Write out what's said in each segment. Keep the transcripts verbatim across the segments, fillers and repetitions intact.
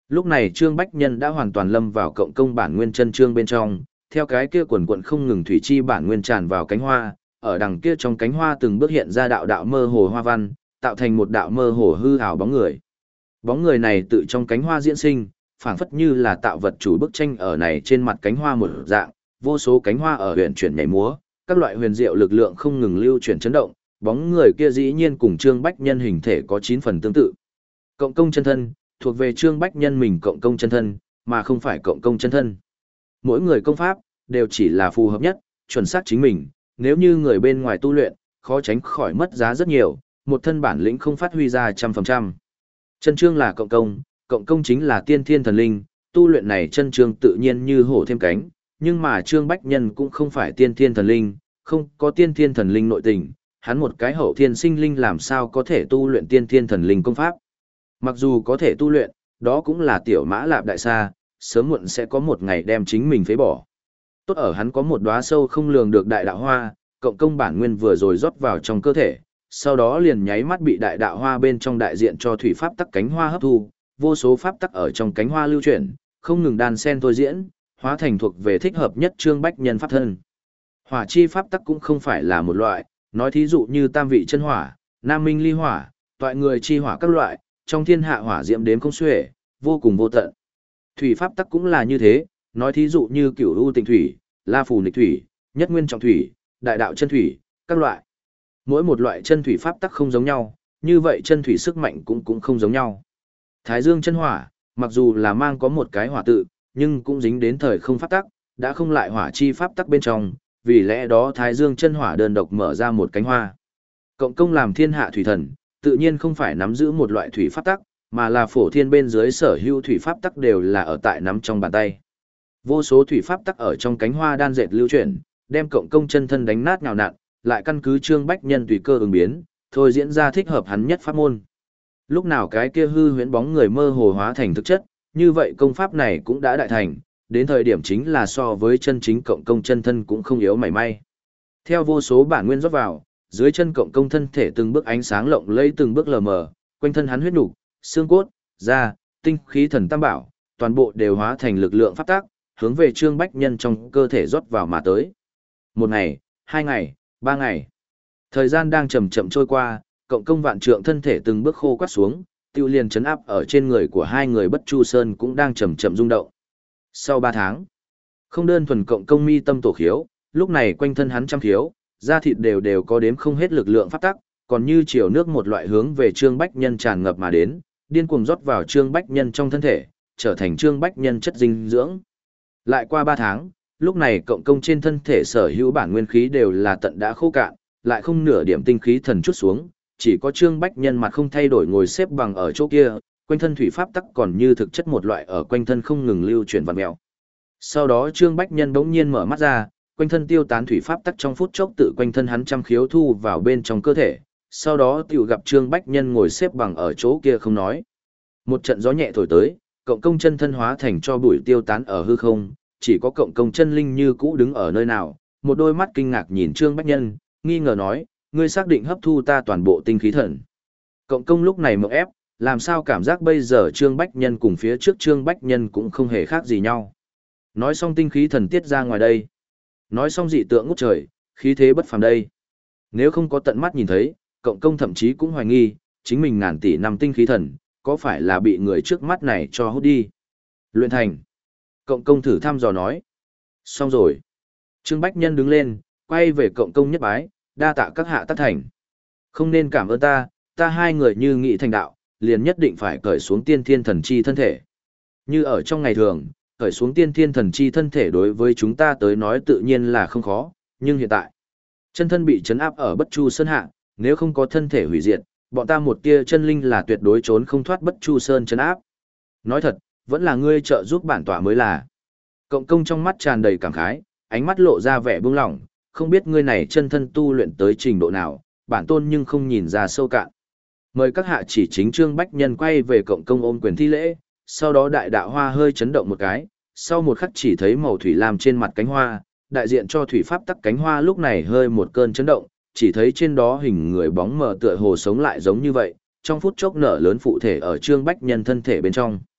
Lúc này Trương Bách Nhân đã hoàn toàn lâm vào cộng công bản nguyên chân trương bên trong, theo cái kia quần quần không ngừng thủy chi bản nguyên tràn vào cánh hoa, ở đằng kia trong cánh hoa từng bước hiện ra đạo đạo mơ hồ hoa văn, tạo thành một đạo mơ hồ hư ảo bóng người. Bóng người này tự trong cánh hoa diễn sinh, phảng phất như là tạo vật chủ bức tranh ở này trên mặt cánh hoa một dạng, vô số cánh hoa ở huyền chuyển nhảy múa, các loại huyền diệu lực lượng không ngừng lưu chuyển chấn động, bóng người kia dĩ nhiên cùng Trương Bách Nhân hình thể có chín phần tương tự. Cộng công chân thân, thuộc về Trương Bách Nhân mình cộng công chân thân, mà không phải cộng công chân thân. Mỗi người công pháp, đều chỉ là phù hợp nhất, chuẩn xác chính mình, nếu như người bên ngoài tu luyện, khó tránh khỏi mất giá rất nhiều, một thân bản lĩnh không phát huy ra trăm phần trăm. Chân trương là cộng công, cộng công chính là tiên thiên thần linh, tu luyện này chân trương tự nhiên như hổ thêm cánh, nhưng mà Trương Bách Nhân cũng không phải tiên thiên thần linh, không có tiên thiên thần linh nội tình, hắn một cái hậu thiên sinh linh làm sao có thể tu luyện tiên thiên thần linh công pháp. Mặc dù có thể tu luyện, đó cũng là tiểu mã lạp đại sa, sớm muộn sẽ có một ngày đem chính mình phế bỏ. Tốt ở hắn có một đóa sâu không lường được đại đạo hoa, cộng công bản nguyên vừa rồi rót vào trong cơ thể, sau đó liền nháy mắt bị đại đạo hoa bên trong đại diện cho thủy pháp tắc cánh hoa hấp thu, vô số pháp tắc ở trong cánh hoa lưu chuyển, không ngừng đan sen thôi diễn, hóa thành thuộc về thích hợp nhất Trương Bách Nhân pháp thân. Hỏa chi pháp tắc cũng không phải là một loại, nói thí dụ như tam vị chân hỏa, nam minh ly hỏa, toại người chi hỏa các loại, trong thiên hạ hỏa diễm đếm không xuể, vô cùng vô tận. Thủy pháp tắc cũng là như thế, nói thí dụ như cửu u tịnh thủy, la phù nịch thủy, nhất nguyên trọng thủy, đại đạo chân thủy, các loại. Mỗi một loại chân thủy pháp tắc không giống nhau, như vậy chân thủy sức mạnh cũng cũng không giống nhau. Thái dương chân hỏa, mặc dù là mang có một cái hỏa tự, nhưng cũng dính đến thời không pháp tắc, đã không lại hỏa chi pháp tắc bên trong, vì lẽ đó Thái dương chân hỏa đơn độc mở ra một cánh hoa. Cộng công làm thiên hạ thủy thần, tự nhiên không phải nắm giữ một loại thủy pháp tắc, mà là phổ thiên bên dưới sở hữu thủy pháp tắc đều là ở tại nắm trong bàn tay. Vô số thủy pháp tắc ở trong cánh hoa đan dệt lưu chuyển, đem cộng công chân thân đánh nát nhào nặn, lại căn cứ Trương Bách Nhân tùy cơ ứng biến, thôi diễn ra thích hợp hắn nhất pháp môn. Lúc nào cái kia hư huyễn bóng người mơ hồ hóa thành thực chất, như vậy công pháp này cũng đã đại thành, đến thời điểm chính là so với chân chính cộng công chân thân cũng không yếu mảy may. Theo vô số bản nguyên rót vào, dưới chân cộng công thân thể từng bước ánh sáng lộng lẫy từng bước lờ mờ, quanh thân hắn huyết nục, xương cốt, da, tinh khí thần tam bảo, toàn bộ đều hóa thành lực lượng pháp tác, hướng về Trương Bách Nhân trong cơ thể rót vào mà tới. Một ngày, hai ngày, ba ngày. Thời gian đang chậm chậm trôi qua, cộng công vạn trượng thân thể từng bước khô quắt xuống, tiêu liền chấn áp ở trên người của hai người Bất Chu Sơn cũng đang chậm chậm rung động. Sau ba tháng, không đơn thuần cộng công mi tâm tổ khiếu, lúc này quanh thân hắn trăm khiếu, da thịt đều đều có đếm không hết lực lượng pháp tắc, còn như chiều nước một loại hướng về Trương Bách Nhân tràn ngập mà đến, điên cuồng rót vào Trương Bách Nhân trong thân thể, trở thành Trương Bách Nhân chất dinh dưỡng. Lại qua ba tháng, lúc này cộng công trên thân thể sở hữu bản nguyên khí đều là tận đã khô cạn, lại không nửa điểm tinh khí thần chút xuống, chỉ có Trương Bách Nhân mặt không thay đổi ngồi xếp bằng ở chỗ kia, quanh thân thủy pháp tắc còn như thực chất một loại ở quanh thân không ngừng lưu chuyển vặn mèo. Sau đó Trương Bách Nhân bỗng nhiên mở mắt ra, quanh thân tiêu tán thủy pháp tắc trong phút chốc tự quanh thân hắn trăm khiếu thu vào bên trong cơ thể, sau đó tiểu gặp Trương Bách Nhân ngồi xếp bằng ở chỗ kia không nói. Một trận gió nhẹ thổi tới, cộng công chân thân hóa thành cho bụi tiêu tán ở hư không, chỉ có cộng công chân linh như cũ đứng ở nơi nào, một đôi mắt kinh ngạc nhìn Trương Bách Nhân, nghi ngờ nói, ngươi xác định hấp thu ta toàn bộ tinh khí thần. Cộng công lúc này mộng ép, làm sao cảm giác bây giờ Trương Bách Nhân cùng phía trước Trương Bách Nhân cũng không hề khác gì nhau. Nói xong tinh khí thần tiết ra ngoài đây. Nói xong dị tượng ngút trời, khí thế bất phàm đây. Nếu không có tận mắt nhìn thấy, cộng công thậm chí cũng hoài nghi, chính mình ngàn tỷ năm tinh khí thần, có phải là bị người trước mắt này cho hút đi. Luyện thành. Cộng công thử thăm dò nói. Xong rồi. Trương Bách Nhân đứng lên, quay về cộng công nhất bái, đa tạ các hạ tác thành. Không nên cảm ơn ta, ta hai người như nghị thành đạo, liền nhất định phải cởi xuống tiên thiên thần chi thân thể. Như ở trong ngày thường, cởi xuống tiên thiên thần chi thân thể đối với chúng ta tới nói tự nhiên là không khó, nhưng hiện tại, chân thân bị trấn áp ở Bất Chu Sơn hạ, nếu không có thân thể hủy diệt, bọn ta một tia chân linh là tuyệt đối trốn không thoát Bất Chu Sơn trấn áp. Nói thật, vẫn là ngươi trợ giúp bản tọa mới là. Cộng công trong mắt tràn đầy cảm khái, ánh mắt lộ ra vẻ buông lỏng, không biết ngươi này chân thân tu luyện tới trình độ nào, bản tôn nhưng không nhìn ra sâu cạn. Mời các hạ chỉ chính Trương Bách Nhân quay về cộng công ôm quyền thi lễ, sau đó đại đạo hoa hơi chấn động một cái, sau một khắc chỉ thấy màu thủy lam trên mặt cánh hoa, đại diện cho thủy pháp tắc cánh hoa lúc này hơi một cơn chấn động, chỉ thấy trên đó hình người bóng mờ tựa hồ sống lại giống như vậy, trong phút chốc nở lớn phụ thể ở Trương Bách Nhân thân thể bên trong.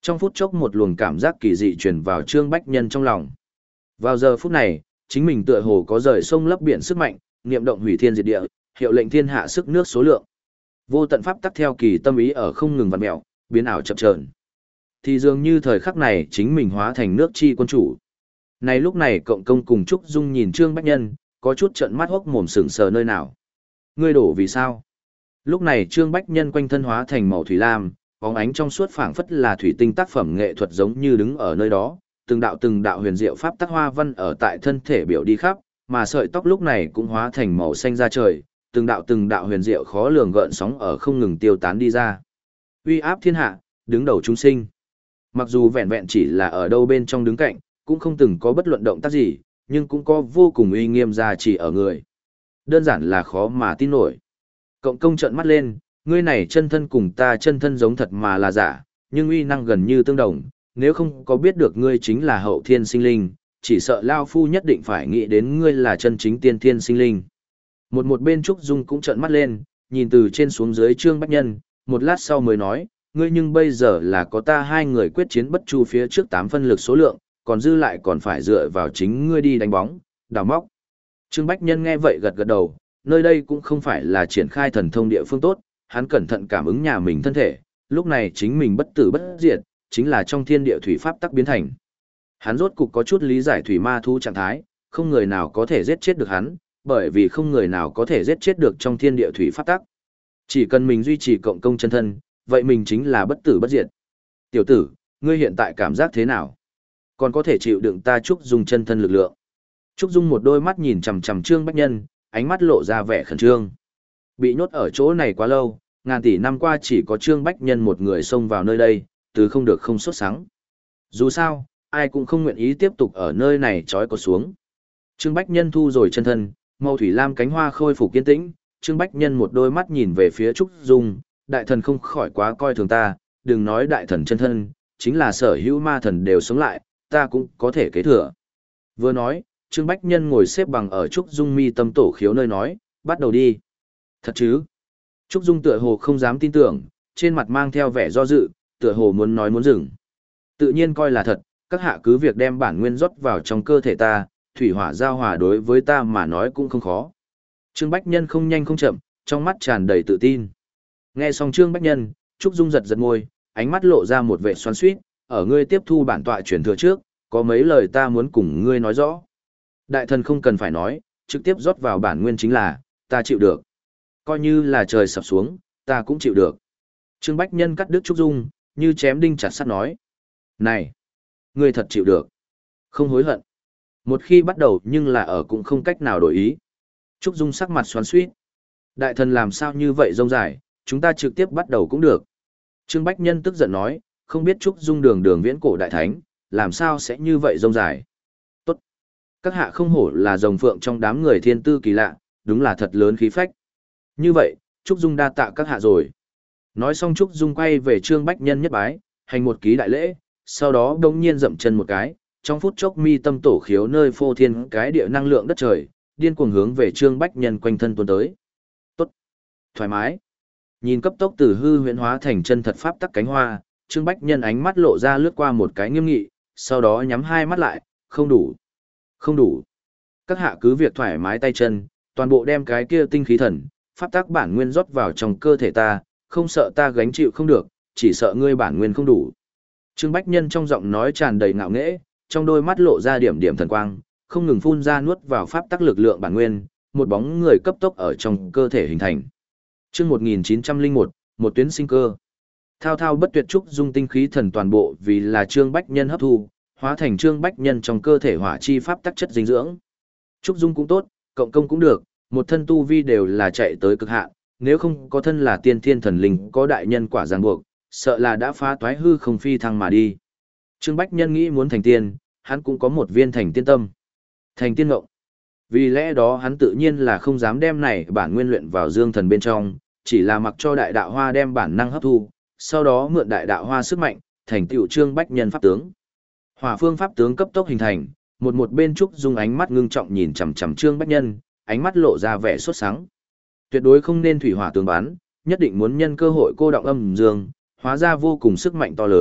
Trong phút chốc một luồng cảm giác kỳ dị truyền vào Trương Bách Nhân trong lòng. Vào giờ phút này, chính mình tựa hồ có rời sông lấp biển sức mạnh, niệm động hủy thiên diệt địa, hiệu lệnh thiên hạ sức nước số lượng. Vô tận pháp tắc theo kỳ tâm ý ở không ngừng vặn mèo, biến ảo chập chờn. Thì dường như thời khắc này chính mình hóa thành nước chi quân chủ. Này lúc này cộng công cùng Trúc Dung nhìn Trương Bách Nhân, có chút trợn mắt hốc mồm sững sờ nơi nào. Ngươi đổ vì sao? Lúc này Trương Bách Nhân quanh thân hóa thành màu thủy lam, bóng ánh trong suốt phảng phất là thủy tinh tác phẩm nghệ thuật giống như đứng ở nơi đó, từng đạo từng đạo huyền diệu pháp tác hoa văn ở tại thân thể biểu đi khắp, mà sợi tóc lúc này cũng hóa thành màu xanh da trời, từng đạo từng đạo huyền diệu khó lường gợn sóng ở không ngừng tiêu tán đi ra. Uy áp thiên hạ, đứng đầu chúng sinh. Mặc dù vẹn vẹn chỉ là ở đâu bên trong đứng cạnh, cũng không từng có bất luận động tác gì, nhưng cũng có vô cùng uy nghiêm gia chỉ ở người. Đơn giản là khó mà tin nổi. Cộng công trợn mắt lên, ngươi này chân thân cùng ta chân thân giống thật mà là giả, nhưng uy năng gần như tương đồng, nếu không có biết được ngươi chính là hậu thiên sinh linh, chỉ sợ Lao Phu nhất định phải nghĩ đến ngươi là chân chính tiên thiên sinh linh. Một một bên Trúc Dung cũng trợn mắt lên, nhìn từ trên xuống dưới Trương Bách Nhân, một lát sau mới nói, ngươi nhưng bây giờ là có ta hai người quyết chiến bất chu phía trước tám phân lực số lượng, còn dư lại còn phải dựa vào chính ngươi đi đánh bóng, đào móc. Trương Bách Nhân nghe vậy gật gật đầu, nơi đây cũng không phải là triển khai thần thông địa phương tốt, hắn cẩn thận cảm ứng nhà mình thân thể, lúc này chính mình bất tử bất diệt, chính là trong thiên địa thủy pháp tắc biến thành. Hắn rốt cục có chút lý giải thủy ma thú trạng thái, không người nào có thể giết chết được hắn, bởi vì không người nào có thể giết chết được trong thiên địa thủy pháp tắc. Chỉ cần mình duy trì cộng công chân thân, vậy mình chính là bất tử bất diệt. Tiểu tử, ngươi hiện tại cảm giác thế nào? Còn có thể chịu đựng ta Trúc Dung chân thân lực lượng? Trúc Dung một đôi mắt nhìn chằm chằm Trương Bách Nhân, ánh mắt lộ ra vẻ khẩn trương. Bị nhốt ở chỗ này quá lâu, ngàn tỷ năm qua chỉ có Trương Bách Nhân một người xông vào nơi đây, từ không được không sốt sắng. Dù sao, ai cũng không nguyện ý tiếp tục ở nơi này trói cột xuống. Trương Bách Nhân thu rồi chân thân, màu thủy lam cánh hoa khôi phục kiên tĩnh, Trương Bách Nhân một đôi mắt nhìn về phía Trúc Dung, đại thần không khỏi quá coi thường ta, đừng nói đại thần chân thân, chính là sở hữu ma thần đều sống lại, ta cũng có thể kế thừa. Vừa nói, Trương Bách Nhân ngồi xếp bằng ở Trúc Dung mi tâm tổ khiếu nơi nói, bắt đầu đi. Thật chứ? Trúc Dung tựa hồ không dám tin tưởng, trên mặt mang theo vẻ do dự, tựa hồ muốn nói muốn dừng. Tự nhiên coi là thật, các hạ cứ việc đem bản nguyên rót vào trong cơ thể ta, thủy hỏa giao hòa đối với ta mà nói cũng không khó. Trương Bách Nhân không nhanh không chậm, trong mắt tràn đầy tự tin. Nghe xong Trương Bách Nhân, Trúc Dung giật giật môi, ánh mắt lộ ra một vẻ xoắn xuýt, ở ngươi tiếp thu bản tọa truyền thừa trước, có mấy lời ta muốn cùng ngươi nói rõ. Đại thần không cần phải nói, trực tiếp rót vào bản nguyên chính là, ta chịu được. Coi như là trời sập xuống, ta cũng chịu được. Trương Bách Nhân cắt đứt Trúc Dung, như chém đinh chặt sắt nói. Này, ngươi thật chịu được. Không hối hận. Một khi bắt đầu nhưng là ở cũng không cách nào đổi ý. Trúc Dung sắc mặt xoắn xuýt. Đại thần làm sao như vậy rông dài, chúng ta trực tiếp bắt đầu cũng được. Trương Bách Nhân tức giận nói, không biết Trúc Dung đường đường viễn cổ đại thánh, làm sao sẽ như vậy rông dài. Tốt. Các hạ không hổ là rồng phượng trong đám người thiên tư kỳ lạ, đúng là thật lớn khí phách. Như vậy, Trúc Dung đa tạ các hạ rồi. Nói xong Trúc Dung quay về Trương Bách Nhân nhất bái, hành một ký đại lễ, sau đó đống nhiên dậm chân một cái, trong phút chốc mi tâm tổ khiếu nơi phô thiên cái địa năng lượng đất trời, điên cuồng hướng về Trương Bách Nhân quanh thân tuôn tới. Tốt, thoải mái. Nhìn cấp tốc từ hư huyễn hóa thành chân thật pháp tắc cánh hoa, Trương Bách Nhân ánh mắt lộ ra lướt qua một cái nghiêm nghị, sau đó nhắm hai mắt lại, không đủ, không đủ. Các hạ cứ việc thoải mái tay chân, toàn bộ đem cái kia tinh khí thần, pháp tắc bản nguyên rót vào trong cơ thể ta, không sợ ta gánh chịu không được, chỉ sợ ngươi bản nguyên không đủ. Trương Bách Nhân trong giọng nói tràn đầy ngạo nghễ, trong đôi mắt lộ ra điểm điểm thần quang, không ngừng phun ra nuốt vào pháp tắc lực lượng bản nguyên, một bóng người cấp tốc ở trong cơ thể hình thành. Chương một nghìn chín trăm lẻ một, một tuyến sinh cơ. Thao thao bất tuyệt trúc dung tinh khí thần toàn bộ vì là Trương Bách Nhân hấp thu, hóa thành Trương Bách Nhân trong cơ thể hỏa chi pháp tắc chất dinh dưỡng. Trúc dung cũng tốt, cộng công cũng được, một thân tu vi đều là chạy tới cực hạn, nếu không có thân là tiên thiên thần linh có đại nhân quả ràng buộc, sợ là đã phá toái hư không phi thăng mà đi. Trương Bách Nhân nghĩ muốn thành tiên, hắn cũng có một viên thành tiên tâm. Thành tiên ngộng. Vì lẽ đó hắn tự nhiên là không dám đem này bản nguyên luyện vào dương thần bên trong, chỉ là mặc cho đại đạo hoa đem bản năng hấp thu, sau đó mượn đại đạo hoa sức mạnh, thành tựu Trương Bách Nhân pháp tướng. Hỏa phương pháp tướng cấp tốc hình thành, một một bên trúc dung ánh mắt ngưng trọng nhìn chằm chằm Trương Bách Nhân, ánh mắt lộ ra vẻ sốt sắng. Tuyệt đối không nên thủy hỏa tương bán, nhất định muốn nhân cơ hội cô động âm dương, hóa ra vô cùng sức mạnh to lớn,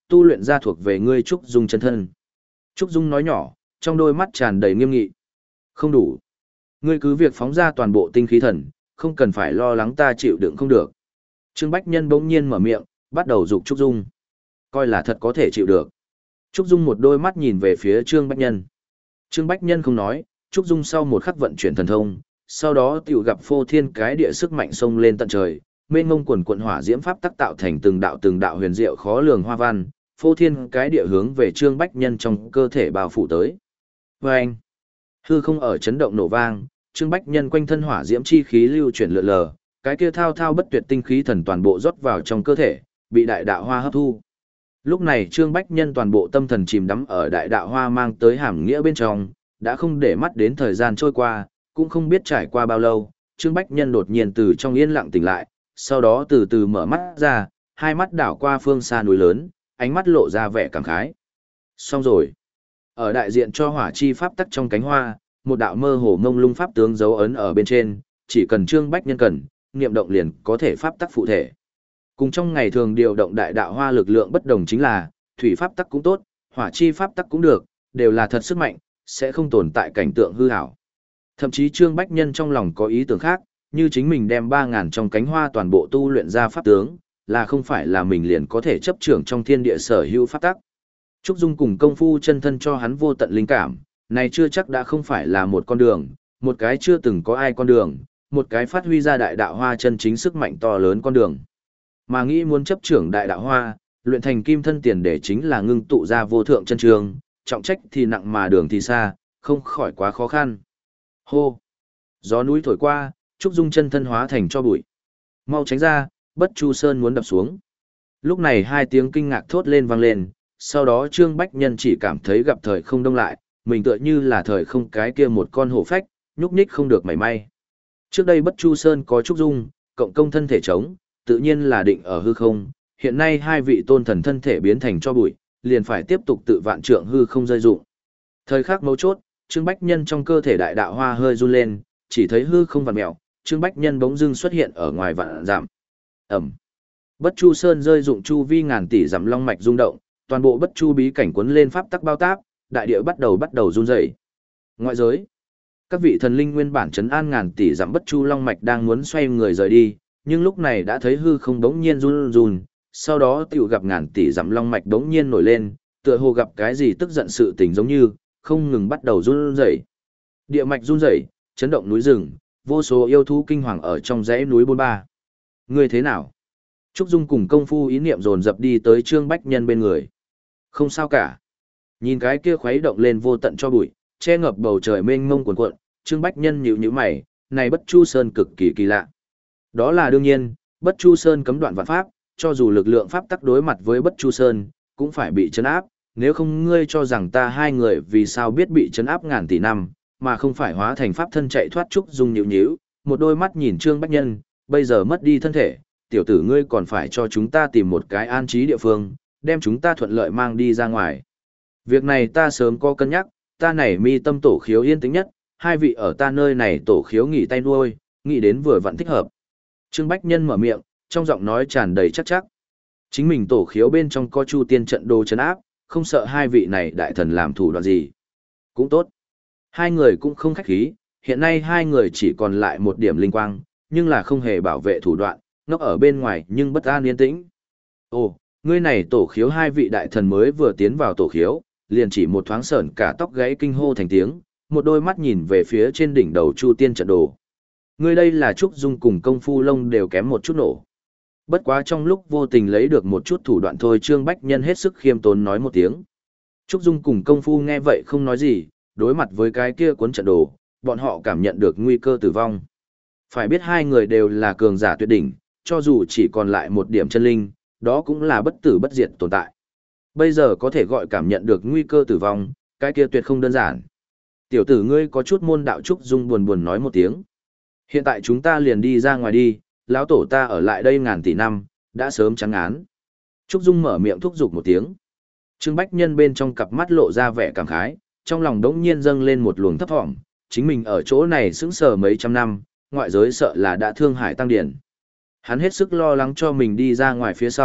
tu luyện ra thuộc về ngươi Trúc Dung chân thân. Trúc Dung nói nhỏ, trong đôi mắt tràn đầy nghiêm nghị. Không đủ. Ngươi cứ việc phóng ra toàn bộ tinh khí thần, không cần phải lo lắng ta chịu đựng không được. Trương Bách Nhân bỗng nhiên mở miệng, bắt đầu giục Trúc Dung. Coi là thật có thể chịu được. Trúc Dung một đôi mắt nhìn về phía Trương Bách Nhân. Trương Bách Nhân không nói, Trúc Dung sau một khắc vận chuyển thần thông, sau đó tiểu gặp phô thiên cái địa sức mạnh xông lên tận trời, mênh mông quần quần hỏa diễm pháp tác tạo thành từng đạo từng đạo huyền diệu khó lường hoa văn, phô thiên cái địa hướng về Trương Bách Nhân trong cơ thể bao phủ tới. Vâng! Hư không ở chấn động nổ vang, Trương Bách Nhân quanh thân hỏa diễm chi khí lưu chuyển lượn lờ, cái kia thao thao bất tuyệt tinh khí thần toàn bộ rót vào trong cơ thể, bị đại đạo hoa hấp thu. Lúc này Trương Bách Nhân toàn bộ tâm thần chìm đắm ở đại đạo hoa mang tới hàm nghĩa bên trong, đã không để mắt đến thời gian trôi qua, cũng không biết trải qua bao lâu, Trương Bách Nhân đột nhiên từ trong yên lặng tỉnh lại, sau đó từ từ mở mắt ra, hai mắt đảo qua phương xa núi lớn, ánh mắt lộ ra vẻ cảm khái. Xong rồi. Ở đại diện cho hỏa chi pháp tắc trong cánh hoa, một đạo mơ hồ mông lung pháp tướng dấu ấn ở bên trên, chỉ cần Trương Bách Nhân cần, niệm động liền có thể pháp tắc phụ thể. Cùng trong ngày thường điều động đại đạo hoa lực lượng bất đồng chính là, thủy pháp tắc cũng tốt, hỏa chi pháp tắc cũng được, đều là thật sức mạnh, sẽ không tồn tại cảnh tượng hư ảo. Thậm chí Trương Bách Nhân trong lòng có ý tưởng khác, như chính mình đem ba ngàn trong cánh hoa toàn bộ tu luyện ra pháp tướng, là không phải là mình liền có thể chấp trưởng trong thiên địa sở hữu pháp tắc. Trúc Dung cùng công phu chân thân cho hắn vô tận linh cảm, này chưa chắc đã không phải là một con đường, một cái chưa từng có ai con đường, một cái phát huy ra đại đạo hoa chân chính sức mạnh to lớn con đường. Mà nghĩ muốn chấp trưởng đại đạo hoa, luyện thành kim thân tiền để chính là ngưng tụ ra vô thượng chân trường, trọng trách thì nặng mà đường thì xa, không khỏi quá khó khăn. Hô! Gió núi thổi qua, Trúc Dung chân thân hóa thành cho bụi. Mau tránh ra, Bất Chu Sơn muốn đập xuống. Lúc này hai tiếng kinh ngạc thốt lên vang lên, sau đó Trương Bách Nhân chỉ cảm thấy gặp thời không đông lại, mình tựa như là thời không cái kia một con hổ phách, nhúc nhích không được mảy may. Trước đây Bất Chu Sơn có Trúc Dung, cộng công thân thể chống, tự nhiên là định ở hư không, hiện nay hai vị tôn thần thân thể biến thành cho bụi, liền phải tiếp tục tự vạn trượng hư không rơi dụng. Thời khắc mấu chốt, Trương Bách Nhân trong cơ thể đại đạo hoa hơi run lên, chỉ thấy hư không vặn mèo, Trương Bách Nhân bỗng dưng xuất hiện ở ngoài vạn dặm. Ầm. Bất Chu Sơn rơi dụng chu vi ngàn tỷ dặm long mạch rung động, toàn bộ Bất Chu bí cảnh cuốn lên pháp tắc bao táp, đại địa bắt đầu bắt đầu run rẩy. Ngoại giới, các vị thần linh nguyên bản trấn an ngàn tỷ dặm Bất Chu long mạch đang muốn xoay người rời đi, nhưng lúc này đã thấy hư không bỗng nhiên run run, sau đó tiểu gặp ngàn tỷ dặm long mạch bỗng nhiên nổi lên, tựa hồ gặp cái gì tức giận sự tình giống như, không ngừng bắt đầu run rẩy. Địa mạch run rẩy, chấn động núi rừng, vô số yêu thú kinh hoàng ở trong dãy núi bôn ba. Ngươi thế nào? Trúc Dung cùng công phu ý niệm dồn dập đi tới Trương Bách Nhân bên người. Không sao cả. Nhìn cái kia khuấy động lên vô tận cho bụi, che ngập bầu trời mênh mông cuồn cuộn, Trương Bách Nhân nhíu nhíu mày, này Bất Chu Sơn cực kỳ kỳ lạ. Đó là đương nhiên, Bất Chu Sơn cấm đoạn vạn pháp, cho dù lực lượng pháp tắc đối mặt với Bất Chu Sơn, cũng phải bị trấn áp, nếu không ngươi cho rằng ta hai người vì sao biết bị trấn áp ngàn tỷ năm, mà không phải hóa thành pháp thân chạy thoát. Trúc Dung nhíu nhíu, một đôi mắt nhìn Trương Bách Nhân, bây giờ mất đi thân thể, tiểu tử ngươi còn phải cho chúng ta tìm một cái an trí địa phương, đem chúng ta thuận lợi mang đi ra ngoài. Việc này ta sớm có cân nhắc, ta này mi tâm tổ khiếu yên tĩnh nhất, hai vị ở ta nơi này tổ khiếu nghỉ tay nuôi, nghĩ đến vừa vặn thích hợp. Trương Bách Nhân mở miệng, trong giọng nói tràn đầy chắc chắc. Chính mình tổ khiếu bên trong có chu tiên trận đồ trấn áp, không sợ hai vị này đại thần làm thủ đoạn gì. Cũng tốt. Hai người cũng không khách khí, hiện nay hai người chỉ còn lại một điểm linh quang, nhưng là không hề bảo vệ thủ đoạn, ngốc ở bên ngoài nhưng bất an yên tĩnh. Ồ, ngươi này tổ khiếu hai vị đại thần mới vừa tiến vào tổ khiếu, liền chỉ một thoáng sởn cả tóc gáy kinh hô thành tiếng, một đôi mắt nhìn về phía trên đỉnh đầu chu tiên trận đồ. Ngươi đây là Trúc Dung cùng công phu lông đều kém một chút nổ. Bất quá trong lúc vô tình lấy được một chút thủ đoạn thôi, Trương Bách Nhân hết sức khiêm tốn nói một tiếng. Trúc Dung cùng công phu nghe vậy không nói gì, đối mặt với cái kia cuốn trận đồ, bọn họ cảm nhận được nguy cơ tử vong. Phải biết hai người đều là cường giả tuyệt đỉnh, cho dù chỉ còn lại một điểm chân linh, đó cũng là bất tử bất diệt tồn tại. Bây giờ có thể gọi cảm nhận được nguy cơ tử vong, cái kia tuyệt không đơn giản. Tiểu tử ngươi có chút môn đạo. Trúc Dung buồn buồn nói một tiếng. Hiện tại chúng ta liền đi ra ngoài đi, lão tổ ta ở lại đây ngàn tỷ năm, đã sớm chán ngán. Trúc Dung mở miệng thúc giục một tiếng. Trương Bách Nhân bên trong cặp mắt lộ ra vẻ cảm khái, trong lòng đống nhiên dâng lên một luồng thấp thỏm, chính mình ở chỗ này sững sờ mấy trăm năm, ngoại giới sợ là đã thương hải tăng điển. Hắn hết sức lo lắng cho mình đi ra ngoài phía sau,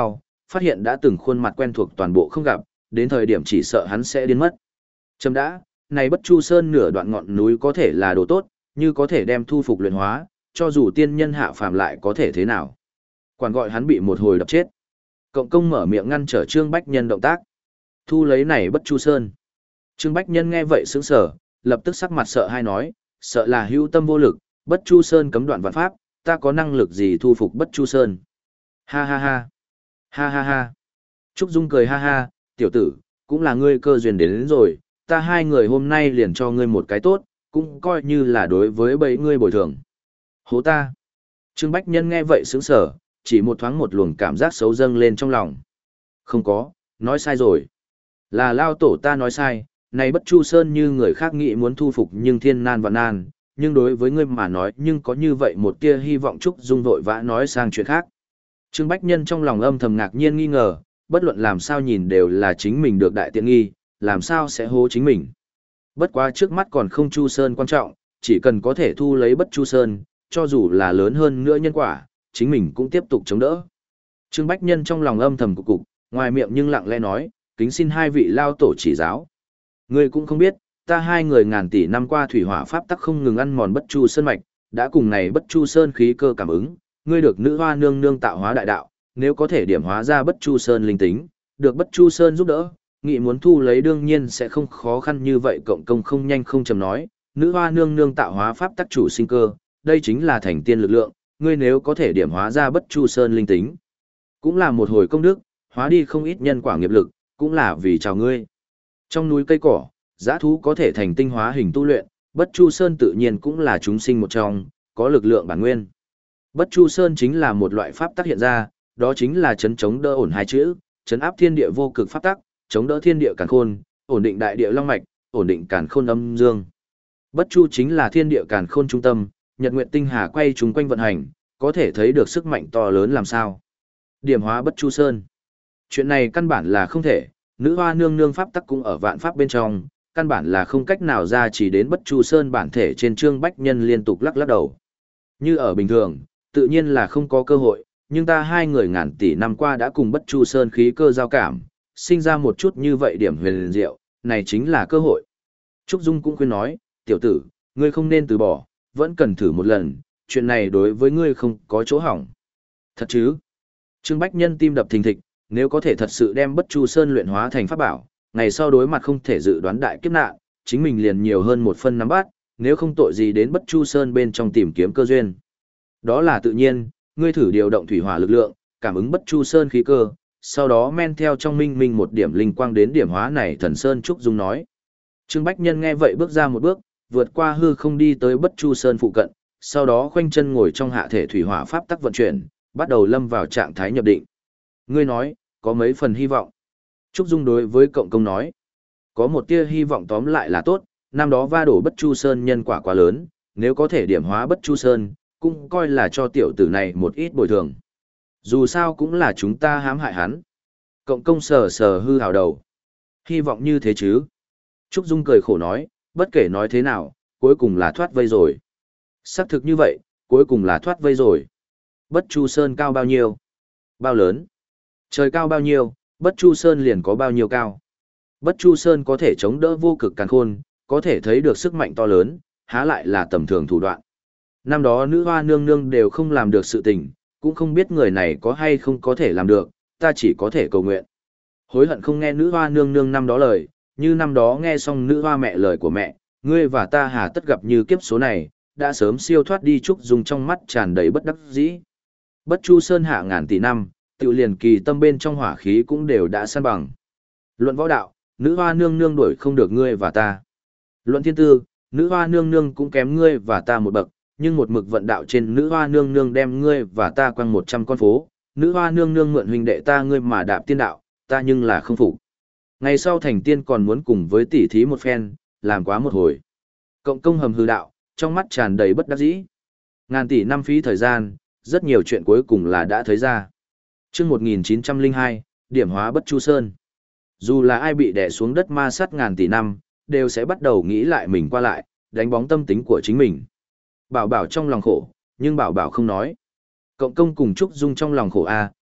phát hiện đã từng khuôn mặt quen thuộc toàn bộ không gặp, đến thời điểm chỉ sợ hắn sẽ điên mất. Chấm đã, này Bất Chu Sơn nửa đoạn ngọn núi có thể là đồ tốt, như có thể đem thu phục luyện hóa, cho dù tiên nhân hạ phàm lại có thể thế nào. Quản gọi hắn bị một hồi đập chết. Cộng công mở miệng ngăn trở Trương Bách Nhân động tác. Thu lấy này Bất Chu Sơn. Trương Bách Nhân nghe vậy sững sờ, lập tức sắc mặt sợ hai nói, sợ là hữu tâm vô lực, Bất Chu Sơn cấm đoạn vạn pháp, ta có năng lực gì thu phục Bất Chu Sơn. Ha ha ha. Ha ha ha. Trúc Dung cười ha ha, tiểu tử, cũng là ngươi cơ duyên đến, đến rồi, ta hai người hôm nay liền cho ngươi một cái tốt, cũng coi như là đối với bấy ngươi bồi thường. Hố ta. Trương Bách Nhân nghe vậy sững sờ, chỉ một thoáng một luồng cảm giác xấu dâng lên trong lòng. Không có, nói sai rồi. Là lao tổ ta nói sai, này Bất Chu Sơn như người khác nghĩ muốn thu phục nhưng thiên nan và nan, nhưng đối với ngươi mà nói nhưng có như vậy một tia hy vọng. Trúc Dung vội vã nói sang chuyện khác. Trương Bách Nhân trong lòng âm thầm ngạc nhiên nghi ngờ, bất luận làm sao nhìn đều là chính mình được đại tiện nghi, làm sao sẽ hố chính mình. Bất quá trước mắt còn không Chu Sơn quan trọng, chỉ cần có thể thu lấy Bất Chu Sơn, cho dù là lớn hơn nữa nhân quả, chính mình cũng tiếp tục chống đỡ. Trương Bách Nhân trong lòng âm thầm cục cục, ngoài miệng nhưng lặng lẽ nói, kính xin hai vị lao tổ chỉ giáo. Ngươi cũng không biết, ta hai người ngàn tỷ năm qua thủy hỏa pháp tắc không ngừng ăn mòn Bất Chu Sơn mạch, đã cùng này Bất Chu Sơn khí cơ cảm ứng, ngươi được nữ hoa nương nương tạo hóa đại đạo, nếu có thể điểm hóa ra Bất Chu Sơn linh tính, được Bất Chu Sơn giúp đỡ, nghị muốn thu lấy đương nhiên sẽ không khó khăn như vậy. Cộng công không nhanh không chậm nói, nữ hoa nương nương tạo hóa pháp tắc chủ sinh cơ, đây chính là thành tiên lực lượng, ngươi nếu có thể điểm hóa ra Bất Chu Sơn linh tính, cũng là một hồi công đức, hóa đi không ít nhân quả nghiệp lực, cũng là vì chào ngươi. Trong núi cây cỏ, dã thú có thể thành tinh hóa hình tu luyện, Bất Chu Sơn tự nhiên cũng là chúng sinh một trong, có lực lượng bản nguyên. Bất Chu Sơn chính là một loại pháp tắc hiện ra, đó chính là chấn chống đỡ ổn hai chữ, chấn áp thiên địa vô cực pháp tắc, chống đỡ thiên địa càn khôn, ổn định đại địa long mạch, ổn định càn khôn âm dương. Bất Chu chính là thiên địa càn khôn trung tâm, nhật nguyệt tinh hà quay chúng quanh vận hành, có thể thấy được sức mạnh to lớn làm sao. Điểm hóa Bất Chu Sơn. Chuyện này căn bản là không thể, nữ hoa nương nương pháp tắc cũng ở vạn pháp bên trong, căn bản là không cách nào ra chỉ đến Bất Chu Sơn bản thể. Trên Trương Bách Nhân liên tục lắc lắc đầu. Như ở bình thường, tự nhiên là không có cơ hội, nhưng ta hai người ngàn tỷ năm qua đã cùng Bất Chu Sơn khí cơ giao cảm, sinh ra một chút như vậy điểm huyền diệu, này chính là cơ hội. Trúc Dung cũng khuyên nói, tiểu tử, ngươi không nên từ bỏ, vẫn cần thử một lần, chuyện này đối với ngươi không có chỗ hỏng. Thật chứ? Trương Bách Nhân tim đập thình thịch, nếu có thể thật sự đem Bất Chu Sơn luyện hóa thành pháp bảo, ngày sau đối mặt không thể dự đoán đại kiếp nạn, chính mình liền nhiều hơn một phân nắm bắt, nếu không tội gì đến Bất Chu Sơn bên trong tìm kiếm cơ duyên. Đó là tự nhiên, ngươi thử điều động thủy hỏa lực lượng, cảm ứng Bất Chu Sơn khí cơ, sau đó men theo trong minh minh một điểm linh quang đến điểm hóa này thần sơn. Trúc Dung nói. Trương Bách Nhân nghe vậy bước ra một bước, vượt qua hư không đi tới Bất Chu Sơn phụ cận, sau đó khoanh chân ngồi trong hạ thể thủy hỏa pháp tắc vận chuyển, bắt đầu lâm vào trạng thái nhập định. Ngươi nói, có mấy phần hy vọng. Trúc Dung đối với cộng công nói. Có một tia hy vọng, tóm lại là tốt, năm đó va đổ Bất Chu Sơn nhân quả quá lớn, nếu có thể điểm hóa Bất Chu Sơn, cũng coi là cho tiểu tử này một ít bồi thường. Dù sao cũng là chúng ta hãm hại hắn. Cộng công sờ sờ hư hào đầu. Hy vọng như thế chứ. Trúc Dung cười khổ nói, bất kể nói thế nào, cuối cùng là thoát vây rồi. Xác thực như vậy, cuối cùng là thoát vây rồi. Bất Chu Sơn cao bao nhiêu? Bao lớn? Trời cao bao nhiêu, Bất Chu Sơn liền có bao nhiêu cao. Bất Chu Sơn có thể chống đỡ vô cực càn khôn, có thể thấy được sức mạnh to lớn, há lại là tầm thường thủ đoạn. Năm đó nữ hoa nương nương đều không làm được sự tình, cũng không biết người này có hay không có thể làm được, ta chỉ có thể cầu nguyện. Hối hận không nghe nữ hoa nương nương năm đó lời, như năm đó nghe xong nữ hoa mẹ lời của mẹ, ngươi và ta hà tất gặp như kiếp số này, đã sớm siêu thoát đi. Trúc Dung trong mắt tràn đầy bất đắc dĩ. Bất Chu Sơn hạ ngàn tỷ năm, tự liền kỳ tâm bên trong hỏa khí cũng đều đã san bằng. Luận võ đạo, nữ hoa nương nương đuổi không được ngươi và ta. Luận thiên tư, nữ hoa nương nương cũng kém ngươi và ta một bậc, nhưng một mực vận đạo trên nữ hoa nương nương đem ngươi và ta quăng một trăm con phố, nữ hoa nương nương mượn huynh đệ ta ngươi mà đạp tiên đạo, ta nhưng là không phục. Ngày sau thành tiên còn muốn cùng với tỷ thí một phen, làm quá một hồi. Cộng công hầm hư đạo, trong mắt tràn đầy bất đắc dĩ. Ngàn tỷ năm phí thời gian, rất nhiều chuyện cuối cùng là đã thấy ra. Chương một nghìn chín trăm lẻ hai, điểm hóa Bất Chu Sơn. Dù là ai bị đè xuống đất ma sát ngàn tỷ năm, đều sẽ bắt đầu nghĩ lại mình qua lại, đánh bóng tâm tính của chính mình. Bảo Bảo trong lòng khổ, nhưng Bảo Bảo không nói. Cộng công cùng Trúc Dung trong lòng khổ a,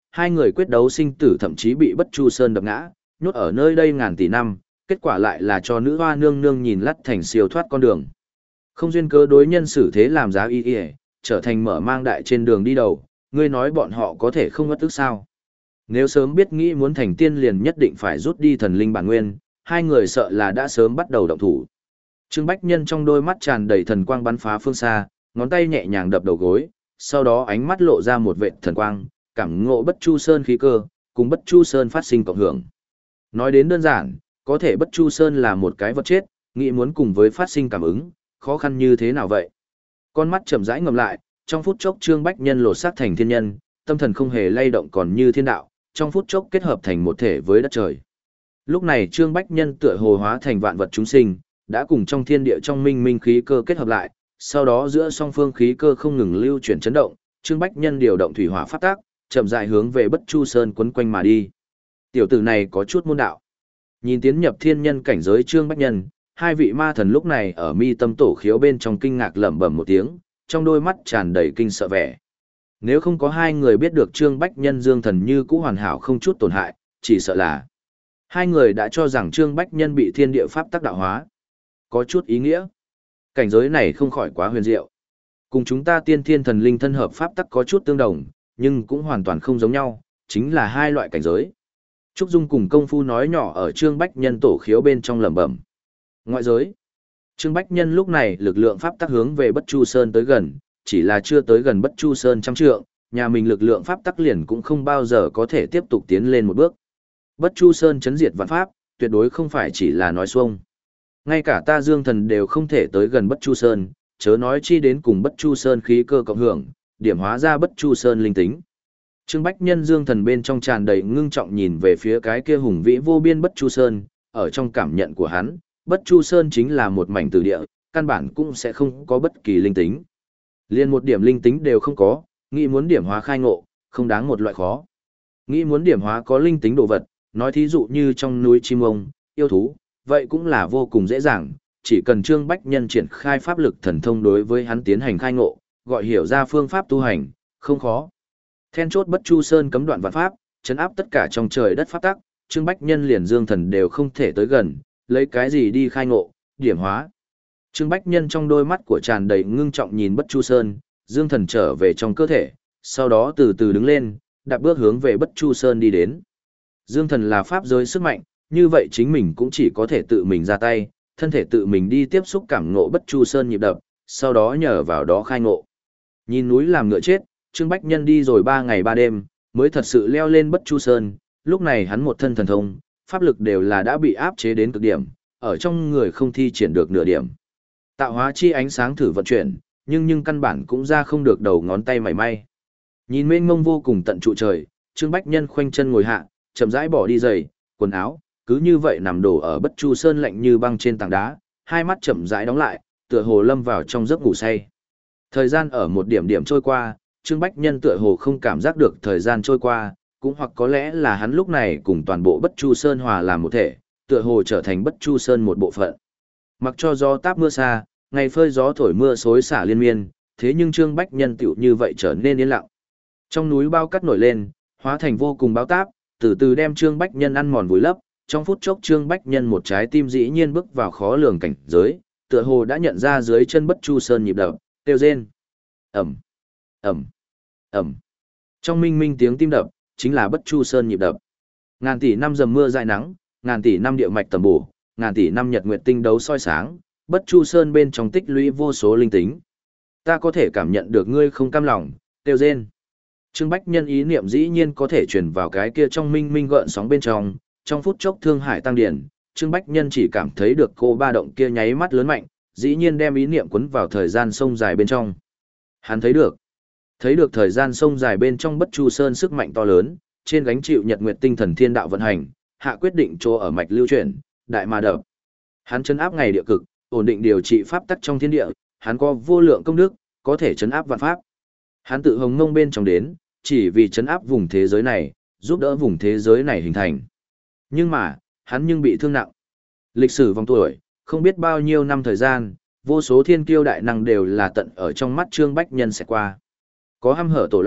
hai người quyết đấu sinh tử thậm chí bị Bất Chu Sơn đập ngã, nhốt ở nơi đây ngàn tỷ năm, kết quả lại là cho nữ hoa nương nương nhìn lắt thành siêu thoát con đường. Không duyên cớ đối nhân xử thế làm giá y y, trở thành mở mang đại trên đường đi đầu, ngươi nói bọn họ có thể không ngất tức sao? Nếu sớm biết nghĩ muốn thành tiên liền nhất định phải rút đi thần linh bản nguyên, hai người sợ là đã sớm bắt đầu động thủ. Trương Bách Nhân trong đôi mắt tràn đầy thần quang bắn phá phương xa, ngón tay nhẹ nhàng đập đầu gối, sau đó ánh mắt lộ ra một vệt thần quang, cảm ngộ Bất Chu Sơn khí cơ, cùng Bất Chu Sơn phát sinh cộng hưởng. Nói đến đơn giản, có thể Bất Chu Sơn là một cái vật chết, nghĩ muốn cùng với phát sinh cảm ứng, khó khăn như thế nào vậy? Con mắt chậm rãi ngầm lại, trong phút chốc Trương Bách Nhân lột xác thành thiên nhân, tâm thần không hề lay động còn như thiên đạo, trong phút chốc kết hợp thành một thể với đất trời. Lúc này Trương Bách Nhân tựa hồ hóa thành vạn vật chúng sinh, đã cùng trong thiên địa trong minh minh khí cơ kết hợp lại, sau đó giữa song phương khí cơ không ngừng lưu chuyển chấn động, Trương Bách Nhân điều động thủy hỏa pháp tác, chậm rãi hướng về Bất Chu Sơn quấn quanh mà đi. Tiểu tử này có chút môn đạo. Nhìn tiến nhập thiên nhân cảnh giới Trương Bách Nhân, hai vị ma thần lúc này ở mi tâm tổ khiếu bên trong kinh ngạc lẩm bẩm một tiếng, trong đôi mắt tràn đầy kinh sợ vẻ. Nếu không có hai người biết được Trương Bách Nhân Dương Thần như cũ hoàn hảo không chút tổn hại, chỉ sợ là hai người đã cho rằng Trương Bách Nhân bị thiên địa pháp tác đạo hóa. Có chút ý nghĩa. Cảnh giới này không khỏi quá huyền diệu. Cùng chúng ta tiên thiên thần linh thân hợp pháp tắc có chút tương đồng, nhưng cũng hoàn toàn không giống nhau, chính là hai loại cảnh giới. Trúc Dung cùng công phu nói nhỏ ở Trương Bách Nhân tổ khiếu bên trong lẩm bẩm. Ngoại giới. Trương Bách Nhân lúc này lực lượng pháp tắc hướng về Bất Chu Sơn tới gần, chỉ là chưa tới gần Bất Chu Sơn trăm trượng, nhà mình lực lượng pháp tắc liền cũng không bao giờ có thể tiếp tục tiến lên một bước. Bất Chu Sơn chấn diệt vạn pháp, tuyệt đối không phải chỉ là nói xuông. Ngay cả ta Dương Thần đều không thể tới gần Bất Chu Sơn, chớ nói chi đến cùng Bất Chu Sơn khí cơ cộng hưởng, điểm hóa ra Bất Chu Sơn linh tính. Trương Bách Nhân Dương Thần bên trong tràn đầy ngưng trọng nhìn về phía cái kia hùng vĩ vô biên Bất Chu Sơn, ở trong cảm nhận của hắn, Bất Chu Sơn chính là một mảnh tử địa, căn bản cũng sẽ không có bất kỳ linh tính. Liên một điểm linh tính đều không có, nghĩ muốn điểm hóa khai ngộ, không đáng một loại khó. Nghĩ muốn điểm hóa có linh tính đồ vật, nói thí dụ như trong núi chim ông, yêu thú, vậy cũng là vô cùng dễ dàng, chỉ cần Trương Bách Nhân triển khai pháp lực thần thông đối với hắn tiến hành khai ngộ, gọi hiểu ra phương pháp tu hành, không khó. Then chốt Bất Chu Sơn cấm đoạn vạn pháp, chấn áp tất cả trong trời đất pháp tắc, Trương Bách Nhân liền Dương Thần đều không thể tới gần, lấy cái gì đi khai ngộ, điểm hóa. Trương Bách Nhân trong đôi mắt của tràn đầy ngưng trọng nhìn Bất Chu Sơn, Dương Thần trở về trong cơ thể, sau đó từ từ đứng lên, đạp bước hướng về Bất Chu Sơn đi đến. Dương Thần là pháp giới sức mạnh, như vậy chính mình cũng chỉ có thể tự mình ra tay, thân thể tự mình đi tiếp xúc cảm ngộ Bất Chu Sơn nhịp đập, sau đó nhờ vào đó khai ngộ. Nhìn núi làm ngựa chết, Trương Bách Nhân đi rồi ba ngày ba đêm, mới thật sự leo lên Bất Chu Sơn, lúc này hắn một thân thần thông, pháp lực đều là đã bị áp chế đến cực điểm, ở trong người không thi triển được nửa điểm. Tạo hóa chi ánh sáng thử vận chuyển, nhưng nhưng căn bản cũng ra không được đầu ngón tay mảy may. Nhìn mênh mông vô cùng tận trụ trời, Trương Bách Nhân khoanh chân ngồi hạ, chậm rãi bỏ đi giày, quần áo, cứ như vậy nằm đổ ở Bất Chu Sơn lạnh như băng trên tảng đá, hai mắt chậm rãi đóng lại, tựa hồ lâm vào trong giấc ngủ say. Thời gian ở một điểm điểm trôi qua, Trương Bách Nhân tựa hồ không cảm giác được thời gian trôi qua, cũng hoặc có lẽ là hắn lúc này cùng toàn bộ Bất Chu Sơn hòa làm một thể, tựa hồ trở thành Bất Chu Sơn một bộ phận. Mặc cho gió táp mưa xa, ngày phơi gió thổi mưa xối xả liên miên, thế nhưng Trương Bách Nhân tựu như vậy trở nên yên lặng. Trong núi bao cát nổi lên, hóa thành vô cùng báo táp, từ từ đem Trương Bách Nhân ăn mòn vùi lấp, trong phút chốc Trương Bách Nhân một trái tim dĩ nhiên bước vào khó lường cảnh giới, tựa hồ đã nhận ra dưới chân Bất Chu Sơn nhịp đập, kêu rên. Ầm, ầm, ầm. Trong minh minh tiếng tim đập, chính là Bất Chu Sơn nhịp đập. Ngàn tỷ năm dầm mưa dại nắng, ngàn tỷ năm địa mạch tầm bổ, ngàn tỷ năm nhật nguyệt tinh đấu soi sáng, Bất Chu Sơn bên trong tích lũy vô số linh tính. Ta có thể cảm nhận được ngươi không cam lòng, kêu rên. Trương Bách Nhân ý niệm dĩ nhiên có thể truyền vào cái kia trong minh minh gợn sóng bên trong, trong phút chốc thương hải tăng điển, Trương Bách Nhân chỉ cảm thấy được cô ba động kia nháy mắt lớn mạnh, dĩ nhiên đem ý niệm cuốn vào thời gian sông dài bên trong. Hắn thấy được, thấy được thời gian sông dài bên trong Bất Chu Sơn sức mạnh to lớn, trên gánh chịu nhật nguyệt tinh thần thiên đạo vận hành, hạ quyết định chỗ ở mạch lưu chuyển, đại mà đập. Hắn trấn áp ngày địa cực, ổn định điều trị pháp tắc trong thiên địa, hắn có vô lượng công đức, có thể trấn áp vạn pháp. Hắn tự hồng ngông bên trong đến, chỉ vì trấn áp vùng thế giới này, giúp đỡ vùng thế giới này hình thành. Nhưng mà, hắn nhưng bị thương nặng. Lịch sử vòng tuổi, không biết bao nhiêu năm thời gian, vô số thiên kiêu đại năng đều là tận ở trong mắt Trương Bách Nhân sẽ qua. Có hăm hở tổ long,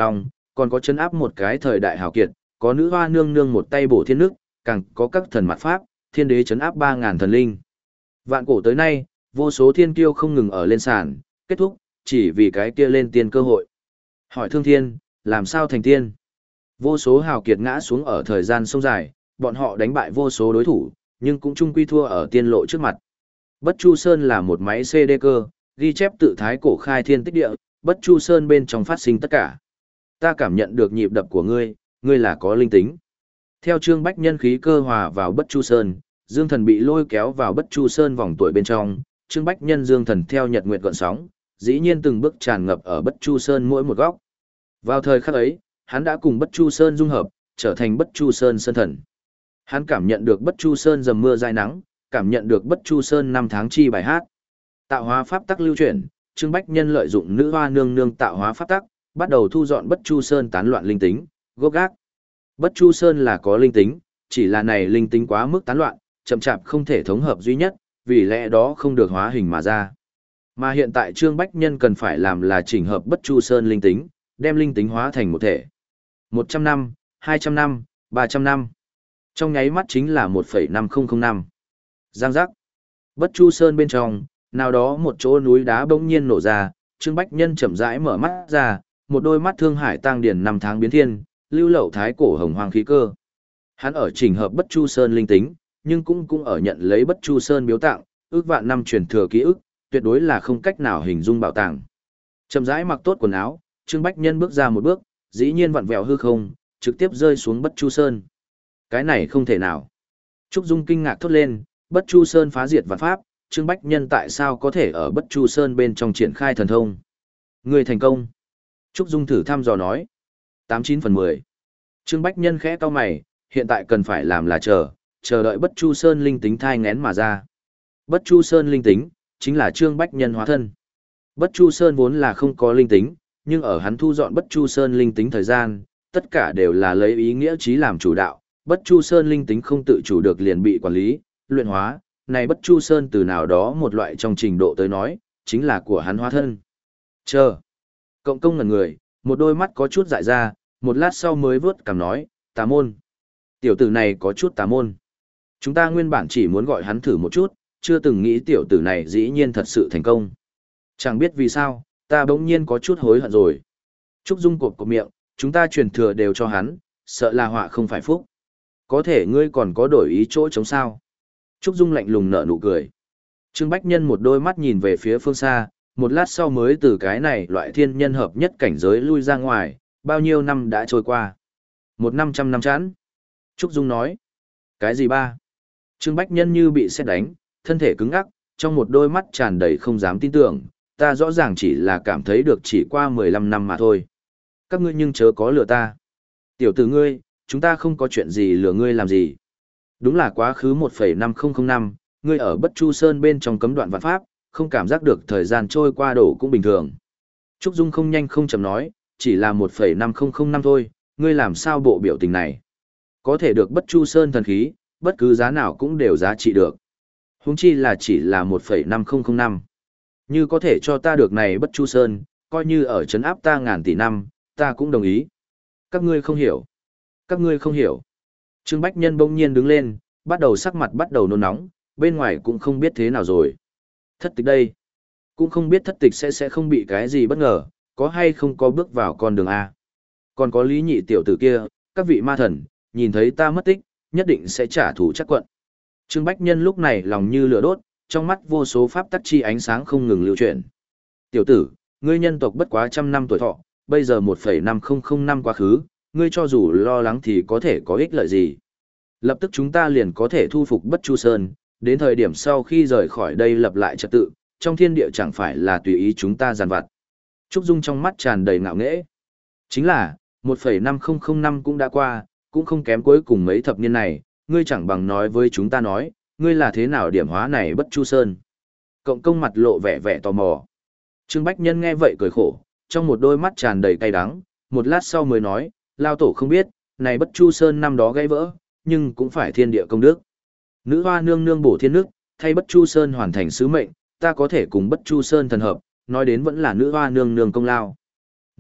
còn có chân áp một cái thời đại hào kiệt, có nữ hoa nương nương một tay bổ thiên nước, càng có các thần mặt pháp, thiên đế chấn áp ba ngàn thần linh. Vạn cổ tới nay, vô số thiên kiêu không ngừng ở lên sàn, kết thúc, chỉ vì cái kia lên tiên cơ hội. Hỏi thương thiên, làm sao thành tiên? Vô số hào kiệt ngã xuống ở thời gian sông dài, bọn họ đánh bại vô số đối thủ, nhưng cũng chung quy thua ở tiên lộ trước mặt. Bất Chu Sơn là một máy xê đê cơ, ghi chép tự thái cổ khai thiên tích địa, Bất Chu Sơn bên trong phát sinh tất cả. Ta cảm nhận được nhịp đập của ngươi, ngươi là có linh tính. Theo Trương Bách Nhân khí cơ hòa vào Bất Chu Sơn, Dương Thần bị lôi kéo vào Bất Chu Sơn vòng tuổi bên trong, Trương Bách Nhân Dương Thần theo nhật nguyệt gợn sóng, dĩ nhiên từng bước tràn ngập ở Bất Chu Sơn mỗi một góc. Vào thời khắc ấy, hắn đã cùng Bất Chu Sơn dung hợp, trở thành Bất Chu Sơn Sơn Thần. Hắn cảm nhận được Bất Chu Sơn dầm mưa dãi nắng, cảm nhận được Bất Chu Sơn năm tháng chi bài hát. Tạo hóa pháp tắc lưu chuyển, Trương Bách Nhân lợi dụng nữ hoa nương nương tạo hóa pháp tắc, bắt đầu thu dọn Bất Chu Sơn tán loạn linh tính, gốc gác. Bất Chu Sơn là có linh tính, chỉ là này linh tính quá mức tán loạn, chậm chạp không thể thống hợp duy nhất, vì lẽ đó không được hóa hình mà ra. Mà hiện tại Trương Bách Nhân cần phải làm là chỉnh hợp Bất Chu Sơn linh tính, đem linh tính hóa thành một thể. một trăm năm, hai trăm năm, ba trăm năm. Trong nháy mắt chính là một phẩy năm không không năm. Giang giác. Bất Chu Sơn bên trong, nào đó một chỗ núi đá bỗng nhiên nổ ra, Trương Bách Nhân chậm rãi mở mắt ra, một đôi mắt thương hải tăng điển năm tháng biến thiên, lưu lậu thái cổ hồng hoang khí cơ. Hắn ở chỉnh hợp Bất Chu Sơn linh tính, nhưng cũng cũng ở nhận lấy Bất Chu Sơn biếu tặng, ước vạn năm truyền thừa ký ức, tuyệt đối là không cách nào hình dung bảo tàng. Chậm rãi mặc tốt quần áo, Trương Bách Nhân bước ra một bước, dĩ nhiên vặn vẹo hư không, trực tiếp rơi xuống Bất Chu Sơn. Cái này không thể nào. Trúc Dung kinh ngạc thốt lên, Bất Chu Sơn phá diệt vạn pháp, Trương Bách Nhân tại sao có thể ở Bất Chu Sơn bên trong triển khai thần thông? Người thành công. Trúc Dung thử thăm dò nói. tám chín phần mười. Trương Bách Nhân khẽ cau mày, hiện tại cần phải làm là chờ, chờ đợi Bất Chu Sơn linh tính thai ngén mà ra. Bất Chu Sơn linh tính, chính là Trương Bách Nhân hóa thân. Bất Chu Sơn vốn là không có linh tính, nhưng ở hắn thu dọn Bất Chu Sơn linh tính thời gian, tất cả đều là lấy ý nghĩa chí làm chủ đạo. Bất Chu Sơn linh tính không tự chủ được liền bị quản lý, luyện hóa, này Bất Chu Sơn từ nào đó một loại trong trình độ tới nói, chính là của hắn hóa thân. Chờ. Cộng công ngẩn người, một đôi mắt có chút dại ra, một lát sau mới vớt cằm nói, tà môn. Tiểu tử này có chút tà môn. Chúng ta nguyên bản chỉ muốn gọi hắn thử một chút, chưa từng nghĩ tiểu tử này dĩ nhiên thật sự thành công. Chẳng biết vì sao, ta bỗng nhiên có chút hối hận rồi. Trúc Dung cộp cộp miệng, chúng ta truyền thừa đều cho hắn, sợ là họa không phải phúc. Có thể ngươi còn có đổi ý chỗ chống sao. Trúc Dung lạnh lùng nở nụ cười. Trương Bách Nhân một đôi mắt nhìn về phía phương xa, một lát sau mới từ cái này loại thiên nhân hợp nhất cảnh giới lui ra ngoài, bao nhiêu năm đã trôi qua. Một năm trăm năm chán. Trúc Dung nói. Cái gì ba? Trương Bách Nhân như bị sét đánh, thân thể cứng ngắc, trong một đôi mắt tràn đầy không dám tin tưởng, ta rõ ràng chỉ là cảm thấy được chỉ qua mười lăm năm mà thôi. Các ngươi nhưng chớ có lừa ta. Tiểu tử ngươi, chúng ta không có chuyện gì lừa ngươi làm gì. Đúng là quá khứ một phẩy năm không không năm, ngươi ở Bất Chu Sơn bên trong cấm đoạn vạn pháp, không cảm giác được thời gian trôi qua đổ cũng bình thường. Trúc Dung không nhanh không chậm nói, chỉ là một phẩy năm không không năm thôi, ngươi làm sao bộ biểu tình này. Có thể được Bất Chu Sơn thần khí, bất cứ giá nào cũng đều giá trị được. Huống chi là chỉ là một phẩy năm không không năm. Như có thể cho ta được này Bất Chu Sơn, coi như ở trấn áp ta ngàn tỷ năm, ta cũng đồng ý. Các ngươi không hiểu. Các ngươi không hiểu. Trương Bách Nhân bỗng nhiên đứng lên, bắt đầu sắc mặt bắt đầu nôn nóng, bên ngoài cũng không biết thế nào rồi. Thất tịch đây. Cũng không biết thất tịch sẽ sẽ không bị cái gì bất ngờ, có hay không có bước vào con đường A. Còn có Lý Nhị tiểu tử kia, các vị ma thần, nhìn thấy ta mất tích, nhất định sẽ trả thù chắc quận. Trương Bách Nhân lúc này lòng như lửa đốt, trong mắt vô số pháp tắc chi ánh sáng không ngừng lưu chuyển. Tiểu tử, ngươi nhân tộc bất quá trăm năm tuổi thọ, bây giờ một phẩy năm không không năm quá khứ, ngươi cho dù lo lắng thì có thể có ích lợi gì. Lập tức chúng ta liền có thể thu phục Bất Chu Sơn, đến thời điểm sau khi rời khỏi đây lập lại trật tự, trong thiên địa chẳng phải là tùy ý chúng ta giàn vặt. Trúc Dung trong mắt tràn đầy ngạo nghễ. Chính là, một phẩy năm không không năm cũng đã qua, cũng không kém cuối cùng mấy thập niên này, ngươi chẳng bằng nói với chúng ta nói, ngươi là thế nào điểm hóa này Bất Chu Sơn. Cộng công mặt lộ vẻ vẻ tò mò. Trương Bách Nhân nghe vậy cười khổ, trong một đôi mắt tràn đầy cay đắng, một lát sau mới nói, lao tổ không biết, này Bất Chu Sơn năm đó gãy vỡ, nhưng cũng phải thiên địa công đức. Nữ hoa nương nương bổ thiên nước, thay Bất Chu Sơn hoàn thành sứ mệnh, ta có thể cùng Bất Chu Sơn thần hợp, nói đến vẫn là nữ hoa nương nương công lao.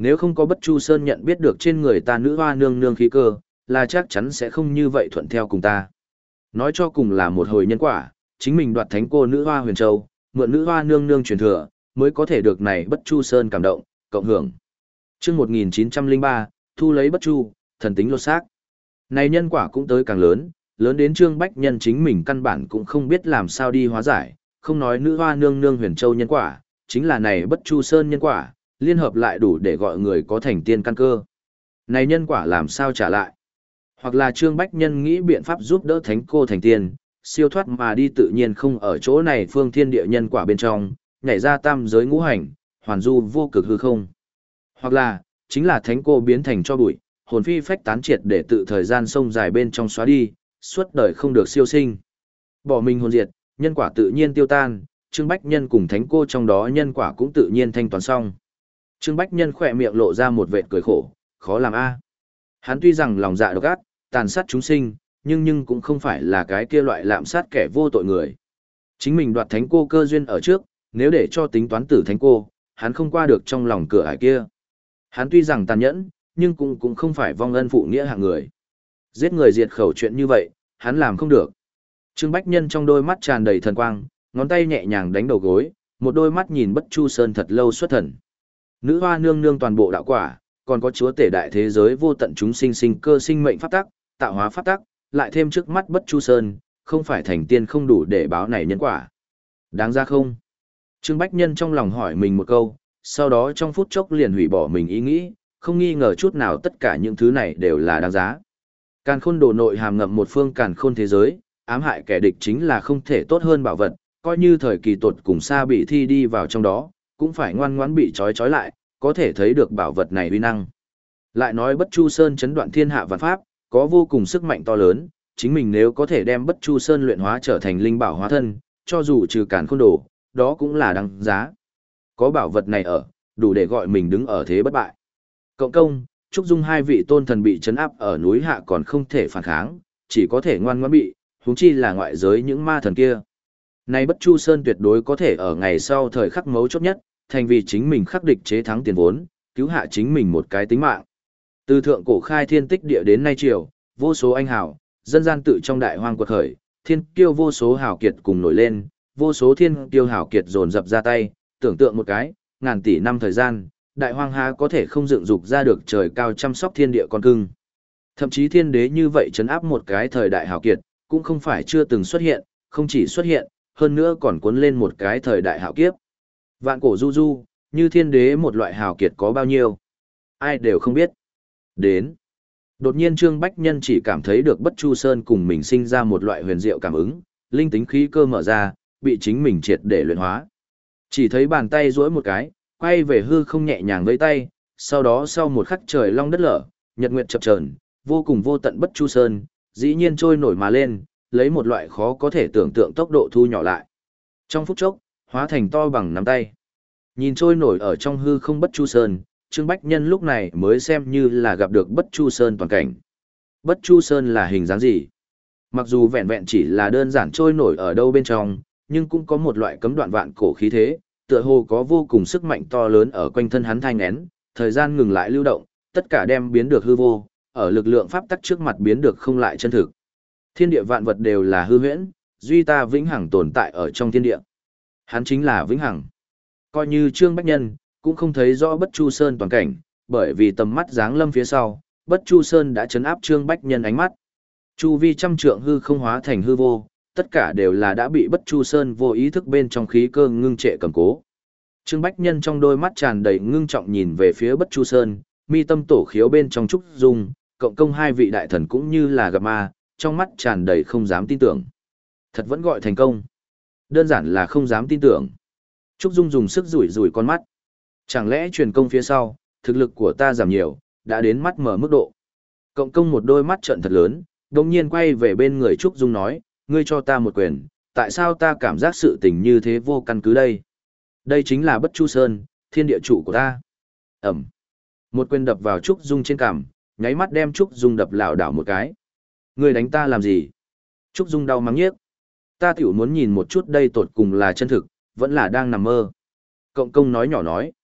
Nếu không có Bất Chu Sơn nhận biết được trên người ta nữ hoa nương nương khí cơ, là chắc chắn sẽ không như vậy thuận theo cùng ta. Nói cho cùng là một hồi nhân quả, chính mình đoạt thánh cô nữ hoa huyền châu, mượn nữ hoa nương nương truyền thừa, mới có thể được này Bất Chu Sơn cảm động, cộng hưởng. Chương một nghìn chín trăm lẻ ba, thu lấy Bất Chu, thần tính lột xác. Này nhân quả cũng tới càng lớn, lớn đến Trương Bách Nhân chính mình căn bản cũng không biết làm sao đi hóa giải, không nói nữ hoa nương nương huyền châu nhân quả, chính là này Bất Chu Sơn nhân quả, liên hợp lại đủ để gọi người có thành tiên căn cơ. Này nhân quả làm sao trả lại? Hoặc là Trương Bách Nhân nghĩ biện pháp giúp đỡ thánh cô thành tiên, siêu thoát mà đi tự nhiên không ở chỗ này phương thiên địa nhân quả bên trong, nhảy ra tam giới ngũ hành, hoàn du vô cực hư không. Hoặc là, chính là thánh cô biến thành cho bụi, hồn phi phách tán triệt để tự thời gian sông dài bên trong xóa đi, suốt đời không được siêu sinh. Bỏ mình hồn diệt, nhân quả tự nhiên tiêu tan, Trương Bách Nhân cùng thánh cô trong đó nhân quả cũng tự nhiên thanh toán xong. Trương Bách Nhân khỏe miệng lộ ra một vệt cười khổ, khó làm a. Hắn tuy rằng lòng dạ độc ác, tàn sát chúng sinh, nhưng nhưng cũng không phải là cái kia loại lạm sát kẻ vô tội người. Chính mình đoạt thánh cô cơ duyên ở trước, nếu để cho tính toán tử thánh cô, hắn không qua được trong lòng cửa ải kia. Hắn tuy rằng tàn nhẫn, nhưng cũng cũng không phải vong ân phụ nghĩa hạng người. Giết người diệt khẩu chuyện như vậy, hắn làm không được. Trương Bách Nhân trong đôi mắt tràn đầy thần quang, ngón tay nhẹ nhàng đánh đầu gối, một đôi mắt nhìn Bất Chu Sơn thật lâu xuất thần. Nữ hoa nương nương toàn bộ đạo quả, còn có chúa tể đại thế giới vô tận chúng sinh sinh cơ sinh mệnh pháp tắc, tạo hóa pháp tắc, lại thêm trước mắt Bất Chu Sơn, không phải thành tiên không đủ để báo này nhân quả. Đáng ra không? Trương Bách Nhân trong lòng hỏi mình một câu, sau đó trong phút chốc liền hủy bỏ mình ý nghĩ, không nghi ngờ chút nào tất cả những thứ này đều là đáng giá. Càn khôn đồ nội hàm ngậm một phương càn khôn thế giới, ám hại kẻ địch chính là không thể tốt hơn bảo vật, coi như thời kỳ tột cùng xa bị thi đi vào trong đó, cũng phải ngoan ngoãn bị trói trói lại, có thể thấy được bảo vật này uy năng. Lại nói Bất Chu Sơn chấn đoạn thiên hạ vạn pháp, có vô cùng sức mạnh to lớn, chính mình nếu có thể đem Bất Chu Sơn luyện hóa trở thành linh bảo hóa thân, cho dù trừ càn khôn đồ, đó cũng là đáng giá. Có bảo vật này ở, đủ để gọi mình đứng ở thế bất bại. Cộng công, Trúc Dung hai vị tôn thần bị trấn áp ở núi hạ còn không thể phản kháng, chỉ có thể ngoan ngoãn bị, huống chi là ngoại giới những ma thần kia. Nay Bất Chu Sơn tuyệt đối có thể ở ngày sau thời khắc mấu chốt nhất, thành vì chính mình khắc địch chế thắng tiền vốn, cứu hạ chính mình một cái tính mạng. Từ thượng cổ khai thiên tích địa đến nay triều, vô số anh hào, dân gian tự trong đại hoang quật khởi, thiên kiêu vô số hào kiệt cùng nổi lên, vô số thiên kiêu hào kiệt dồn dập ra tay, tưởng tượng một cái, ngàn tỷ năm thời gian, đại hoang há có thể không dựng dục ra được trời cao chăm sóc thiên địa con cưng. Thậm chí thiên đế như vậy trấn áp một cái thời đại hào kiệt, cũng không phải chưa từng xuất hiện, không chỉ xuất hiện, hơn nữa còn cuốn lên một cái thời đại hào kiếp. Vạn cổ du du, như thiên đế một loại hào kiệt có bao nhiêu? Ai đều không biết. Đến. Đột nhiên Trương Bách Nhân chỉ cảm thấy được Bất Chu Sơn cùng mình sinh ra một loại huyền diệu cảm ứng, linh tính khí cơ mở ra, bị chính mình triệt để luyện hóa. Chỉ thấy bàn tay duỗi một cái, quay về hư không nhẹ nhàng vẫy tay, sau đó sau một khắc trời long đất lở, nhật nguyệt chập chờn, vô cùng vô tận Bất Chu Sơn, dĩ nhiên trôi nổi mà lên, lấy một loại khó có thể tưởng tượng tốc độ thu nhỏ lại. Trong phút chốc, hóa thành to bằng nắm tay. Nhìn trôi nổi ở trong hư không Bất Chu Sơn, Trương Bách Nhân lúc này mới xem như là gặp được Bất Chu Sơn toàn cảnh. Bất Chu Sơn là hình dáng gì? Mặc dù vẹn vẹn chỉ là đơn giản trôi nổi ở đâu bên trong, nhưng cũng có một loại cấm đoạn vạn cổ khí thế, tựa hồ có vô cùng sức mạnh to lớn ở quanh thân hắn thai nghén, thời gian ngừng lại lưu động, tất cả đem biến được hư vô, ở lực lượng pháp tắc trước mặt biến được không lại chân thực. Thiên địa vạn vật đều là hư huyễn, duy ta vĩnh hằng tồn tại ở trong thiên địa. Hắn chính là vĩnh hằng. Coi như Trương Bách Nhân, cũng không thấy rõ Bất Chu Sơn toàn cảnh, bởi vì tầm mắt giáng lâm phía sau, Bất Chu Sơn đã chấn áp Trương Bách Nhân ánh mắt. Chu vi trăm trượng hư không hóa thành hư vô, tất cả đều là đã bị Bất Chu Sơn vô ý thức bên trong khí cơ ngưng trệ cầm cố. Trương Bách Nhân trong đôi mắt tràn đầy ngưng trọng nhìn về phía Bất Chu Sơn, mi tâm tổ khiếu bên trong trúc dung, cộng công hai vị đại thần cũng như là gặp ma, trong mắt tràn đầy không dám tin tưởng. Thật vẫn gọi thành công. Đơn giản là không dám tin tưởng. Trúc Dung dùng sức rủi rủi con mắt. Chẳng lẽ truyền công phía sau, thực lực của ta giảm nhiều, đã đến mắt mở mức độ. Cộng công một đôi mắt trợn thật lớn, đồng nhiên quay về bên người Trúc Dung nói, ngươi cho ta một quyền, tại sao ta cảm giác sự tình như thế vô căn cứ đây? Đây chính là Bất Chu Sơn, thiên địa chủ của ta. Ẩm. Một quyền đập vào Trúc Dung trên cằm, nháy mắt đem Trúc Dung đập lảo đảo một cái. Ngươi đánh ta làm gì? Trúc Dung đau mắng nhiếc. Ta tiểu muốn nhìn một chút đây tột cùng là chân thực, vẫn là đang nằm mơ. Cộng công nói nhỏ nói.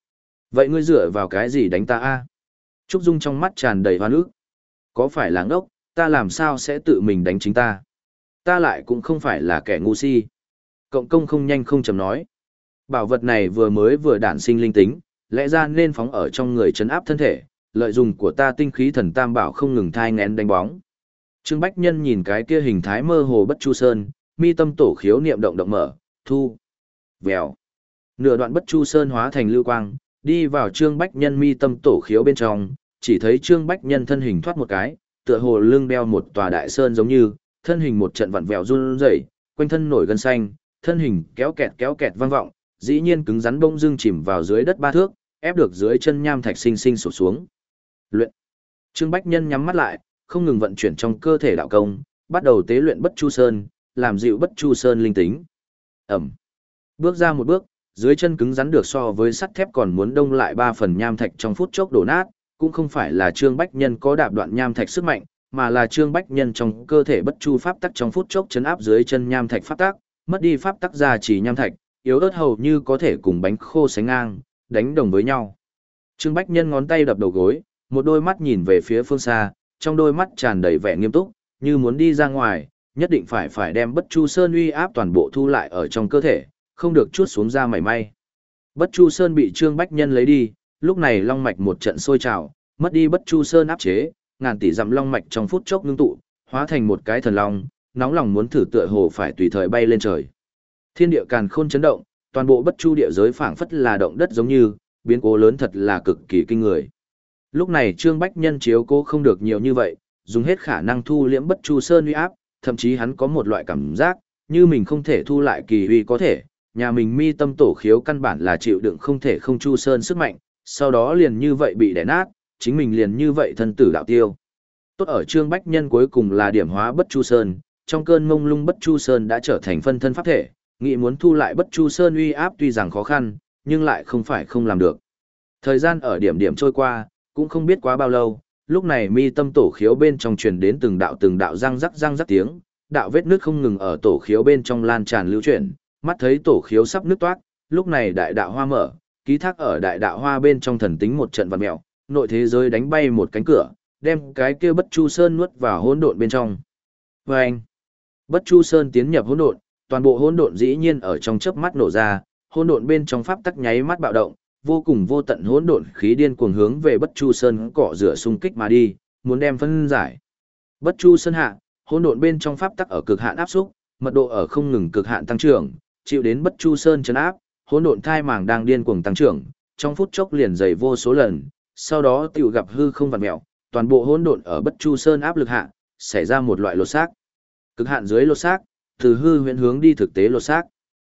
Vậy ngươi dựa vào cái gì đánh ta a? Trúc Dung trong mắt tràn đầy hoan ức. Có phải là ngốc, ta làm sao sẽ tự mình đánh chính ta? Ta lại cũng không phải là kẻ ngu si. Cộng công không nhanh không chậm nói. Bảo vật này vừa mới vừa đản sinh linh tính, lẽ ra nên phóng ở trong người trấn áp thân thể, lợi dụng của ta tinh khí thần tam bảo không ngừng thai ngén đánh bóng. Trương Bách Nhân nhìn cái kia hình thái mơ hồ bất chu sơn, mi tâm tổ khiếu niệm động động mở, thu, vèo. Nửa đoạn bất chu sơn hóa thành lưu quang, đi vào Trương Bách Nhân mi tâm tổ khiếu bên trong, chỉ thấy Trương Bách Nhân thân hình thoát một cái, tựa hồ lưng đeo một tòa đại sơn giống như, thân hình một trận vặn vẹo run rẩy, quanh thân nổi gân xanh, thân hình kéo kẹt kéo kẹt vang vọng, dĩ nhiên cứng rắn bông dưng chìm vào dưới đất ba thước, ép được dưới chân nham thạch sinh sinh sụp xuống. Luyện. Trương Bách Nhân nhắm mắt lại, không ngừng vận chuyển trong cơ thể đạo công, bắt đầu tế luyện bất chu sơn, làm dịu bất chu sơn linh tính. Ẩm. Bước ra một bước, dưới chân cứng rắn được so với sắt thép còn muốn đông lại ba phần nham thạch trong phút chốc đổ nát, cũng không phải là Trương Bách Nhân có đạp đoạn nham thạch sức mạnh, mà là Trương Bách Nhân trong cơ thể bất chu pháp tắc trong phút chốc chấn áp dưới chân nham thạch pháp tắc, mất đi pháp tắc gia trì nham thạch, yếu ớt hầu như có thể cùng bánh khô sánh ngang, đánh đồng với nhau. Trương Bách Nhân ngón tay đập đầu gối, một đôi mắt nhìn về phía phương xa, trong đôi mắt tràn đầy vẻ nghiêm túc, như muốn đi ra ngoài, nhất định phải phải đem bất chu sơn uy áp toàn bộ thu lại ở trong cơ thể, không được chuốt xuống ra mảy may. Bất chu sơn bị Trương Bách Nhân lấy đi, lúc này long mạch một trận sôi trào, mất đi bất chu sơn áp chế, ngàn tỷ dặm long mạch trong phút chốc ngưng tụ, hóa thành một cái thần long, nóng lòng muốn thử tựa hồ phải tùy thời bay lên trời. Thiên địa càn khôn chấn động, toàn bộ bất chu địa giới phảng phất là động đất giống như, biến cố lớn thật là cực kỳ kinh người. Lúc này Trương Bách Nhân chiếu cố không được nhiều như vậy, dùng hết khả năng thu liễm bất chu sơn uy áp, thậm chí hắn có một loại cảm giác, như mình không thể thu lại kỳ uy có thể, nhà mình mi tâm tổ khiếu căn bản là chịu đựng không thể không chu sơn sức mạnh, sau đó liền như vậy bị đè nát, chính mình liền như vậy thân tử đạo tiêu. Tốt ở Trương Bách Nhân cuối cùng là điểm hóa bất chu sơn, trong cơn mông lung bất chu sơn đã trở thành phân thân pháp thể, nghĩ muốn thu lại bất chu sơn uy áp tuy rằng khó khăn, nhưng lại không phải không làm được. Thời gian ở điểm điểm trôi qua, cũng không biết quá bao lâu, lúc này mi tâm tổ khiếu bên trong truyền đến từng đạo từng đạo răng rắc răng rắc tiếng, đạo vết nước không ngừng ở tổ khiếu bên trong lan tràn lưu chuyển, mắt thấy tổ khiếu sắp nứt toát, lúc này đại đạo hoa mở, ký thác ở đại đạo hoa bên trong thần tính một trận vặn mèo, nội thế giới đánh bay một cánh cửa, đem cái kia bất chu sơn nuốt vào hỗn độn bên trong. Và anh, bất chu sơn tiến nhập hỗn độn, toàn bộ hỗn độn dĩ nhiên ở trong chớp mắt nổ ra, hỗn độn bên trong pháp tắc nháy mắt bạo động, vô cùng vô tận hỗn độn khí điên cuồng hướng về bất chu sơn cọ rửa xung kích mà đi, muốn đem phân giải. Bất chu sơn hạ, hỗn độn bên trong pháp tắc ở cực hạn áp xúc, mật độ ở không ngừng cực hạn tăng trưởng, chịu đến bất chu sơn chấn áp, hỗn độn thai màng đang điên cuồng tăng trưởng, trong phút chốc liền dày vô số lần, sau đó tiểu gặp hư không vặn mèo, toàn bộ hỗn độn ở bất chu sơn áp lực hạ, xảy ra một loại lột xác. Cực hạn dưới lột xác, từ hư huyễn hướng đi thực tế lột xác.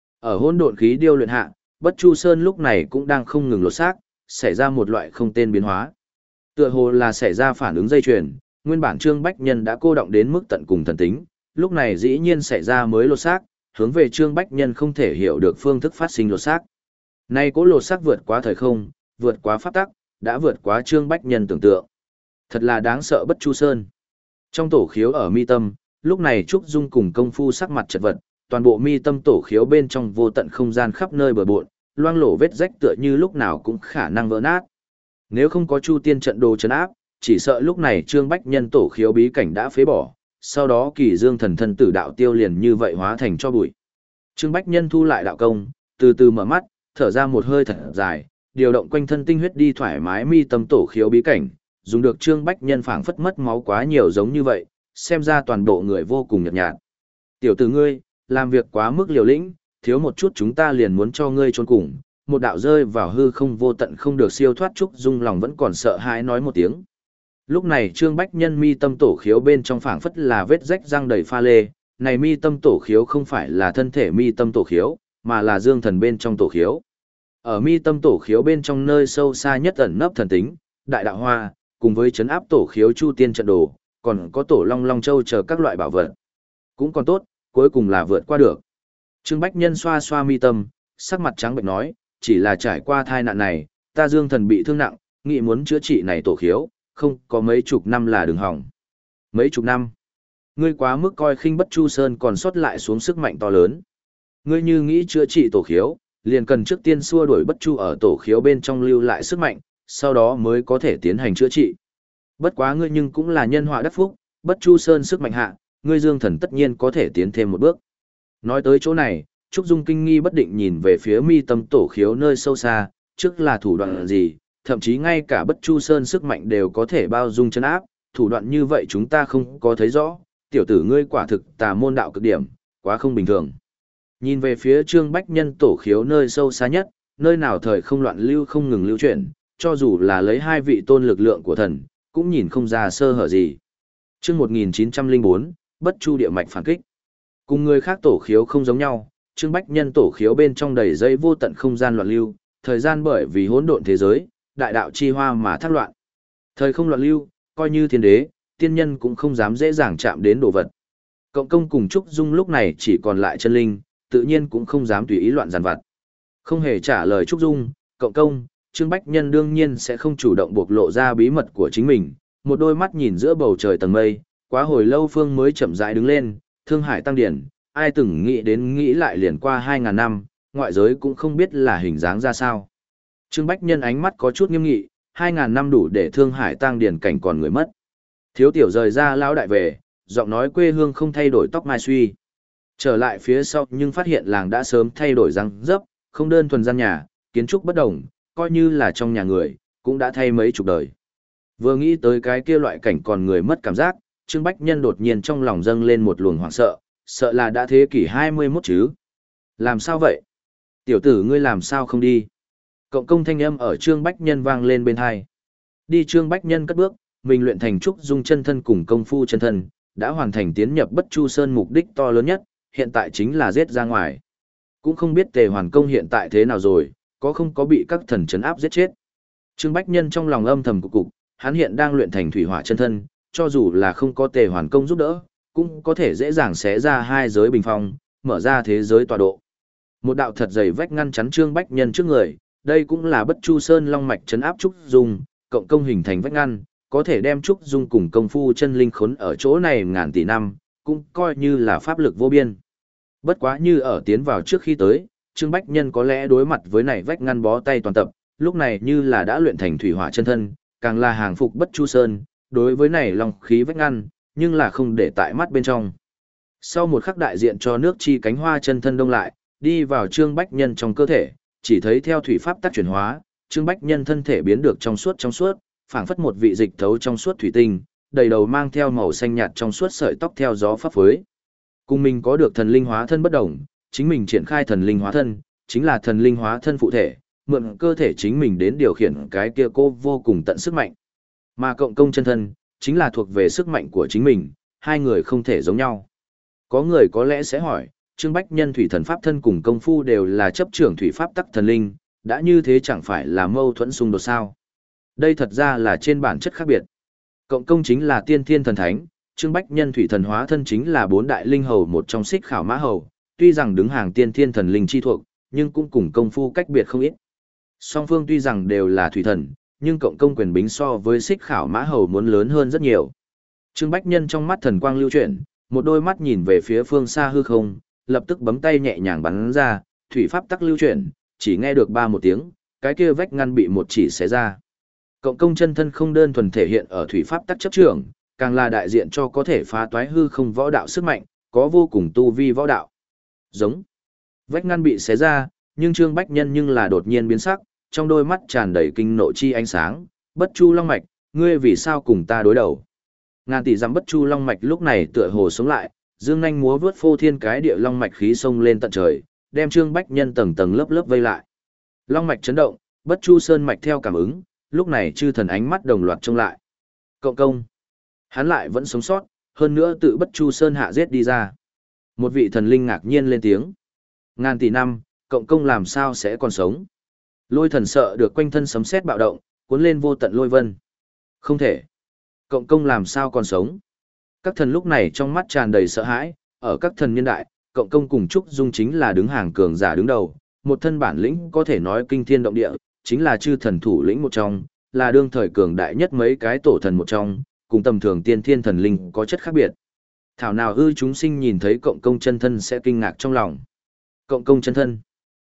Ở hỗn độn khí điêu luyện hạ, bất chu sơn lúc này cũng đang không ngừng lột xác, xảy ra một loại không tên biến hóa. Tựa hồ là xảy ra phản ứng dây chuyền, nguyên bản Trương Bách Nhân đã cô động đến mức tận cùng thần tính, lúc này dĩ nhiên xảy ra mới lột xác, hướng về Trương Bách Nhân không thể hiểu được phương thức phát sinh lột xác. Nay cố lột xác vượt quá thời không, vượt quá pháp tắc, đã vượt quá Trương Bách Nhân tưởng tượng. Thật là đáng sợ bất chu sơn. Trong tổ khiếu ở mi tâm, lúc này Trúc Dung cùng công phu sắc mặt chật vật, toàn bộ mi tâm tổ khiếu bên trong vô tận không gian khắp nơi bờ bộn, loang lổ vết rách tựa như lúc nào cũng khả năng vỡ nát. Nếu không có Chu Tiên trận đồ trấn áp, chỉ sợ lúc này Trương Bách Nhân tổ khiếu bí cảnh đã phế bỏ, sau đó Kỳ Dương thần thân tử đạo tiêu liền như vậy hóa thành cho bụi. Trương Bách Nhân thu lại đạo công, từ từ mở mắt, thở ra một hơi thật dài, điều động quanh thân tinh huyết đi thoải mái mi tâm tổ khiếu bí cảnh, dùng được Trương Bách Nhân phảng phất mất máu quá nhiều giống như vậy, xem ra toàn bộ người vô cùng nhợt nhạt. Tiểu tử ngươi, làm việc quá mức liều lĩnh, thiếu một chút chúng ta liền muốn cho ngươi trốn cùng, một đạo rơi vào hư không vô tận không được siêu thoát. Trúc Dung lòng vẫn còn sợ hãi nói một tiếng. Lúc này Trương Bách Nhân mi tâm tổ khiếu bên trong phảng phất là vết rách răng đầy pha lê, này mi tâm tổ khiếu không phải là thân thể mi tâm tổ khiếu, mà là dương thần bên trong tổ khiếu. Ở mi tâm tổ khiếu bên trong nơi sâu xa nhất ẩn nấp thần tính, đại đạo hoa, cùng với chấn áp tổ khiếu Chu Tiên trận đồ, còn có tổ Long Long Châu chờ các loại bảo vật. Cũng còn tốt, cuối cùng là vượt qua được. Trương Bách Nhân xoa xoa mi tâm, sắc mặt trắng bệnh nói, chỉ là trải qua tai nạn này, ta dương thần bị thương nặng, nghĩ muốn chữa trị này tổ khiếu, không có mấy chục năm là đừng hỏng. Mấy chục năm? Ngươi quá mức coi khinh bất chu sơn còn sót lại xuống sức mạnh to lớn. Ngươi như nghĩ chữa trị tổ khiếu, liền cần trước tiên xua đuổi bất chu ở tổ khiếu bên trong lưu lại sức mạnh, sau đó mới có thể tiến hành chữa trị. Bất quá ngươi nhưng cũng là nhân họa đắc phúc, bất chu sơn sức mạnh hạ, ngươi dương thần tất nhiên có thể tiến thêm một bước. Nói tới chỗ này, Trúc Dung kinh nghi bất định nhìn về phía mi tâm tổ khiếu nơi sâu xa, trước là thủ đoạn gì, thậm chí ngay cả bất chu sơn sức mạnh đều có thể bao dung chân áp, thủ đoạn như vậy chúng ta không có thấy rõ, tiểu tử ngươi quả thực tà môn đạo cực điểm, quá không bình thường. Nhìn về phía Trương Bách Nhân tổ khiếu nơi sâu xa nhất, nơi nào thời không loạn lưu không ngừng lưu chuyển, cho dù là lấy hai vị tôn lực lượng của thần, cũng nhìn không ra sơ hở gì. Chương một nghìn chín trăm lẻ bốn, Bất Chu địa mạch phản kích. Cùng người khác tổ khiếu không giống nhau, Trương Bách Nhân tổ khiếu bên trong đầy dây vô tận không gian loạn lưu, thời gian bởi vì hỗn độn thế giới, đại đạo chi hoa mà thác loạn. Thời không loạn lưu, coi như thiên đế, tiên nhân cũng không dám dễ dàng chạm đến đồ vật. Cộng công cùng Trúc Dung lúc này chỉ còn lại chân linh, tự nhiên cũng không dám tùy ý loạn giàn vặt. Không hề trả lời Trúc Dung, cộng công, Trương Bách Nhân đương nhiên sẽ không chủ động bộc lộ ra bí mật của chính mình, một đôi mắt nhìn giữa bầu trời tầng mây, quá hồi lâu phương mới chậm rãi đứng lên, Thương Hải tăng điển, ai từng nghĩ đến nghĩ lại liền qua hai ngàn năm, ngoại giới cũng không biết là hình dáng ra sao. Trương Bách Nhân ánh mắt có chút nghiêm nghị, hai ngàn năm đủ để Thương Hải tăng điển cảnh còn người mất. Thiếu tiểu rời ra lão đại về, giọng nói quê hương không thay đổi tóc mai suy. Trở lại phía sau nhưng phát hiện làng đã sớm thay đổi răng dấp, không đơn thuần gian nhà, kiến trúc bất đồng, coi như là trong nhà người, cũng đã thay mấy chục đời. Vừa nghĩ tới cái kia loại cảnh còn người mất cảm giác, Trương Bách Nhân đột nhiên trong lòng dâng lên một luồng hoảng sợ, sợ là đã thế kỷ hai mươi mốt chứ. Làm sao vậy? Tiểu tử ngươi làm sao không đi? Cộng công thanh âm ở Trương Bách Nhân vang lên bên hai. Đi Trương Bách Nhân cất bước, mình luyện thành trúc dung chân thân cùng công phu chân thân, đã hoàn thành tiến nhập Bất Chu Sơn mục đích to lớn nhất, hiện tại chính là giết ra ngoài. Cũng không biết Tề Hoàn Công hiện tại thế nào rồi, có không có bị các thần trấn áp giết chết. Trương Bách Nhân trong lòng âm thầm cục cục, hắn hiện đang luyện thành thủy hỏa chân thân, cho dù là không có Tề Hoàn Công giúp đỡ, cũng có thể dễ dàng xé ra hai giới bình phong, mở ra thế giới tọa độ. Một đạo thật dày vách ngăn chắn Trương Bách Nhân trước người, đây cũng là Bất Chu Sơn long mạch trấn áp trúc dung, cộng công hình thành vách ngăn, có thể đem trúc dung cùng công phu chân linh khốn ở chỗ này ngàn tỷ năm, cũng coi như là pháp lực vô biên. Bất quá như ở tiến vào trước khi tới, Trương Bách Nhân có lẽ đối mặt với này vách ngăn bó tay toàn tập, lúc này như là đã luyện thành thủy hỏa chân thân, càng là hàng phục Bất Chu Sơn, đối với này long khí vách ngăn, nhưng là không để tại mắt bên trong. Sau một khắc đại diện cho nước chi cánh hoa chân thân đông lại, đi vào Trương Bách Nhân trong cơ thể, chỉ thấy theo thủy pháp tắc chuyển hóa, Trương Bách Nhân thân thể biến được trong suốt trong suốt, phảng phất một vị dịch thấu trong suốt thủy tinh, đầy đầu mang theo màu xanh nhạt trong suốt sợi tóc theo gió phấp phới. Cùng mình có được thần linh hóa thân bất đồng, chính mình triển khai thần linh hóa thân, chính là thần linh hóa thân phụ thể, mượn cơ thể chính mình đến điều khiển cái kia cô vô cùng tận sức mạnh. Mà cộng công chân thân, chính là thuộc về sức mạnh của chính mình, hai người không thể giống nhau. Có người có lẽ sẽ hỏi, Trương Bách Nhân thủy thần pháp thân cùng công phu đều là chấp trưởng thủy pháp tắc thần linh, đã như thế chẳng phải là mâu thuẫn xung đột sao? Đây thật ra là trên bản chất khác biệt. Cộng công chính là tiên thiên thần thánh, Trương Bách Nhân thủy thần hóa thân chính là bốn đại linh hầu một trong Xích Khảo Mã Hầu, tuy rằng đứng hàng tiên thiên thần linh chi thuộc, nhưng cũng cùng công phu cách biệt không ít. Song phương tuy rằng đều là thủy thần, nhưng cộng công quyền bính so với Xích Khảo Mã Hầu muốn lớn hơn rất nhiều. Trương Bách Nhân trong mắt thần quang lưu chuyển, một đôi mắt nhìn về phía phương xa hư không, lập tức bấm tay nhẹ nhàng bắn ra, thủy pháp tắc lưu chuyển, chỉ nghe được ba một tiếng, cái kia vách ngăn bị một chỉ xé ra. Cộng công chân thân không đơn thuần thể hiện ở thủy pháp tắc chấp trưởng, càng là đại diện cho có thể phá toái hư không võ đạo sức mạnh, có vô cùng tu vi võ đạo. Giống. Vách ngăn bị xé ra, nhưng Trương Bách Nhân nhưng là đột nhiên biến sắc, trong đôi mắt tràn đầy kinh nộ chi ánh sáng, Bất Chu Long mạch, ngươi vì sao cùng ta đối đầu? Ngàn tỷ dặm Bất Chu Long mạch lúc này tựa hồ sống lại, dương nhanh múa vướt phô thiên cái địa long mạch khí sông lên tận trời, đem Trương Bách Nhân tầng tầng lớp lớp vây lại. Long mạch chấn động, Bất Chu Sơn mạch theo cảm ứng, lúc này chư thần ánh mắt đồng loạt trông lại. Cộng công, hắn lại vẫn sống sót, hơn nữa tự Bất Chu Sơn hạ giết đi ra. Một vị thần linh ngạc nhiên lên tiếng. Ngàn tỷ năm, cộng công làm sao sẽ còn sống? Lôi thần sợ được quanh thân sấm sét bạo động, cuốn lên vô tận lôi vân. Không thể. Cộng công làm sao còn sống? Các thần lúc này trong mắt tràn đầy sợ hãi, ở các thần niên đại, cộng công cùng Trúc Dung chính là đứng hàng cường giả đứng đầu, một thân bản lĩnh có thể nói kinh thiên động địa, chính là chư thần thủ lĩnh một trong, là đương thời cường đại nhất mấy cái tổ thần một trong, cùng tầm thường tiên thiên thần linh có chất khác biệt. Thảo nào ư chúng sinh nhìn thấy cộng công chân thân sẽ kinh ngạc trong lòng. Cộng công chân thân.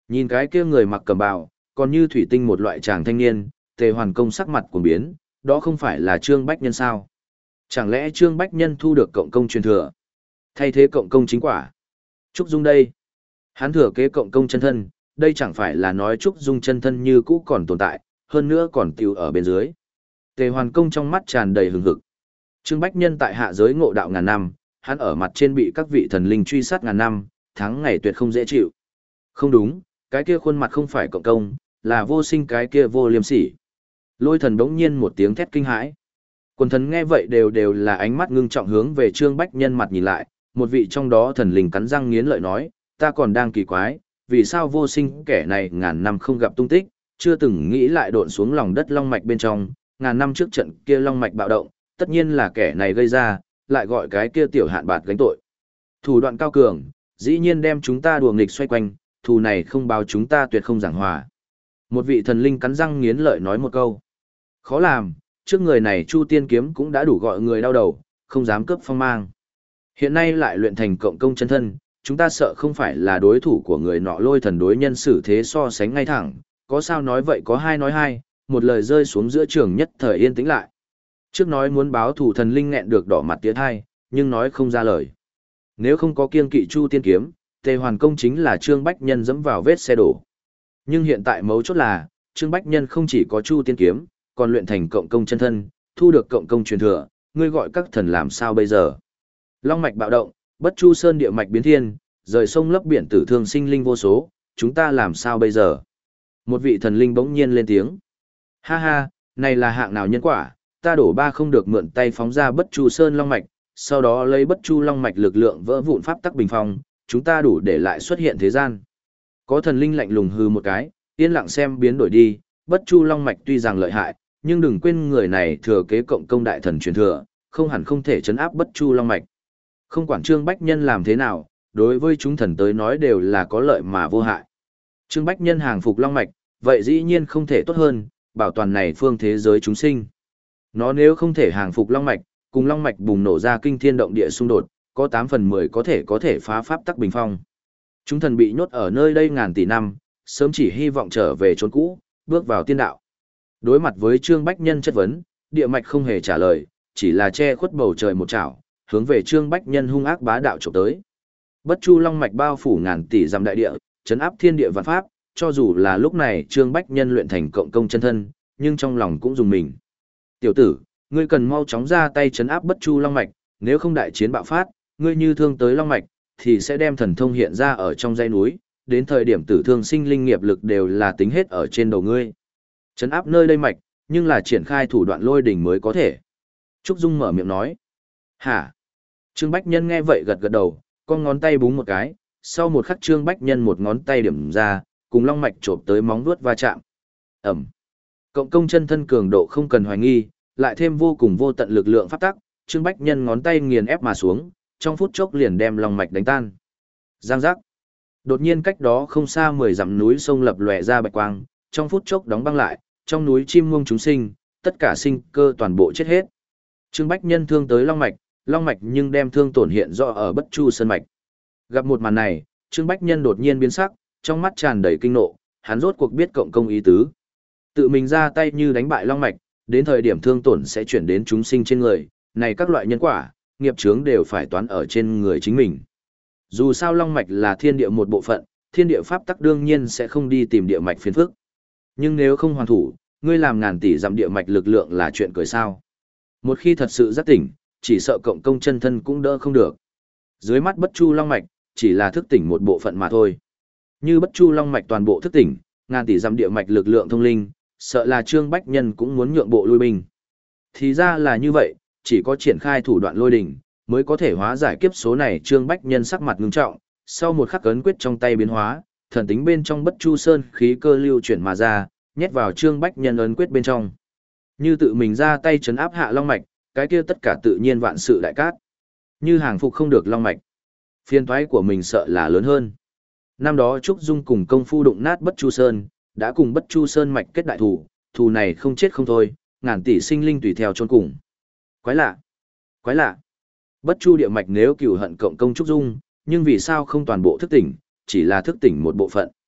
Nhìn cái kia người mặc cẩm bào, còn như thủy tinh một loại chàng thanh niên, Tề Hoàn Công sắc mặt cuồng biến, đó không phải là Trương Bách Nhân sao? Chẳng lẽ Trương Bách Nhân thu được cộng công truyền thừa? Thay thế cộng công chính quả. Trúc Dung đây. Hắn thừa kế cộng công chân thân, đây chẳng phải là nói Trúc Dung chân thân như cũ còn tồn tại, hơn nữa còn tiêu ở bên dưới. Tề Hoàn Công trong mắt tràn đầy hừng hực. Trương Bách Nhân tại hạ giới ngộ đạo ngàn năm, hắn ở mặt trên bị các vị thần linh truy sát ngàn năm, tháng ngày tuyệt không dễ chịu. Không đúng, cái kia khuôn mặt không phải cộng công, là vô sinh cái kia vô liêm sỉ. Lôi thần đống nhiên một tiếng thét kinh hãi. Quần thần nghe vậy đều đều là ánh mắt ngưng trọng hướng về Trương Bách Nhân mặt nhìn lại, một vị trong đó thần linh cắn răng nghiến lợi nói, ta còn đang kỳ quái, vì sao vô sinh kẻ này ngàn năm không gặp tung tích, chưa từng nghĩ lại độn xuống lòng đất long mạch bên trong, ngàn năm trước trận kia long mạch bạo động, tất nhiên là kẻ này gây ra, lại gọi cái kia tiểu hạn bạt gánh tội. Thủ đoạn cao cường, dĩ nhiên đem chúng ta đùa nghịch xoay quanh, thù này không báo chúng ta tuyệt không giảng hòa. Một vị thần linh cắn răng nghiến lợi nói một câu. Khó làm, trước người này Chu Tiên Kiếm cũng đã đủ gọi người đau đầu, không dám cướp phong mang. Hiện nay lại luyện thành cộng công chân thân, chúng ta sợ không phải là đối thủ của người nọ. Lôi thần đối nhân xử thế so sánh ngay thẳng, có sao nói vậy có hai nói hai, một lời rơi xuống giữa trường nhất thời yên tĩnh lại. Trước nói muốn báo thủ thần linh nghẹn được đỏ mặt tía thai, nhưng nói không ra lời. Nếu không có kiêng kỵ Chu Tiên Kiếm, Tề Hoàn Công chính là Trương Bách Nhân dẫm vào vết xe đổ. Nhưng hiện tại mấu chốt là, Trương Bách Nhân không chỉ có Chu Tiên Kiếm, còn luyện thành cộng công chân thân, thu được cộng công truyền thừa, ngươi gọi các thần làm sao bây giờ? Long mạch bạo động, Bất Chu Sơn địa mạch biến thiên, rời sông lấp biển tử thương sinh linh vô số, chúng ta làm sao bây giờ? Một vị thần linh bỗng nhiên lên tiếng. Ha ha, này là hạng nào nhân quả, ta đổ ba không được mượn tay phóng ra Bất Chu Sơn long mạch, sau đó lấy Bất Chu long mạch lực lượng vỡ vụn pháp tắc bình phong, chúng ta đủ để lại xuất hiện thế gian. Có thần linh lạnh lùng hư một cái, yên lặng xem biến đổi đi, Bất Chu long mạch tuy rằng lợi hại, nhưng đừng quên người này thừa kế cộng công đại thần truyền thừa, không hẳn không thể chấn áp Bất Chu long mạch. Không quản Trương Bách Nhân làm thế nào, đối với chúng thần tới nói đều là có lợi mà vô hại. Trương Bách Nhân hàng phục long mạch, vậy dĩ nhiên không thể tốt hơn, bảo toàn này phương thế giới chúng sinh. Nó nếu không thể hàng phục long mạch, cùng long mạch bùng nổ ra kinh thiên động địa xung đột, có tám phần mười có thể có thể phá pháp tắc bình phong. Chúng thần bị nhốt ở nơi đây ngàn tỷ năm, sớm chỉ hy vọng trở về chốn cũ, bước vào tiên đạo. Đối mặt với Trương Bách Nhân chất vấn, địa mạch không hề trả lời, chỉ là che khuất bầu trời một chảo, hướng về Trương Bách Nhân hung ác bá đạo chụp tới. Bất Chu long mạch bao phủ ngàn tỷ dặm đại địa, trấn áp thiên địa vạn pháp, cho dù là lúc này Trương Bách Nhân luyện thành cộng công chân thân, nhưng trong lòng cũng dùng mình. Tiểu tử, ngươi cần mau chóng ra tay trấn áp Bất Chu long mạch, nếu không đại chiến bạo phát, ngươi như thương tới long mạch, thì sẽ đem thần thông hiện ra ở trong dãy núi, đến thời điểm tử thương sinh linh nghiệp lực đều là tính hết ở trên đầu ngươi. Trấn áp nơi đây mạch, nhưng là triển khai thủ đoạn lôi đỉnh mới có thể. Trúc Dung mở miệng nói. Hả? Trương Bách Nhân nghe vậy gật gật đầu, con ngón tay búng một cái, sau một khắc Trương Bách Nhân một ngón tay điểm ra, cùng long mạch chộp tới móng vuốt va chạm. Ẩm. Cộng công chân thân cường độ không cần hoài nghi, lại thêm vô cùng vô tận lực lượng pháp tắc, Trương Bách Nhân ngón tay nghiền ép mà xuống, trong phút chốc liền đem long mạch đánh tan. Giang giác. Đột nhiên cách đó không xa mười dặm núi sông lập lòe ra bạch quang, trong phút chốc đóng băng lại, trong núi chim muông chúng sinh, tất cả sinh cơ toàn bộ chết hết. Trương Bách Nhân thương tới long mạch, long mạch nhưng đem thương tổn hiện rõ ở Bất Chu Sơn mạch. Gặp một màn này, Trương Bách Nhân đột nhiên biến sắc, trong mắt tràn đầy kinh nộ, hắn rốt cuộc biết cộng công ý tứ. Tự mình ra tay như đánh bại long mạch, đến thời điểm thương tổn sẽ chuyển đến chúng sinh trên người, này các loại nhân quả, nghiệp chướng đều phải toán ở trên người chính mình. Dù sao long mạch là thiên địa một bộ phận, thiên địa pháp tắc đương nhiên sẽ không đi tìm địa mạch phiền phức. Nhưng nếu không hoàn thủ, ngươi làm ngàn tỷ dặm địa mạch lực lượng là chuyện cười sao. Một khi thật sự giác tỉnh, chỉ sợ cộng công chân thân cũng đỡ không được. Dưới mắt Bất Chu long mạch, chỉ là thức tỉnh một bộ phận mà thôi. Như Bất Chu long mạch toàn bộ thức tỉnh, ngàn tỷ dặm địa mạch lực lượng thông linh, sợ là Trương Bách Nhân cũng muốn nhượng bộ lui binh. Thì ra là như vậy, chỉ có triển khai thủ đoạn lôi đỉnh, mới có thể hóa giải kiếp số này. Trương Bách Nhân sắc mặt ngưng trọng, sau một khắc ấn quyết trong tay biến hóa, thần tính bên trong Bất Chu Sơn khí cơ lưu chuyển mà ra, nhét vào Trương Bách Nhân ấn quyết bên trong. Như tự mình ra tay trấn áp hạ long mạch, cái kia tất cả tự nhiên vạn sự đại cát. Như hàng phục không được long mạch, phiền toái của mình sợ là lớn hơn. Năm đó Trúc Dung cùng công phu đụng nát Bất Chu Sơn, đã cùng Bất Chu Sơn mạch kết đại thù, thù này không chết không thôi, ngàn tỷ sinh linh tùy theo chôn cùng. Quái lạ, quái lạ. Bất Chu địa mạch nếu cửu hận cộng công Trúc Dung, nhưng vì sao không toàn bộ thức tỉnh, chỉ là thức tỉnh một bộ phận.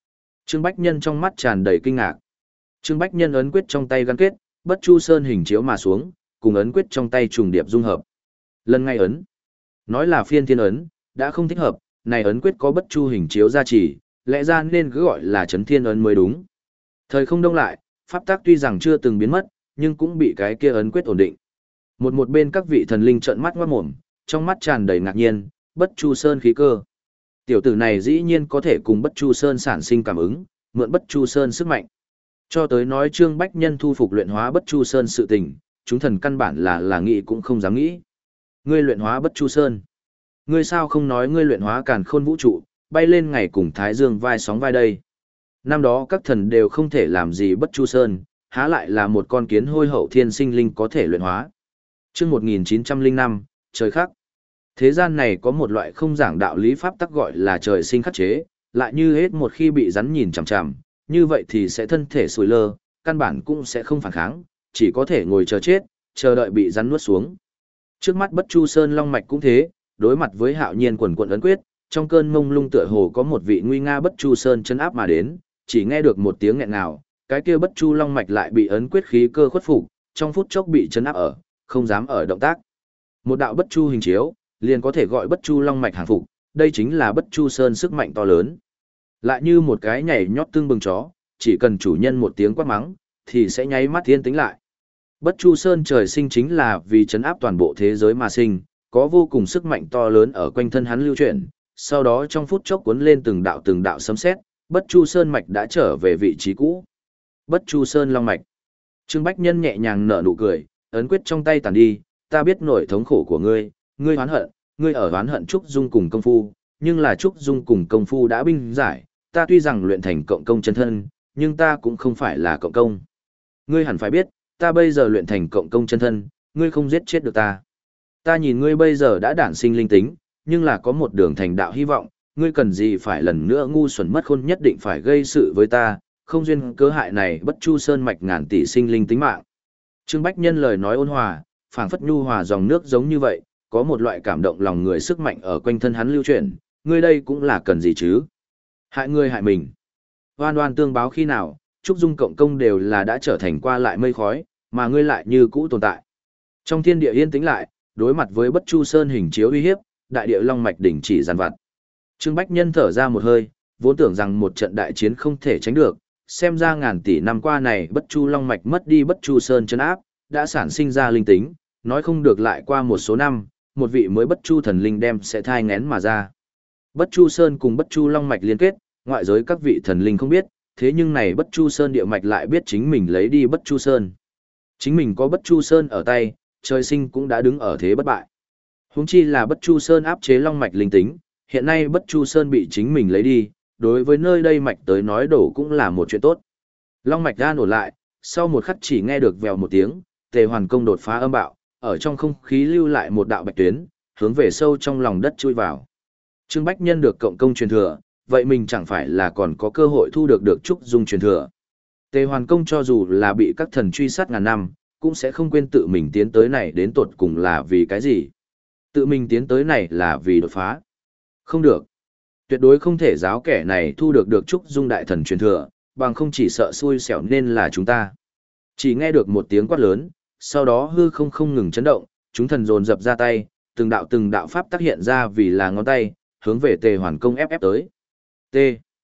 Trương Bách Nhân trong mắt tràn đầy kinh ngạc. Trương Bách Nhân ấn quyết trong tay gắn kết, Bất Chu Sơn hình chiếu mà xuống, cùng ấn quyết trong tay trùng điệp dung hợp. Lần ngay ấn. Nói là phiên thiên ấn, đã không thích hợp, này ấn quyết có Bất Chu hình chiếu gia trì, lẽ ra nên cứ gọi là Chấn Thiên ấn mới đúng. Thời không đông lại, pháp tắc tuy rằng chưa từng biến mất, nhưng cũng bị cái kia ấn quyết ổn định. Một một bên các vị thần linh trợn mắt ngoát mồm, trong mắt tràn đầy ngạc nhiên, Bất Chu Sơn khí cơ. Tiểu tử này dĩ nhiên có thể cùng Bất Chu Sơn sản sinh cảm ứng, mượn Bất Chu Sơn sức mạnh. Cho tới nói Trương Bách Nhân thu phục luyện hóa Bất Chu Sơn sự tình, chúng thần căn bản là là nghĩ cũng không dám nghĩ. Ngươi luyện hóa Bất Chu Sơn. Ngươi sao không nói ngươi luyện hóa càn khôn vũ trụ, bay lên ngày cùng Thái Dương vai sóng vai đây. Năm đó các thần đều không thể làm gì Bất Chu Sơn, há lại là một con kiến hôi hậu thiên sinh linh có thể luyện hóa. Trước một nghìn chín trăm lẻ năm, trời khắc. Thế gian này có một loại không giảng đạo lý pháp tắc gọi là trời sinh khắc chế, lại như hết một khi bị rắn nhìn chằm chằm, như vậy thì sẽ thân thể sùi lơ, căn bản cũng sẽ không phản kháng, chỉ có thể ngồi chờ chết, chờ đợi bị rắn nuốt xuống. Trước mắt Bất Chu Sơn long mạch cũng thế, đối mặt với hạo nhiên quần quần ấn quyết, trong cơn mông lung tựa hồ có một vị nguy nga Bất Chu Sơn chân áp mà đến, chỉ nghe được một tiếng nghẹn ngào, cái kia Bất Chu long mạch lại bị ấn quyết khí cơ khuất phục, trong phút chốc bị chấn áp ở, không dám ở động tác. Một đạo Bất Chu hình chiếu, liền có thể gọi Bất Chu long mạch hàng phục, đây chính là Bất Chu Sơn sức mạnh to lớn. Lại như một cái nhảy nhót tương bừng chó, chỉ cần chủ nhân một tiếng quát mắng, thì sẽ nháy mắt thiên tính lại. Bất Chu Sơn trời sinh chính là vì chấn áp toàn bộ thế giới mà sinh, có vô cùng sức mạnh to lớn ở quanh thân hắn lưu chuyển, sau đó trong phút chốc cuốn lên từng đạo từng đạo sấm sét, Bất Chu Sơn mạch đã trở về vị trí cũ. Bất Chu Sơn long mạch. Trương Bách Nhân nhẹ nhàng nở nụ cười, ấn quyết trong tay tàn đi, ta biết nỗi thống khổ của ngươi, ngươi oán hận, ngươi ở oán hận Trúc Dung cùng công phu, nhưng là Trúc Dung cùng công phu đã binh giải, ta tuy rằng luyện thành cộng công chân thân, nhưng ta cũng không phải là cộng công. Ngươi hẳn phải biết, ta bây giờ luyện thành cộng công chân thân, ngươi không giết chết được ta. Ta nhìn ngươi bây giờ đã đản sinh linh tính, nhưng là có một đường thành đạo hy vọng, ngươi cần gì phải lần nữa ngu xuẩn mất khôn nhất định phải gây sự với ta, không duyên cớ hại này Bất Chu Sơn mạch ngàn tỷ sinh linh tính mạng. Trương Bách Nhân lời nói ôn hòa, phảng phất nhu hòa dòng nước giống như vậy, có một loại cảm động lòng người sức mạnh ở quanh thân hắn lưu chuyển, ngươi đây cũng là cần gì chứ? Hại ngươi hại mình. Oan oan tương báo khi nào, Trúc Dung cộng công đều là đã trở thành qua lại mây khói, mà ngươi lại như cũ tồn tại. Trong thiên địa yên tĩnh lại, đối mặt với Bất Chu Sơn hình chiếu uy hiếp, đại địa long mạch đỉnh chỉ giàn vặt. Trương Bách Nhân thở ra một hơi, vốn tưởng rằng một trận đại chiến không thể tránh được, xem ra ngàn tỷ năm qua này Bất Chu long mạch mất đi Bất Chu Sơn chân áp, đã sản sinh ra linh tính, nói không được lại qua một số năm, một vị mới Bất Chu thần linh đem sẽ thai nghén mà ra. Bất Chu Sơn cùng Bất Chu long mạch liên kết, ngoại giới các vị thần linh không biết, thế nhưng này Bất Chu Sơn địa mạch lại biết chính mình lấy đi Bất Chu Sơn. Chính mình có Bất Chu Sơn ở tay, trời sinh cũng đã đứng ở thế bất bại. Huống chi là Bất Chu Sơn áp chế long mạch linh tính, hiện nay Bất Chu Sơn bị chính mình lấy đi, đối với nơi đây mạch tới nói đổ cũng là một chuyện tốt. Long mạch an ổn lại, sau một khắc chỉ nghe được vèo một tiếng, Tề Hoàn Công đột phá âm bạo, ở trong không khí lưu lại một đạo bạch tuyến, hướng về sâu trong lòng đất chui vào. Trương Bách Nhân được cộng công truyền thừa, vậy mình chẳng phải là còn có cơ hội thu được được Trúc Dung truyền thừa. Tề Hoàn Công cho dù là bị các thần truy sát ngàn năm, cũng sẽ không quên tự mình tiến tới này đến tột cùng là vì cái gì. Tự mình tiến tới này là vì đột phá. Không được. Tuyệt đối không thể giáo kẻ này thu được được Trúc Dung đại thần truyền thừa, bằng không chỉ sợ xui xẻo nên là chúng ta. Chỉ nghe được một tiếng quát lớn, sau đó hư không không ngừng chấn động, chúng thần dồn dập ra tay, từng đạo từng đạo pháp tác hiện ra vì là ngón tay, hướng về Tề Hoàn Công ép ép tới. T.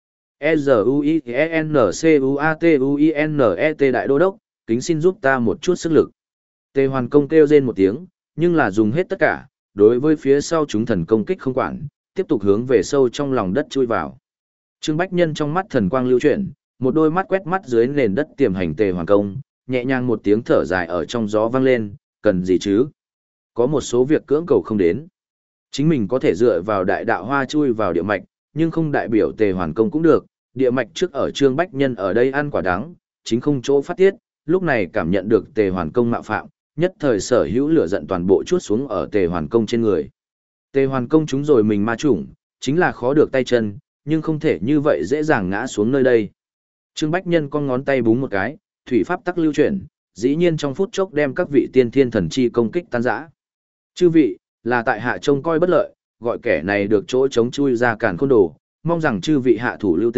E Z U I E N C U A T U I N E T Đại Đô Đốc, kính xin giúp ta một chút sức lực. Tề Hoàn Công kêu rên một tiếng, nhưng là dùng hết tất cả, đối với phía sau chúng thần công kích không quản, tiếp tục hướng về sâu trong lòng đất chui vào. Trương Bách Nhân trong mắt thần quang lưu chuyển, một đôi mắt quét mắt dưới nền đất tiềm hành Tề Hoàn Công, nhẹ nhàng một tiếng thở dài ở trong gió vang lên, cần gì chứ? Có một số việc cưỡng cầu không đến. Chính mình có thể dựa vào đại đạo hoa chui vào địa mạch, nhưng không đại biểu Tề Hoàn Công cũng được, địa mạch trước ở Trương Bách Nhân ở đây ăn quả đắng, chính không chỗ phát tiết, lúc này cảm nhận được Tề Hoàn Công mạo phạm, nhất thời sở hữu lửa giận toàn bộ chuốt xuống ở Tề Hoàn Công trên người. Tề Hoàn Công chúng rồi mình ma chủng, chính là khó được tay chân, nhưng không thể như vậy dễ dàng ngã xuống nơi đây. Trương Bách Nhân con ngón tay búng một cái, thủy pháp tắc lưu chuyển, dĩ nhiên trong phút chốc đem các vị tiên thiên thần chi công kích tan rã. Chư vị, là tại hạ trông coi bất lợi, gọi kẻ này được chỗ chống chui ra cản khôn đồ, mong rằng chư vị hạ thủ lưu tình,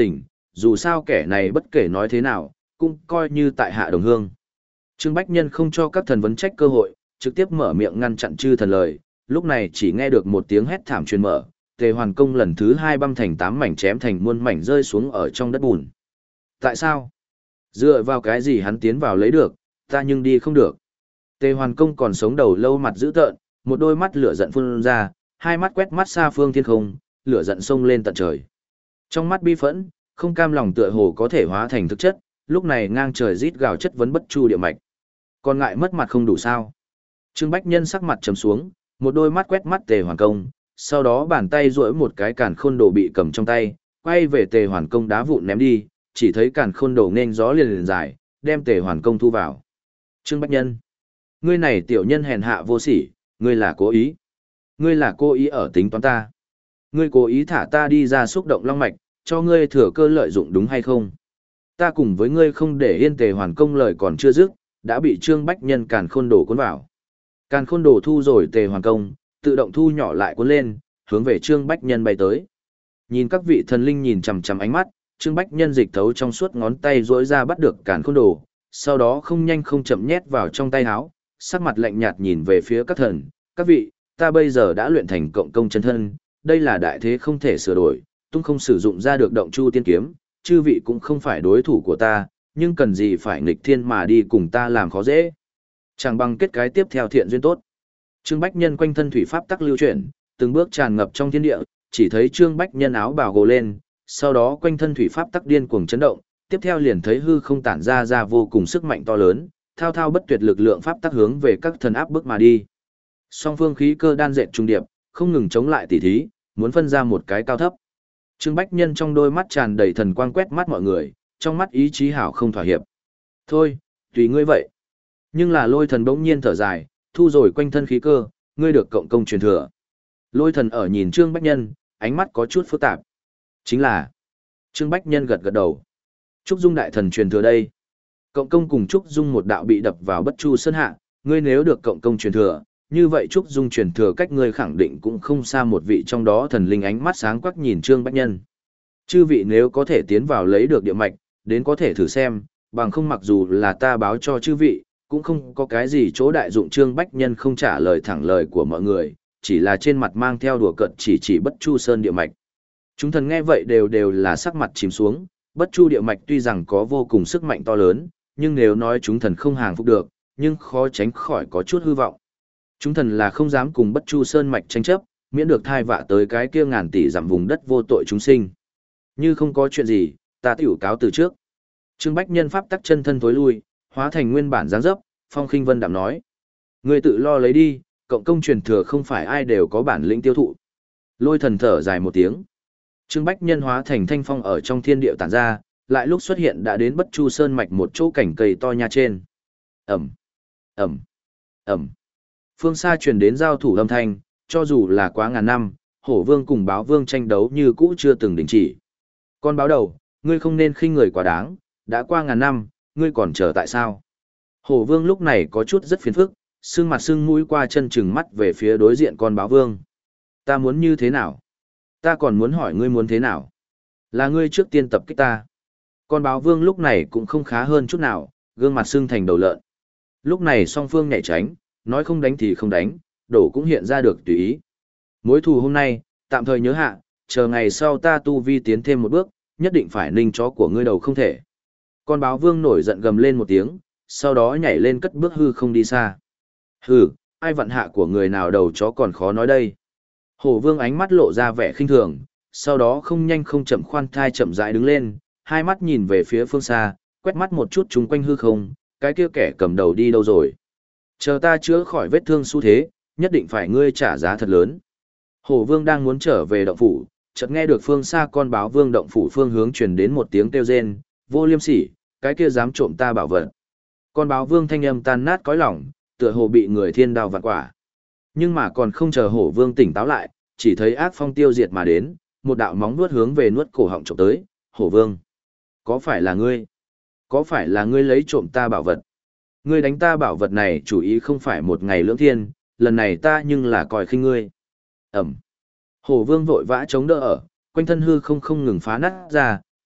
dù sao kẻ này bất kể nói thế nào, cũng coi như tại hạ đồng hương. Trương Bách Nhân không cho các thần vấn trách cơ hội, trực tiếp mở miệng ngăn chặn chư thần lời, lúc này chỉ nghe được một tiếng hét thảm truyền mở, Tề Hoàn Công lần thứ hai băm thành tám mảnh chém thành muôn mảnh rơi xuống ở trong đất bùn. Tại sao? Dựa vào cái gì hắn tiến vào lấy được, ta nhưng đi không được. Tề Hoàn Công còn sống đầu lâu mặt dữ tợn, một đôi mắt lửa giận phun ra, hai mắt quét mắt xa phương thiên không, lửa giận sông lên tận trời. Trong mắt bi phẫn, không cam lòng tựa hồ có thể hóa thành thực chất, lúc này ngang trời rít gào chất vấn Bất Chu địa mạch. Còn ngại mất mặt không đủ sao? Trương Bách Nhân sắc mặt trầm xuống, một đôi mắt quét mắt Tề Hoàn Công, sau đó bàn tay duỗi một cái càn khôn đồ bị cầm trong tay, quay về Tề Hoàn Công đá vụn ném đi, chỉ thấy càn khôn đồ nên gió liền liền dài, đem Tề Hoàn Công thu vào. Trương Bách Nhân, ngươi này tiểu nhân hèn hạ vô sỉ, ngươi là cố ý. Ngươi là cố ý ở tính toán ta. Ngươi cố ý thả ta đi ra xúc động long mạch, cho ngươi thừa cơ lợi dụng đúng hay không? Ta cùng với ngươi không để yên. Tề Hoàn Công lời còn chưa dứt, đã bị Trương Bách Nhân càn khôn đồ cuốn vào. Càn khôn đồ thu rồi Tề Hoàn Công, tự động thu nhỏ lại cuốn lên, hướng về Trương Bách Nhân bay tới. Nhìn các vị thần linh nhìn chằm chằm ánh mắt, Trương Bách Nhân dịch thấu trong suốt ngón tay duỗi ra bắt được càn khôn đồ, sau đó không nhanh không chậm nhét vào trong tay áo, sắc mặt lạnh nhạt nhìn về phía các thần, các vị, ta bây giờ đã luyện thành cộng công chân thân, đây là đại thế không thể sửa đổi, tung không sử dụng ra được động chu tiên kiếm, chư vị cũng không phải đối thủ của ta, nhưng cần gì phải nghịch thiên mà đi cùng ta làm khó dễ. Chẳng bằng kết cái tiếp theo thiện duyên tốt. Trương Bách Nhân quanh thân thủy pháp tắc lưu chuyển, từng bước tràn ngập trong thiên địa, chỉ thấy Trương Bách Nhân áo bào gồ lên, sau đó quanh thân thủy pháp tắc điên cuồng chấn động, tiếp theo liền thấy hư không tản ra ra vô cùng sức mạnh to lớn, thao thao bất tuyệt lực lượng pháp tắc hướng về các thần áp bức mà đi. Song phương khí cơ đan dệt trung điệp, không ngừng chống lại tỉ thí, muốn phân ra một cái cao thấp. Trương Bách Nhân trong đôi mắt tràn đầy thần quang quét mắt mọi người, trong mắt ý chí hảo không thỏa hiệp. Thôi, tùy ngươi vậy. Nhưng là Lôi Thần bỗng nhiên thở dài, thu rồi quanh thân khí cơ, ngươi được cộng công truyền thừa. Lôi Thần ở nhìn Trương Bách Nhân, ánh mắt có chút phức tạp. Chính là, Trương Bách Nhân gật gật đầu. Trúc Dung đại thần truyền thừa đây. Cộng công cùng Trúc Dung một đạo bị đập vào Bất Chu Sơn hạ, ngươi nếu được cộng công truyền thừa, như vậy Trúc Dung truyền thừa cách ngươi khẳng định cũng không xa một vị trong đó. Thần linh ánh mắt sáng quắc nhìn Trương Bách Nhân. Chư vị nếu có thể tiến vào lấy được địa mạch, đến có thể thử xem, bằng không mặc dù là ta báo cho chư vị, cũng không có cái gì chỗ đại dụng. Trương Bách Nhân không trả lời thẳng lời của mọi người, chỉ là trên mặt mang theo đùa cợt chỉ chỉ Bất Chu Sơn địa mạch. Chúng thần nghe vậy đều đều là sắc mặt chìm xuống, Bất Chu địa mạch tuy rằng có vô cùng sức mạnh to lớn, nhưng nếu nói chúng thần không hàng phục được, nhưng khó tránh khỏi có chút hư vọng. Chúng thần là không dám cùng Bất Chu Sơn mạch tranh chấp, miễn được thai vạ tới cái kia ngàn tỷ dặm vùng đất vô tội chúng sinh. Như không có chuyện gì, ta tiểu cáo từ trước. Trương Bách Nhân pháp tắc chân thân thối lui, hóa thành nguyên bản dáng dấp, Phong Khinh Vân đạm nói: "Ngươi tự lo lấy đi, cộng công truyền thừa không phải ai đều có bản lĩnh tiêu thụ." Lôi Thần thở dài một tiếng. Trương Bách Nhân hóa thành thanh phong ở trong thiên địa tản ra, lại lúc xuất hiện đã đến Bất Chu Sơn mạch một chỗ cảnh cây to nha trên. Ầm, ầm, ầm. Phương xa truyền đến giao thủ âm thanh, cho dù là quá ngàn năm, Hổ Vương cùng Báo Vương tranh đấu như cũ chưa từng đình chỉ. Con báo đầu, ngươi không nên khinh người quá đáng, đã qua ngàn năm, ngươi còn chờ tại sao? Hổ Vương lúc này có chút rất phiền phức, sưng mặt sưng mũi qua chân chừng mắt về phía đối diện con báo Vương. Ta muốn như thế nào? Ta còn muốn hỏi ngươi muốn thế nào? Là ngươi trước tiên tập kích ta. Con báo Vương lúc này cũng không khá hơn chút nào, gương mặt sưng thành đầu lợn. Lúc này song phương nhảy tránh, nói không đánh thì không đánh, đổ cũng hiện ra được tùy ý. Mối thù hôm nay, tạm thời nhớ hạ, chờ ngày sau ta tu vi tiến thêm một bước, nhất định phải ninh chó của ngươi đầu không thể. Con báo Vương nổi giận gầm lên một tiếng, sau đó nhảy lên cất bước hư không đi xa. Hừ, ai vặn hạ của người nào đầu chó còn khó nói đây. Hổ Vương ánh mắt lộ ra vẻ khinh thường, sau đó không nhanh không chậm khoan thai chậm rãi đứng lên, hai mắt nhìn về phía phương xa, quét mắt một chút chung quanh hư không, cái kia kẻ cầm đầu đi đâu rồi. Chờ ta chữa khỏi vết thương xu thế, nhất định phải ngươi trả giá thật lớn. Hổ Vương đang muốn trở về động phủ, chợt nghe được phương xa con báo Vương động phủ phương hướng truyền đến một tiếng kêu rên, vô liêm sỉ, cái kia dám trộm ta bảo vật. Con báo Vương thanh âm tan nát cõi lòng, tựa hồ bị người thiên đao vạn quả. Nhưng mà còn không chờ Hổ Vương tỉnh táo lại, chỉ thấy ác phong tiêu diệt mà đến, một đạo móng vuốt hướng về nuốt cổ họng chụp tới. Hổ Vương, có phải là ngươi? Có phải là ngươi lấy trộm ta bảo vật? Ngươi đánh ta bảo vật này chủ ý không phải một ngày lưỡng thiên, lần này ta nhưng là coi khinh ngươi. Ẩm. Hổ Vương vội vã chống đỡ ở, quanh thân hư không không ngừng phá nát ra,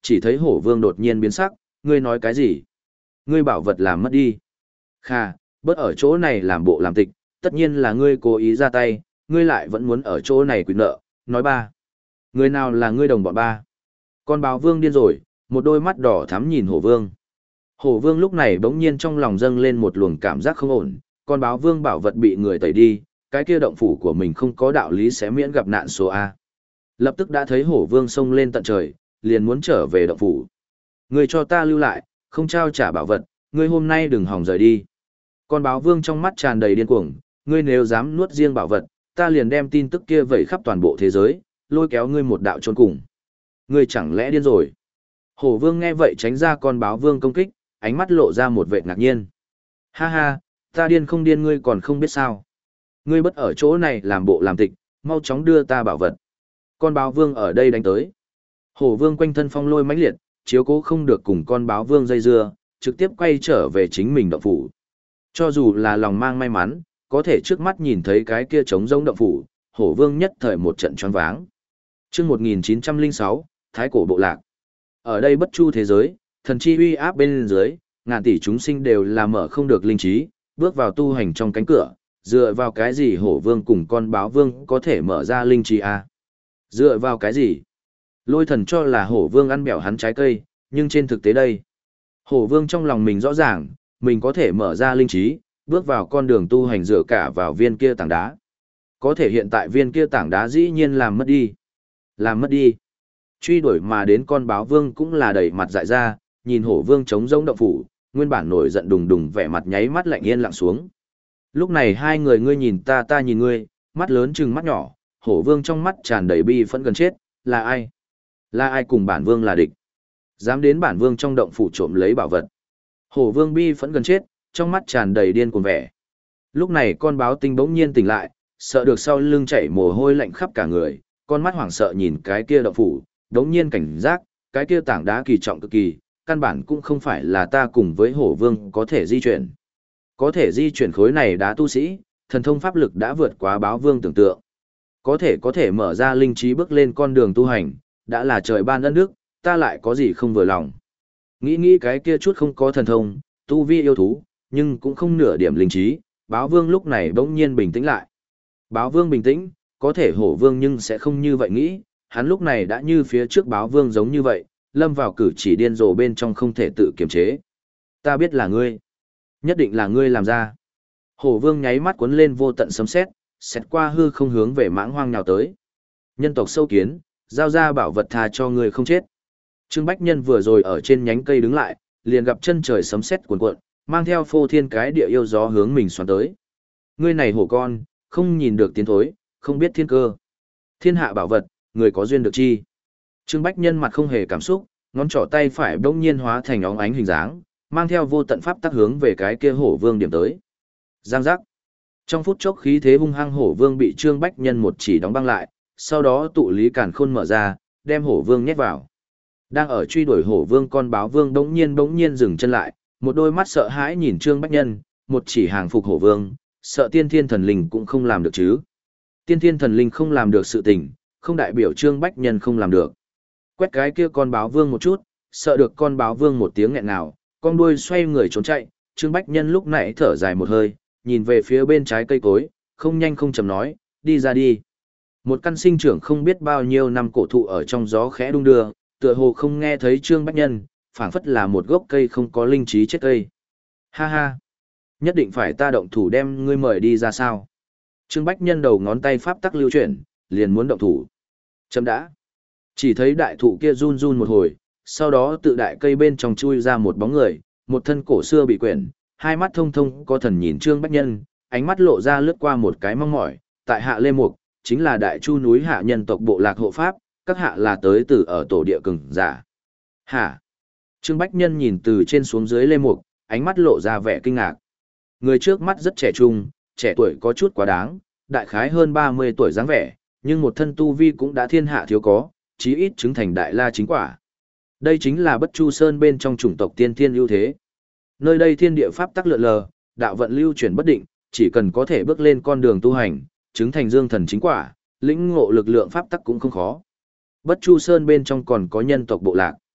chỉ thấy hổ vương đột nhiên biến sắc, ngươi nói cái gì? Ngươi bảo vật làm mất đi. Kha, bớt ở chỗ này làm bộ làm tịch, tất nhiên là ngươi cố ý ra tay, ngươi lại vẫn muốn ở chỗ này quyền nợ, nói ba. Người nào là ngươi đồng bọn ba? Con báo vương điên rồi, một đôi mắt đỏ thắm nhìn hổ vương. Hổ vương lúc này bỗng nhiên trong lòng dâng lên một luồng cảm giác không ổn, con báo vương bảo vật bị người tẩy đi, cái kia động phủ của mình không có đạo lý sẽ miễn gặp nạn số A. Lập tức đã thấy hổ vương xông lên tận trời, liền muốn trở về động phủ. Ngươi cho ta lưu lại, không trao trả bảo vật, ngươi hôm nay đừng hòng rời đi. Con báo vương trong mắt tràn đầy điên cuồng, ngươi nếu dám nuốt riêng bảo vật, ta liền đem tin tức kia vẩy khắp toàn bộ thế giới, lôi kéo ngươi một đạo chôn cùng. Ngươi chẳng lẽ điên rồi? Hổ vương nghe vậy tránh ra con báo vương công kích, ánh mắt lộ ra một vẻ ngạc nhiên. Ha ha, ta điên không điên ngươi còn không biết sao. Ngươi bất ở chỗ này làm bộ làm tịch, mau chóng đưa ta bảo vật. Con báo vương ở đây đánh tới. Hổ vương quanh thân phong lôi mãnh liệt, chiếu cố không được cùng con báo vương dây dưa, trực tiếp quay trở về chính mình động phủ. Cho dù là lòng mang may mắn, có thể trước mắt nhìn thấy cái kia trống rỗng động phủ, hổ vương nhất thời một trận choáng váng. Chương một nghìn chín trăm lẻ sáu, Thái cổ bộ lạc. Ở đây bất chu thế giới, thần chi uy áp bên dưới, ngàn tỷ chúng sinh đều là mở không được linh trí, bước vào tu hành trong cánh cửa, dựa vào cái gì hổ vương cùng con báo vương có thể mở ra linh trí a? Dựa vào cái gì? Lôi thần cho là hổ vương ăn bẻo hắn trái cây, nhưng trên thực tế đây, hổ vương trong lòng mình rõ ràng, mình có thể mở ra linh trí, bước vào con đường tu hành dựa cả vào viên kia tảng đá. Có thể hiện tại viên kia tảng đá dĩ nhiên làm mất đi. Làm mất đi. Truy đuổi mà đến con báo vương cũng là đẩy mặt dại ra, nhìn hổ vương trống rỗng động phủ, nguyên bản nổi giận đùng đùng vẻ mặt nháy mắt lạnh yên lặng xuống. Lúc này hai người ngươi nhìn ta ta nhìn ngươi, mắt lớn chừng mắt nhỏ, hổ vương trong mắt tràn đầy bi phẫn gần chết, là ai? Là ai cùng bản vương là địch? Dám đến bản vương trong động phủ trộm lấy bảo vật. Hổ vương bi phẫn gần chết, trong mắt tràn đầy điên cuồng vẻ. Lúc này con báo tinh bỗng nhiên tỉnh lại, sợ được sau lưng chảy mồ hôi lạnh khắp cả người, con mắt hoảng sợ nhìn cái kia động phủ, đống nhiên cảnh giác, cái kia tảng đá kỳ trọng cực kỳ, căn bản cũng không phải là ta cùng với hổ vương có thể di chuyển. Có thể di chuyển khối này đá tu sĩ, thần thông pháp lực đã vượt quá báo vương tưởng tượng. Có thể có thể mở ra linh trí bước lên con đường tu hành, đã là trời ban ân đức, ta lại có gì không vừa lòng. Nghĩ nghĩ cái kia chút không có thần thông, tu vi yêu thú, nhưng cũng không nửa điểm linh trí, báo vương lúc này bỗng nhiên bình tĩnh lại. Báo vương bình tĩnh, có thể hổ vương nhưng sẽ không như vậy nghĩ, hắn lúc này đã như phía trước báo vương giống như vậy, lâm vào cử chỉ điên rồ bên trong không thể tự kiềm chế. Ta biết là ngươi. Nhất định là ngươi làm ra. Hổ vương nháy mắt cuốn lên vô tận sấm sét, xét qua hư không hướng về mãng hoang nhào tới. Nhân tộc sâu kiến, giao ra bảo vật tha cho ngươi không chết. Trương Bách Nhân vừa rồi ở trên nhánh cây đứng lại, liền gặp chân trời sấm sét cuồn cuộn, mang theo phô thiên cái địa yêu gió hướng mình xoắn tới. Ngươi này hổ con, không nhìn được tiến thối, không biết thiên cơ. Thiên hạ bảo vật, người có duyên được chi. Trương Bách Nhân mặt không hề cảm xúc, ngón trỏ tay phải bỗng nhiên hóa thành óng ánh hình dáng, mang theo vô tận pháp tắc hướng về cái kia hổ vương điểm tới. Giang giác. Trong phút chốc khí thế hung hăng hổ vương bị Trương Bách Nhân một chỉ đóng băng lại, sau đó tụ lý càn khôn mở ra, đem hổ vương nhét vào. Đang ở truy đuổi hổ vương con báo vương bỗng nhiên bỗng nhiên dừng chân lại, một đôi mắt sợ hãi nhìn Trương Bách Nhân, một chỉ hàng phục hổ vương, sợ tiên thiên thần linh cũng không làm được chứ. Tiên thiên thần linh không làm được sự tình, không đại biểu Trương Bách Nhân không làm được. Quét cái kia con báo vương một chút, sợ được con báo vương một tiếng nghẹn ngào, con đuôi xoay người trốn chạy, Trương Bách Nhân lúc nãy thở dài một hơi, nhìn về phía bên trái cây cối, không nhanh không chậm nói, đi ra đi. Một căn sinh trưởng không biết bao nhiêu năm cổ thụ ở trong gió khẽ đung đưa, tựa hồ không nghe thấy Trương Bách Nhân, phảng phất là một gốc cây không có linh trí chết cây. Ha ha, nhất định phải ta động thủ đem ngươi mời đi ra sao? Trương Bách Nhân đầu ngón tay pháp tắc lưu chuyển, liền muốn động thủ. Chấm đã. Chỉ thấy đại thụ kia run run một hồi, sau đó tự đại cây bên trong chui ra một bóng người, một thân cổ xưa bị quyển, hai mắt thông thông có thần nhìn Trương Bách Nhân, ánh mắt lộ ra lướt qua một cái mong mỏi, tại hạ Lê Mục, chính là đại chu núi hạ nhân tộc bộ lạc hộ pháp, các hạ là tới từ ở tổ địa cường giả. Hả? Trương Bách Nhân nhìn từ trên xuống dưới Lê Mục, ánh mắt lộ ra vẻ kinh ngạc. Người trước mắt rất trẻ trung, trẻ tuổi có chút quá đáng, đại khái hơn ba mươi tuổi dáng vẻ, nhưng một thân tu vi cũng đã thiên hạ thiếu có, chí ít chứng thành đại la chính quả. Đây chính là Bất Chu Sơn bên trong chủng tộc tiên thiên ưu thế. Nơi đây thiên địa pháp tắc lượn lờ, đạo vận lưu chuyển bất định, chỉ cần có thể bước lên con đường tu hành, chứng thành dương thần chính quả, lĩnh ngộ lực lượng pháp tắc cũng không khó. Bất Chu Sơn bên trong còn có nhân tộc bộ lạc.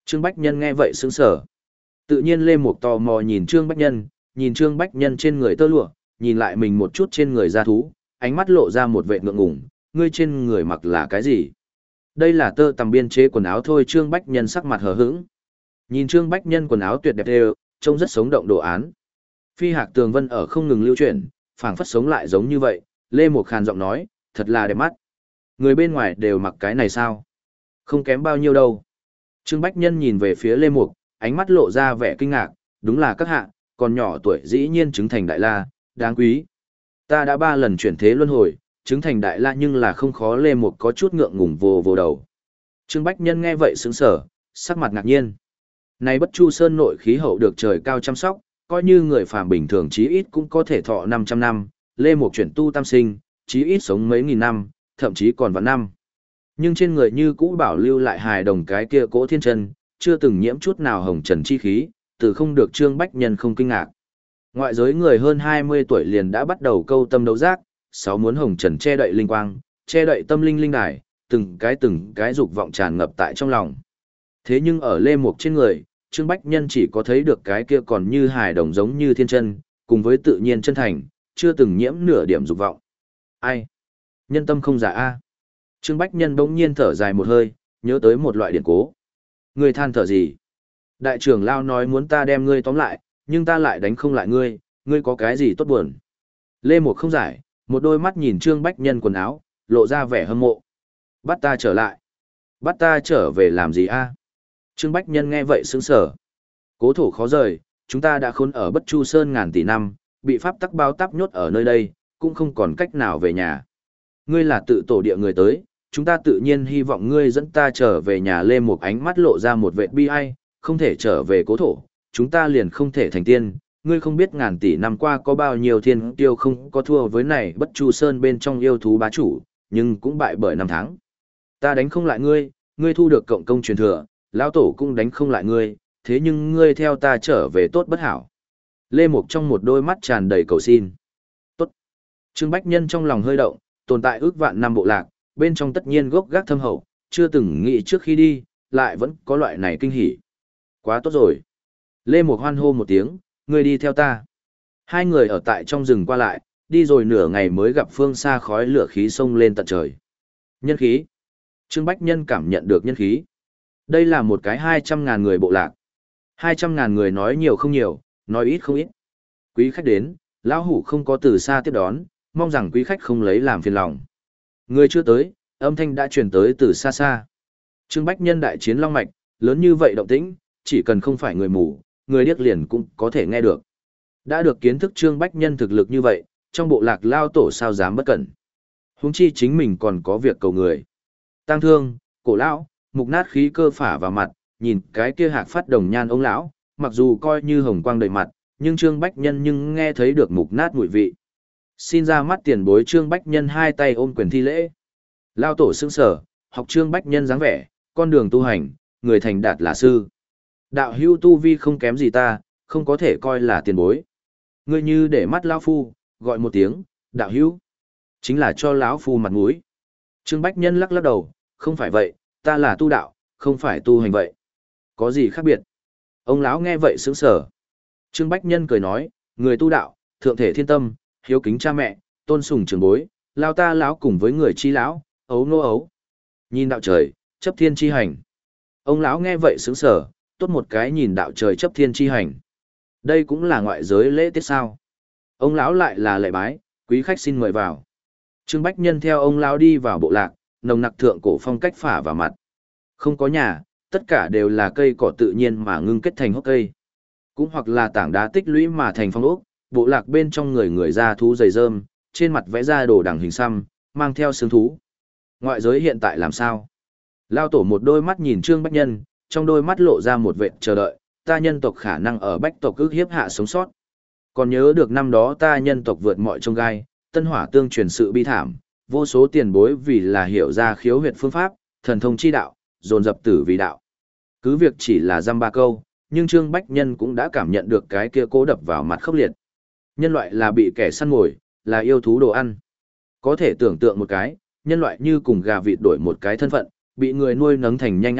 Trương Bách Nhân nghe vậy sững sờ. Tự nhiên Lê Mục tò mò nhìn Trương Bách Nhân, nhìn Trương Bách Nhân trên người tơ lụa, nhìn lại mình một chút trên người da thú, ánh mắt lộ ra một vẻ ngượng ngùng, ngươi trên người mặc là cái gì? Đây là tơ tằm biên chế quần áo thôi. Trương Bách Nhân sắc mặt hờ hững. Nhìn Trương Bách Nhân quần áo tuyệt đẹp đều, trông rất sống động đồ án. Phi hạc tường vân ở không ngừng lưu chuyển, phảng phất sống lại giống như vậy. Lê Mục khàn giọng nói, thật là đẹp mắt. Người bên ngoài đều mặc cái này sao? Không kém bao nhiêu đâu. Trương Bách Nhân nhìn về phía Lê Mục, ánh mắt lộ ra vẻ kinh ngạc, đúng là các hạ, còn nhỏ tuổi dĩ nhiên chứng thành đại la, đáng quý. Ta đã ba lần chuyển thế luân hồi, chứng thành đại la nhưng là không khó. Lê Mục có chút ngượng ngùng vồ vồ đầu. Trương Bách Nhân nghe vậy sững sờ, sắc mặt ngạc nhiên. Này Bất Chu Sơn nội khí hậu được trời cao chăm sóc, coi như người phàm bình thường chí ít cũng có thể thọ năm trăm năm, Lê Mục chuyển tu tam sinh, chí ít sống mấy nghìn năm, thậm chí còn vạn năm. Nhưng trên người như cũ bảo lưu lại hài đồng cái kia cỗ thiên chân, chưa từng nhiễm chút nào hồng trần chi khí, từ không được Trương Bách Nhân không kinh ngạc. Ngoại giới người hơn hai mươi tuổi liền đã bắt đầu câu tâm đấu giác, sáu muốn hồng trần che đậy linh quang, che đậy tâm linh linh đài, từng cái từng cái dục vọng tràn ngập tại trong lòng. Thế nhưng ở Lê Mục trên người, Trương Bách Nhân chỉ có thấy được cái kia còn như hài đồng giống như thiên chân, cùng với tự nhiên chân thành, chưa từng nhiễm nửa điểm dục vọng. Ai? Nhân tâm không giả a. Trương Bách Nhân bỗng nhiên thở dài một hơi, nhớ tới một loại điển cố. Ngươi than thở gì? Đại trưởng lao nói muốn ta đem ngươi tóm lại, nhưng ta lại đánh không lại ngươi, ngươi có cái gì tốt buồn? Lê Mục không giải, một đôi mắt nhìn Trương Bách Nhân quần áo, lộ ra vẻ hâm mộ. Bắt ta trở lại. Bắt ta trở về làm gì a? Trương Bách Nhân nghe vậy sững sờ. Cố thủ khó rời, chúng ta đã khốn ở Bất Chu Sơn ngàn tỷ năm, bị pháp tắc bao táp nhốt ở nơi đây, cũng không còn cách nào về nhà. Ngươi là tự tổ địa người tới, chúng ta tự nhiên hy vọng ngươi dẫn ta trở về nhà. Lê Mục ánh mắt lộ ra một vệt bi ai, không thể trở về cố thổ, chúng ta liền không thể thành tiên. Ngươi không biết ngàn tỷ năm qua có bao nhiêu thiên tiêu không có thua với này Bất Chu Sơn bên trong yêu thú bá chủ, nhưng cũng bại bởi năm tháng. Ta đánh không lại ngươi, ngươi thu được cộng công truyền thừa, lão tổ cũng đánh không lại ngươi, thế nhưng ngươi theo ta trở về tốt bất hảo. Lê Mục trong một đôi mắt tràn đầy cầu xin. Tốt. Trương Bách Nhân trong lòng hơi động, tồn tại ước vạn năm bộ lạc, bên trong tất nhiên gốc gác thâm hậu, chưa từng nghĩ trước khi đi, lại vẫn có loại này kinh hỉ. Quá tốt rồi. Lê Mục hoan hô một tiếng, ngươi đi theo ta. Hai người ở tại trong rừng qua lại, đi rồi nửa ngày mới gặp phương xa khói lửa khí xông lên tận trời. Nhân khí. Trương Bách Nhân cảm nhận được nhân khí. Đây là một cái hai trăm ngàn người bộ lạc. Hai trăm ngàn người nói nhiều không nhiều, nói ít không ít. Quý khách đến, lão hủ không có từ xa tiếp đón, mong rằng quý khách không lấy làm phiền lòng. Người chưa tới, âm thanh đã truyền tới từ xa xa. Trương Bách Nhân đại chiến long mạch, lớn như vậy động tĩnh, chỉ cần không phải người mù, người điếc liền cũng có thể nghe được. Đã được kiến thức Trương Bách Nhân thực lực như vậy, trong bộ lạc lao tổ sao dám bất cẩn. Huống chi chính mình còn có việc cầu người. Tang Thương, Cổ lão, Mục Nát khí cơ phả vào mặt, nhìn cái kia hạc phát đồng nhan ông lão, mặc dù coi như hồng quang đầy mặt, nhưng Trương Bách Nhân nhưng nghe thấy được mục nát mùi vị. Xin ra mắt tiền bối. Trương Bách Nhân hai tay ôm quyền thi lễ. Lao tổ sững sở, học Trương Bách Nhân dáng vẻ, con đường tu hành, người thành đạt là sư. Đạo hữu tu vi không kém gì ta, không có thể coi là tiền bối. Ngươi như để mắt lão phu, gọi một tiếng, đạo hữu, chính là cho lão phu mặt mũi. Trương Bách Nhân lắc lắc đầu, không phải vậy, ta là tu đạo, không phải tu hành vậy. Có gì khác biệt? Ông lão nghe vậy sững sờ. Trương Bách Nhân cười nói, người tu đạo, thượng thể thiên tâm, hiếu kính cha mẹ, tôn sùng trưởng bối, lao ta lão cùng với người chi lão, ấu nô ấu. Nhìn đạo trời, chấp thiên chi hành. Ông lão nghe vậy sững sờ, tốt một cái nhìn đạo trời chấp thiên chi hành. Đây cũng là ngoại giới lễ tiết sao? Ông lão lại là lễ bái, quý khách xin mời vào. Trương Bách Nhân theo ông lão đi vào bộ lạc, nồng nặc thượng cổ phong cách phả vào mặt. Không có nhà, tất cả đều là cây cỏ tự nhiên mà ngưng kết thành hốc cây. Cũng hoặc là tảng đá tích lũy mà thành phong ốc, bộ lạc bên trong người người ra thú dày rơm, trên mặt vẽ ra đồ đằng hình xăm, mang theo xương thú. Ngoại giới hiện tại làm sao? Lao tổ một đôi mắt nhìn Trương Bách Nhân, trong đôi mắt lộ ra một vệt chờ đợi, ta nhân tộc khả năng ở bách tộc ước hiếp hạ sống sót. Còn nhớ được năm đó ta nhân tộc vượt mọi trông gai, tân hỏa tương truyền sự bi thảm, vô số tiền bối vì là hiểu ra khiếu huyệt phương pháp, thần thông chi đạo, dồn dập tử vì đạo. Cứ việc chỉ là dăm ba câu, nhưng Trương Bách Nhân cũng đã cảm nhận được cái kia cố đập vào mặt khốc liệt. Nhân loại là bị kẻ săn mồi, là yêu thú đồ ăn. Có thể tưởng tượng một cái, nhân loại như cùng gà vịt đổi một cái thân phận, bị người nuôi nấng thành nhanh ăn vật,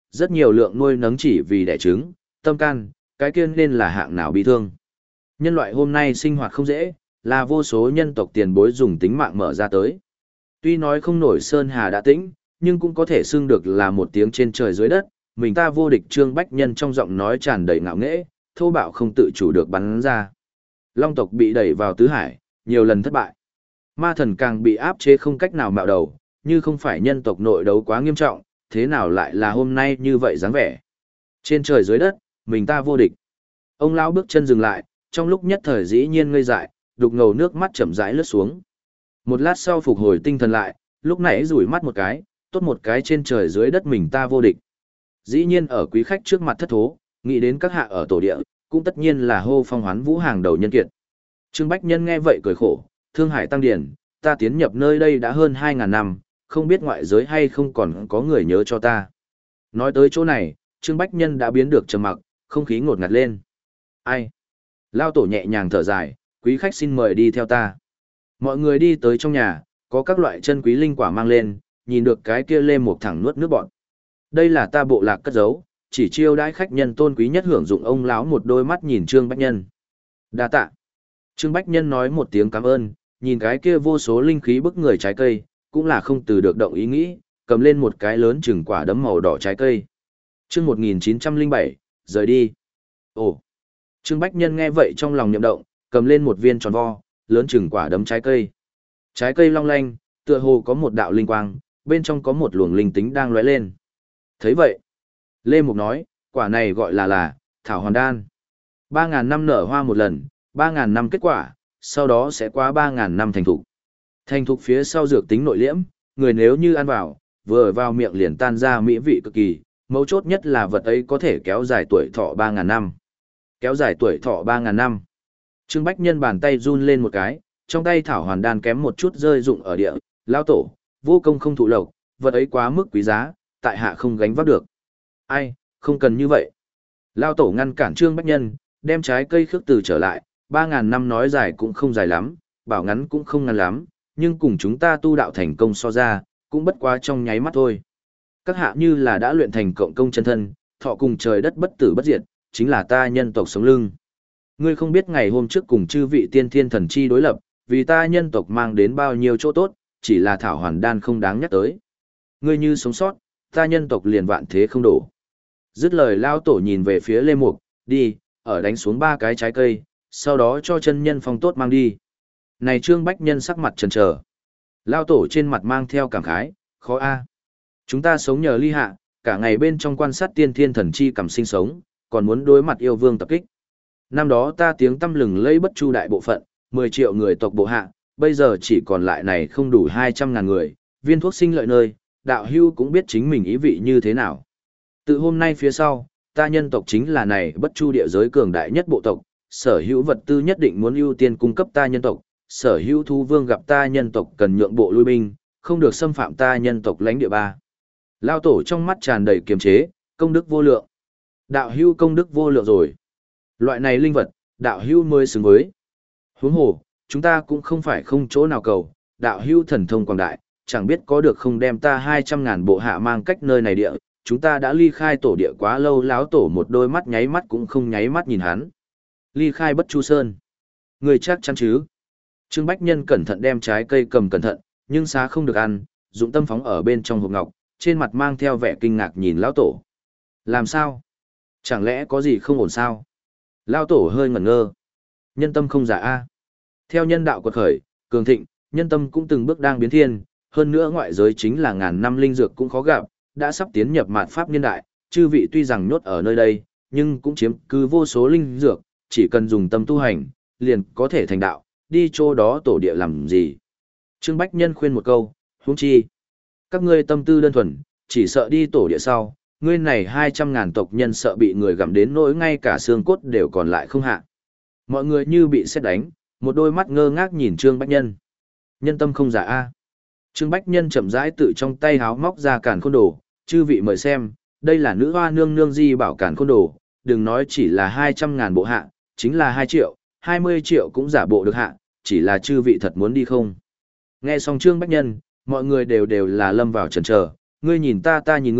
rất nhiều lượng nuôi nấng chỉ vì đẻ trứng, tâm can, cái kia nên là hạng nào bị thương. Nhân loại hôm nay sinh hoạt không dễ, là vô số nhân tộc tiền bối dùng tính mạng mở ra tới. Tuy nói không nổi Sơn Hà đã tĩnh, nhưng cũng có thể xưng được là một tiếng trên trời dưới đất, mình ta vô địch Trương Bách Nhân trong giọng nói tràn đầy ngạo nghễ, thô bạo không tự chủ được bắn ra. Long tộc bị đẩy vào tứ hải, nhiều lần thất bại. Ma thần càng bị áp chế không cách nào mạo đầu, như không phải nhân tộc nội đấu quá nghiêm trọng, thế nào lại là hôm nay như vậy dáng vẻ. Trên trời dưới đất, mình ta vô địch. Ông lão bước chân dừng lại, trong lúc nhất thời dĩ nhiên ngây dại, đục ngầu nước mắt chậm rãi lướt xuống. Một lát sau phục hồi tinh thần lại, lúc nãy rủi mắt một cái, tốt một cái trên trời dưới đất mình ta vô địch. Dĩ nhiên ở quý khách trước mặt thất thố, nghĩ đến các hạ ở tổ địa, cũng tất nhiên là hô phong hoán vũ hàng đầu nhân kiệt. Trương Bách Nhân nghe vậy cười khổ, Thương Hải Tăng Điển, ta tiến nhập nơi đây đã hơn hai ngàn năm, không biết ngoại giới hay không còn có người nhớ cho ta. Nói tới chỗ này, Trương Bách Nhân đã biến được trầm mặc, không khí ngột ngạt lên. Ai? Lao tổ nhẹ nhàng thở dài, quý khách xin mời đi theo ta. Mọi người đi tới trong nhà, có các loại chân quý linh quả mang lên, nhìn được cái kia lê một thẳng nuốt nước bọn. Đây là ta bộ lạc cất giấu, chỉ chiêu đãi khách nhân tôn quý nhất hưởng dụng. Ông lão một đôi mắt nhìn Trương Bách Nhân. Đa tạ. Trương Bách Nhân nói một tiếng cảm ơn, nhìn cái kia vô số linh khí bức người trái cây, cũng là không từ được động ý nghĩ, cầm lên một cái lớn chừng quả đấm màu đỏ trái cây. Chương một nghìn chín trăm lẻ bảy, rời đi. Ồ. Trương Bách Nhân nghe vậy trong lòng nhậm động, cầm lên một viên tròn vo, lớn chừng quả đấm trái cây. Trái cây long lanh, tựa hồ có một đạo linh quang, bên trong có một luồng linh tính đang lóe lên. Thấy vậy, Lê Mục nói, quả này gọi là là thảo hoàn đan. Ba ngàn năm nở hoa một lần, ba ngàn năm kết quả, sau đó sẽ qua ba ngàn năm thành thục. Thành thục phía sau dược tính nội liễm, người nếu như ăn vào, vừa vào miệng liền tan ra mỹ vị cực kỳ, mấu chốt nhất là vật ấy có thể kéo dài tuổi thọ ba ngàn năm. Kéo dài tuổi thọ ba ngàn năm. Trương Bách Nhân bàn tay run lên một cái, trong tay thảo hoàn đan kém một chút rơi rụng ở địa, lao tổ, vô công không thụ lộc, vật ấy quá mức quý giá, tại hạ không gánh vác được. Ai, không cần như vậy. Lao tổ ngăn cản Trương Bách Nhân, đem trái cây khước từ trở lại, ba ngàn năm nói dài cũng không dài lắm, bảo ngắn cũng không ngắn lắm, nhưng cùng chúng ta tu đạo thành công so ra, cũng bất quá trong nháy mắt thôi. Các hạ như là đã luyện thành cộng công chân thân, thọ cùng trời đất bất tử bất diệt, chính là ta nhân tộc sống lưng. Ngươi không biết ngày hôm trước cùng chư vị tiên thiên thần chi đối lập, vì ta nhân tộc mang đến bao nhiêu chỗ tốt, chỉ là thảo hoàn đan không đáng nhắc tới. Ngươi như sống sót, ta nhân tộc liền vạn thế không đổ. Dứt lời lao tổ nhìn về phía Lê Mục, đi, ở đánh xuống ba cái trái cây, sau đó cho chân nhân phong tốt mang đi. Này Trương Bách Nhân sắc mặt chần chờ. Lao tổ trên mặt mang theo cảm khái, khó a. Chúng ta sống nhờ ly hạ, cả ngày bên trong quan sát tiên thiên thần chi cảm sinh sống, còn muốn đối mặt yêu vương tập kích. Năm đó ta tiếng tăm lừng lẫy bất chu đại bộ phận, mười triệu người tộc bộ hạ, bây giờ chỉ còn lại này không đủ hai trăm ngàn người, viên thuốc sinh lợi nơi, đạo hưu cũng biết chính mình ý vị như thế nào. Từ hôm nay phía sau, ta nhân tộc chính là này bất chu địa giới cường đại nhất bộ tộc, sở hữu vật tư nhất định muốn ưu tiên cung cấp ta nhân tộc, sở hữu thu vương gặp ta nhân tộc cần nhượng bộ lui binh, không được xâm phạm ta nhân tộc lãnh địa ba. Lao tổ trong mắt tràn đầy kiềm chế, công đức vô lượng. Đạo hưu công đức vô lượng rồi. Loại này linh vật, đạo hưu mới xứng với. Huống hồ, chúng ta cũng không phải không chỗ nào cầu, đạo hưu thần thông quảng đại, chẳng biết có được không đem ta hai trăm ngàn bộ hạ mang cách nơi này địa, chúng ta đã ly khai tổ địa quá lâu. Láo tổ một đôi mắt nháy mắt cũng không nháy mắt nhìn hắn. Ly khai bất chu sơn. Người chắc chắn chứ? Trương Bách Nhân cẩn thận đem trái cây cầm cẩn thận, nhưng xá không được ăn, dụng tâm phóng ở bên trong hộp ngọc, trên mặt mang theo vẻ kinh ngạc nhìn lão tổ. Làm sao? Chẳng lẽ có gì không ổn sao? Lão tổ hơi ngẩn ngơ. Nhân tâm không giả a. Theo nhân đạo quật khởi, cường thịnh, nhân tâm cũng từng bước đang biến thiên, hơn nữa ngoại giới chính là ngàn năm linh dược cũng khó gặp, đã sắp tiến nhập mạt pháp niên đại, chư vị tuy rằng nhốt ở nơi đây, nhưng cũng chiếm cứ vô số linh dược, chỉ cần dùng tâm tu hành, liền có thể thành đạo, đi chỗ đó tổ địa làm gì. Trương Bách Nhân khuyên một câu, huống chi. Các ngươi tâm tư đơn thuần, chỉ sợ đi tổ địa sau, ngươi này hai trăm ngàn tộc nhân sợ bị người gặm đến nỗi ngay cả xương cốt đều còn lại không hạ. Mọi người như bị sét đánh, một đôi mắt ngơ ngác nhìn Trương Bách Nhân. Nhân tâm không giả a. Trương Bách Nhân chậm rãi tự trong tay háo móc ra càn khôn đồ, chư vị mời xem, đây là nữ hoa nương nương di bảo càn khôn đồ, đừng nói chỉ là hai trăm ngàn bộ hạ, chính là hai triệu, hai mươi triệu cũng giả bộ được hạ, chỉ là chư vị thật muốn đi không. Nghe xong Trương Bách Nhân, mọi người đều đều là lâm vào chần chờ, ngươi nhìn ta ta nhìn ngươi,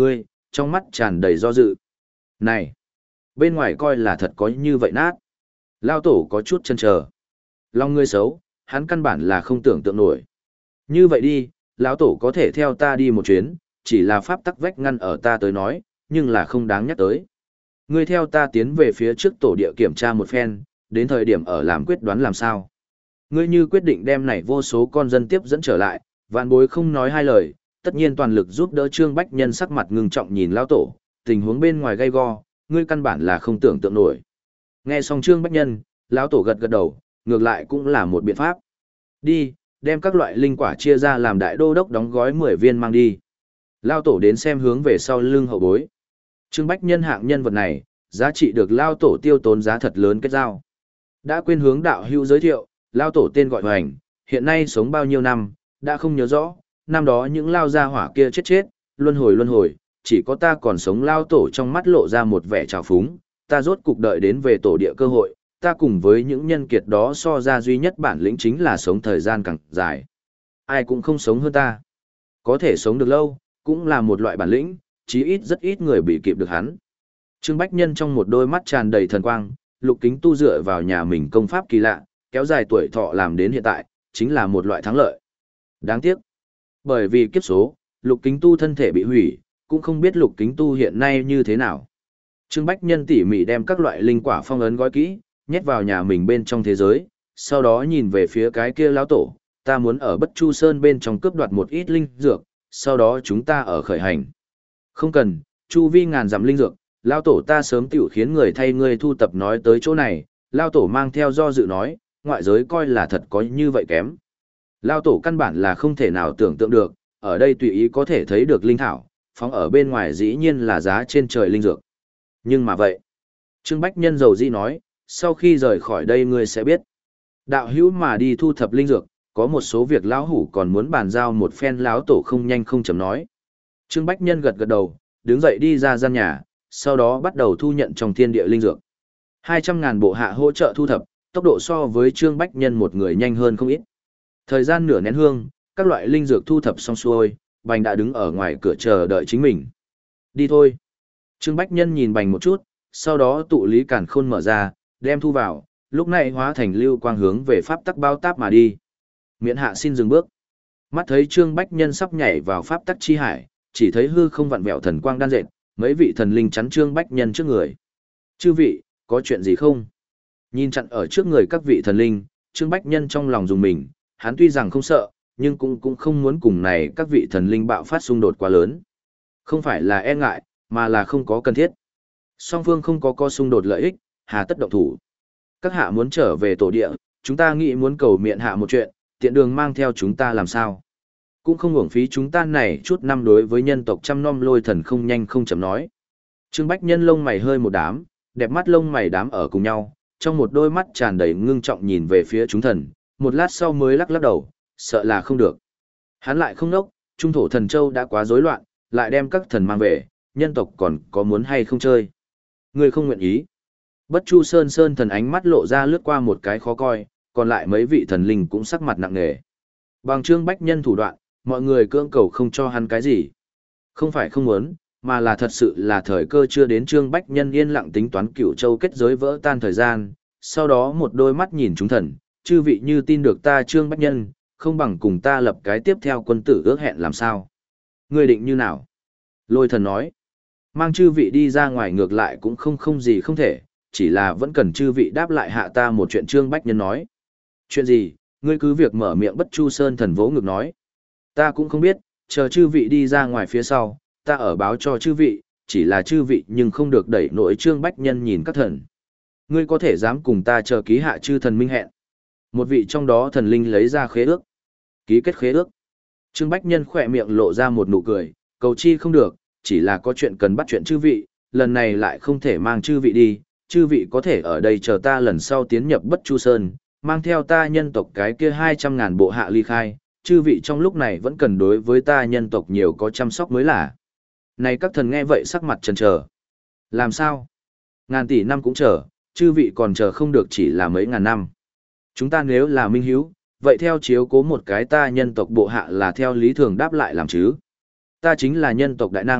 trong mắt tràn đầy do dự. Này, bên ngoài coi là thật có như vậy nát. Lao tổ có chút chần chờ. Lòng ngươi xấu, hắn căn bản là không tưởng tượng nổi. Như vậy đi, lão tổ có thể theo ta đi một chuyến, chỉ là pháp tắc vách ngăn ở ta tới nói, nhưng là không đáng nhắc tới. Ngươi theo ta tiến về phía trước tổ địa kiểm tra một phen, đến thời điểm ở làm quyết đoán làm sao. Ngươi như quyết định đem này vô số con dân tiếp dẫn trở lại, vạn bối không nói hai lời, tất nhiên toàn lực giúp đỡ Trương Bách Nhân sắc mặt ngưng trọng nhìn lão tổ, tình huống bên ngoài gay go, ngươi căn bản là không tưởng tượng nổi. Nghe xong Trương Bách Nhân, lão tổ gật gật đầu, ngược lại cũng là một biện pháp. Đi, đem các loại linh quả chia ra làm đại đô đốc đóng gói mười viên mang đi. Lão tổ đến xem hướng về sau lưng hậu bối. Trương Bách Nhân hạng nhân vật này, giá trị được lão tổ tiêu tốn giá thật lớn kết giao. Đã quên hướng đạo hữu giới thiệu, lão tổ tên gọi Hoành, hiện nay sống bao nhiêu năm, đã không nhớ rõ, năm đó những lao gia hỏa kia chết chết, luân hồi luân hồi, chỉ có ta còn sống. Lão tổ trong mắt lộ ra một vẻ trào phúng, ta rốt cục đợi đến về tổ địa cơ hội, ta cùng với những nhân kiệt đó so ra duy nhất bản lĩnh chính là sống thời gian càng dài. Ai cũng không sống hơn ta. Có thể sống được lâu, cũng là một loại bản lĩnh, chí ít rất ít người bị kịp được hắn. Trương Bách Nhân trong một đôi mắt tràn đầy thần quang, Lục Kính Tu dựa vào nhà mình công pháp kỳ lạ, kéo dài tuổi thọ làm đến hiện tại, chính là một loại thắng lợi. Đáng tiếc, bởi vì kiếp số, Lục Kính Tu thân thể bị hủy, cũng không biết Lục Kính Tu hiện nay như thế nào. Trương Bách Nhân tỉ mỉ đem các loại linh quả phong ấn gói kỹ, nhét vào nhà mình bên trong thế giới, sau đó nhìn về phía cái kia lão tổ, ta muốn ở Bất Chu Sơn bên trong cướp đoạt một ít linh dược, sau đó chúng ta ở khởi hành. Không cần, chu vi ngàn dặm linh dược, lão tổ ta sớm tiểu khiến người thay ngươi thu tập nói tới chỗ này, lão tổ mang theo do dự nói, ngoại giới coi là thật có như vậy kém. Lão tổ căn bản là không thể nào tưởng tượng được, ở đây tùy ý có thể thấy được linh thảo, phóng ở bên ngoài dĩ nhiên là giá trên trời linh dược. Nhưng mà vậy, Trương Bách Nhân dầu dĩ nói, sau khi rời khỏi đây ngươi sẽ biết. Đạo hữu mà đi thu thập linh dược, có một số việc lão hủ còn muốn bàn giao một phen. Lão tổ không nhanh không chậm nói. Trương Bách Nhân gật gật đầu, đứng dậy đi ra gian nhà, sau đó bắt đầu thu nhận trong thiên địa linh dược. hai trăm ngàn bộ hạ hỗ trợ thu thập, tốc độ so với Trương Bách Nhân một người nhanh hơn không ít. Thời gian nửa nén hương, các loại linh dược thu thập xong xuôi, Bành đã đứng ở ngoài cửa chờ đợi chính mình. Đi thôi. Trương Bách Nhân nhìn Bành một chút, sau đó tụ lý càn khôn mở ra, đem thu vào, lúc này hóa thành lưu quang hướng về pháp tắc bao táp mà đi. Miễn hạ xin dừng bước. Mắt thấy Trương Bách Nhân sắp nhảy vào pháp tắc chi hải, chỉ thấy hư không vặn vẹo thần quang đan dệt, mấy vị thần linh chắn Trương Bách Nhân trước người. Chư vị, có chuyện gì không? Nhìn chặn ở trước người các vị thần linh, Trương Bách Nhân trong lòng dùng mình, hắn tuy rằng không sợ, nhưng cũng cũng không muốn cùng này các vị thần linh bạo phát xung đột quá lớn. Không phải là e ngại, mà là không có cần thiết. Song phương không có có xung đột lợi ích, hà tất động thủ. Các hạ muốn trở về tổ địa, chúng ta nghĩ muốn cầu miệng hạ một chuyện, tiện đường mang theo chúng ta làm sao. Cũng không uổng phí chúng ta này chút năm đối với nhân tộc chăm nom Lôi Thần không nhanh không chậm nói. Trương Bách Nhân lông mày hơi một đám, đẹp mắt lông mày đám ở cùng nhau, trong một đôi mắt tràn đầy ngưng trọng nhìn về phía chúng thần, một lát sau mới lắc lắc đầu, sợ là không được. Hắn lại không nốc, trung thổ thần châu đã quá rối loạn, lại đem các thần mang về, nhân tộc còn có muốn hay không chơi. Người không nguyện ý. Bất Chu Sơn Sơn thần ánh mắt lộ ra lướt qua một cái khó coi, còn lại mấy vị thần linh cũng sắc mặt nặng nề. Bằng Trương Bách Nhân thủ đoạn, mọi người cưỡng cầu không cho hắn cái gì. Không phải không muốn, mà là thật sự là thời cơ chưa đến. Trương Bách Nhân yên lặng tính toán Cửu Châu kết giới vỡ tan thời gian, sau đó một đôi mắt nhìn chúng thần, chư vị như tin được ta Trương Bách Nhân, không bằng cùng ta lập cái tiếp theo quân tử ước hẹn làm sao. Người định như nào? Lôi thần nói, mang chư vị đi ra ngoài ngược lại cũng không không gì không thể, chỉ là vẫn cần chư vị đáp lại hạ ta một chuyện. Trương Bách Nhân nói. Chuyện gì? Ngươi cứ việc mở miệng. Bất Chu Sơn thần vỗ ngực nói. Ta cũng không biết, chờ chư vị đi ra ngoài phía sau, ta ở báo cho chư vị, chỉ là chư vị nhưng không được đẩy nổi. Trương Bách Nhân nhìn các thần. Ngươi có thể dám cùng ta chờ ký hạ chư thần minh hẹn. Một vị trong đó thần linh lấy ra khế ước. Ký kết khế ước. Trương Bách Nhân khỏe miệng lộ ra một nụ cười, cầu chi không được, chỉ là có chuyện cần bắt chuyện chư vị, lần này lại không thể mang chư vị đi, chư vị có thể ở đây chờ ta lần sau tiến nhập Bất Chu Sơn, mang theo ta nhân tộc cái kia hai trăm ngàn bộ hạ ly khai, chư vị trong lúc này vẫn cần đối với ta nhân tộc nhiều có chăm sóc mới là. Này các thần nghe vậy sắc mặt chần chờ. Làm sao? Ngàn tỷ năm cũng chờ, chư vị còn chờ không được chỉ là mấy ngàn năm. Chúng ta nếu là minh hiếu, vậy theo chiếu cố một cái ta nhân tộc bộ hạ là theo lý thường đáp lại làm chứ. Ta chính là nhân tộc đại năng,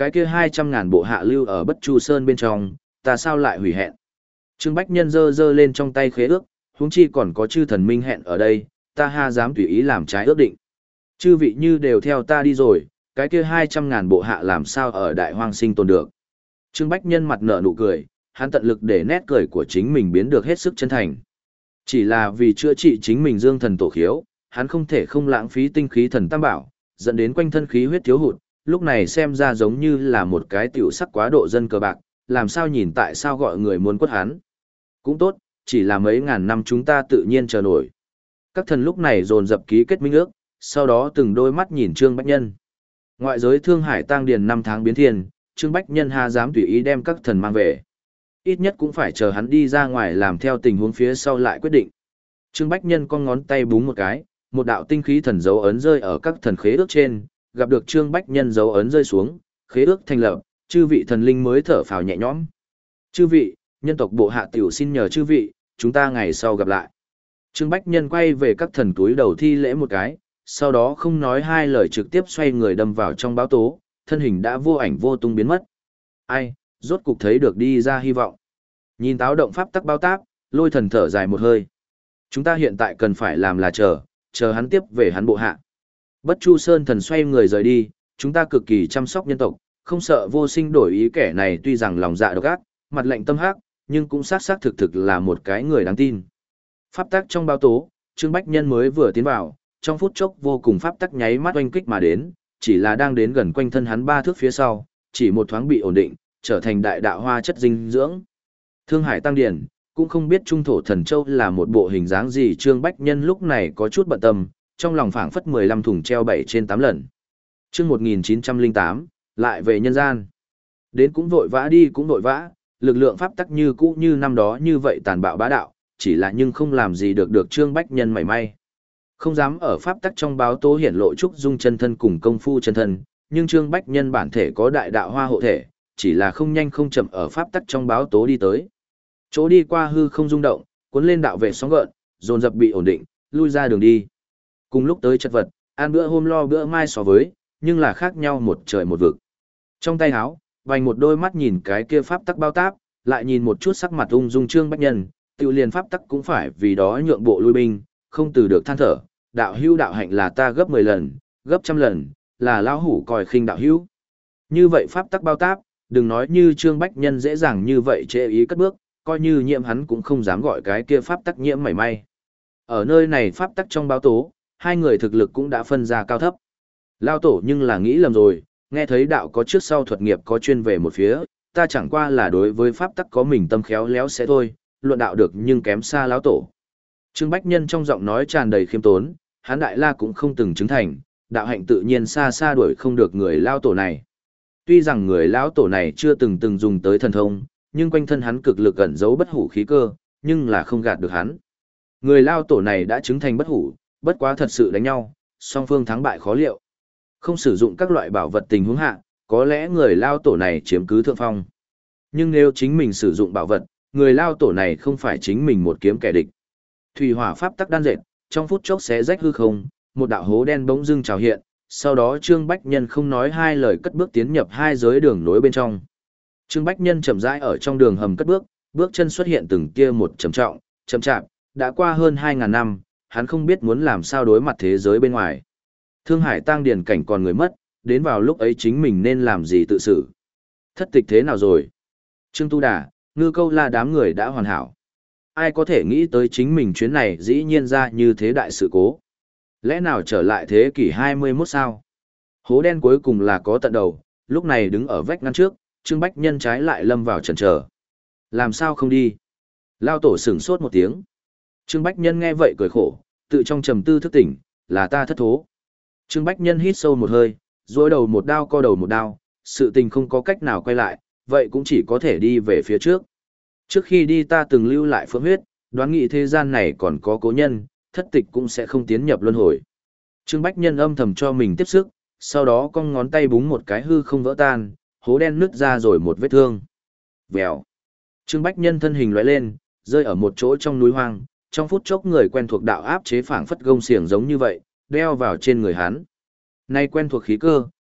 cái kia hai trăm ngàn bộ hạ lưu ở Bất Chu Sơn bên trong, ta sao lại hủy hẹn. Trương Bách Nhân giơ giơ lên trong tay khế ước, huống chi còn có chư thần minh hẹn ở đây, ta ha dám tùy ý làm trái ước định. Chư vị như đều theo ta đi rồi, cái kia hai trăm ngàn bộ hạ làm sao ở đại hoang sinh tồn được. Trương Bách Nhân mặt nở nụ cười, hắn tận lực để nét cười của chính mình biến được hết sức chân thành. Chỉ là vì chữa trị chính mình dương thần tổ khiếu, hắn không thể không lãng phí tinh khí thần tam bảo, dẫn đến quanh thân khí huyết thiếu hụt, lúc này xem ra giống như là một cái tiểu sắc quá độ dân cờ bạc, làm sao nhìn tại sao gọi người muốn quất hắn. Cũng tốt, chỉ là mấy ngàn năm chúng ta tự nhiên chờ nổi. Các thần lúc này dồn dập ký kết minh ước, sau đó từng đôi mắt nhìn Trương Bách Nhân. Ngoại giới Thương Hải tang điền năm tháng biến thiên, Trương Bách Nhân ha dám tùy ý đem các thần mang về. Ít nhất cũng phải chờ hắn đi ra ngoài làm theo tình huống phía sau lại quyết định. Trương Bách Nhân con ngón tay búng một cái, một đạo tinh khí thần dấu ấn rơi ở các thần khế ước trên, gặp được Trương Bách Nhân dấu ấn rơi xuống, khế ước thành lập, chư vị thần linh mới thở phào nhẹ nhõm. Chư vị, nhân tộc bộ hạ tiểu xin nhờ chư vị, chúng ta ngày sau gặp lại. Trương Bách Nhân quay về các thần túi đầu thi lễ một cái, sau đó không nói hai lời trực tiếp xoay người đâm vào trong báo tố, thân hình đã vô ảnh vô tung biến mất. Ai, rốt cục thấy được đi ra hy vọng. Nhìn táo động pháp tắc báo táp, Lôi Thần thở dài một hơi. Chúng ta hiện tại cần phải làm là chờ, chờ hắn tiếp về hắn bộ hạ. Bất Chu Sơn thần xoay người rời đi, chúng ta cực kỳ chăm sóc nhân tộc, không sợ vô sinh đổi ý. Kẻ này tuy rằng lòng dạ độc ác, mặt lạnh tâm hắc, nhưng cũng xác xác thực thực là một cái người đáng tin. Pháp tắc trong báo tố, Trương Bách Nhân mới vừa tiến vào, trong phút chốc vô cùng pháp tắc nháy mắt oanh kích mà đến, chỉ là đang đến gần quanh thân hắn ba thước phía sau, chỉ một thoáng bị ổn định, trở thành đại đạo hoa chất dinh dưỡng. Thương Hải tăng điển, cũng không biết Trung Thổ Thần Châu là một bộ hình dáng gì. Trương Bách Nhân lúc này có chút bận tâm, trong lòng phảng phất mười lăm thùng treo bảy trên tám lần. Chương một nghìn chín trăm lẻ tám, lại về nhân gian. Đến cũng vội vã đi cũng vội vã, lực lượng pháp tắc như cũ như năm đó như vậy tàn bạo bá đạo, chỉ là nhưng không làm gì được được Trương Bách Nhân mảy may. Không dám ở pháp tắc trong báo tố hiển lộ trúc dung chân thân cùng công phu chân thân, nhưng Trương Bách Nhân bản thể có đại đạo hoa hộ thể, chỉ là không nhanh không chậm ở pháp tắc trong báo tố đi tới. Chỗ đi qua hư không rung động, cuốn lên đạo vệ sóng gợn, dồn dập bị ổn định, lui ra đường đi. Cùng lúc tới chất vật, ăn bữa hôm lo bữa mai so với, nhưng là khác nhau một trời một vực. Trong tay áo, vành một đôi mắt nhìn cái kia pháp tắc bao táp, lại nhìn một chút sắc mặt ung dung Trương Bách Nhân, tiêu liền pháp tắc cũng phải vì đó nhượng bộ lui binh, không từ được than thở, đạo hữu đạo hạnh là ta gấp mười lần, gấp trăm lần, là lão hủ coi khinh đạo hữu. Như vậy pháp tắc bao táp, đừng nói như Trương Bách Nhân dễ dàng như vậy chê ý cất bước, coi như nhiễm hắn cũng không dám gọi cái kia pháp tắc nhiễm mảy may. Ở nơi này pháp tắc trong báo tố, hai người thực lực cũng đã phân ra cao thấp. Lao tổ nhưng là nghĩ lầm rồi, nghe thấy đạo có trước sau thuật nghiệp có chuyên về một phía, ta chẳng qua là đối với pháp tắc có mình tâm khéo léo sẽ thôi, luận đạo được nhưng kém xa lão tổ. Trương Bách Nhân trong giọng nói tràn đầy khiêm tốn, hắn đại la cũng không từng chứng thành, đạo hạnh tự nhiên xa xa đuổi không được người lao tổ này. Tuy rằng người lão tổ này chưa từng từng dùng tới thần thông, nhưng quanh thân hắn cực lực ẩn giấu bất hủ khí cơ, nhưng là không gạt được hắn. Người lao tổ này đã chứng thành bất hủ, bất quá thật sự đánh nhau, song phương thắng bại khó liệu. Không sử dụng các loại bảo vật tình huống hạ, có lẽ người lao tổ này chiếm cứ thượng phong. Nhưng nếu chính mình sử dụng bảo vật, người lao tổ này không phải chính mình một kiếm kẻ địch. Thủy hỏa pháp tắc đan dệt, trong phút chốc xé rách hư không, một đạo hố đen bỗng dưng trào hiện, sau đó Trương Bách Nhân không nói hai lời cất bước tiến nhập hai giới đường nối bên trong. Trương Bách Nhân chậm rãi ở trong đường hầm cất bước, bước chân xuất hiện từng kia một trầm trọng, chậm chạp, đã qua hơn hai ngàn năm, hắn không biết muốn làm sao đối mặt thế giới bên ngoài. Thương Hải tang điền cảnh còn người mất, đến vào lúc ấy chính mình nên làm gì tự xử. Thất tịch thế nào rồi? Trương Tu Đà, Ngư Câu La đám người đã hoàn hảo. Ai có thể nghĩ tới chính mình chuyến này dĩ nhiên ra như thế đại sự cố. Lẽ nào trở lại thế kỷ hai mươi mốt sao? Hố đen cuối cùng là có tận đầu, lúc này đứng ở vách ngăn trước, Trương Bách Nhân trái lại lâm vào chần chờ. Làm sao không đi? Lao tổ sửng sốt một tiếng. Trương Bách Nhân nghe vậy cười khổ, tự trong trầm tư thức tỉnh, là ta thất thố. Trương Bách Nhân hít sâu một hơi, dối đầu một đao co đầu một đao, sự tình không có cách nào quay lại, vậy cũng chỉ có thể đi về phía trước. Trước khi đi ta từng lưu lại phượng huyết, đoán nghĩ thế gian này còn có cố nhân, thất tịch cũng sẽ không tiến nhập luân hồi. Trương Bách Nhân âm thầm cho mình tiếp sức, sau đó cong ngón tay búng một cái hư không vỡ tan, hố đen nứt ra rồi một vết thương. Vèo. Trương Bách Nhân thân hình lóe lên, rơi ở một chỗ trong núi hoang, trong phút chốc người quen thuộc đạo áp chế phảng phất gông xiềng giống như vậy, đeo vào trên người hắn. Nay quen thuộc khí cơ,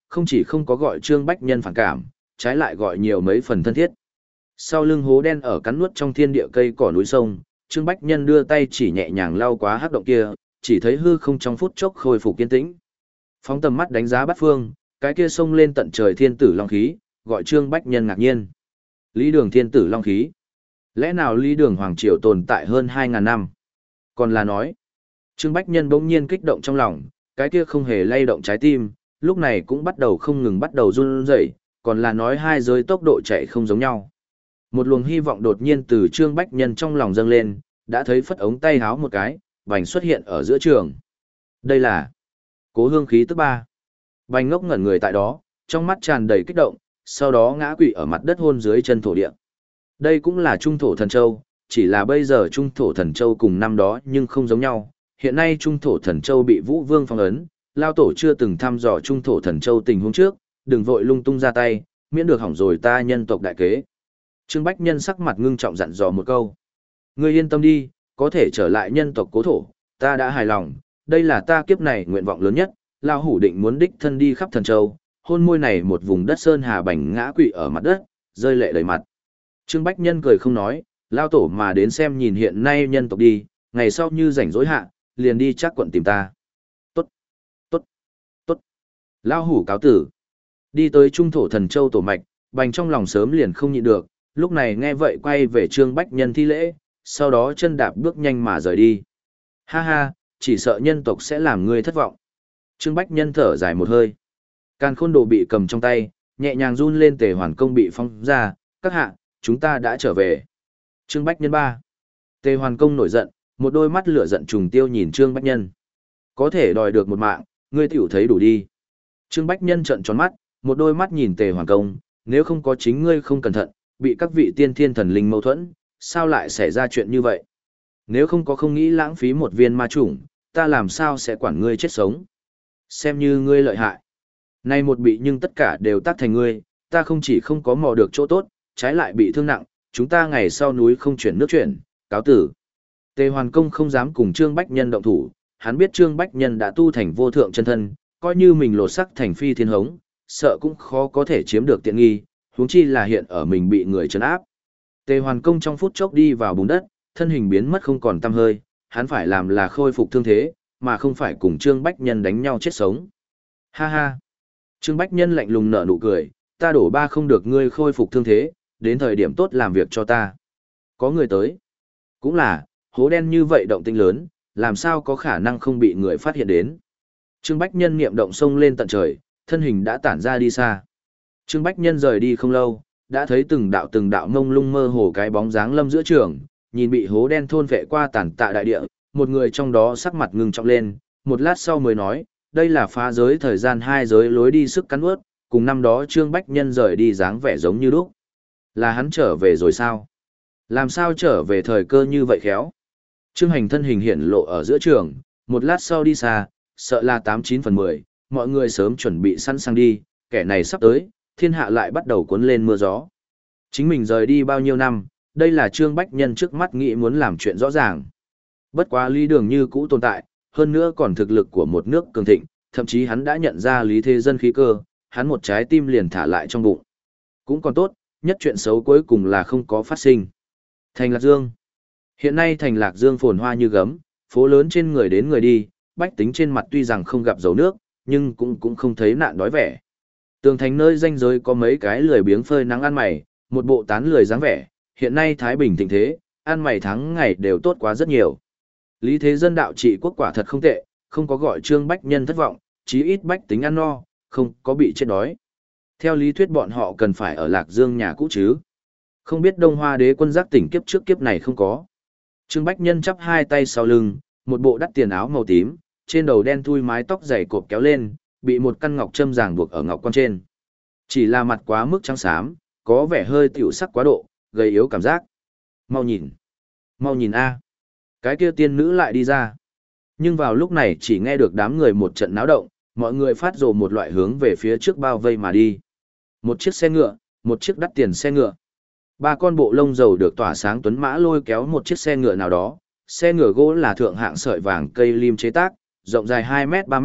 không chỉ không có gọi Trương Bách Nhân phản cảm, trái lại gọi nhiều mấy phần thân thiết. Sau lưng hố đen ở cắn nuốt trong thiên địa cây cỏ núi sông, Trương Bách Nhân đưa tay chỉ nhẹ nhàng lau quá hắc động kia, chỉ thấy hư không trong phút chốc khôi phục kiên tĩnh. Phóng tầm mắt đánh giá bát phương, cái kia sông lên tận trời thiên tử long khí, gọi Trương Bách Nhân ngạc nhiên. Lý Đường thiên tử long khí. Lẽ nào Lý Đường hoàng triều tồn tại hơn hai ngàn năm? Còn là nói, Trương Bách Nhân bỗng nhiên kích động trong lòng, cái kia không hề lay động trái tim, lúc này cũng bắt đầu không ngừng bắt đầu run rẩy, còn là nói hai giới tốc độ chạy không giống nhau. Một luồng hy vọng đột nhiên từ Trương Bách Nhân trong lòng dâng lên, đã thấy phất ống tay háo một cái, bành xuất hiện ở giữa trường. Đây là Cố Hương khí tức ba. Bành ngốc ngẩn người tại đó, trong mắt tràn đầy kích động, sau đó ngã quỵ ở mặt đất hôn dưới chân thổ địa. Đây cũng là Trung Thổ Thần Châu, chỉ là bây giờ Trung Thổ Thần Châu cùng năm đó nhưng không giống nhau. Hiện nay Trung Thổ Thần Châu bị Vũ Vương phong ấn, Lao Tổ chưa từng thăm dò Trung Thổ Thần Châu tình huống trước, đừng vội lung tung ra tay, miễn được hỏng rồi ta nhân tộc đại kế. Trương Bách Nhân sắc mặt ngưng trọng dặn dò một câu. Ngươi yên tâm đi, có thể trở lại nhân tộc cố thổ, ta đã hài lòng, đây là ta kiếp này nguyện vọng lớn nhất, Lao Hủ định muốn đích thân đi khắp Thần Châu, hôn môi này một vùng đất sơn hà bành ngã quỵ ở mặt đất, rơi lệ đầy mặt. Trương Bách Nhân cười không nói, Lao Tổ mà đến xem nhìn hiện nay nhân tộc đi, ngày sau như rảnh rỗi hạ, liền đi chắc quận tìm ta. Tốt, tốt, tốt. Lao Hủ cáo tử. Đi tới Trung Thổ Thần Châu tổ mạch, bành trong lòng sớm liền không nhịn được, lúc này nghe vậy quay về Trương Bách Nhân thi lễ, sau đó chân đạp bước nhanh mà rời đi. Ha ha, chỉ sợ nhân tộc sẽ làm ngươi thất vọng. Trương Bách Nhân thở dài một hơi. Càn khôn đồ bị cầm trong tay, nhẹ nhàng run lên, tề hoàn công bị phong ra, các hạ, chúng ta đã trở về. Trương Bách Nhân ba. Tề hoàn công nổi giận, một đôi mắt lửa giận trùng tiêu nhìn Trương Bách Nhân. Có thể đòi được một mạng, ngươi tiểu thấy đủ đi. Trương Bách Nhân trợn tròn mắt, một đôi mắt nhìn tề hoàn công, nếu không có chính ngươi không cẩn thận, bị các vị tiên thiên thần linh mâu thuẫn, sao lại xảy ra chuyện như vậy? Nếu không có không nghĩ lãng phí một viên ma chủng, ta làm sao sẽ quản ngươi chết sống? Xem như ngươi lợi hại. Nay một bị nhưng tất cả đều tác thành ngươi, ta không chỉ không có mò được chỗ tốt, trái lại bị thương nặng, chúng ta ngày sau núi không chuyển nước chuyển, cáo tử. Tề Hoàn Công không dám cùng Trương Bách Nhân động thủ, hắn biết Trương Bách Nhân đã tu thành vô thượng chân thân, coi như mình lột sắc thành phi thiên hống, sợ cũng khó có thể chiếm được tiện nghi, huống chi là hiện ở mình bị người trấn áp. Tề Hoàn Công trong phút chốc đi vào bùn đất, thân hình biến mất không còn tăm hơi, hắn phải làm là khôi phục thương thế, mà không phải cùng Trương Bách Nhân đánh nhau chết sống. Ha ha! Trương Bách Nhân lạnh lùng nở nụ cười, ta đổ ba không được ngươi khôi phục thương thế, đến thời điểm tốt làm việc cho ta. Có người tới. Cũng là, hố đen như vậy động tĩnh lớn, làm sao có khả năng không bị người phát hiện đến. Trương Bách Nhân niệm động sông lên tận trời, thân hình đã tản ra đi xa. Trương Bách Nhân rời đi không lâu, đã thấy từng đạo từng đạo mông lung mơ hồ cái bóng dáng lâm giữa trường, nhìn bị hố đen thôn vệ qua tàn tạ đại địa, một người trong đó sắc mặt ngưng trọng lên, một lát sau mới nói, đây là phá giới thời gian hai giới lối đi sức cắn ướt, cùng năm đó Trương Bách Nhân rời đi dáng vẻ giống như lúc. Là hắn trở về rồi sao? Làm sao trở về thời cơ như vậy khéo? Trương Hành thân hình hiện lộ ở giữa trường, một lát sau đi xa, sợ là tám chín phần mười, mọi người sớm chuẩn bị sẵn sàng đi, kẻ này sắp tới, thiên hạ lại bắt đầu cuốn lên mưa gió. Chính mình rời đi bao nhiêu năm, đây là Trương Bách Nhân trước mắt nghĩ muốn làm chuyện rõ ràng. Bất quá Lý Đường như cũ tồn tại, hơn nữa còn thực lực của một nước cường thịnh, thậm chí hắn đã nhận ra Lý Thế Dân khí cơ, hắn một trái tim liền thả lại trong bụng. Cũng còn tốt, nhất chuyện xấu cuối cùng là không có phát sinh. Thành Lạc Dương. Hiện nay thành Lạc Dương phồn hoa như gấm, phố lớn trên người đến người đi, bách tính trên mặt tuy rằng không gặp dấu nước, nhưng cũng cũng không thấy nạn đói vẻ. Tường thành nơi ranh giới có mấy cái lười biếng phơi nắng ăn mày, một bộ tán lười dáng vẻ, hiện nay Thái Bình thịnh thế, ăn mày tháng ngày đều tốt quá rất nhiều. Lý Thế Dân đạo trị quốc quả thật không tệ, không có gọi Trương Bách Nhân thất vọng, chí ít bách tính ăn no, không có bị chết đói. Theo lý thuyết bọn họ cần phải ở Lạc Dương nhà cũ chứ. Không biết Đông Hoa Đế quân giác tỉnh kiếp trước kiếp này không có. Trương Bách Nhân chắp hai tay sau lưng, một bộ đắt tiền áo màu tím, trên đầu đen thui mái tóc dày cột kéo lên, bị một căn ngọc châm ràng buộc ở ngọc quan trên. Chỉ là mặt quá mức trắng xám, có vẻ hơi tiểu sắc quá độ, gây yếu cảm giác. Mau nhìn, mau nhìn a, cái kia tiên nữ lại đi ra. Nhưng vào lúc này chỉ nghe được đám người một trận náo động, mọi người phát rồ một loại hướng về phía trước bao vây mà đi. Một chiếc xe ngựa, một chiếc đắt tiền xe ngựa. Ba con bộ lông dầu được tỏa sáng tuấn mã lôi kéo một chiếc xe ngựa nào đó. Xe ngựa gỗ là thượng hạng sợi vàng cây lim chế tác, rộng dài hai mét ba mét,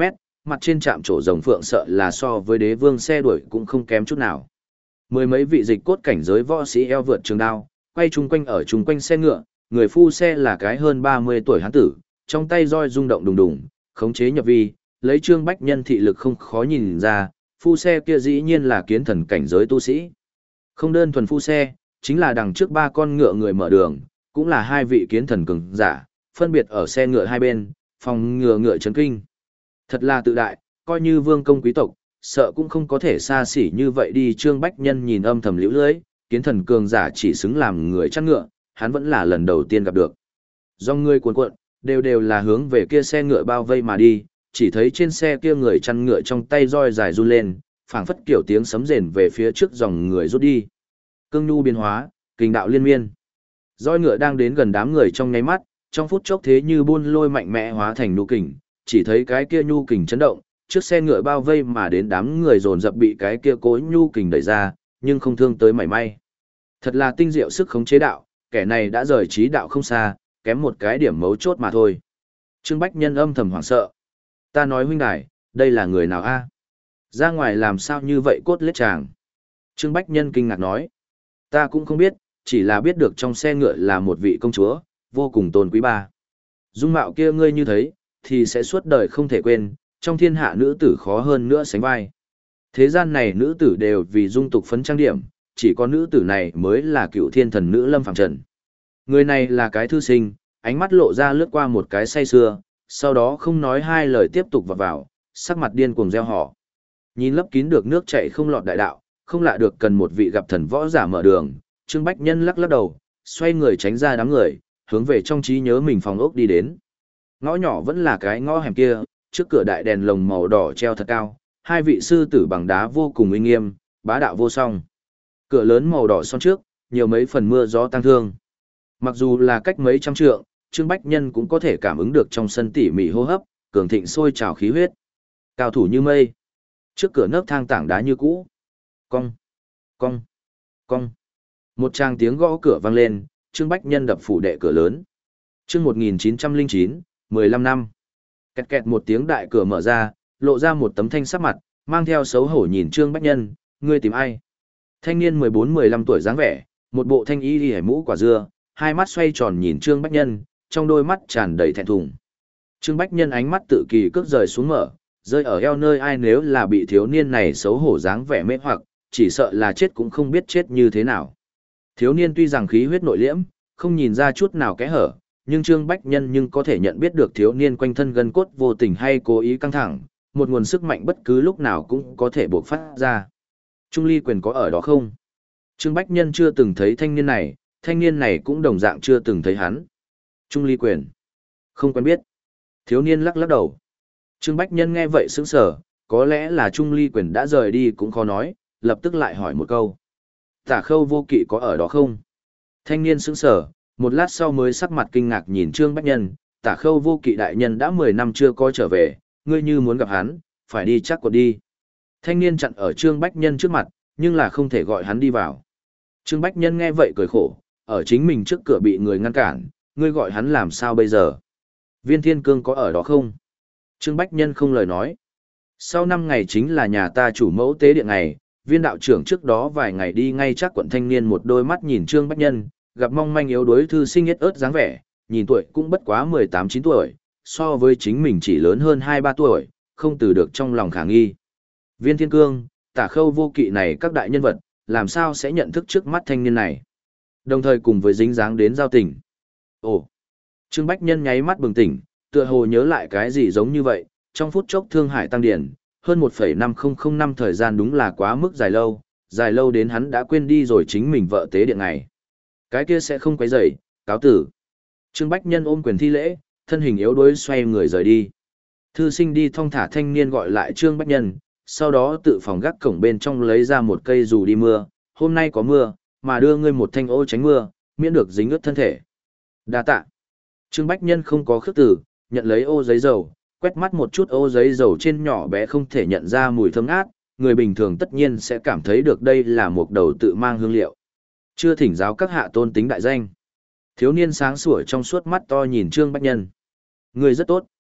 mặt trên trạm trổ rồng phượng sợ là so với đế vương xe đuổi cũng không kém chút nào. Mười mấy vị dịch cốt cảnh giới võ sĩ eo vượt trường đao, quay chung quanh ở chung quanh xe ngựa, người phu xe là cái hơn ba mươi tuổi hán tử, trong tay roi rung động đùng đùng, khống chế nhập vi, lấy Trương Bách Nhân thị lực không khó nhìn ra, phu xe kia dĩ nhiên là kiến thần cảnh giới tu sĩ. Không đơn thuần phu xe, chính là đằng trước ba con ngựa người mở đường, cũng là hai vị kiến thần cường giả, phân biệt ở xe ngựa hai bên, phòng ngựa ngựa chấn kinh. Thật là tự đại, coi như vương công quý tộc, sợ cũng không có thể xa xỉ như vậy đi. Trương Bách Nhân nhìn âm thầm liễu lưới, kiến thần cường giả chỉ xứng làm người chăn ngựa, hắn vẫn là lần đầu tiên gặp được. Do người cuộn cuộn, đều đều là hướng về kia xe ngựa bao vây mà đi, chỉ thấy trên xe kia người chăn ngựa trong tay roi dài run lên, phảng phất kiểu tiếng sấm rền về phía trước dòng người rút đi. Cương nhu biến hóa, kình đạo liên miên. Roi ngựa đang đến gần đám người trong nháy mắt, trong phút chốc thế như buôn lôi mạnh mẽ hóa thành nhu kình, chỉ thấy cái kia nhu kình chấn động, trước xe ngựa bao vây mà đến đám người dồn dập bị cái kia cố nhu kình đẩy ra, nhưng không thương tới mảy may. Thật là tinh diệu sức khống chế đạo, kẻ này đã rời trí đạo không xa, kém một cái điểm mấu chốt mà thôi. Trương Bách Nhân âm thầm hoảng sợ. Ta nói huynh đài, đây là người nào a? Ra ngoài làm sao như vậy cốt lết chàng? Trương Bách Nhân kinh ngạc nói. Ta cũng không biết, chỉ là biết được trong xe ngựa là một vị công chúa, vô cùng tôn quý ba. Dung mạo kia ngươi như thấy, thì sẽ suốt đời không thể quên, trong thiên hạ nữ tử khó hơn nữa sánh vai. Thế gian này nữ tử đều vì dung tục phấn trang điểm, chỉ có nữ tử này mới là cựu thiên thần nữ Lâm Phàm Trần. Người này là cái thư sinh, ánh mắt lộ ra lướt qua một cái say sưa, sau đó không nói hai lời tiếp tục vào vào, sắc mặt điên cuồng reo hò. Nhìn lấp kín được nước chảy không lọt đại đạo, không lạ được cần một vị gặp thần võ giả mở đường. Trương Bách Nhân lắc lắc đầu, xoay người tránh ra đám người, hướng về trong trí nhớ mình phòng ốc đi đến. Ngõ nhỏ vẫn là cái ngõ hẻm kia, trước cửa đại đèn lồng màu đỏ treo thật cao, hai vị sư tử bằng đá vô cùng uy nghiêm, bá đạo vô song. Cửa lớn màu đỏ son trước, nhiều mấy phần mưa gió tăng thương. Mặc dù là cách mấy trăm trượng, Trương Bách Nhân cũng có thể cảm ứng được trong sân tỉ mỉ hô hấp, cường thịnh sôi trào khí huyết. Cao thủ như mây. Trước cửa nấc thang tảng đá như cũ. Cong, cong, cong. Một tràng tiếng gõ cửa vang lên, Trương Bách Nhân đập phủ đệ cửa lớn. Chương một nghìn chín trăm lẻ chín, mười lăm năm. Kẹt kẹt một tiếng đại cửa mở ra, lộ ra một tấm thanh sắc mặt, mang theo xấu hổ nhìn Trương Bách Nhân, ngươi tìm ai? Thanh niên mười bốn mười lăm tuổi dáng vẻ, một bộ thanh y liễu mũ quả dưa, hai mắt xoay tròn nhìn Trương Bách Nhân, trong đôi mắt tràn đầy thẹn thùng. Trương Bách Nhân ánh mắt tự kỳ cước rời xuống mở, rơi ở eo nơi ai nếu là bị thiếu niên này xấu hổ dáng vẻ mê hoặc, chỉ sợ là chết cũng không biết chết như thế nào. Thiếu niên tuy rằng khí huyết nội liễm, không nhìn ra chút nào kẽ hở, nhưng Trương Bách Nhân nhưng có thể nhận biết được thiếu niên quanh thân gân cốt vô tình hay cố ý căng thẳng, một nguồn sức mạnh bất cứ lúc nào cũng có thể bộc phát ra. Trung Ly Quyền có ở đó không? Trương Bách Nhân chưa từng thấy thanh niên này, thanh niên này cũng đồng dạng chưa từng thấy hắn. Trung Ly Quyền. Không quen biết. Thiếu niên lắc lắc đầu. Trương Bách Nhân nghe vậy sững sờ, có lẽ là Trung Ly Quyền đã rời đi cũng khó nói, lập tức lại hỏi một câu. Tả Khâu Vô Kỵ có ở đó không? Thanh niên sững sờ, một lát sau mới sắc mặt kinh ngạc nhìn Trương Bách Nhân, Tả Khâu Vô Kỵ đại nhân đã mười năm chưa có trở về, ngươi như muốn gặp hắn, phải đi chắc quật đi. Thanh niên chặn ở Trương Bách Nhân trước mặt, nhưng là không thể gọi hắn đi vào. Trương Bách Nhân nghe vậy cười khổ, ở chính mình trước cửa bị người ngăn cản, ngươi gọi hắn làm sao bây giờ? Viên Thiên Cương có ở đó không? Trương Bách Nhân không lời nói. Sau năm ngày chính là nhà ta chủ mẫu tế điện ngày, viên đạo trưởng trước đó vài ngày đi ngay chắc quận thanh niên một đôi mắt nhìn Trương Bách Nhân, gặp mong manh yếu đuối thư sinh yết ớt dáng vẻ, nhìn tuổi cũng bất quá mười tám chín tuổi, so với chính mình chỉ lớn hơn hai ba tuổi, không từ được trong lòng khả nghi. Viên Thiên Cương, Tả Khâu Vô Kỵ này các đại nhân vật, làm sao sẽ nhận thức trước mắt thanh niên này? Đồng thời cùng với dính dáng đến giao tình. Ồ! Trương Bách Nhân nháy mắt bừng tỉnh, tựa hồ nhớ lại cái gì giống như vậy, trong phút chốc Thương Hải tăng điển, hơn một phẩy năm không không năm thời gian đúng là quá mức dài lâu, dài lâu đến hắn đã quên đi rồi chính mình vợ tế điện ngày. Cái kia sẽ không quấy rầy, cáo tử. Trương Bách Nhân ôm quyền thi lễ, thân hình yếu đuối xoay người rời đi. Thư sinh đi thong thả thanh niên gọi lại Trương Bách Nhân, sau đó tự phòng gác cổng bên trong lấy ra một cây dù đi mưa, hôm nay có mưa, mà đưa ngươi một thanh ô tránh mưa, miễn được dính ướt thân thể. Đa tạ. Trương Bách Nhân không có khước từ, nhận lấy ô giấy dầu, quét mắt một chút ô giấy dầu trên nhỏ bé không thể nhận ra mùi thơm ngát, người bình thường tất nhiên sẽ cảm thấy được đây là một đầu tự mang hương liệu. Chưa thỉnh giáo các hạ tôn tính đại danh. Thiếu niên sáng sủa trong suốt mắt to nhìn Trương Bách Nhân. Người rất tốt.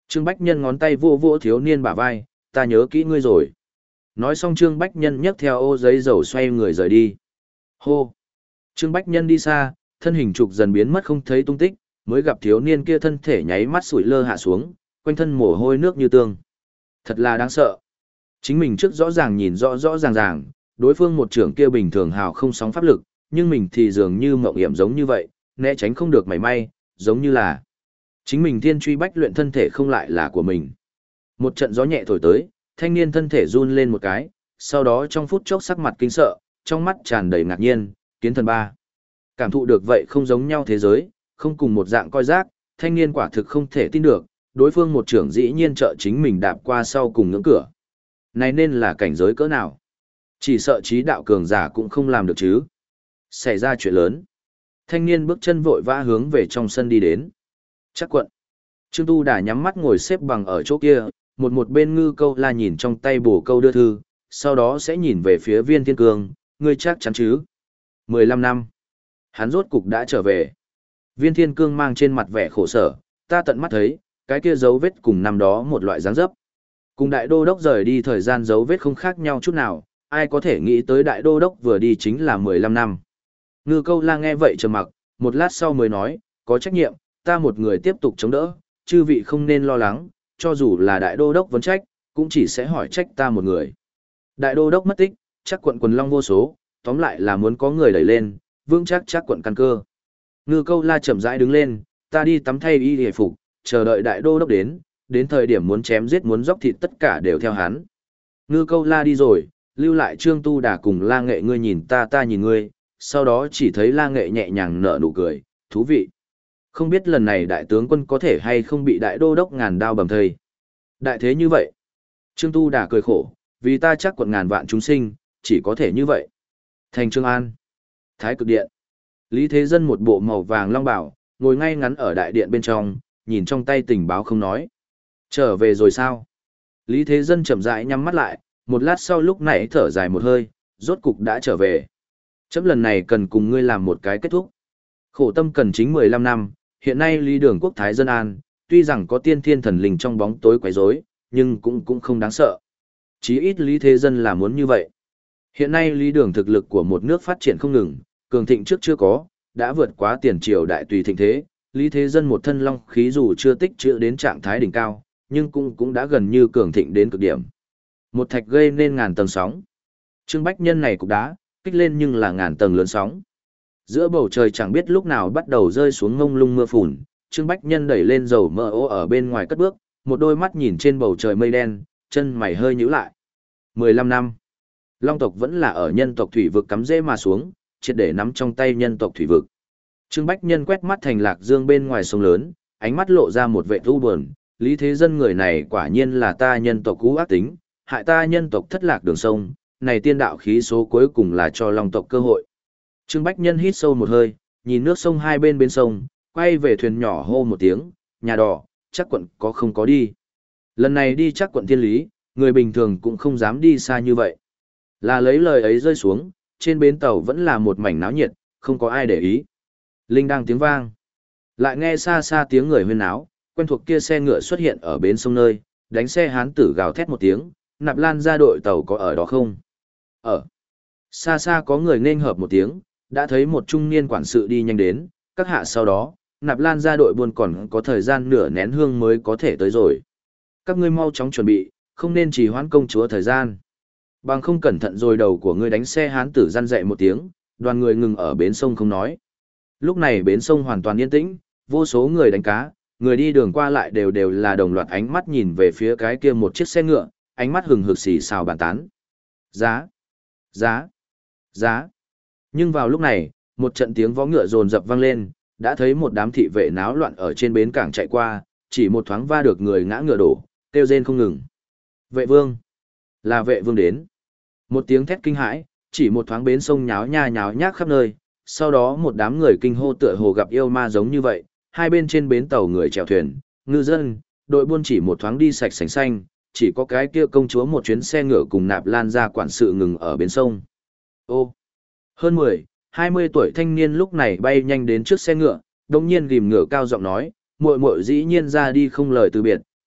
Trương Bách Nhân ngón tay vô vô thiếu niên bả vai, ta nhớ kỹ ngươi rồi. Nói xong Trương Bách Nhân nhấc theo ô giấy dầu xoay người rời đi. Hô! Trương Bách Nhân đi xa, thân hình trục dần biến mất không thấy tung tích, mới gặp thiếu niên kia thân thể nháy mắt sủi lơ hạ xuống, quanh thân mồ hôi nước như tương. Thật là đáng sợ. Chính mình trước rõ ràng nhìn rõ rõ ràng ràng, đối phương một trưởng kia bình thường hào không sóng pháp lực, nhưng mình thì dường như mộng hiểm giống như vậy, né tránh không được mảy may, giống như là chính mình thiên truy bách luyện thân thể không lại là của mình. Một trận gió nhẹ thổi tới, thanh niên thân thể run lên một cái, sau đó trong phút chốc sắc mặt kinh sợ, trong mắt tràn đầy ngạc nhiên, kiến thần ba. Cảm thụ được vậy không giống nhau thế giới, không cùng một dạng coi rác, thanh niên quả thực không thể tin được, đối phương một trưởng dĩ nhiên trợ chính mình đạp qua sau cùng ngưỡng cửa. Này nên là cảnh giới cỡ nào? Chỉ sợ trí đạo cường giả cũng không làm được chứ. Xảy ra chuyện lớn. Thanh niên bước chân vội vã hướng về trong sân đi đến. Chắc quận. Trương Tu Đà nhắm mắt ngồi xếp bằng ở chỗ kia, một một bên Ngư Câu La nhìn trong tay bổ câu đưa thư, sau đó sẽ nhìn về phía Viên Thiên Cương, ngươi chắc chắn chứ? mười lăm năm. Hắn rốt cục đã trở về. Viên Thiên Cương mang trên mặt vẻ khổ sở, ta tận mắt thấy, cái kia dấu vết cùng năm đó một loại dáng dấp. Cùng đại đô đốc rời đi thời gian dấu vết không khác nhau chút nào, ai có thể nghĩ tới đại đô đốc vừa đi chính là mười lăm năm. Ngư Câu La nghe vậy trầm mặc, một lát sau mới nói, có trách nhiệm, ta một người tiếp tục chống đỡ, chư vị không nên lo lắng, cho dù là đại đô đốc vấn trách, cũng chỉ sẽ hỏi trách ta một người. Đại đô đốc mất tích, chắc quận quần long vô số, tóm lại là muốn có người đẩy lên, vững chắc chắc quận căn cơ. Ngư Câu La chậm rãi đứng lên, ta đi tắm thay y hề phục, chờ đợi đại đô đốc đến, đến thời điểm muốn chém giết muốn dốc thịt tất cả đều theo hắn. Ngư Câu La đi rồi, lưu lại Trương Tu Đà cùng La Nghệ ngươi nhìn ta ta nhìn ngươi, sau đó chỉ thấy La Nghệ nhẹ nhàng nở nụ cười, thú vị. Không biết lần này đại tướng quân có thể hay không bị đại đô đốc ngàn đao bầm thây. Đại thế như vậy. Trương Tu Đà cười khổ, vì ta chắc quận ngàn vạn chúng sinh, chỉ có thể như vậy. Thành Trương An. Thái Cực Điện. Lý Thế Dân một bộ màu vàng long bào, ngồi ngay ngắn ở đại điện bên trong, nhìn trong tay tình báo không nói. Trở về rồi sao? Lý Thế Dân chậm rãi nhắm mắt lại, một lát sau lúc nãy thở dài một hơi, rốt cục đã trở về. Chấm lần này cần cùng ngươi làm một cái kết thúc. Khổ tâm cần chính mười lăm năm, hiện nay Lý Đường Quốc Thái Dân An, tuy rằng có tiên thiên thần linh trong bóng tối quấy rối, nhưng cũng cũng không đáng sợ. Chí ít Lý Thế Dân là muốn như vậy. Hiện nay Lý Đường thực lực của một nước phát triển không ngừng, cường thịnh trước chưa có, đã vượt quá tiền triều đại tùy thịnh thế, Lý Thế Dân một thân long khí dù chưa tích trữ đến trạng thái đỉnh cao, nhưng cũng cũng đã gần như cường thịnh đến cực điểm. Một thạch gây nên ngàn tầng sóng. Trương Bách Nhân này cục đá, kích lên nhưng là ngàn tầng lớn sóng. Giữa bầu trời chẳng biết lúc nào bắt đầu rơi xuống ngông lung mưa phùn, Trương Bách Nhân đẩy lên dầu mỡ ô ở bên ngoài cất bước, một đôi mắt nhìn trên bầu trời mây đen, chân mày hơi nhíu lại. mười lăm năm. Long tộc vẫn là ở nhân tộc thủy vực cắm rễ mà xuống, triệt để nắm trong tay nhân tộc thủy vực. Trương Bách Nhân quét mắt thành Lạc Dương bên ngoài sông lớn, ánh mắt lộ ra một vẻ u buồn, Lý Thế Dân người này quả nhiên là ta nhân tộc cũ ác tính, hại ta nhân tộc thất lạc đường sông, này tiên đạo khí số cuối cùng là cho Long tộc cơ hội. Trương Bách Nhân hít sâu một hơi, nhìn nước sông hai bên bên sông, quay về thuyền nhỏ hô một tiếng, nhà đỏ, chắc quận có không có đi. Lần này đi chắc quận thiên lý, người bình thường cũng không dám đi xa như vậy. Là lấy lời ấy rơi xuống, trên bến tàu vẫn là một mảnh náo nhiệt, không có ai để ý. Linh đang tiếng vang. Lại nghe xa xa tiếng người huyên náo, quen thuộc kia xe ngựa xuất hiện ở bến sông nơi, đánh xe hán tử gào thét một tiếng, Nạp Lan ra đội tàu có ở đó không? Ở. Xa xa có người nên hợp một tiếng, đã thấy một trung niên quản sự đi nhanh đến, các hạ sau đó, Nạp Lan ra đội buôn còn có thời gian nửa nén hương mới có thể tới rồi. Các ngươi mau chóng chuẩn bị, không nên trì hoãn công chúa thời gian. Bằng không cẩn thận rồi đầu của ngươi đánh xe hán tử răn dậy một tiếng, đoàn người ngừng ở bến sông không nói. Lúc này bến sông hoàn toàn yên tĩnh, vô số người đánh cá, người đi đường qua lại đều đều là đồng loạt ánh mắt nhìn về phía cái kia một chiếc xe ngựa, ánh mắt hừng hực xì xào bàn tán. Giá, giá, giá. Nhưng vào lúc này, một trận tiếng vó ngựa dồn dập vang lên, đã thấy một đám thị vệ náo loạn ở trên bến cảng chạy qua, chỉ một thoáng va được người ngã ngựa đổ, kêu rên không ngừng. Vệ vương, là vệ vương đến. Một tiếng thét kinh hãi, chỉ một thoáng bến sông nháo nha nháo nhác khắp nơi, sau đó một đám người kinh hô tựa hồ gặp yêu ma giống như vậy, hai bên trên bến tàu người chèo thuyền, ngư dân, đội buôn chỉ một thoáng đi sạch sành xanh, chỉ có cái kia công chúa một chuyến xe ngựa cùng Nạp Lan ra quản sự ngừng ở bến sông. Ô, hơn mười, hai mươi tuổi thanh niên lúc này bay nhanh đến trước xe ngựa, đồng nhiên ghim ngựa cao giọng nói, muội muội dĩ nhiên ra đi không lời từ biệt,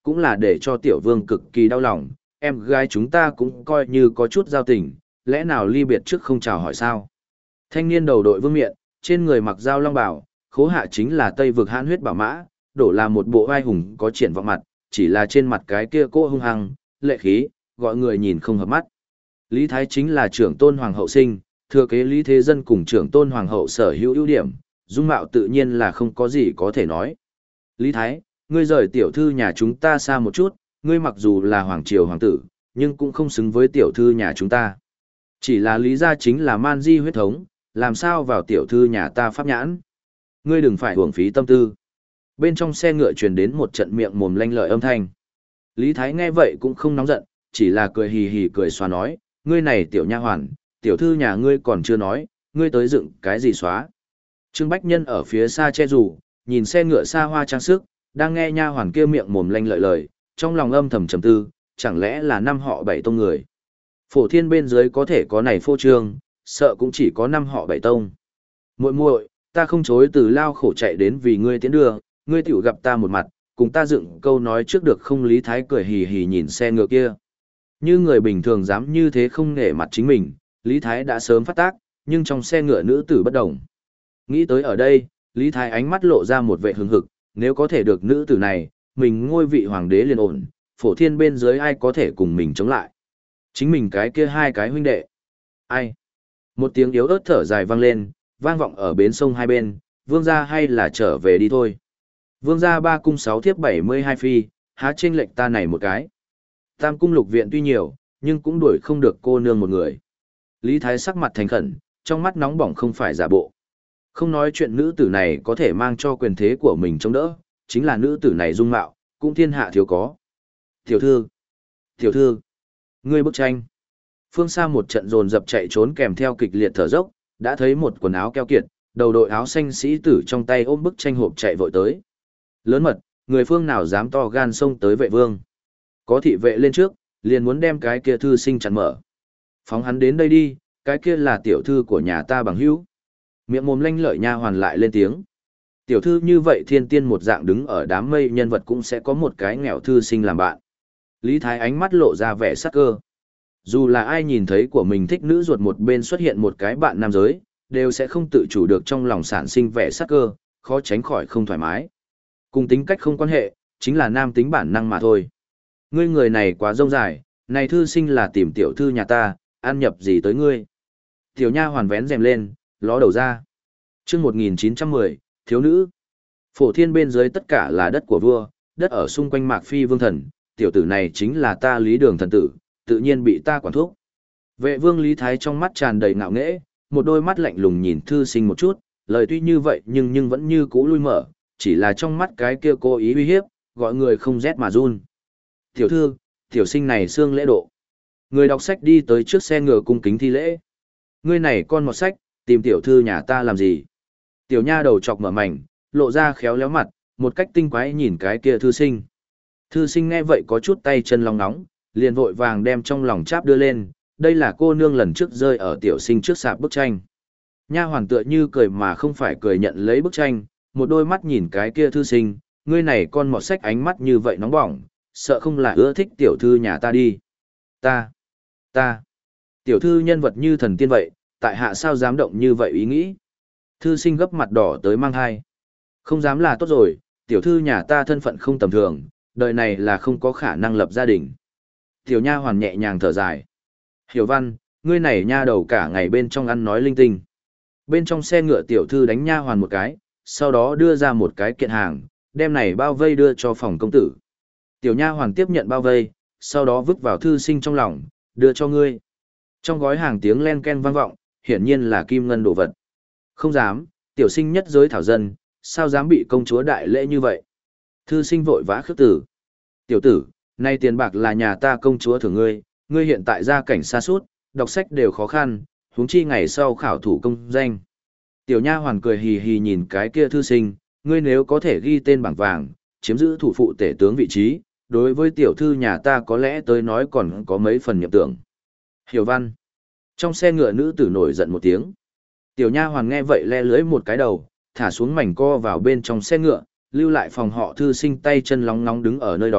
cũng là để cho tiểu vương cực kỳ đau lòng, em gái chúng ta cũng coi như có chút giao tình, lẽ nào ly biệt trước không chào hỏi sao? Thanh niên đầu đội vương miện, trên người mặc dao long bào, khố hạ chính là Tây vực hãn huyết bảo mã, đổ là một bộ vai hùng có triển vọng mặt, chỉ là trên mặt cái kia cô hung hăng, lệ khí, gọi người nhìn không hợp mắt. Lý Thái chính là trưởng tôn hoàng hậu sinh, thừa kế Lý Thế Dân cùng trưởng tôn hoàng hậu sở hữu ưu điểm, dung mạo tự nhiên là không có gì có thể nói. Lý Thái, ngươi rời tiểu thư nhà chúng ta xa một chút, ngươi mặc dù là hoàng triều hoàng tử, nhưng cũng không xứng với tiểu thư nhà chúng ta. Chỉ là lý gia chính là man di huyết thống, làm sao vào tiểu thư nhà ta pháp nhãn. Ngươi đừng phải uổng phí tâm tư. Bên trong xe ngựa truyền đến một trận miệng mồm lanh lợi âm thanh. Lý Thái nghe vậy cũng không nóng giận, chỉ là cười hì hì cười xóa nói, ngươi này tiểu nha hoàn, tiểu thư nhà ngươi còn chưa nói, ngươi tới dựng cái gì xóa. Trương Bách Nhân ở phía xa che rủ, nhìn xe ngựa xa hoa trang sức, đang nghe nha hoàn kia miệng mồm lanh lợi lời, trong lòng âm thầm trầm tư, chẳng lẽ là năm họ bảy tông người. Phổ thiên bên dưới có thể có này phô trương, sợ cũng chỉ có năm họ bảy tông. Muội muội, ta không chối từ lao khổ chạy đến vì ngươi tiến đưa, ngươi tiểu gặp ta một mặt, cùng ta dựng câu nói trước được không? Lý Thái cười hì hì nhìn xe ngựa kia. Như người bình thường dám như thế không nể mặt chính mình, Lý Thái đã sớm phát tác, nhưng trong xe ngựa nữ tử bất động. Nghĩ tới ở đây, Lý Thái ánh mắt lộ ra một vẻ hứng hực, nếu có thể được nữ tử này, mình ngôi vị hoàng đế liền ổn, phổ thiên bên dưới ai có thể cùng mình chống lại. Chính mình cái kia hai cái huynh đệ. Ai? Một tiếng yếu ớt thở dài vang lên, vang vọng ở bến sông hai bên, vương gia hay là trở về đi thôi. Vương gia ba cung sáu thiếp bảy mươi hai phi, há chênh lệch ta này một cái. Tam cung lục viện tuy nhiều, nhưng cũng đuổi không được cô nương một người. Lý Thái sắc mặt thành khẩn, trong mắt nóng bỏng không phải giả bộ. Không nói chuyện nữ tử này có thể mang cho quyền thế của mình chống đỡ, chính là nữ tử này dung mạo, cũng thiên hạ thiếu có. Tiểu thư! Tiểu thư! Ngươi bức tranh! Phương xa một trận dồn dập chạy trốn kèm theo kịch liệt thở dốc, đã thấy một quần áo keo kiệt, đầu đội áo xanh sĩ tử trong tay ôm bức tranh hộp chạy vội tới. Lớn mật, người phương nào dám to gan xông tới vệ vương. Có thị vệ lên trước, liền muốn đem cái kia thư sinh chặn mở. Phóng hắn đến đây đi, cái kia là tiểu thư của nhà ta bằng hữu. Miệng mồm lanh lợi nha hoàn lại lên tiếng. Tiểu thư như vậy thiên tiên một dạng đứng ở đám mây nhân vật cũng sẽ có một cái nghèo thư sinh làm bạn. Lý Thái ánh mắt lộ ra vẻ sắc cơ. Dù là ai nhìn thấy của mình thích nữ ruột một bên xuất hiện một cái bạn nam giới, đều sẽ không tự chủ được trong lòng sản sinh vẻ sắc cơ, khó tránh khỏi không thoải mái. Cùng tính cách không quan hệ, chính là nam tính bản năng mà thôi. Ngươi người này quá rông dài, này thư sinh là tìm tiểu thư nhà ta, ăn nhập gì tới ngươi. Tiểu nha hoàn vén rèm lên, ló đầu ra. Chương một nghìn chín trăm mười, thiếu nữ. Phổ thiên bên dưới tất cả là đất của vua, đất ở xung quanh Mạc Phi vương thần, tiểu tử này chính là ta Lý Đường thần tử, tự nhiên bị ta quản thúc. Vệ vương Lý Thái trong mắt tràn đầy ngạo nghễ, một đôi mắt lạnh lùng nhìn thư sinh một chút, lời tuy như vậy nhưng nhưng vẫn như cũ lui mở, chỉ là trong mắt cái kia cố ý uy hiếp, gọi người không rét mà run. Tiểu thư, tiểu sinh này xương lễ độ. Người đọc sách đi tới trước xe ngựa cung kính thi lễ. Ngươi này con mọt sách, tìm tiểu thư nhà ta làm gì? Tiểu nha đầu chọc mở mảnh, lộ ra khéo léo mặt, một cách tinh quái nhìn cái kia thư sinh. Thư sinh nghe vậy có chút tay chân lòng nóng, liền vội vàng đem trong lòng cháp đưa lên, đây là cô nương lần trước rơi ở tiểu sinh trước sạp bức tranh. Nha hoàn tựa như cười mà không phải cười nhận lấy bức tranh, một đôi mắt nhìn cái kia thư sinh, ngươi này con mọt sách ánh mắt như vậy nóng bỏng, sợ không là ưa thích tiểu thư nhà ta đi. Ta, ta, tiểu thư nhân vật như thần tiên vậy, tại hạ sao dám động như vậy ý nghĩ. Thư sinh gấp mặt đỏ tới mang hai. Không dám là tốt rồi, tiểu thư nhà ta thân phận không tầm thường, đời này là không có khả năng lập gia đình. Tiểu nha hoàn nhẹ nhàng thở dài. Hiểu văn, ngươi này nha đầu cả ngày bên trong ăn nói linh tinh. Bên trong xe ngựa tiểu thư đánh nha hoàn một cái, sau đó đưa ra một cái kiện hàng, đem này bao vây đưa cho phòng công tử. Tiểu nha hoàn tiếp nhận bao vây, sau đó vứt vào thư sinh trong lòng, đưa cho ngươi. Trong gói hàng tiếng len ken vang vọng, hiển nhiên là kim ngân đồ vật. Không dám, tiểu sinh nhất giới thảo dân, sao dám bị công chúa đại lễ như vậy? Thư sinh vội vã khước tử. Tiểu tử, nay tiền bạc là nhà ta công chúa thưởng ngươi, ngươi hiện tại gia cảnh xa suốt, đọc sách đều khó khăn, huống chi ngày sau khảo thủ công danh. Tiểu nha hoàn cười hì hì nhìn cái kia thư sinh, ngươi nếu có thể ghi tên bảng vàng, chiếm giữ thủ phụ tể tướng vị trí, đối với tiểu thư nhà ta có lẽ tới nói còn có mấy phần niệm tưởng. Hiểu văn. Trong xe ngựa nữ tử nổi giận một tiếng. Tiểu nha hoàn nghe vậy le lưới một cái đầu, thả xuống mảnh co vào bên trong xe ngựa, lưu lại phòng họ thư sinh tay chân lóng nóng đứng ở nơi đó,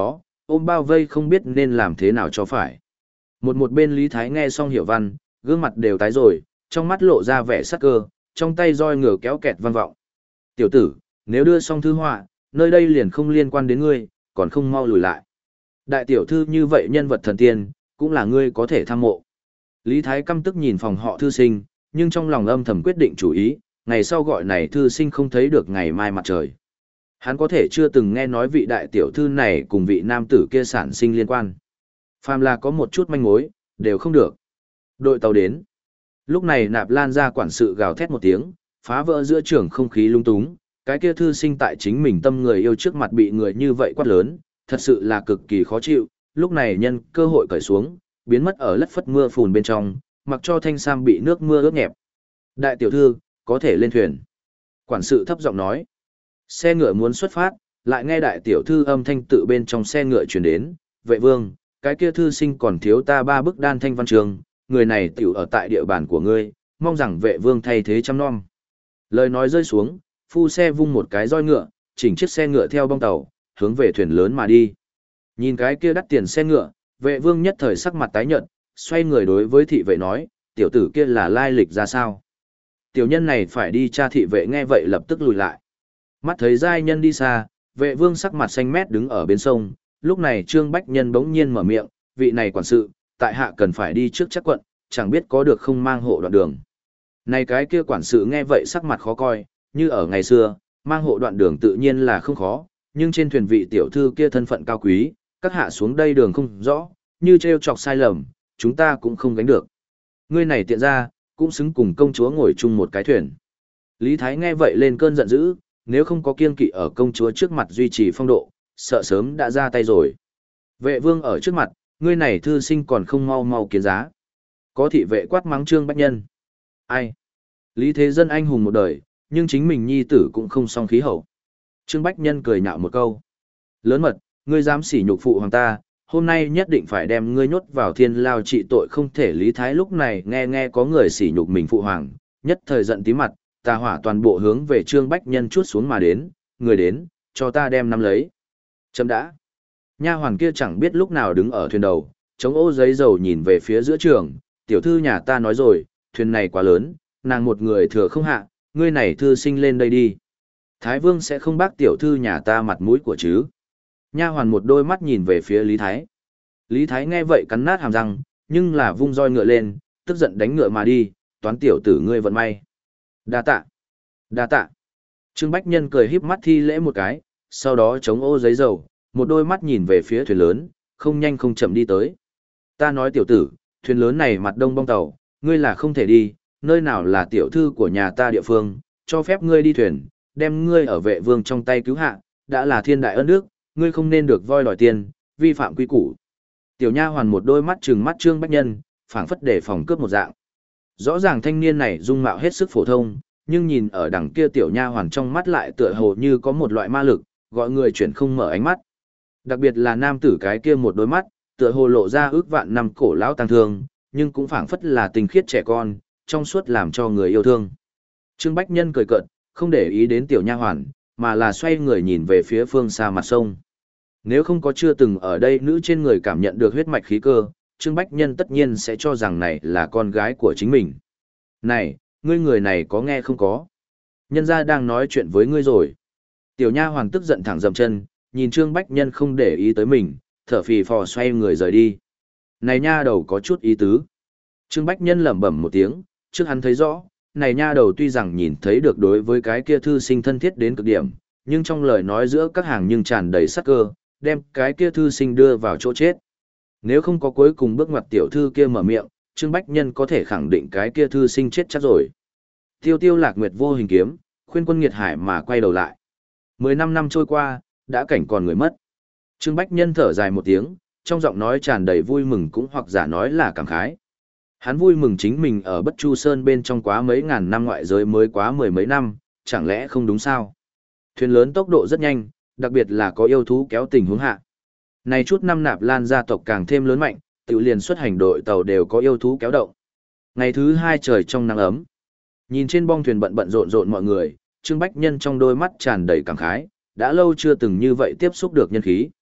ôm bao vây không biết nên làm thế nào cho phải. Một một bên Lý Thái nghe xong hiểu văn, gương mặt đều tái rồi, trong mắt lộ ra vẻ sắc cơ, trong tay roi ngựa kéo kẹt vang vọng. Tiểu tử, nếu đưa xong thư họa, nơi đây liền không liên quan đến ngươi, còn không mau lùi lại. Đại tiểu thư như vậy nhân vật thần tiên, cũng là ngươi có thể tham mộ. Lý Thái căm tức nhìn phòng họ thư sinh, nhưng trong lòng âm thầm quyết định chủ ý, ngày sau gọi này thư sinh không thấy được ngày mai mặt trời. Hắn có thể chưa từng nghe nói vị đại tiểu thư này cùng vị nam tử kia sản sinh liên quan. Phàm là có một chút manh mối, đều không được. Đội tàu đến. Lúc này Nạp Lan ra quản sự gào thét một tiếng, phá vỡ giữa trường không khí lung túng, cái kia thư sinh tại chính mình tâm người yêu trước mặt bị người như vậy quát lớn, thật sự là cực kỳ khó chịu, lúc này nhân cơ hội cởi xuống, biến mất ở lất phất mưa phùn bên trong, mặc cho thanh sam bị nước mưa ướt nhẹp. Đại tiểu thư, có thể lên thuyền. Quản sự thấp giọng nói. Xe ngựa muốn xuất phát, lại nghe đại tiểu thư âm thanh tự bên trong xe ngựa truyền đến, vệ vương, cái kia thư sinh còn thiếu ta ba bức đan thanh văn trường, người này tiểu ở tại địa bàn của ngươi, mong rằng vệ vương thay thế chăm nom. Lời nói rơi xuống, phu xe vung một cái roi ngựa, chỉnh chiếc xe ngựa theo bong tàu, hướng về thuyền lớn mà đi. Nhìn cái kia đắt tiền xe ngựa, vệ vương nhất thời sắc mặt tái nhợt, xoay người đối với thị vệ nói, tiểu tử kia là lai lịch ra sao? Tiểu nhân này phải đi tra thị vệ nghe vậy lập tức lùi lại. Mắt thấy giai nhân đi xa, vệ vương sắc mặt xanh mét đứng ở bên sông, lúc này Trương Bách Nhân bỗng nhiên mở miệng, vị này quản sự, tại hạ cần phải đi trước chắc quận, chẳng biết có được không mang hộ đoạn đường. Này cái kia quản sự nghe vậy sắc mặt khó coi, như ở ngày xưa, mang hộ đoạn đường tự nhiên là không khó, nhưng trên thuyền vị tiểu thư kia thân phận cao quý, các hạ xuống đây đường không rõ, như trêu chọc sai lầm, chúng ta cũng không gánh được. Ngươi này tiện ra, cũng xứng cùng công chúa ngồi chung một cái thuyền. Lý Thái nghe vậy lên cơn giận dữ, nếu không có kiêng kỵ ở công chúa trước mặt duy trì phong độ, sợ sớm đã ra tay rồi. Vệ vương ở trước mặt, ngươi này thư sinh còn không mau mau kiến giá. Có thị vệ quát mắng Trương Bách Nhân. Ai? Lý Thế Dân anh hùng một đời, nhưng chính mình nhi tử cũng không song khí hậu. Trương Bách Nhân cười nhạo một câu. Lớn mật, ngươi dám sỉ nhục phụ hoàng ta, hôm nay nhất định phải đem ngươi nhốt vào thiên lao trị tội không thể. Lý Thái lúc này nghe nghe có người sỉ nhục mình phụ hoàng, nhất thời giận tí mặt, tà hỏa toàn bộ hướng về Trương Bách Nhân chuốt xuống mà đến, người đến, cho ta đem nắm lấy. Chấm đã. Nha hoàn kia chẳng biết lúc nào đứng ở thuyền đầu, chống ô giấy dầu nhìn về phía giữa trường, tiểu thư nhà ta nói rồi, thuyền này quá lớn, nàng một người thừa không hạ, ngươi này thư sinh lên đây đi. Thái vương sẽ không bác tiểu thư nhà ta mặt mũi của chứ. Nha hoàn một đôi mắt nhìn về phía Lý Thái. Lý Thái nghe vậy cắn nát hàm răng, nhưng là vung roi ngựa lên, tức giận đánh ngựa mà đi, toán tiểu tử ngươi vận may. Đa tạ, đa tạ. Trương Bách Nhân cười híp mắt thi lễ một cái, sau đó chống ô giấy dầu, một đôi mắt nhìn về phía thuyền lớn, không nhanh không chậm đi tới. Ta nói tiểu tử, thuyền lớn này mặt đông bong tàu, ngươi là không thể đi, nơi nào là tiểu thư của nhà ta địa phương, cho phép ngươi đi thuyền, đem ngươi ở vệ vương trong tay cứu hạ, đã là thiên đại ân đức, ngươi không nên được voi đòi tiền, vi phạm quy củ. Tiểu nha hoàn một đôi mắt trừng mắt Trương Bách Nhân, phảng phất để phòng cướp một dạng. Rõ ràng thanh niên này dung mạo hết sức phổ thông, nhưng nhìn ở đằng kia tiểu nha hoàn trong mắt lại tựa hồ như có một loại ma lực, gọi người chuyển không mở ánh mắt. Đặc biệt là nam tử cái kia một đôi mắt, tựa hồ lộ ra ước vạn năm cổ lão tăng thương, nhưng cũng phảng phất là tình khiết trẻ con, trong suốt làm cho người yêu thương. Trương Bách Nhân cười cợt, không để ý đến tiểu nha hoàn, mà là xoay người nhìn về phía phương xa mặt sông. Nếu không có chưa từng ở đây nữ trên người cảm nhận được huyết mạch khí cơ, Trương Bách Nhân tất nhiên sẽ cho rằng này là con gái của chính mình. Này, ngươi người này có nghe không có? Nhân gia đang nói chuyện với ngươi rồi. Tiểu nha hoàn tức giận thẳng dậm chân, nhìn Trương Bách Nhân không để ý tới mình, thở phì phò xoay người rời đi. Này nha đầu có chút ý tứ. Trương Bách Nhân lẩm bẩm một tiếng, trước hắn thấy rõ, này nha đầu tuy rằng nhìn thấy được đối với cái kia thư sinh thân thiết đến cực điểm, nhưng trong lời nói giữa các hàng nhưng tràn đầy sắc cơ, đem cái kia thư sinh đưa vào chỗ chết. Nếu không có cuối cùng bước ngoặt tiểu thư kia mở miệng, Trương Bách Nhân có thể khẳng định cái kia thư sinh chết chắc rồi. Tiêu tiêu lạc nguyệt vô hình kiếm, khuyên quân nghiệt hải mà quay đầu lại. Mười năm năm trôi qua, đã cảnh còn người mất. Trương Bách Nhân thở dài một tiếng, trong giọng nói tràn đầy vui mừng cũng hoặc giả nói là cảm khái. Hắn vui mừng chính mình ở Bất Chu Sơn bên trong quá mấy ngàn năm ngoại giới mới quá mười mấy năm, chẳng lẽ không đúng sao? Thuyền lớn tốc độ rất nhanh, đặc biệt là có yêu thú kéo tình huống hạ. Này chút năm Nạp Lan gia tộc càng thêm lớn mạnh, tự liền xuất hành đội tàu đều có yêu thú kéo động. Ngày thứ hai trời trong nắng ấm. Nhìn trên bong thuyền bận bận rộn rộn mọi người, Trương Bách Nhân trong đôi mắt tràn đầy cảm khái, đã lâu chưa từng như vậy tiếp xúc được nhân khí.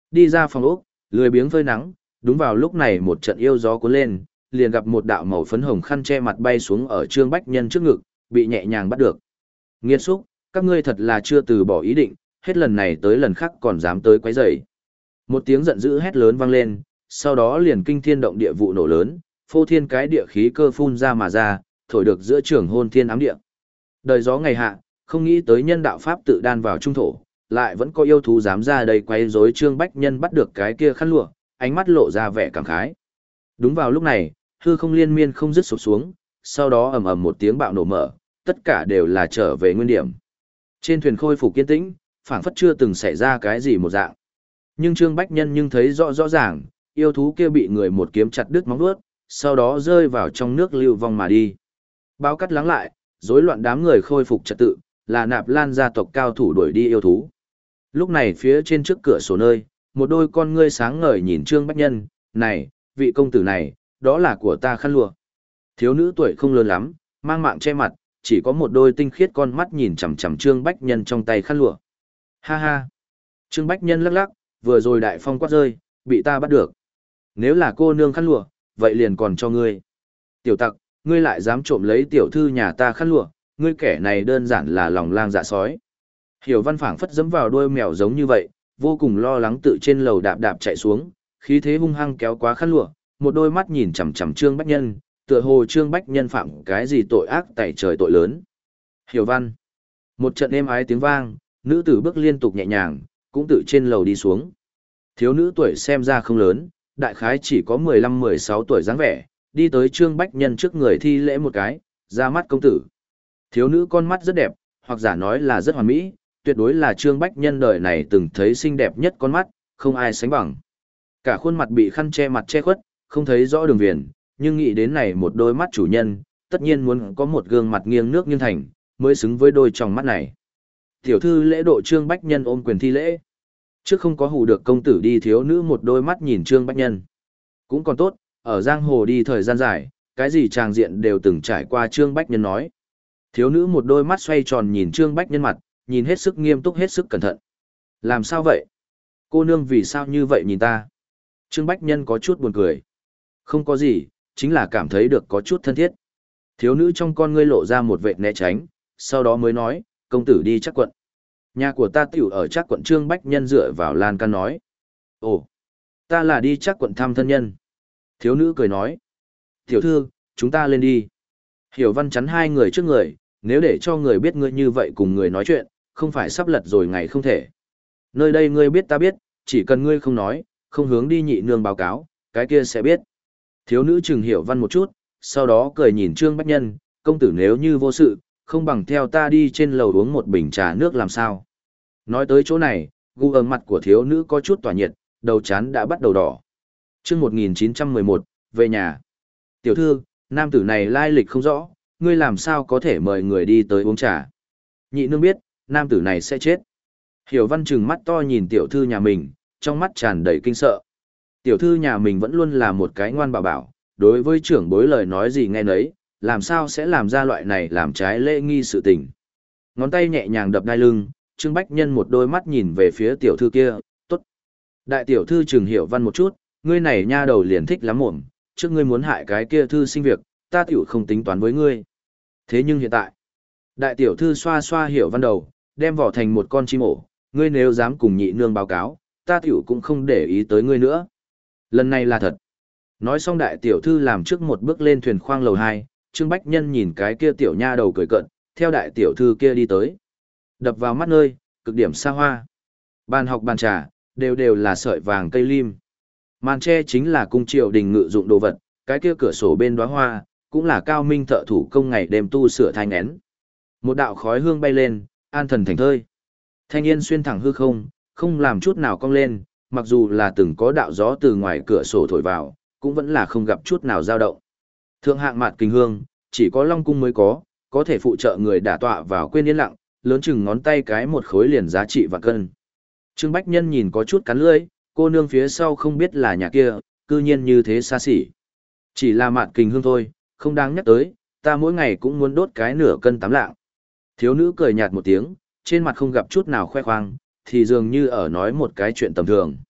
Đi ra phòng ốc, lười biếng phơi nắng, đúng vào lúc này một trận yêu gió cuốn lên, liền gặp một đạo màu phấn hồng khăn che mặt bay xuống ở Trương Bách Nhân trước ngực, bị nhẹ nhàng bắt được. Nghiệt xúc, các ngươi thật là chưa từ bỏ ý định, hết lần này tới lần khác còn dám tới quấy rầy. Một tiếng giận dữ hét lớn vang lên, sau đó liền kinh thiên động địa vụ nổ lớn, phô thiên cái địa khí cơ phun ra mà ra, thổi được giữa trường hôn thiên ám địa. Đời gió ngày hạ, không nghĩ tới nhân đạo pháp tự đan vào trung thổ, lại vẫn có yêu thú dám ra đây quấy rối Trương Bách Nhân bắt được cái kia khăn lụa, ánh mắt lộ ra vẻ cảm khái. Đúng vào lúc này, hư không liên miên không dứt sụp xuống, sau đó ầm ầm một tiếng bạo nổ mở, tất cả đều là trở về nguyên điểm. Trên thuyền khôi phục kiên tĩnh, phảng phất chưa từng xảy ra cái gì một dạng. Nhưng Trương Bách Nhân nhưng thấy rõ rõ ràng, yêu thú kia bị người một kiếm chặt đứt móng vuốt, sau đó rơi vào trong nước lưu vong mà đi. Bao cắt lắng lại, rối loạn đám người khôi phục trật tự, là Nạp Lan gia tộc cao thủ đuổi đi yêu thú. Lúc này phía trên trước cửa sổ nơi, một đôi con ngươi sáng ngời nhìn Trương Bách Nhân, này, vị công tử này, đó là của ta khăn lụa. Thiếu nữ tuổi không lớn lắm, mang mạng che mặt, chỉ có một đôi tinh khiết con mắt nhìn chằm chằm Trương Bách Nhân trong tay khăn lụa. Ha ha. Trương Bách Nhân lắc lắc, vừa rồi đại phong quát rơi, bị ta bắt được. Nếu là cô nương khăn lụa, vậy liền còn cho ngươi. Tiểu tặc, ngươi lại dám trộm lấy tiểu thư nhà ta khăn lụa, ngươi kẻ này đơn giản là lòng lang dạ sói. Hiểu Văn phảng phất dẫm vào đuôi mèo giống như vậy, vô cùng lo lắng tự trên lầu đạp đạp chạy xuống, khí thế hung hăng kéo quá khăn lụa, một đôi mắt nhìn chằm chằm Trương Bách Nhân, tựa hồ Trương Bách Nhân phạm cái gì tội ác tày trời tội lớn. Hiểu Văn. Một trận êm ái tiếng vang, nữ tử bước liên tục nhẹ nhàng, cũng tự trên lầu đi xuống. Thiếu nữ tuổi xem ra không lớn, đại khái chỉ có mười lăm mười sáu tuổi dáng vẻ, đi tới Trương Bách Nhân trước người thi lễ một cái, ra mắt công tử. Thiếu nữ con mắt rất đẹp, hoặc giả nói là rất hoàn mỹ, tuyệt đối là Trương Bách Nhân đời này từng thấy xinh đẹp nhất con mắt, không ai sánh bằng. Cả khuôn mặt bị khăn che mặt che khuất, không thấy rõ đường viền, nhưng nghĩ đến này một đôi mắt chủ nhân, tất nhiên muốn có một gương mặt nghiêng nước nghiêng thành, mới xứng với đôi tròng mắt này. Tiểu thư lễ độ Trương Bách Nhân ôm quyền thi lễ. Trước không có hù được công tử đi, thiếu nữ một đôi mắt nhìn Trương Bách Nhân. Cũng còn tốt, ở giang hồ đi thời gian dài, cái gì tràng diện đều từng trải qua, Trương Bách Nhân nói. Thiếu nữ một đôi mắt xoay tròn nhìn Trương Bách Nhân mặt, nhìn hết sức nghiêm túc hết sức cẩn thận. Làm sao vậy? Cô nương vì sao như vậy nhìn ta? Trương Bách Nhân có chút buồn cười. Không có gì, chính là cảm thấy được có chút thân thiết. Thiếu nữ trong con ngươi lộ ra một vệt né tránh, sau đó mới nói, công tử đi Trác quận. Nhà của ta tiểu ở Trác quận. Trương Bách Nhân dựa vào lan can nói. Ồ, ta là đi Trác quận thăm thân nhân. Thiếu nữ cười nói. Tiểu thư, chúng ta lên đi. Hiểu Văn chắn hai người trước người, nếu để cho người biết ngươi như vậy cùng người nói chuyện, không phải sắp lật rồi ngày không thể. Nơi đây ngươi biết ta biết, chỉ cần ngươi không nói, không hướng đi nhị nương báo cáo, cái kia sẽ biết. Thiếu nữ chừng Hiểu Văn một chút, sau đó cười nhìn Trương Bách Nhân, công tử nếu như vô sự, không bằng theo ta đi trên lầu uống một bình trà nước làm sao. Nói tới chỗ này, gu ở mặt của thiếu nữ có chút tỏa nhiệt, đầu chán đã bắt đầu đỏ. Chương một nghìn chín trăm mười một, về nhà. Tiểu thư, nam tử này lai lịch không rõ, ngươi làm sao có thể mời người đi tới uống trà. Nhị nương biết, nam tử này sẽ chết. Hiểu Văn trừng mắt to nhìn tiểu thư nhà mình, trong mắt tràn đầy kinh sợ. Tiểu thư nhà mình vẫn luôn là một cái ngoan bảo bảo, đối với trưởng bối lời nói gì nghe nấy, làm sao sẽ làm ra loại này làm trái lễ nghi sự tình. Ngón tay nhẹ nhàng đập đai lưng, Trương Bách Nhân một đôi mắt nhìn về phía tiểu thư kia, tốt. Đại tiểu thư trừng Hiểu Văn một chút, ngươi này nha đầu liền thích lắm mồm, trước ngươi muốn hại cái kia thư sinh việc, ta tiểu không tính toán với ngươi. Thế nhưng hiện tại, đại tiểu thư xoa xoa Hiểu Văn đầu, đem vỏ thành một con chim ổ, ngươi nếu dám cùng nhị nương báo cáo, ta tiểu cũng không để ý tới ngươi nữa. Lần này là thật. Nói xong đại tiểu thư làm trước một bước lên thuyền khoang lầu hai, Trương Bách Nhân nhìn cái kia tiểu nha đầu cười cận, theo đại tiểu thư kia đi tới. Đập vào mắt nơi, cực điểm xa hoa. Bàn học bàn trà, đều đều là sợi vàng cây lim. Màn tre chính là cung triều đình ngự dụng đồ vật, cái kia cửa sổ bên đóa hoa, cũng là cao minh thợ thủ công ngày đêm tu sửa thanh én. Một đạo khói hương bay lên, an thần thành thơi. Thanh yên xuyên thẳng hư không, không làm chút nào cong lên, mặc dù là từng có đạo gió từ ngoài cửa sổ thổi vào, cũng vẫn là không gặp chút nào dao động. Thượng hạng mạt kinh hương, chỉ có Long cung mới có, có thể phụ trợ người đả tọa vào quên yên lặng, lớn chừng ngón tay cái một khối liền giá trị vạn cân. Trương Bách Nhân nhìn có chút cắn lưỡi, cô nương phía sau không biết là nhà kia, cư nhiên như thế xa xỉ. Chỉ là mạt kinh hương thôi, không đáng nhắc tới, ta mỗi ngày cũng muốn đốt cái nửa cân tám lạng. Thiếu nữ cười nhạt một tiếng, trên mặt không gặp chút nào khoe khoang, thì dường như ở nói một cái chuyện tầm thường.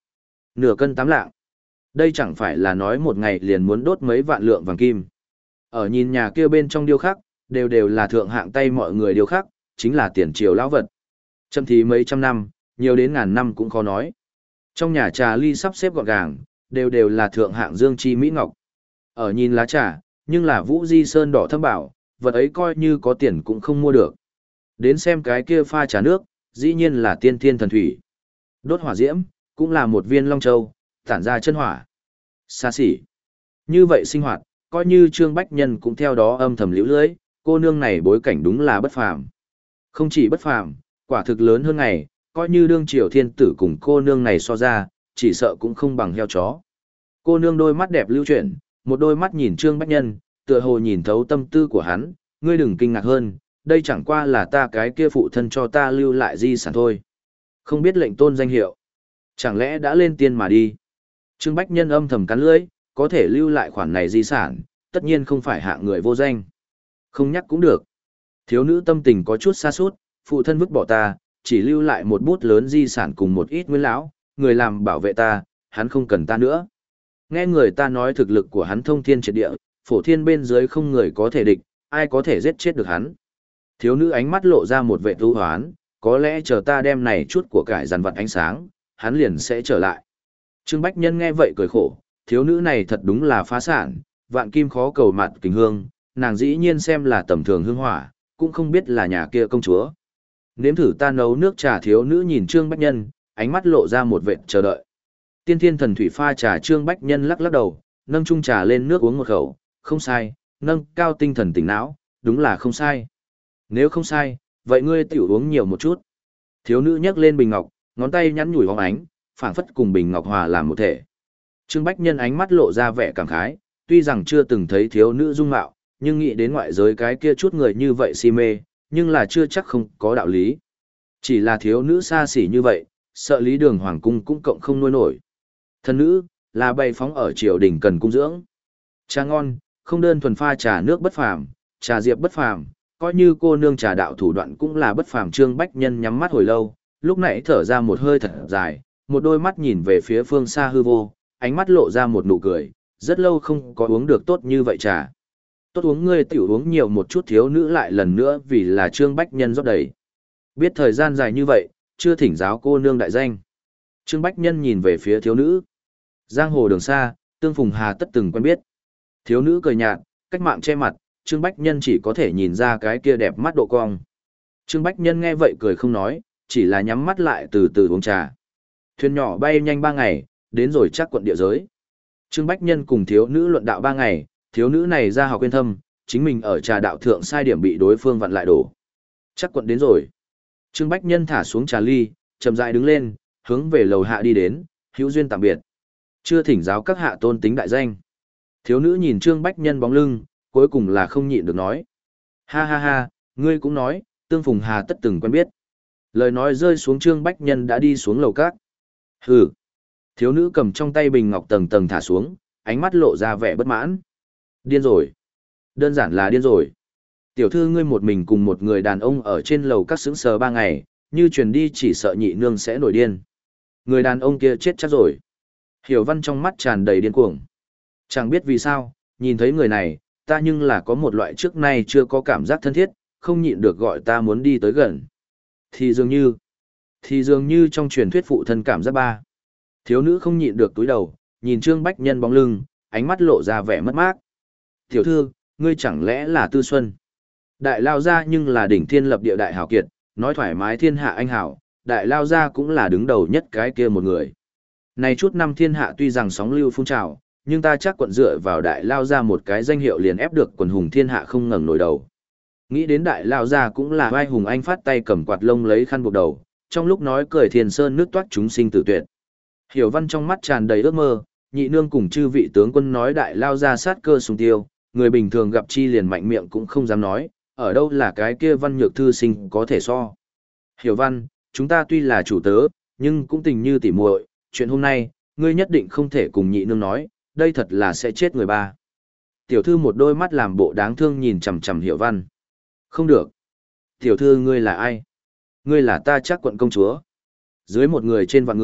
Nửa cân tám lạng. Đây chẳng phải là nói một ngày liền muốn đốt mấy vạn lượng vàng kim. Ở nhìn nhà kia bên trong điêu khắc, đều đều là thượng hạng tay mọi người điêu khắc, chính là tiền triều lão vật. Châm thì mấy trăm năm, nhiều đến ngàn năm cũng khó nói. Trong nhà trà ly sắp xếp gọn gàng, đều đều là thượng hạng dương chi mỹ ngọc. Ở nhìn lá trà, nhưng là Vũ Di Sơn đỏ thâm bảo, vật ấy coi như có tiền cũng không mua được. Đến xem cái kia pha trà nước, dĩ nhiên là tiên thiên thần thủy. Đốt hỏa diễm, cũng là một viên long châu, tản ra chân hỏa. Xa xỉ. Như vậy sinh hoạt, coi như Trương Bách Nhân cũng theo đó âm thầm liễu lưới, cô nương này bối cảnh đúng là bất phàm. Không chỉ bất phàm, quả thực lớn hơn ngày, coi như đương triều thiên tử cùng cô nương này so ra, chỉ sợ cũng không bằng heo chó. Cô nương đôi mắt đẹp lưu chuyển, một đôi mắt nhìn Trương Bách Nhân, tựa hồ nhìn thấu tâm tư của hắn, ngươi đừng kinh ngạc hơn, đây chẳng qua là ta cái kia phụ thân cho ta lưu lại di sản thôi. Không biết lệnh tôn danh hiệu, chẳng lẽ đã lên tiên mà đi. Trương Bách Nhân âm thầm cắn lưỡi, có thể lưu lại khoản này di sản, tất nhiên không phải hạng người vô danh. Không nhắc cũng được. Thiếu nữ tâm tình có chút xa sút, phụ thân vứt bỏ ta, chỉ lưu lại một bút lớn di sản cùng một ít nguyên lão, người làm bảo vệ ta, hắn không cần ta nữa. Nghe người ta nói thực lực của hắn thông thiên triệt địa, phổ thiên bên dưới không người có thể địch, ai có thể giết chết được hắn. Thiếu nữ ánh mắt lộ ra một vẻ tu hoán, có lẽ chờ ta đem này chút của cải dàn vặt ánh sáng, hắn liền sẽ trở lại. Trương Bách Nhân nghe vậy cười khổ, thiếu nữ này thật đúng là phá sản, vạn kim khó cầu mặt kính hương, nàng dĩ nhiên xem là tầm thường hương hỏa, cũng không biết là nhà kia công chúa. Nếm thử ta nấu nước trà. Thiếu nữ nhìn Trương Bách Nhân, ánh mắt lộ ra một vẻ chờ đợi. Tiên thiên thần thủy pha trà. Trương Bách Nhân lắc lắc đầu, nâng chung trà lên nước uống một khẩu, không sai, nâng cao tinh thần tỉnh não, đúng là không sai. Nếu không sai, vậy ngươi tiểu uống nhiều một chút. Thiếu nữ nhấc lên bình ngọc, ngón tay nhắn nhủi hóng ánh, phảng phất cùng bình ngọc hòa làm một thể. Trương Bách Nhân ánh mắt lộ ra vẻ cảm khái, tuy rằng chưa từng thấy thiếu nữ dung mạo, nhưng nghĩ đến ngoại giới cái kia chút người như vậy si mê, nhưng là chưa chắc không có đạo lý. Chỉ là thiếu nữ xa xỉ như vậy, sợ Lý Đường Hoàng cung cũng cộng không nuôi nổi. Thần nữ, là bày phóng ở triều đình cần cung dưỡng. Trà ngon, không đơn thuần pha trà nước bất phàm, trà diệp bất phàm, coi như cô nương trà đạo thủ đoạn cũng là bất phàm. Trương Bách Nhân nhắm mắt hồi lâu, lúc nãy thở ra một hơi thật dài, một đôi mắt nhìn về phía phương xa hư vô, ánh mắt lộ ra một nụ cười, rất lâu không có uống được tốt như vậy trà. Tốt uống, ngươi tiểu uống nhiều một chút. Thiếu nữ lại lần nữa vì là Trương Bách Nhân rót đầy. Biết thời gian dài như vậy, chưa thỉnh giáo cô nương đại danh. Trương Bách Nhân nhìn về phía thiếu nữ. Giang hồ đường xa, tương phùng hà tất từng quen biết. Thiếu nữ cười nhạt, cách mạng che mặt, Trương Bách Nhân chỉ có thể nhìn ra cái kia đẹp mắt độ cong. Trương Bách Nhân nghe vậy cười không nói, chỉ là nhắm mắt lại từ từ uống trà. Thuyền nhỏ bay nhanh ba ngày, đến rồi chắc quận địa giới. Trương Bách Nhân cùng thiếu nữ luận đạo ba ngày, thiếu nữ này ra học quyên thâm, chính mình ở trà đạo thượng sai điểm bị đối phương vặn lại đổ. Chắc quận đến rồi. Trương Bách Nhân thả xuống trà ly, chậm rãi đứng lên, hướng về lầu hạ đi đến, hữu duyên tạm biệt. Chưa thỉnh giáo các hạ tôn tính đại danh. Thiếu nữ nhìn Trương Bách Nhân bóng lưng, cuối cùng là không nhịn được nói. Ha ha ha, ngươi cũng nói, tương phùng hà tất từng quen biết. Lời nói rơi xuống, Trương Bách Nhân đã đi xuống lầu các. Hừ. Thiếu nữ cầm trong tay bình ngọc tầng tầng thả xuống, ánh mắt lộ ra vẻ bất mãn. Điên rồi. Đơn giản là điên rồi. Tiểu thư ngươi một mình cùng một người đàn ông ở trên lầu các sững sờ ba ngày, như truyền đi chỉ sợ nhị nương sẽ nổi điên. Người đàn ông kia chết chắc rồi. Hiểu Văn trong mắt tràn đầy điên cuồng. Chẳng biết vì sao, nhìn thấy người này, ta nhưng là có một loại trước nay chưa có cảm giác thân thiết, không nhịn được gọi ta muốn đi tới gần. Thì dường như, thì dường như trong truyền thuyết phụ thân cảm giác ba. Thiếu nữ không nhịn được túi đầu, nhìn Trương Bách Nhân bóng lưng, ánh mắt lộ ra vẻ mất mát. Tiểu thư, ngươi chẳng lẽ là Tư Xuân? Đại lao gia nhưng là đỉnh thiên lập địa đại hảo kiệt, nói thoải mái thiên hạ anh hảo, đại lao gia cũng là đứng đầu nhất cái kia một người. Này chút năm thiên hạ tuy rằng sóng lưu phun trào, nhưng ta chắc quận dựa vào đại lao gia một cái danh hiệu liền ép được quần hùng thiên hạ không ngẩng nổi đầu. Nghĩ đến đại lao gia cũng là vai hùng anh phát tay cầm quạt lông lấy khăn buộc đầu, trong lúc nói cười Thiền Sơn nước toát chúng sinh tử tuyệt. Hiểu Văn trong mắt tràn đầy ước mơ, nhị nương cùng chư vị tướng quân nói đại lao gia sát cơ sùng tiêu, người bình thường gặp chi liền mạnh miệng cũng không dám nói, ở đâu là cái kia Văn Nhược thư sinh có thể so. Hiểu Văn, chúng ta tuy là chủ tớ, nhưng cũng tình như tỉ muội, chuyện hôm nay, ngươi nhất định không thể cùng nhị nương nói, đây thật là sẽ chết người ba. Tiểu thư một đôi mắt làm bộ đáng thương nhìn chằm chằm Hiểu Văn. Không được. Tiểu thư ngươi là ai? Ngươi là ta chắc quận công chúa. Dưới một người trên vạn người,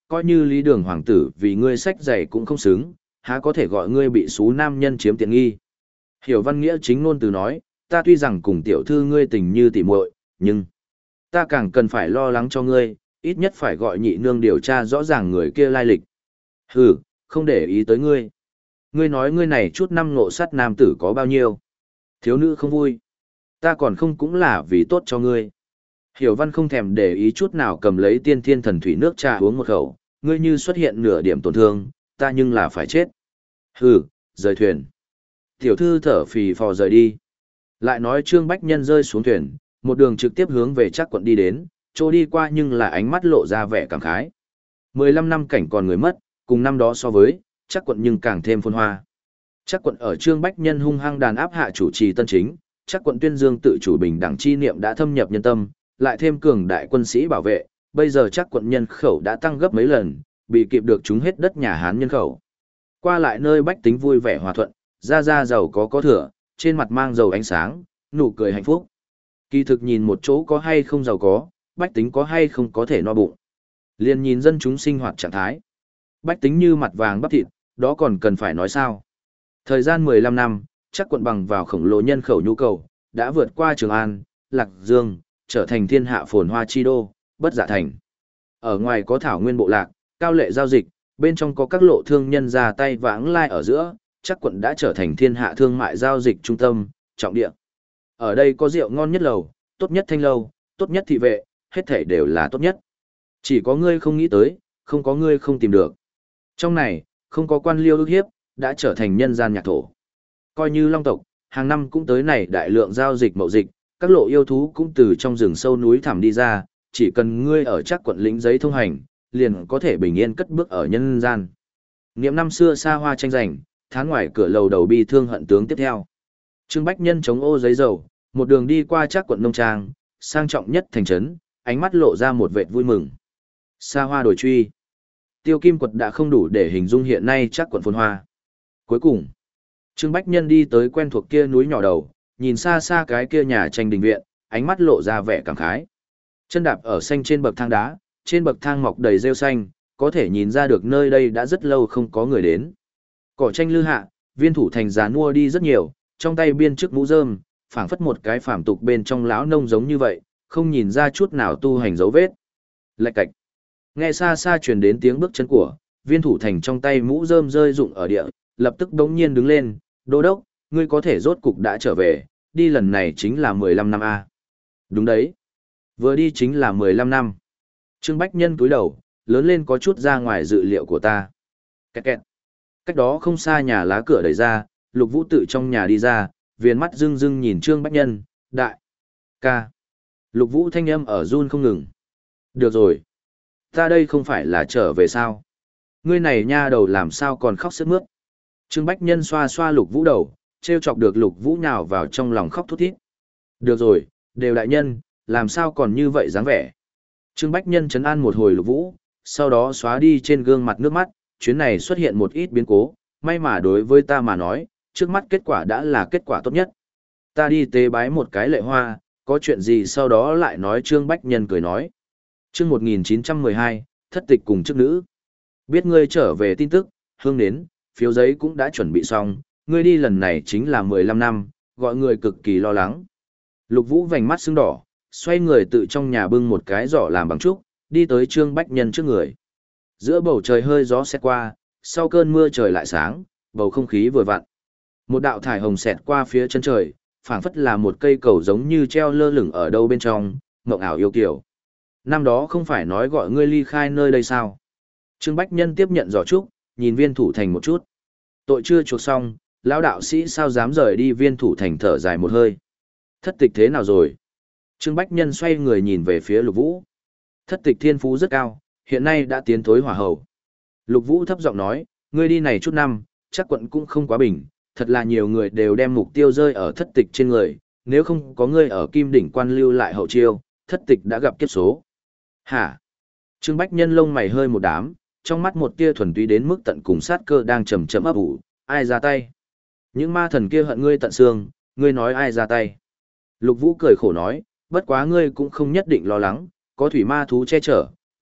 coi như Lý Đường hoàng tử vì ngươi sách giày cũng không xứng, há có thể gọi ngươi bị xú nam nhân chiếm tiện nghi. Hiểu Văn Nghĩa chính ngôn từ nói, ta tuy rằng cùng tiểu thư ngươi tình như tỉ muội, nhưng ta càng cần phải lo lắng cho ngươi, ít nhất phải gọi nhị nương điều tra rõ ràng người kia lai lịch. Hừ, không để ý tới ngươi. Ngươi nói ngươi này chút năm ngộ sát nam tử có bao nhiêu? Thiếu nữ không vui. Ta còn không cũng là vì tốt cho ngươi. Hiểu Văn không thèm để ý chút nào cầm lấy tiên thiên thần thủy nước trà uống một khẩu, ngươi như xuất hiện nửa điểm tổn thương, ta nhưng là phải chết. Hừ, rời thuyền. Tiểu thư thở phì phò rời đi. Lại nói Trương Bách Nhân rơi xuống thuyền, một đường trực tiếp hướng về Trác Quận đi đến, chỗ đi qua nhưng là ánh mắt lộ ra vẻ cảm khái. mười lăm năm cảnh còn người mất, cùng năm đó so với, Trác Quận nhưng càng thêm phồn hoa. Trác Quận ở Trương Bách Nhân hung hăng đàn áp hạ chủ trì tân chính, Trác Quận tuyên dương tự chủ bình đẳng chi niệm đã thâm nhập nhân tâm, lại thêm cường đại quân sĩ bảo vệ, bây giờ Trác Quận nhân khẩu đã tăng gấp mấy lần, bị kịp được chúng hết đất nhà Hán nhân khẩu. Qua lại nơi bách tính vui vẻ hòa thuận, ra ra giàu có có thừa, trên mặt mang dầu ánh sáng, nụ cười hạnh phúc. Kỳ thực nhìn một chỗ có hay không giàu có, bách tính có hay không có thể no bụng. Liền nhìn dân chúng sinh hoạt trạng thái. Bách tính như mặt vàng bắp thịt, đó còn cần phải nói sao. Thời gian mười lăm năm, Trác Quận bằng vào khổng lồ nhân khẩu nhu cầu, đã vượt qua Trường An, Lạc Dương, trở thành thiên hạ phồn hoa chi đô, bất dạ thành. Ở ngoài có thảo nguyên bộ lạc, cao lệ giao dịch, bên trong có các lộ thương nhân ra tay vãng lai ở giữa, Trác Quận đã trở thành thiên hạ thương mại giao dịch trung tâm, trọng địa. Ở đây có rượu ngon nhất lầu, tốt nhất thanh lâu, tốt nhất thị vệ, hết thảy đều là tốt nhất. Chỉ có ngươi không nghĩ tới, không có ngươi không tìm được. Trong này, không có quan liêu ức hiếp, đã trở thành nhân gian nhạc thổ. Coi như long tộc, hàng năm cũng tới này đại lượng giao dịch mậu dịch, các lộ yêu thú cũng từ trong rừng sâu núi thẳm đi ra, chỉ cần ngươi ở Trác Quận lĩnh giấy thông hành, liền có thể bình yên cất bước ở nhân gian. Niệm năm xưa xa hoa tranh giành, tháng ngoài cửa lầu đầu bi thương hận tướng tiếp theo. Trương Bách Nhân chống ô giấy dầu, một đường đi qua Trác Quận nông trang, sang trọng nhất thành trấn, ánh mắt lộ ra một vệt vui mừng. Xa hoa đổi truy. Tiêu kim quật đã không đủ để hình dung hiện nay Trác Quận phồn hoa. Cuối cùng, Trương Bách Nhân đi tới quen thuộc kia núi nhỏ đầu, nhìn xa xa cái kia nhà tranh đình viện, ánh mắt lộ ra vẻ cảm khái. Chân đạp ở xanh trên bậc thang đá, trên bậc thang mọc đầy rêu xanh, có thể nhìn ra được nơi đây đã rất lâu không có người đến. Cỏ tranh lư hạ, viên thủ thành già nua đi rất nhiều, trong tay biên chức mũ rơm, phảng phất một cái phàm tục bên trong lão nông giống như vậy, không nhìn ra chút nào tu hành dấu vết. Lạch cạch. Nghe xa xa truyền đến tiếng bước chân của, viên thủ thành trong tay mũ rơm rơi rụng ở địa, lập tức đống nhiên đứng lên, đô đốc, ngươi có thể rốt cục đã trở về, đi lần này chính là mười lăm năm a. Đúng đấy. Vừa đi chính là mười lăm năm. Trương Bách Nhân cúi đầu, lớn lên có chút ra ngoài dự liệu của ta. Kẹt kẹt. Cách đó không xa nhà lá cửa đẩy ra, Lục Vũ tự trong nhà đi ra, viền mắt rưng rưng nhìn Trương Bách Nhân, đại. Ca. Lục Vũ thanh âm ở run không ngừng. Được rồi. Ta đây không phải là trở về sao? Ngươi này nha đầu làm sao còn khóc sướt mướt. Trương Bách Nhân xoa xoa Lục Vũ đầu, trêu chọc được Lục Vũ nhào vào trong lòng khóc thút thít. Được rồi, đều đại nhân, làm sao còn như vậy dáng vẻ. Trương Bách Nhân trấn an một hồi Lục Vũ, sau đó xóa đi trên gương mặt nước mắt, chuyến này xuất hiện một ít biến cố, may mà đối với ta mà nói, trước mắt kết quả đã là kết quả tốt nhất. Ta đi tế bái một cái lệ hoa, có chuyện gì sau đó lại nói. Trương Bách Nhân cười nói. Chương một nghìn chín trăm mười hai, thất tịch cùng chức nữ. Biết ngươi trở về tin tức, hương đến, phiếu giấy cũng đã chuẩn bị xong, ngươi đi lần này chính là mười lăm năm, gọi người cực kỳ lo lắng. Lục Vũ vành mắt sưng đỏ, xoay người tự trong nhà bưng một cái giỏ làm bằng trúc, đi tới Trương Bách Nhân trước người. Giữa bầu trời hơi gió xét qua, sau cơn mưa trời lại sáng, bầu không khí vừa vặn. Một đạo thải hồng xẹt qua phía chân trời, phảng phất là một cây cầu giống như treo lơ lửng ở đâu bên trong, mộng ảo yêu kiều. Năm đó không phải nói gọi ngươi ly khai nơi đây sao? Trương Bách Nhân tiếp nhận giỏ trúc, nhìn Viên Thủ Thành một chút. Tội chưa chuộc xong, lão đạo sĩ sao dám rời đi. Viên Thủ Thành thở dài một hơi. Thất tịch thế nào rồi? Trương Bách Nhân xoay người nhìn về phía Lục Vũ. Thất tịch thiên phú rất cao, hiện nay đã tiến thối hỏa hầu. Lục Vũ thấp giọng nói, ngươi đi này chút năm, chắc quận cũng không quá bình, thật là nhiều người đều đem mục tiêu rơi ở thất tịch trên người, nếu không có ngươi ở Kim Đỉnh quan lưu lại hậu chiêu, thất tịch đã gặp kiếp số. Hả? Trương Bách Nhân lông mày hơi một đám, trong mắt một tia thuần túy đến mức tận cùng sát cơ đang chầm chậm ấp ủ, ai ra tay? Những ma thần kia hận ngươi tận xương, ngươi nói ai ra tay? Lục Vũ cười khổ nói, bất quá ngươi cũng không nhất định lo lắng, có thủy ma thú che chở,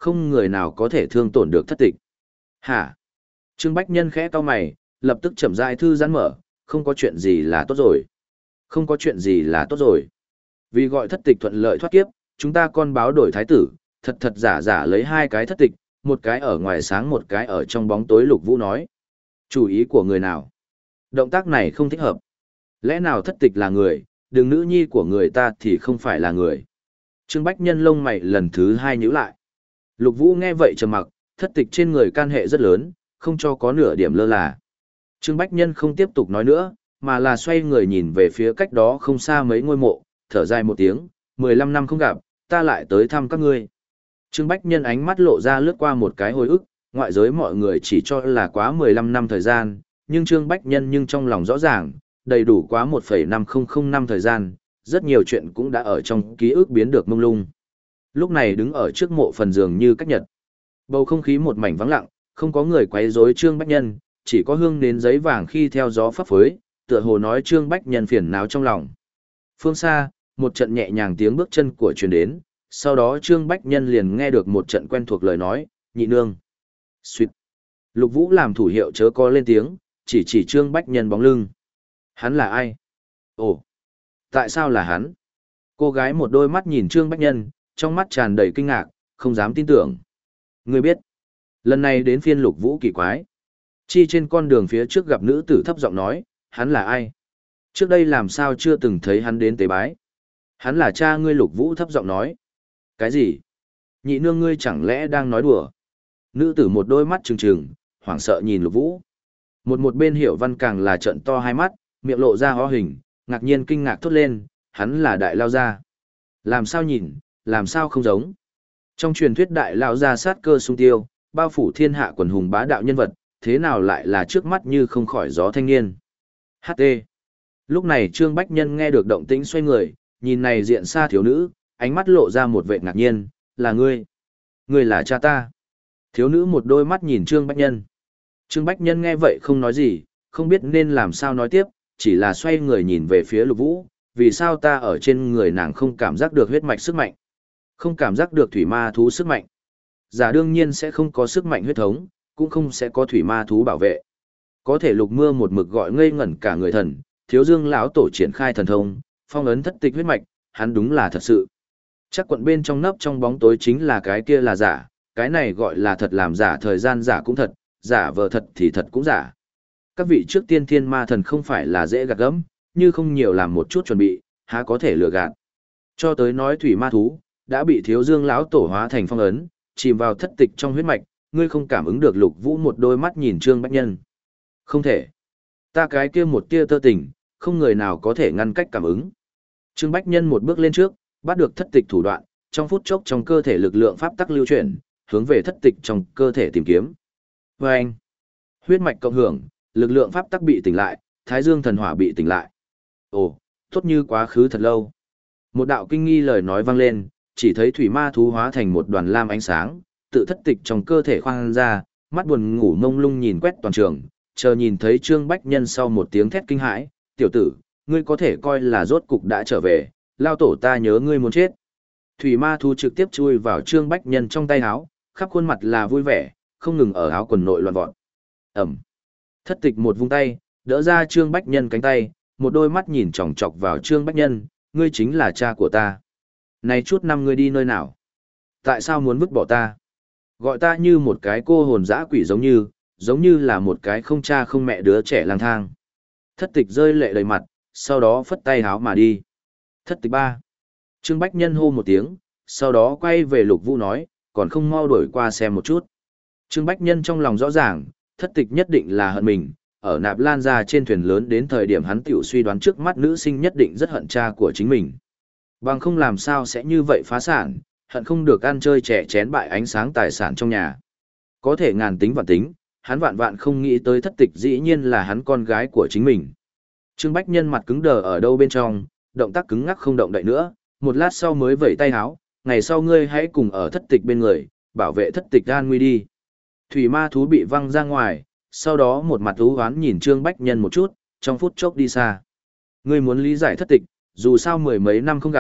không người nào có thể thương tổn được thất tịch. Hả? Trương Bách Nhân khẽ cau mày, lập tức chậm rãi thư giãn mở, không có chuyện gì là tốt rồi. Không có chuyện gì là tốt rồi. Vì gọi thất tịch thuận lợi thoát kiếp, chúng ta con báo đổi thái tử, thật thật giả giả lấy hai cái thất tịch, một cái ở ngoài sáng một cái ở trong bóng tối. Lục Vũ nói. Chủ ý của người nào? Động tác này không thích hợp. Lẽ nào thất tịch là người, đừng nữ nhi của người ta thì không phải là người. Trương Bách Nhân lông mày lần thứ hai nhíu lại. Lục Vũ nghe vậy trầm mặc, thất tịch trên người can hệ rất lớn, không cho có nửa điểm lơ là. Trương Bách Nhân không tiếp tục nói nữa, mà là xoay người nhìn về phía cách đó không xa mấy ngôi mộ, thở dài một tiếng, mười lăm năm không gặp, ta lại tới thăm các ngươi. Trương Bách Nhân ánh mắt lộ ra lướt qua một cái hồi ức, ngoại giới mọi người chỉ cho là quá mười lăm năm thời gian, nhưng Trương Bách Nhân nhưng trong lòng rõ ràng, đầy đủ quá một phẩy năm không không năm thời gian, rất nhiều chuyện cũng đã ở trong ký ức biến được mông lung. Lúc này đứng ở trước mộ phần dường như cách nhật. Bầu không khí một mảnh vắng lặng, không có người quấy rối Trương Bách Nhân, chỉ có hương nến giấy vàng khi theo gió phấp phới, tựa hồ nói Trương Bách Nhân phiền não trong lòng. Phương xa, một trận nhẹ nhàng tiếng bước chân của truyền đến, sau đó Trương Bách Nhân liền nghe được một trận quen thuộc lời nói, nhị nương. Xuyệt. Lục Vũ làm thủ hiệu chớ có lên tiếng, chỉ chỉ Trương Bách Nhân bóng lưng. Hắn là ai? Ồ, tại sao là hắn? Cô gái một đôi mắt nhìn Trương Bách Nhân, trong mắt tràn đầy kinh ngạc, không dám tin tưởng. Ngươi biết, lần này đến phiên Lục Vũ kỳ quái. Chi trên con đường phía trước gặp nữ tử thấp giọng nói, hắn là ai? Trước đây làm sao chưa từng thấy hắn đến tế bái? Hắn là cha ngươi. Lục Vũ thấp giọng nói. Cái gì? Nhị nương ngươi chẳng lẽ đang nói đùa? Nữ tử một đôi mắt trừng trừng, hoảng sợ nhìn Lục Vũ. Một một bên Hiểu Văn càng là trợn to hai mắt, miệng lộ ra hó hình, ngạc nhiên kinh ngạc thốt lên, hắn là đại lao gia. Làm sao nhìn, làm sao không giống? Trong truyền thuyết đại lao gia sát cơ sung tiêu, bao phủ thiên hạ quần hùng bá đạo nhân vật, thế nào lại là trước mắt như không khỏi gió thanh niên? hát tê. Lúc này Trương Bách Nhân nghe được động tĩnh xoay người, nhìn này diện xa thiếu nữ, ánh mắt lộ ra một vẻ ngạc nhiên, là ngươi. Ngươi là cha ta. Thiếu nữ một đôi mắt nhìn Trương Bách Nhân. Trương Bách Nhân nghe vậy không nói gì, không biết nên làm sao nói tiếp, chỉ là xoay người nhìn về phía Lục Vũ, vì sao ta ở trên người nàng không cảm giác được huyết mạch sức mạnh, không cảm giác được thủy ma thú sức mạnh. Giả đương nhiên sẽ không có sức mạnh huyết thống, cũng không sẽ có thủy ma thú bảo vệ. Có thể Lục Mưa một mực gọi ngây ngẩn cả người thần, Thiếu Dương lão tổ triển khai thần thông, phong ấn thất tịch huyết mạch, hắn đúng là thật sự. Chắc quận bên trong nấp trong bóng tối chính là cái kia là giả, cái này gọi là thật làm giả, thời gian giả cũng thật, giả vờ thật thì thật cũng giả. Các vị trước tiên thiên ma thần không phải là dễ gạt gẫm, như không nhiều làm một chút chuẩn bị, há có thể lừa gạt. Cho tới nói thủy ma thú, đã bị Thiếu Dương lão tổ hóa thành phong ấn, chìm vào thất tịch trong huyết mạch, ngươi không cảm ứng được. Lục Vũ một đôi mắt nhìn Trương Bách Nhân. Không thể. Ta cái kia một tia tơ tình, không người nào có thể ngăn cách cảm ứng. Trương Bách Nhân một bước lên trước, bắt được thất tịch thủ đoạn, trong phút chốc trong cơ thể lực lượng pháp tắc lưu chuyển, hướng về thất tịch trong cơ thể tìm kiếm. Và anh, huyết mạch cộng hưởng, lực lượng pháp tắc bị tỉnh lại, Thái Dương thần hỏa bị tỉnh lại. Ồ, tốt như quá khứ thật lâu. Một đạo kinh nghi lời nói vang lên, chỉ thấy thủy ma thú hóa thành một đoàn lam ánh sáng, tự thất tịch trong cơ thể khoan ra, mắt buồn ngủ mông lung nhìn quét toàn trường, chờ nhìn thấy Trương Bách Nhân sau một tiếng thét kinh hãi, tiểu tử, ngươi có thể coi là rốt cục đã trở về, lao tổ ta nhớ ngươi muốn chết. Thủy ma thú trực tiếp chui vào Trương Bách Nhân trong tay áo, khắp khuôn mặt là vui vẻ, không ngừng ở áo quần nội loạn vọt. Ẩm. Thất tịch một vung tay, đỡ ra Trương Bách Nhân cánh tay, một đôi mắt nhìn chòng chọc vào Trương Bách Nhân, ngươi chính là cha của ta. Này chút năm ngươi đi nơi nào? Tại sao muốn vứt bỏ ta? Gọi ta như một cái cô hồn dã quỷ giống như, giống như là một cái không cha không mẹ đứa trẻ lang thang. Thất tịch rơi lệ đầy mặt, sau đó phất tay háo mà đi. Thất tịch ba. Trương Bách Nhân hô một tiếng, sau đó quay về Lục Vũ nói, còn không mau đuổi qua xem một chút. Trương Bách Nhân trong lòng rõ ràng, thất tịch nhất định là hận mình, ở Nạp Lan ra trên thuyền lớn đến thời điểm hắn tiểu suy đoán trước mắt nữ sinh nhất định rất hận cha của chính mình. Bằng không làm sao sẽ như vậy phá sản, hận không được ăn chơi trẻ chén bại ánh sáng tài sản trong nhà. Có thể ngàn tính vạn tính, hắn vạn vạn không nghĩ tới thất tịch dĩ nhiên là hắn con gái của chính mình. Trương Bách Nhân mặt cứng đờ ở đâu bên trong, động tác cứng ngắc không động đậy nữa, một lát sau mới vẩy tay háo, ngày sau ngươi hãy cùng ở thất tịch bên người, bảo vệ thất tịch an nguy đi. Thủy ma thú bị văng ra ngoài, sau đó một mặt ú hoán nhìn Trương Bách Nhân một chút, trong phút chốc đi xa. Ngươi muốn lý giải thất tịch, dù sao mười mấy năm không gặp,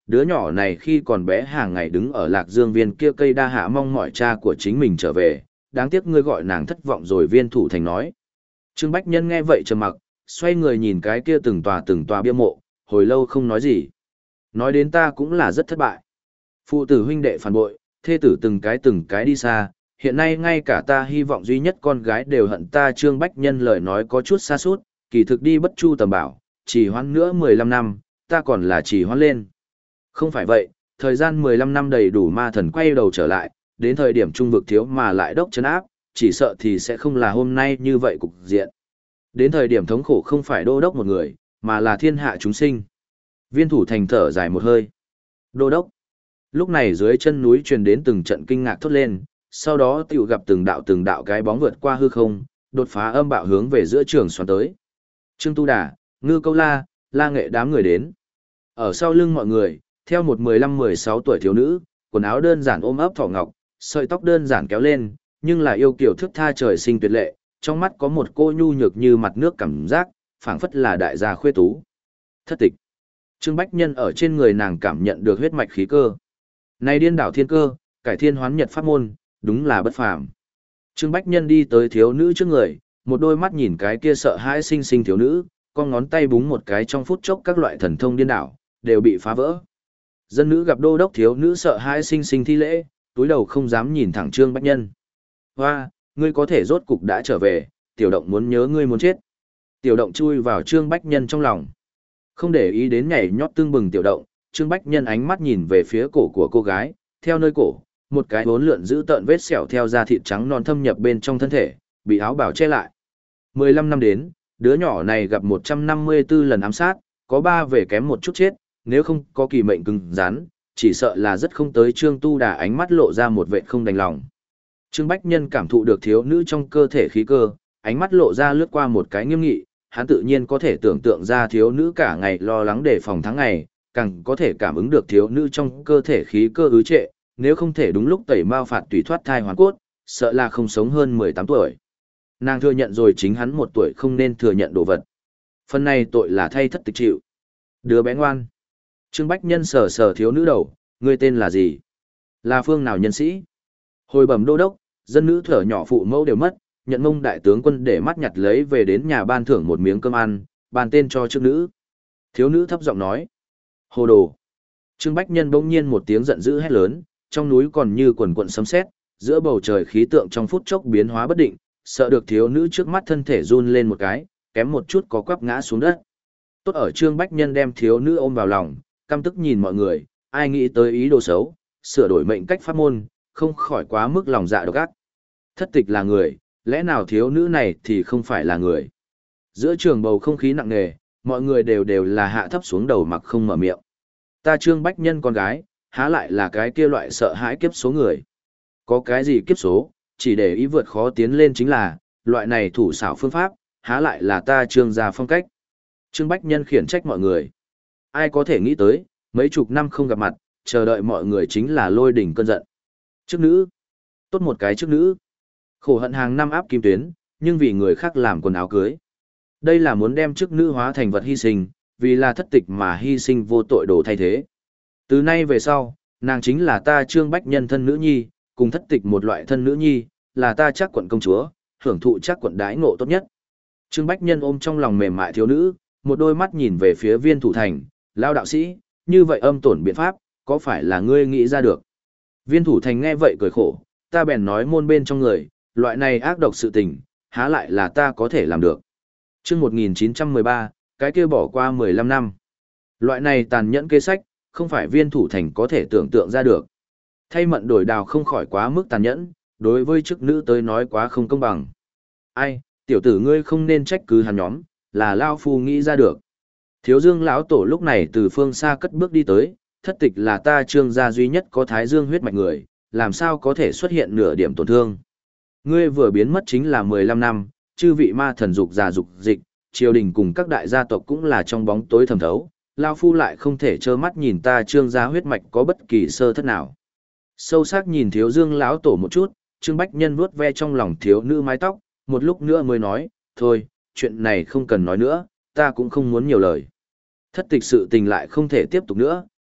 Đứa nhỏ này khi còn bé hàng ngày đứng ở Lạc Dương viên kia cây đa hạ mong mỏi cha của chính mình trở về, đáng tiếc ngươi gọi nàng thất vọng rồi. Viên thủ thành nói. Trương Bách Nhân nghe vậy trầm mặc, xoay người nhìn cái kia từng tòa từng tòa bia mộ, hồi lâu không nói gì. Nói đến ta cũng là rất thất bại. Phụ tử huynh đệ phản bội, thê tử từng cái từng cái đi xa, hiện nay ngay cả ta hy vọng duy nhất con gái đều hận ta. Trương Bách Nhân lời nói có chút xa sút, kỳ thực đi bất chu tầm bảo, chỉ hoãn nữa mười lăm năm, ta còn là chỉ hoãn lên. Không phải vậy, thời gian mười lăm năm đầy đủ ma thần quay đầu trở lại, đến thời điểm trung vực thiếu mà lại đốc chấn áp, chỉ sợ thì sẽ không là hôm nay như vậy cục diện. Đến thời điểm thống khổ không phải đô đốc một người, mà là thiên hạ chúng sinh. Viên thủ thành thở dài một hơi. Đô đốc. Lúc này dưới chân núi truyền đến từng trận kinh ngạc thốt lên, sau đó tiểu gặp từng đạo từng đạo cái bóng vượt qua hư không, đột phá âm bạo hướng về giữa trường xoắn tới. Trương Tu Đà, Ngư Câu La, La Nghệ đám người đến. Ở sau lưng mọi người, theo một mười lăm mười sáu tuổi thiếu nữ, quần áo đơn giản ôm ấp thỏ ngọc, sợi tóc đơn giản kéo lên, nhưng là yêu kiều thước tha trời sinh tuyệt lệ, trong mắt có một cô nhu nhược như mặt nước cảm giác, phảng phất là đại gia khuê tú. Thất tịch. Trương Bách Nhân ở trên người nàng cảm nhận được huyết mạch khí cơ. Này điên đảo thiên cơ, cải thiên hoán nhật pháp môn, đúng là bất phàm. Trương Bách Nhân đi tới thiếu nữ trước người, một đôi mắt nhìn cái kia sợ hãi sinh sinh thiếu nữ, con ngón tay búng một cái trong phút chốc các loại thần thông điên đảo, đều bị phá vỡ. Dân nữ gặp đô đốc thiếu nữ sợ hãi sinh sinh thi lễ, túi đầu không dám nhìn thẳng Trương Bách Nhân. Hoa, ngươi có thể rốt cục đã trở về, tiểu động muốn nhớ ngươi muốn chết. Tiểu động chui vào Trương Bách Nhân trong lòng. Không để ý đến nhảy nhót tương bừng tiểu động, Trương Bách Nhân ánh mắt nhìn về phía cổ của cô gái, theo nơi cổ, một cái bốn lượn giữ tợn vết sẹo theo da thịt trắng non thâm nhập bên trong thân thể, bị áo bào che lại. mười lăm năm đến, đứa nhỏ này gặp một trăm năm mươi tư lần ám sát, có ba về kém một chút chết, nếu không có kỳ mệnh cứng rắn, chỉ sợ là rất không tới. Trương Tu Đà ánh mắt lộ ra một vệt không đành lòng. Trương Bách Nhân cảm thụ được thiếu nữ trong cơ thể khí cơ, ánh mắt lộ ra lướt qua một cái nghiêm nghị, hắn tự nhiên có thể tưởng tượng ra thiếu nữ cả ngày lo lắng đề phòng tháng ngày, càng có thể cảm ứng được thiếu nữ trong cơ thể khí cơ ứ trệ, nếu không thể đúng lúc tẩy mao phạt tùy thoát thai hoàn cốt, sợ là không sống hơn mười tám tuổi. Nàng thừa nhận rồi chính hắn một tuổi không nên thừa nhận đồ vật. Phần này tội là thay thất tịch chịu. Đứa bé ngoan. Trương Bách Nhân sờ sờ thiếu nữ đầu, ngươi tên là gì? Là phương nào nhân sĩ? Hồi bẩm đô đốc, dân nữ thở nhỏ phụ mẫu đều mất, nhận mông đại tướng quân để mắt nhặt lấy về đến nhà ban thưởng một miếng cơm ăn, bàn tên cho trước nữ. Thiếu nữ thấp giọng nói. Hồ đồ. Trương Bách Nhân bỗng nhiên một tiếng giận dữ hét lớn, trong núi còn như quần quần sấm sét, giữa bầu trời khí tượng trong phút chốc biến hóa bất định, sợ được thiếu nữ trước mắt thân thể run lên một cái, kém một chút có quắp ngã xuống đất. Tốt ở Trương Bách Nhân đem thiếu nữ ôm vào lòng, căm tức nhìn mọi người, ai nghĩ tới ý đồ xấu, sửa đổi mệnh cách pháp môn, không khỏi quá mức lòng dạ độc ác. Thất tịch là người, lẽ nào thiếu nữ này thì không phải là người? Giữa trường bầu không khí nặng nề, mọi người đều đều là hạ thấp xuống đầu mặc không mở miệng. Ta Trương Bách Nhân con gái, há lại là cái kia loại sợ hãi kiếp số người. Có cái gì kiếp số, chỉ để ý vượt khó tiến lên chính là, loại này thủ xảo phương pháp, há lại là ta Trương gia phong cách. Trương Bách Nhân khiển trách mọi người. Ai có thể nghĩ tới, mấy chục năm không gặp mặt, chờ đợi mọi người chính là lôi đỉnh cơn giận. Chức nữ. Tốt một cái chức nữ. Khổ hận hàng năm áp kim tuyến, nhưng vì người khác làm quần áo cưới. Đây là muốn đem chức nữ hóa thành vật hy sinh, vì là thất tịch mà hy sinh vô tội đồ thay thế. Từ nay về sau, nàng chính là ta Trương Bách Nhân thân nữ nhi, cùng thất tịch một loại thân nữ nhi, là ta chắc quận công chúa, hưởng thụ chắc quận đãi ngộ tốt nhất. Trương Bách Nhân ôm trong lòng mềm mại thiếu nữ, một đôi mắt nhìn về phía Viên Thủ Thành, lao đạo sĩ, như vậy âm tổn biện pháp, có phải là ngươi nghĩ ra được? Viên Thủ Thành nghe vậy cười khổ, ta bèn nói môn bên trong người, loại này ác độc sự tình, há lại là ta có thể làm được. Chương một nghìn chín trăm mười ba, cái kia bỏ qua mười lăm năm. Loại này tàn nhẫn kế sách, không phải Viên Thủ Thành có thể tưởng tượng ra được. Thay mận đổi đào không khỏi quá mức tàn nhẫn, đối với chức nữ tới nói quá không công bằng. Ai, tiểu tử ngươi không nên trách cứ hắn nhóm, là lao phu nghĩ ra được. Thiếu Dương lão tổ lúc này từ phương xa cất bước đi tới, thất tịch là ta Trương gia duy nhất có thái dương huyết mạch người, làm sao có thể xuất hiện nửa điểm tổn thương. Ngươi vừa biến mất chính là mười lăm năm, chư vị ma thần dục già dục dịch, triều đình cùng các đại gia tộc cũng là trong bóng tối thầm thấu, lao phu lại không thể trơ mắt nhìn ta Trương gia huyết mạch có bất kỳ sơ thất nào. Sâu sắc nhìn Thiếu Dương lão tổ một chút, Trương Bách Nhân vuốt ve trong lòng thiếu nữ mái tóc, một lúc nữa mới nói, thôi, chuyện này không cần nói nữa, ta cũng không muốn nhiều lời. Thất tịch sự tình lại không thể tiếp tục nữa,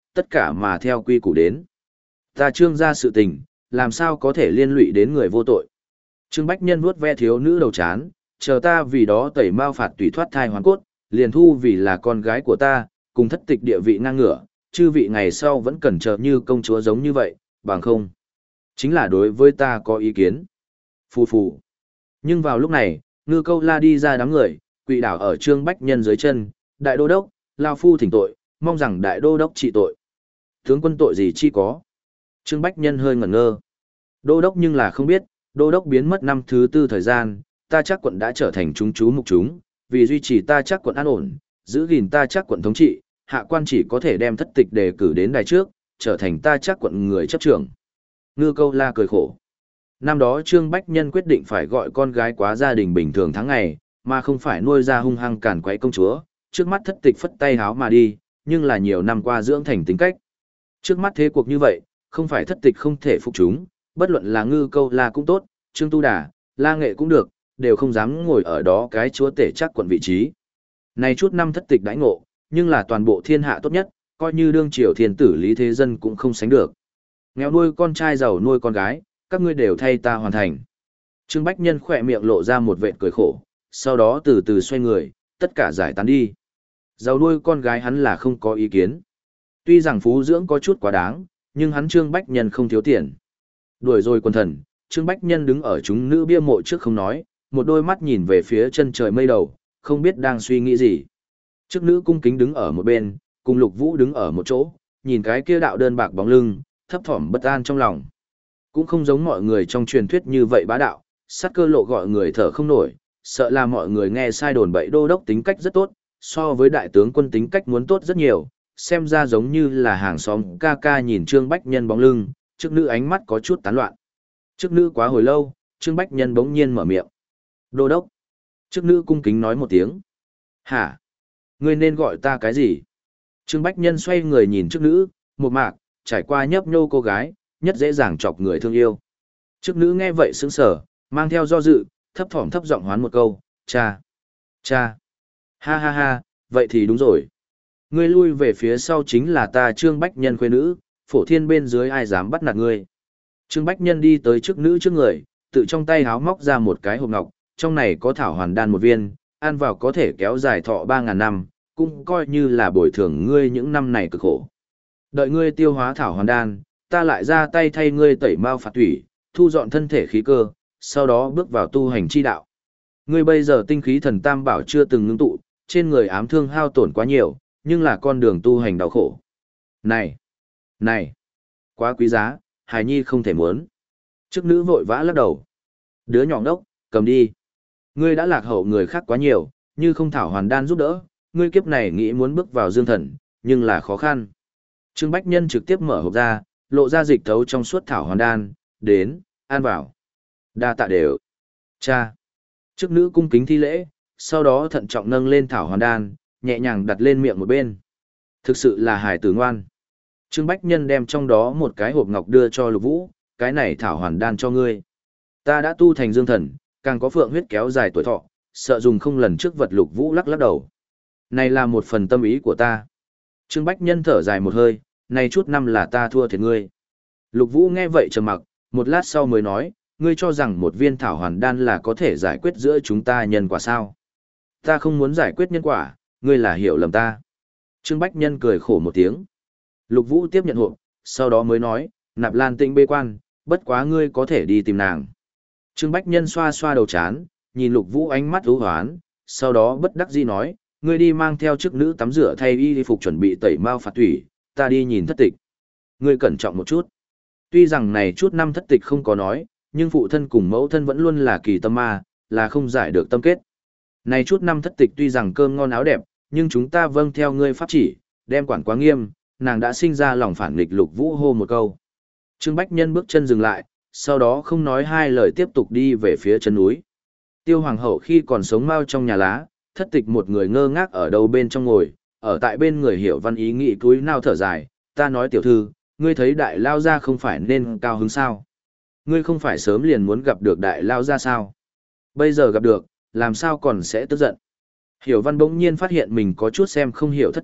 tất cả mà theo quy củ đến. Ta Trương gia sự tình, làm sao có thể liên lụy đến người vô tội. Trương Bách Nhân vuốt ve thiếu nữ đầu chán, chờ ta vì đó tẩy mao phạt tùy thoát thai hoàn cốt, liền thu vì là con gái của ta, cùng thất tịch địa vị ngang ngửa, chư vị ngày sau vẫn cần chờ như công chúa giống như vậy, bằng không. Chính là đối với ta có ý kiến. Phù phù. Nhưng vào lúc này, Ngư Câu La đi ra đám người, quỵ đảo ở Trương Bách Nhân dưới chân, đại đô đốc, lao phu thỉnh tội, mong rằng đại đô đốc trị tội. Tướng quân tội gì chi có? Trương Bách Nhân hơi ngẩn ngơ. Đô đốc nhưng là không biết, đô đốc biến mất năm thứ tư thời gian, ta chắc quận đã trở thành chúng chú mục chúng, vì duy trì ta chắc quận an ổn, giữ gìn ta chắc quận thống trị, hạ quan chỉ có thể đem thất tịch đề cử đến đài trước, trở thành ta chắc quận người chấp trưởng. Ngư Câu La cười khổ. Năm đó Trương Bách Nhân quyết định phải gọi con gái quá gia đình bình thường tháng ngày, mà không phải nuôi ra hung hăng cản quấy công chúa, trước mắt thất tịch phất tay háo mà đi, nhưng là nhiều năm qua dưỡng thành tính cách. Trước mắt thế cuộc như vậy, không phải thất tịch không thể phục chúng, bất luận là Ngư Câu La cũng tốt, Trương Tu Đà, La Nghệ cũng được, đều không dám ngồi ở đó cái chúa tể chắc quận vị trí. Này chút năm thất tịch đãi ngộ, nhưng là toàn bộ thiên hạ tốt nhất, coi như đương triều thiên tử Lý Thế Dân cũng không sánh được. Nghèo nuôi con trai giàu nuôi con gái, các ngươi đều thay ta hoàn thành. Trương Bách Nhân khỏe miệng lộ ra một vệt cười khổ, sau đó từ từ xoay người, tất cả giải tán đi. Giàu nuôi con gái hắn là không có ý kiến. Tuy rằng phú dưỡng có chút quá đáng, nhưng hắn Trương Bách Nhân không thiếu tiền. Đuổi rồi quân thần, Trương Bách Nhân đứng ở chúng nữ bia mộ trước không nói, một đôi mắt nhìn về phía chân trời mây đầu, không biết đang suy nghĩ gì. Trước nữ cung kính đứng ở một bên, cùng Lục Vũ đứng ở một chỗ, nhìn cái kia đạo đơn bạc bóng lưng, thấp thỏm bất an trong lòng. Cũng không giống mọi người trong truyền thuyết như vậy bá đạo, sát cơ lộ gọi người thở không nổi, sợ là mọi người nghe sai đồn bậy đô đốc tính cách rất tốt, so với đại tướng quân tính cách muốn tốt rất nhiều, xem ra giống như là hàng xóm ca ca nhìn Trương Bách Nhân bóng lưng, trước nữ ánh mắt có chút tán loạn. Trước nữ quá hồi lâu, Trương Bách Nhân bỗng nhiên mở miệng. Đô đốc. Trước nữ cung kính nói một tiếng. Hả? Ngươi nên gọi ta cái gì? Trương Bách Nhân xoay người nhìn trước nữ, một mạc, trải qua nhấp nhô cô gái, nhất dễ dàng chọc người thương yêu. Trước nữ nghe vậy sững sờ, mang theo do dự, thấp thỏm thấp giọng hoán một câu, cha, cha, ha ha ha, vậy thì đúng rồi. Ngươi lui về phía sau chính là ta Trương Bách Nhân khuê nữ, phổ thiên bên dưới ai dám bắt nạt ngươi. Trương Bách Nhân đi tới trước nữ trước người, tự trong tay háo móc ra một cái hộp ngọc, trong này có thảo hoàn đan một viên, ăn vào có thể kéo dài thọ ba ngàn năm, cũng coi như là bồi thường ngươi những năm này cực khổ. Đợi ngươi tiêu hóa thảo hoàn đan, ta lại ra tay thay ngươi tẩy mao phạt thủy, thu dọn thân thể khí cơ, sau đó bước vào tu hành chi đạo. Ngươi bây giờ tinh khí thần tam bảo chưa từng ngưng tụ, trên người ám thương hao tổn quá nhiều, nhưng là con đường tu hành đau khổ. Này, này, quá quý giá, hài nhi không thể muốn. Chức nữ vội vã lắc đầu. Đứa nhỏ đốc, cầm đi. Ngươi đã lạc hậu người khác quá nhiều, như không thảo hoàn đan giúp đỡ, ngươi kiếp này nghĩ muốn bước vào dương thần, nhưng là khó khăn. Trương Bách Nhân trực tiếp mở hộp ra, lộ ra dịch thấu trong suốt thảo hoàn đan, đến, an vào. Đa tạ đều. Cha. Chức nữ cung kính thi lễ, sau đó thận trọng nâng lên thảo hoàn đan, nhẹ nhàng đặt lên miệng một bên. Thực sự là hài tử ngoan. Trương Bách Nhân đem trong đó một cái hộp ngọc đưa cho Lục Vũ, cái này thảo hoàn đan cho ngươi. Ta đã tu thành dương thần, càng có phượng huyết kéo dài tuổi thọ, sợ dùng không lần trước vật. Lục Vũ lắc lắc đầu. Này là một phần tâm ý của ta. Trương Bách Nhân thở dài một hơi, này chút năm là ta thua thiệt ngươi. Lục Vũ nghe vậy trầm mặc, một lát sau mới nói, ngươi cho rằng một viên thảo hoàn đan là có thể giải quyết giữa chúng ta nhân quả sao? Ta không muốn giải quyết nhân quả, ngươi là hiểu lầm ta. Trương Bách Nhân cười khổ một tiếng. Lục Vũ tiếp nhận hộp, sau đó mới nói, Nạp Lan Tĩnh bê quan, bất quá ngươi có thể đi tìm nàng. Trương Bách Nhân xoa xoa đầu chán, nhìn Lục Vũ ánh mắt u hoán, sau đó bất đắc dĩ nói, ngươi đi mang theo chức nữ tắm rửa thay y phục chuẩn bị tẩy mao phạt thủy, ta đi nhìn thất tịch. Ngươi cẩn trọng một chút. Tuy rằng này chút năm thất tịch không có nói, nhưng phụ thân cùng mẫu thân vẫn luôn là kỳ tâm ma, là không giải được tâm kết. Này chút năm thất tịch tuy rằng cơm ngon áo đẹp, nhưng chúng ta vâng theo ngươi pháp chỉ, đem quản quá nghiêm, nàng đã sinh ra lòng phản nghịch. Lục Vũ hô một câu. Trương Bách Nhân bước chân dừng lại, sau đó không nói hai lời tiếp tục đi về phía chân núi. Tiêu Hoàng hậu khi còn sống mau trong nhà lá, thất tịch một người ngơ ngác ở đâu bên trong ngồi, ở tại bên người Hiểu Văn ý nghĩ túi nào thở dài, ta nói tiểu thư, ngươi thấy đại lao gia không phải nên cao hứng sao? Ngươi không phải sớm liền muốn gặp được đại lao gia sao? Bây giờ gặp được, làm sao còn sẽ tức giận? Hiểu Văn bỗng nhiên phát hiện mình có chút xem không hiểu thất tịch,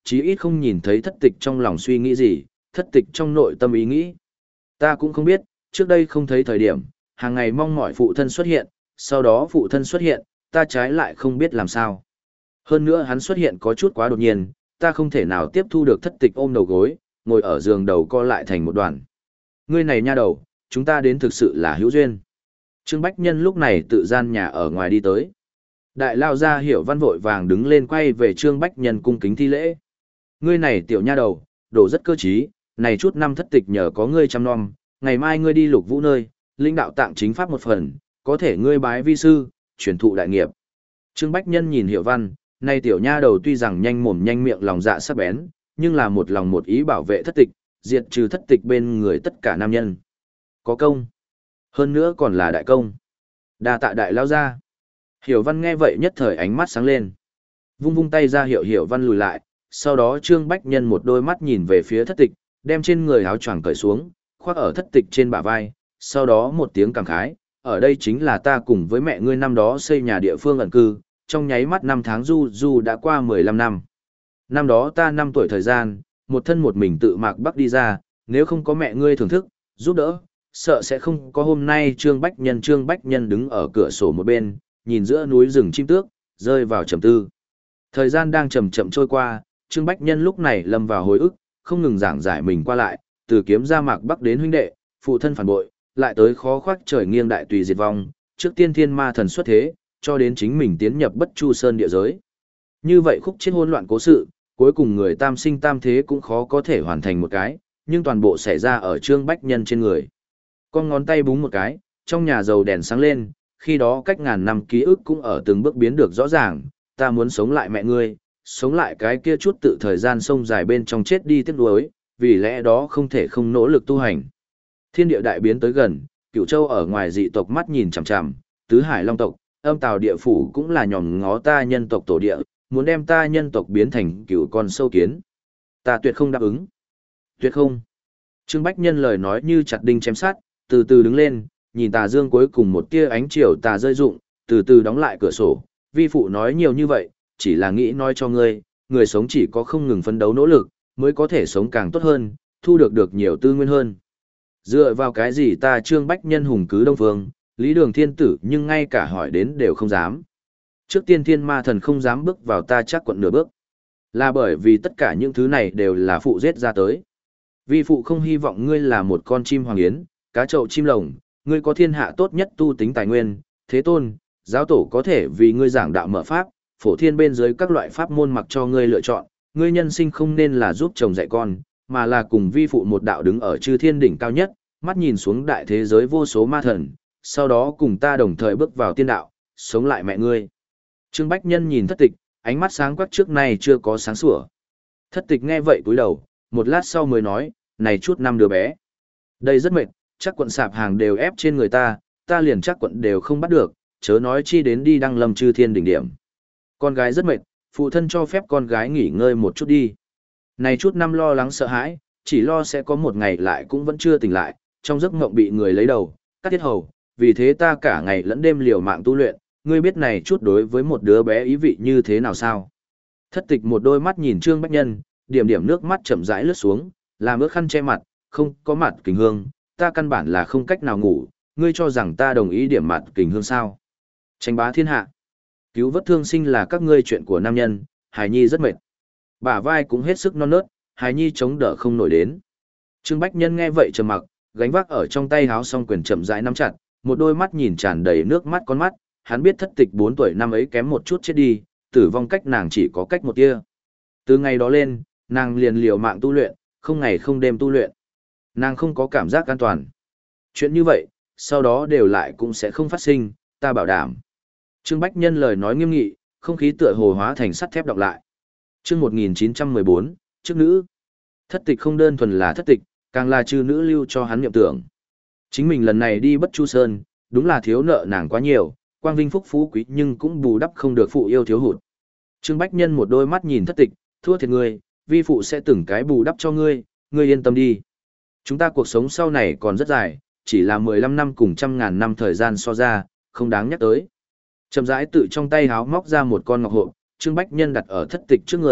chí ít không nhìn thấy thất tịch trong lòng suy nghĩ gì, thất tịch trong nội tâm ý nghĩ. Ta cũng không biết, trước đây không thấy thời điểm, hàng ngày mong mỏi phụ thân xuất hiện, sau đó phụ thân xuất hiện, ta trái lại không biết làm sao. Hơn nữa hắn xuất hiện có chút quá đột nhiên, ta không thể nào tiếp thu được thất tịch ôm đầu gối, ngồi ở giường đầu co lại thành một đoàn. Ngươi này nha đầu, chúng ta đến thực sự là hữu duyên. Trương Bách Nhân lúc này tự gian nhà ở ngoài đi tới. Đại lao ra Hiểu Văn vội vàng đứng lên quay về Trương Bách Nhân cung kính thi lễ. Ngươi này tiểu nha đầu, đồ rất cơ trí, này chút năm thất tịch nhờ có ngươi chăm nom, ngày mai ngươi đi lục vũ nơi, linh đạo tạng chính pháp một phần, có thể ngươi bái vi sư, truyền thụ đại nghiệp. Trương Bách Nhân nhìn Hiểu Văn, này tiểu nha đầu tuy rằng nhanh mồm nhanh miệng lòng dạ sắc bén, nhưng là một lòng một ý bảo vệ thất tịch, diệt trừ thất tịch bên người tất cả nam nhân. Có công. Hơn nữa còn là đại công. Đa tạ đại lao ra. Hiểu Văn nghe vậy nhất thời ánh mắt sáng lên. Vung vung tay ra hiệu Hiểu Văn lùi lại, sau đó Trương Bách Nhân một đôi mắt nhìn về phía thất tịch, đem trên người áo choàng cởi xuống, khoác ở thất tịch trên bả vai, sau đó một tiếng cảm khái, ở đây chính là ta cùng với mẹ ngươi năm đó xây nhà địa phương ẩn cư, trong nháy mắt năm tháng du du đã qua mười lăm năm. Năm đó ta năm tuổi thời gian, một thân một mình tự mạc bắc đi ra, nếu không có mẹ ngươi thưởng thức, giúp đỡ, sợ sẽ không có hôm nay. Trương Bách Nhân Trương Bách Nhân đứng ở cửa sổ một bên, nhìn giữa núi rừng chim tước, rơi vào trầm tư. Thời gian đang chậm chậm trôi qua, Trương Bách Nhân lúc này lâm vào hồi ức, không ngừng giảng giải mình qua lại, từ kiếm ra mạc bắc đến huynh đệ, phụ thân phản bội, lại tới khó khoác trời nghiêng đại tùy diệt vong, trước tiên thiên ma thần xuất thế, cho đến chính mình tiến nhập bất chu sơn địa giới. Như vậy khúc chết hỗn loạn cố sự, cuối cùng người tam sinh tam thế cũng khó có thể hoàn thành một cái, nhưng toàn bộ xảy ra ở Trương Bách Nhân trên người. Con ngón tay búng một cái, trong nhà dầu đèn sáng lên, khi đó cách ngàn năm ký ức cũng ở từng bước biến được rõ ràng, ta muốn sống lại mẹ ngươi, sống lại cái kia chút tự thời gian sông dài bên trong chết đi tiếc nuối, vì lẽ đó không thể không nỗ lực tu hành. Thiên địa đại biến tới gần, Cửu Châu ở ngoài dị tộc mắt nhìn chằm chằm, tứ hải long tộc, âm tào địa phủ cũng là nhòm ngó ta nhân tộc tổ địa, muốn đem ta nhân tộc biến thành cửu con sâu kiến. Ta tuyệt không đáp ứng. Tuyệt không. Trương Bách Nhân lời nói như chặt đinh chém sát, từ từ đứng lên, nhìn tà dương cuối cùng một tia ánh chiều tà rơi rụng, từ từ đóng lại cửa sổ. Vi phụ nói nhiều như vậy, chỉ là nghĩ nói cho ngươi, người sống chỉ có không ngừng phấn đấu nỗ lực, mới có thể sống càng tốt hơn, thu được được nhiều tư nguyên hơn. Dựa vào cái gì ta Trương Bách Nhân hùng cứ Đông Phương, Lý Đường Thiên Tử nhưng ngay cả hỏi đến đều không dám. Trước tiên thiên ma thần không dám bước vào ta chắc quận nửa bước. Là bởi vì tất cả những thứ này đều là phụ giết ra tới. Vi phụ không hy vọng ngươi là một con chim hoàng yến, cá trậu chim lồng, ngươi có thiên hạ tốt nhất tu tính tài nguyên, thế tôn, giáo tổ có thể vì ngươi giảng đạo mở pháp, phổ thiên bên dưới các loại pháp môn mặc cho ngươi lựa chọn, ngươi nhân sinh không nên là giúp chồng dạy con, mà là cùng vi phụ một đạo đứng ở chư thiên đỉnh cao nhất, mắt nhìn xuống đại thế giới vô số ma thần, sau đó cùng ta đồng thời bước vào tiên đạo, sống lại mẹ ngươi. Trương Bách Nhân nhìn thất tịch, ánh mắt sáng quắc trước nay chưa có sáng sủa. Thất tịch nghe vậy cúi đầu, một lát sau mới nói, này chút năm đứa bé. Đây rất mệt, chắc quận sạp hàng đều ép trên người ta, ta liền chắc quận đều không bắt được, chớ nói chi đến đi đăng lâm chư thiên đỉnh điểm. Con gái rất mệt, phụ thân cho phép con gái nghỉ ngơi một chút đi. Này chút năm lo lắng sợ hãi, chỉ lo sẽ có một ngày lại cũng vẫn chưa tỉnh lại, trong giấc mộng bị người lấy đầu, cắt tiết hầu, vì thế ta cả ngày lẫn đêm liều mạng tu luyện, ngươi biết này chút đối với một đứa bé ý vị như thế nào sao? Thất tịch một đôi mắt nhìn Trương Bách Nhân, điểm điểm nước mắt chậm rãi lướt xuống, làm ướt khăn che mặt, không có mặt kình hương, ta căn bản là không cách nào ngủ, ngươi cho rằng ta đồng ý điểm mặt kình hương sao? Tranh bá thiên hạ, cứu vớt thương sinh là các ngươi chuyện của nam nhân, Hải Nhi rất mệt. Bả vai cũng hết sức non nớt, Hải Nhi chống đỡ không nổi đến. Trương Bách Nhân nghe vậy trầm mặc, gánh vác ở trong tay háo song quyền chậm rãi nắm chặt, một đôi mắt nhìn tràn đầy nước mắt con mắt, hắn biết thất tịch bốn tuổi năm ấy kém một chút chết đi, tử vong cách nàng chỉ có cách một tia. Từ ngày đó lên, nàng liền liều mạng tu luyện, không ngày không đêm tu luyện. Nàng không có cảm giác an toàn. Chuyện như vậy, sau đó đều lại cũng sẽ không phát sinh, ta bảo đảm. Trương Bách Nhân lời nói nghiêm nghị, không khí tựa hồ hóa thành sắt thép đọc lại. Chương một nghìn chín trăm mười bốn, chức nữ. Thất tịch không đơn thuần là thất tịch, càng là chư nữ lưu cho hắn niệm tưởng. Chính mình lần này đi Bất Chu Sơn, đúng là thiếu nợ nàng quá nhiều, quang vinh phúc phú quý nhưng cũng bù đắp không được phụ yêu thiếu hụt. Trương Bách Nhân một đôi mắt nhìn thất tịch, thua thiệt ngươi, vi phụ sẽ từng cái bù đắp cho ngươi, ngươi yên tâm đi. Chúng ta cuộc sống sau này còn rất dài, chỉ là mười lăm năm cùng trăm ngàn năm thời gian so ra, không đáng nhắc tới. Chậm rãi tự trong tay háo móc ra một con ngọc hộp, Trương Bách Nhân đặt ở thất tịch trước người,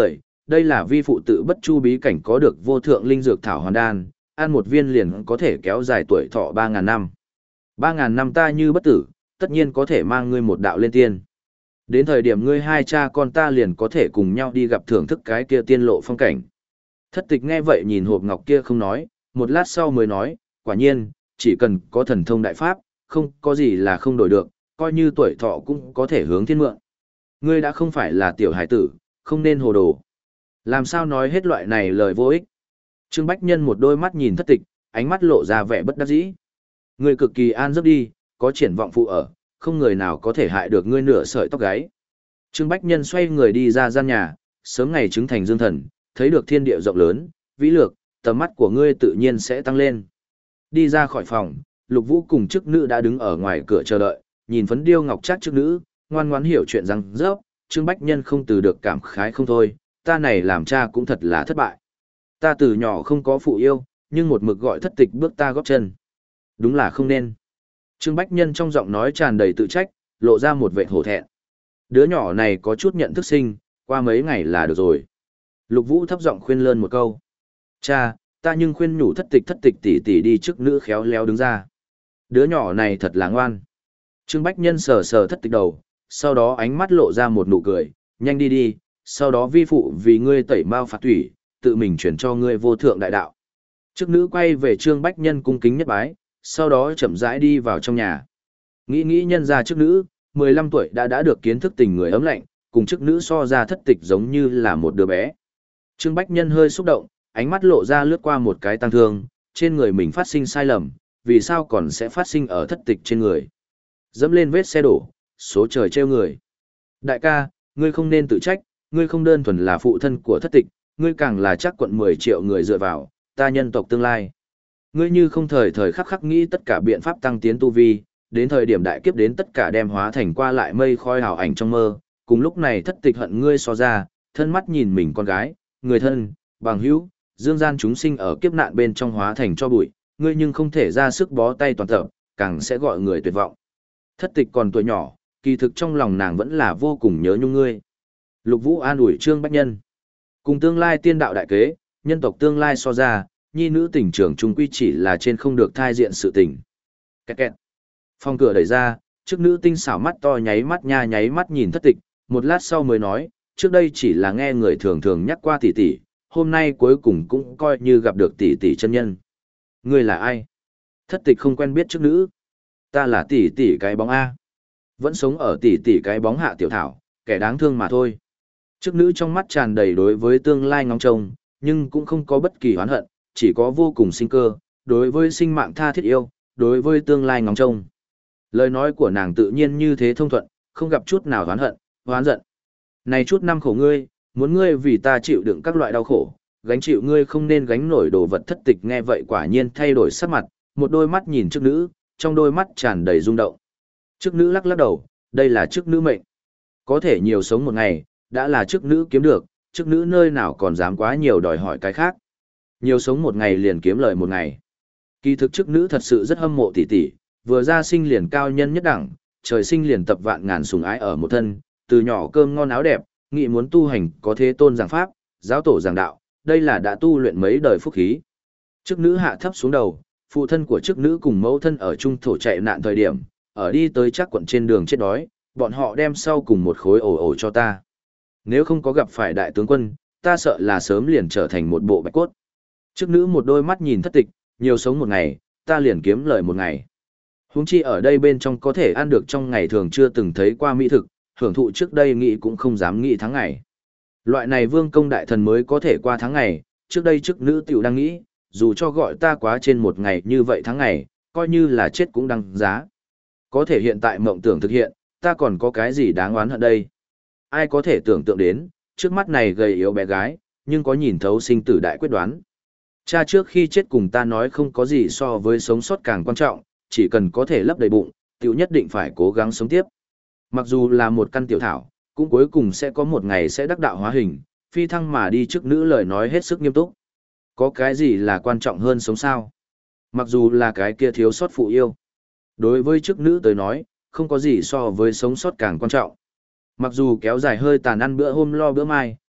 đây là vi phụ tự bất chu bí cảnh có được vô thượng linh dược thảo hoàn đan, ăn một viên liền có thể kéo dài tuổi thọ ba ngàn năm. Ba ngàn năm ta như bất tử, tất nhiên có thể mang ngươi một đạo lên tiên. Đến thời điểm ngươi hai cha con ta liền có thể cùng nhau đi gặp thưởng thức cái kia tiên lộ phong cảnh. Thất tịch nghe vậy nhìn hộp ngọc kia không nói, một lát sau mới nói, quả nhiên, chỉ cần có thần thông đại pháp, không có gì là không đổi được, coi như tuổi thọ cũng có thể hướng thiên mượn. Ngươi đã không phải là tiểu hải tử, không nên hồ đồ. Làm sao nói hết loại này lời vô ích. Trương Bách Nhân một đôi mắt nhìn thất tịch, ánh mắt lộ ra vẻ bất đắc dĩ. Ngươi cực kỳ an giấc đi, có triển vọng phụ ở, không người nào có thể hại được ngươi nửa sợi tóc gáy. Trương Bách Nhân xoay người đi ra gian nhà, sớm ngày chứng thành dương thần, thấy được thiên địa rộng lớn, vĩ lược, tầm mắt của ngươi tự nhiên sẽ tăng lên. Đi ra khỏi phòng, Lục Vũ cùng chức nữ đã đứng ở ngoài cửa chờ đợi, nhìn phấn điêu ngọc trác chức nữ, ngoan ngoãn hiểu chuyện rằng rớp, Trương Bách Nhân không từ được cảm khái không thôi, ta này làm cha cũng thật là thất bại. Ta từ nhỏ không có phụ yêu, nhưng một mực gọi thất tịch bước ta góp chân. Đúng là không nên. Trương Bách Nhân trong giọng nói tràn đầy tự trách, lộ ra một vệt hổ thẹn. Đứa nhỏ này có chút nhận thức sinh, qua mấy ngày là được rồi. Lục Vũ thấp giọng khuyên lơn một câu. Cha, ta nhưng khuyên nhủ thất tịch thất tịch tỷ tỷ đi trước nữ khéo léo đứng ra. Đứa nhỏ này thật là ngoan. Trương Bách Nhân sờ sờ thất tịch đầu, sau đó ánh mắt lộ ra một nụ cười, nhanh đi đi, sau đó vi phụ vì ngươi tẩy mao phạt thủy, tự mình chuyển cho ngươi vô thượng đại đạo. Chức nữ quay về Trương Bách Nhân cung kính nhất bái, sau đó chậm rãi đi vào trong nhà. Nghĩ nghĩ nhân ra chức nữ, mười lăm tuổi đã đã được kiến thức tình người ấm lạnh, cùng chức nữ so ra thất tịch giống như là một đứa bé. Trương Bách Nhân hơi xúc động, ánh mắt lộ ra lướt qua một cái tăng thương, trên người mình phát sinh sai lầm, vì sao còn sẽ phát sinh ở thất tịch trên người. Dẫm lên vết xe đổ, số trời treo người. Đại ca, ngươi không nên tự trách, ngươi không đơn thuần là phụ thân của thất tịch, ngươi càng là chắc quận mười triệu người dựa vào, ta nhân tộc tương lai. Ngươi như không thời thời khắc khắc nghĩ tất cả biện pháp tăng tiến tu vi, đến thời điểm đại kiếp đến tất cả đem hóa thành qua lại mây khói ảo ảnh trong mơ, cùng lúc này thất tịch hận ngươi so ra, thân mắt nhìn mình con gái, người thân, bằng hữu, dương gian chúng sinh ở kiếp nạn bên trong hóa thành cho bụi, ngươi nhưng không thể ra sức bó tay toàn tập, càng sẽ gọi người tuyệt vọng. Thất tịch còn tuổi nhỏ, kỳ thực trong lòng nàng vẫn là vô cùng nhớ nhung ngươi. Lục Vũ an ủi Trương Bách Nhân. Cùng tương lai tiên đạo đại kế, nhân tộc tương lai so ra, nhi nữ tình trưởng trung quy chỉ là trên không được thai diện sự tình. Kẹt kẹt. Phòng cửa đẩy ra, trước nữ tinh xảo mắt to nháy mắt nha nháy mắt nhìn thất tịch, một lát sau mới nói, trước đây chỉ là nghe người thường thường nhắc qua tỷ tỷ, hôm nay cuối cùng cũng coi như gặp được tỷ tỷ chân nhân. Ngươi là ai? Thất tịch không quen biết trước nữ. Ta là tỷ tỷ cái bóng A. Vẫn sống ở tỷ tỷ cái bóng hạ tiểu thảo, kẻ đáng thương mà thôi. Trước nữ trong mắt tràn đầy đối với tương lai ngóng trông, nhưng cũng không có bất kỳ oán hận, chỉ có vô cùng sinh cơ, đối với sinh mạng tha thiết yêu, đối với tương lai ngóng trông. Lời nói của nàng tự nhiên như thế thông thuận, không gặp chút nào oán hận, oán giận. Này chút năm khổ ngươi, muốn ngươi vì ta chịu đựng các loại đau khổ, gánh chịu ngươi không nên gánh nổi đồ vật thất tịch nghe vậy quả nhiên thay đổi sắc mặt, một đôi mắt nhìn trước nữ, trong đôi mắt tràn đầy rung động. Trước nữ lắc lắc đầu, đây là trước nữ mệnh. Có thể nhiều sống một ngày, đã là trước nữ kiếm được, trước nữ nơi nào còn dám quá nhiều đòi hỏi cái khác. Nhiều sống một ngày liền kiếm lời một ngày. Kỳ thực trước nữ thật sự rất hâm mộ tỷ tỷ, vừa ra sinh liền cao nhân nhất đẳng, trời sinh liền tập vạn ngàn sủng ái ở một thân, từ nhỏ cơm ngon áo đẹp, nghị muốn tu hành có thế tôn giảng pháp, giáo tổ giảng đạo, đây là đã tu luyện mấy đời phúc khí. Trước nữ hạ thấp xuống đầu, phụ thân của trước nữ cùng mẫu thân ở trung thổ chạy nạn thời điểm, ở đi tới chắc quận trên đường chết đói, bọn họ đem sau cùng một khối ổ ổ cho ta. Nếu không có gặp phải đại tướng quân, ta sợ là sớm liền trở thành một bộ bạch cốt. Trước nữ một đôi mắt nhìn thất tịch, nhiều sống một ngày, ta liền kiếm lời một ngày. Huống chi ở đây bên trong có thể ăn được trong ngày thường chưa từng thấy qua mỹ thực, hưởng thụ trước đây nghĩ cũng không dám nghĩ tháng ngày. Loại này vương công đại thần mới có thể qua tháng ngày, trước đây chức nữ tiểu đang nghĩ, dù cho gọi ta quá trên một ngày như vậy tháng ngày, coi như là chết cũng đăng giá. Có thể hiện tại mộng tưởng thực hiện, ta còn có cái gì đáng oán hận đây? Ai có thể tưởng tượng đến, trước mắt này gầy yếu bé gái, nhưng có nhìn thấu sinh tử đại quyết đoán. Cha trước khi chết cùng ta nói không có gì so với sống sót càng quan trọng, chỉ cần có thể lấp đầy bụng, tiểu nhất định phải cố gắng sống tiếp. Mặc dù là một căn tiểu thảo, cũng cuối cùng sẽ có một ngày sẽ đắc đạo hóa hình, phi thăng mà đi trước nữ lời nói hết sức nghiêm túc. Có cái gì là quan trọng hơn sống sao? Mặc dù là cái kia thiếu sót phụ yêu. Đối với chức nữ tới nói, không có gì so với sống sót càng quan trọng. Mặc dù kéo dài hơi tàn ăn bữa hôm lo bữa mai,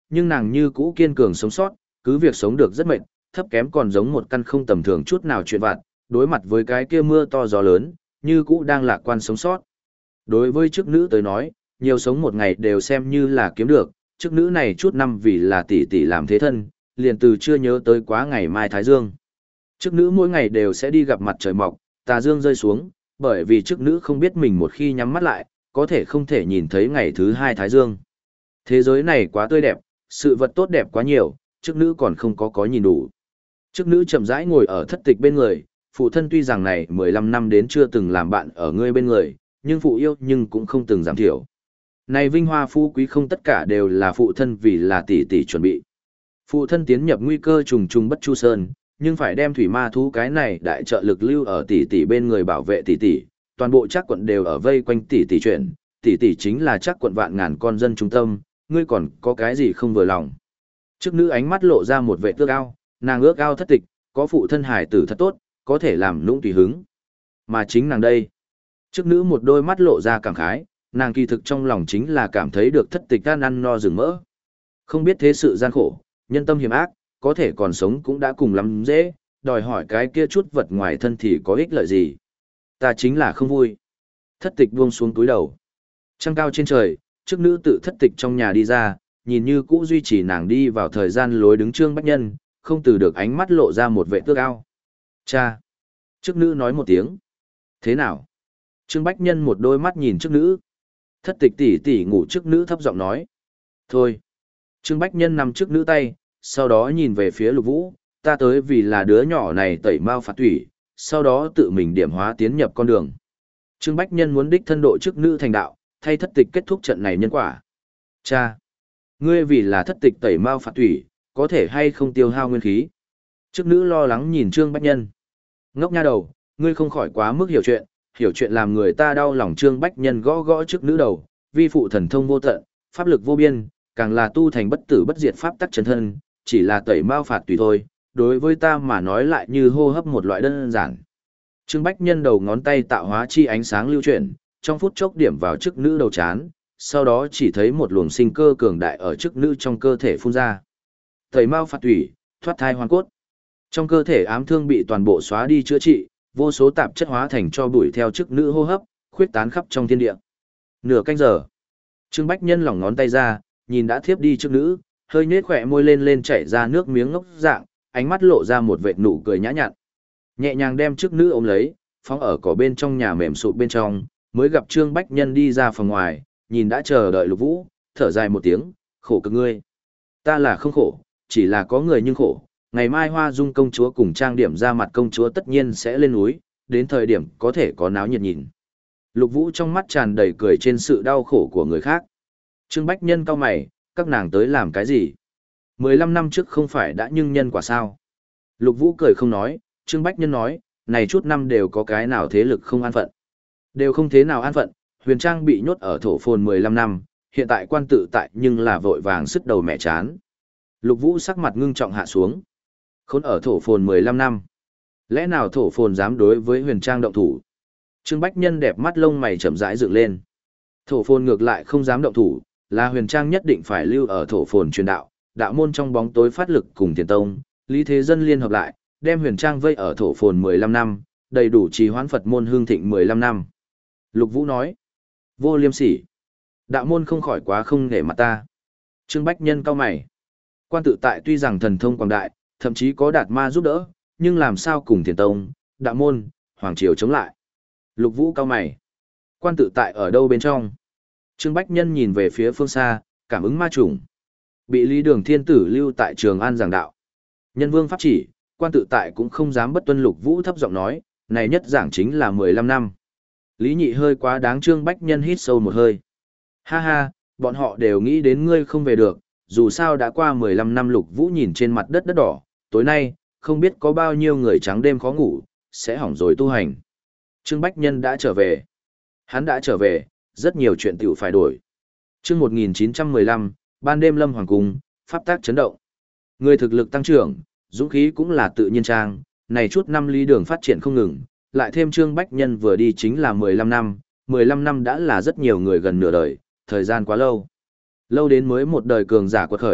nhưng nàng như cũ kiên cường sống sót, cứ việc sống được rất mệt, thấp kém còn giống một căn không tầm thường chút nào chuyện vặt, đối mặt với cái kia mưa to gió lớn, như cũ đang lạc quan sống sót. Đối với chức nữ tới nói, nhiều sống một ngày đều xem như là kiếm được, chức nữ này chút năm vì là tỷ tỷ làm thế thân, liền từ chưa nhớ tới quá ngày mai Thái Dương. Chức nữ mỗi ngày đều sẽ đi gặp mặt trời mọc, tà dương rơi xuống, bởi vì chức nữ không biết mình một khi nhắm mắt lại, có thể không thể nhìn thấy ngày thứ hai Thái Dương. Thế giới này quá tươi đẹp, sự vật tốt đẹp quá nhiều, chức nữ còn không có có nhìn đủ. Chức nữ chậm rãi ngồi ở thất tịch bên người, phụ thân tuy rằng này mười lăm năm đến chưa từng làm bạn ở ngươi bên người, nhưng phụ yêu nhưng cũng không từng giảm thiểu. Này vinh hoa phú quý không tất cả đều là phụ thân vì là tỷ tỷ chuẩn bị. Phụ thân tiến nhập nguy cơ trùng trùng bất chu sơn, nhưng phải đem thủy ma thú cái này đại trợ lực lưu ở tỷ tỷ bên người bảo vệ tỷ tỷ, toàn bộ chắc quận đều ở vây quanh tỷ tỷ chuyển, tỷ tỷ chính là chắc quận vạn ngàn con dân trung tâm, ngươi còn có cái gì không vừa lòng. Trước nữ ánh mắt lộ ra một vẻ ước ao, nàng ước ao thất tịch, có phụ thân hải tử thật tốt, có thể làm lũng tùy hứng. Mà chính nàng đây. Trước nữ một đôi mắt lộ ra cảm khái, nàng kỳ thực trong lòng chính là cảm thấy được thất tịch ăn ăn no rừng mỡ. Không biết thế sự gian khổ, nhân tâm hiểm ác, có thể còn sống cũng đã cùng lắm dễ, đòi hỏi cái kia chút vật ngoài thân thì có ích lợi gì. Ta chính là không vui. Thất tịch buông xuống túi đầu. Trăng cao trên trời, trước nữ tự thất tịch trong nhà đi ra, nhìn như cũ duy trì nàng đi vào thời gian lối đứng Trương Bách Nhân, không từ được ánh mắt lộ ra một vệ tước ao. Cha! Trước nữ nói một tiếng. Thế nào? Trương Bách Nhân một đôi mắt nhìn trước nữ. Thất tịch tỷ tỷ ngủ trước nữ thấp giọng nói. Thôi! Trương Bách Nhân nằm trước nữ tay, sau đó nhìn về phía Lục Vũ, ta tới vì là đứa nhỏ này tẩy mao phạt tủy, sau đó tự mình điểm hóa tiến nhập con đường. Trương Bách Nhân muốn đích thân độ trước nữ thành đạo, thay thất tịch kết thúc trận này nhân quả. Cha! Ngươi vì là thất tịch tẩy mao phạt tủy, có thể hay không tiêu hao nguyên khí? Trước nữ lo lắng nhìn Trương Bách Nhân. Ngốc nha đầu, ngươi không khỏi quá mức hiểu chuyện, hiểu chuyện làm người ta đau lòng. Trương Bách Nhân gõ gõ trước nữ đầu, vi phụ thần thông vô tận, pháp lực vô biên, càng là tu thành bất tử bất diệt pháp tắc chân thân, chỉ là tẩy mao phạt tùy thôi, đối với ta mà nói lại như hô hấp một loại đơn giản. Trương Bách Nhân đầu ngón tay tạo hóa chi ánh sáng lưu chuyển, trong phút chốc điểm vào trước nữ đầu chán, sau đó chỉ thấy một luồng sinh cơ cường đại ở trước nữ trong cơ thể phun ra. Tẩy mao phạt tủy, thoát thai hoàn cốt. Trong cơ thể ám thương bị toàn bộ xóa đi chữa trị, vô số tạp chất hóa thành cho bụi theo trước nữ hô hấp, khuyết tán khắp trong thiên địa. Nửa canh giờ, Trương Bách Nhân lỏng ngón tay ra, nhìn đã thiếp đi trước nữ, hơi nhếch khỏe môi lên lên chảy ra nước miếng ngốc dạng, ánh mắt lộ ra một vệt nụ cười nhã nhặn. Nhẹ nhàng đem trước nữ ôm lấy, phóng ở cỏ bên trong nhà mềm sụp bên trong, mới gặp Trương Bách Nhân đi ra phòng ngoài, nhìn đã chờ đợi Lục Vũ, thở dài một tiếng, khổ cực ngươi. Ta là không khổ, chỉ là có người nhưng khổ. Ngày mai Hoa Dung công chúa cùng trang điểm ra mặt công chúa tất nhiên sẽ lên núi, đến thời điểm có thể có náo nhiệt nhìn. Lục Vũ trong mắt tràn đầy cười trên sự đau khổ của người khác. Trương Bách Nhân cau mày, các nàng tới làm cái gì? Mười lăm năm trước không phải đã nhưng nhân quả sao? Lục Vũ cười không nói, Trương Bách Nhân nói, này chút năm đều có cái nào thế lực không an phận. Đều không thế nào an phận, Huyền Trang bị nhốt ở thổ phồn mười lăm năm, hiện tại quan tự tại nhưng là vội vàng sứt đầu mẹ chán. Lục Vũ sắc mặt ngưng trọng hạ xuống. Khốn ở thổ phồn mười lăm năm. Lẽ nào thổ phồn dám đối với Huyền Trang động thủ? Trương Bách Nhân đẹp mắt lông mày chậm rãi dựng lên. Thổ phồn ngược lại không dám động thủ, là Huyền Trang nhất định phải lưu ở thổ phồn truyền đạo, đạo môn trong bóng tối phát lực cùng Tiền Tông, Lý Thế Dân liên hợp lại, đem Huyền Trang vây ở thổ phồn mười lăm năm, đầy đủ trì hoãn Phật môn hương thịnh mười lăm năm. Lục Vũ nói, vô liêm sỉ. Đạo môn không khỏi quá không nể mặt ta. Trương Bách Nhân cau mày. Quan tự tại tuy rằng thần thông quảng đại, thậm chí có đạt ma giúp đỡ, nhưng làm sao cùng Thiền Tông, Đạo môn, Hoàng Triều chống lại. Lục Vũ cau mày. Quan tự tại ở đâu bên trong? Trương Bách Nhân nhìn về phía phương xa, cảm ứng ma trùng. Bị Lý Đường Thiên Tử lưu tại Trường An giảng đạo. Nhân vương pháp chỉ, quan tự tại cũng không dám bất tuân. Lục Vũ thấp giọng nói, này nhất giảng chính là mười lăm năm. Lý Nhị hơi quá đáng. Trương Bách Nhân hít sâu một hơi. Ha ha, bọn họ đều nghĩ đến ngươi không về được, dù sao đã qua mười lăm năm. Lục Vũ nhìn trên mặt đất đất đỏ, tối nay, không biết có bao nhiêu người trắng đêm khó ngủ, sẽ hỏng rồi tu hành. Trương Bách Nhân đã trở về. Hắn đã trở về, rất nhiều chuyện tiểu phải đổi. Chương một nghìn chín trăm mười lăm, ban đêm Lâm Hoàng cung, pháp tác chấn động. Người thực lực tăng trưởng, dũng khí cũng là tự nhiên trang, này chút năm Lý Đường phát triển không ngừng, lại thêm Trương Bách Nhân vừa đi chính là mười lăm năm, mười lăm năm đã là rất nhiều người gần nửa đời, thời gian quá lâu. Lâu đến mới một đời cường giả quật khởi,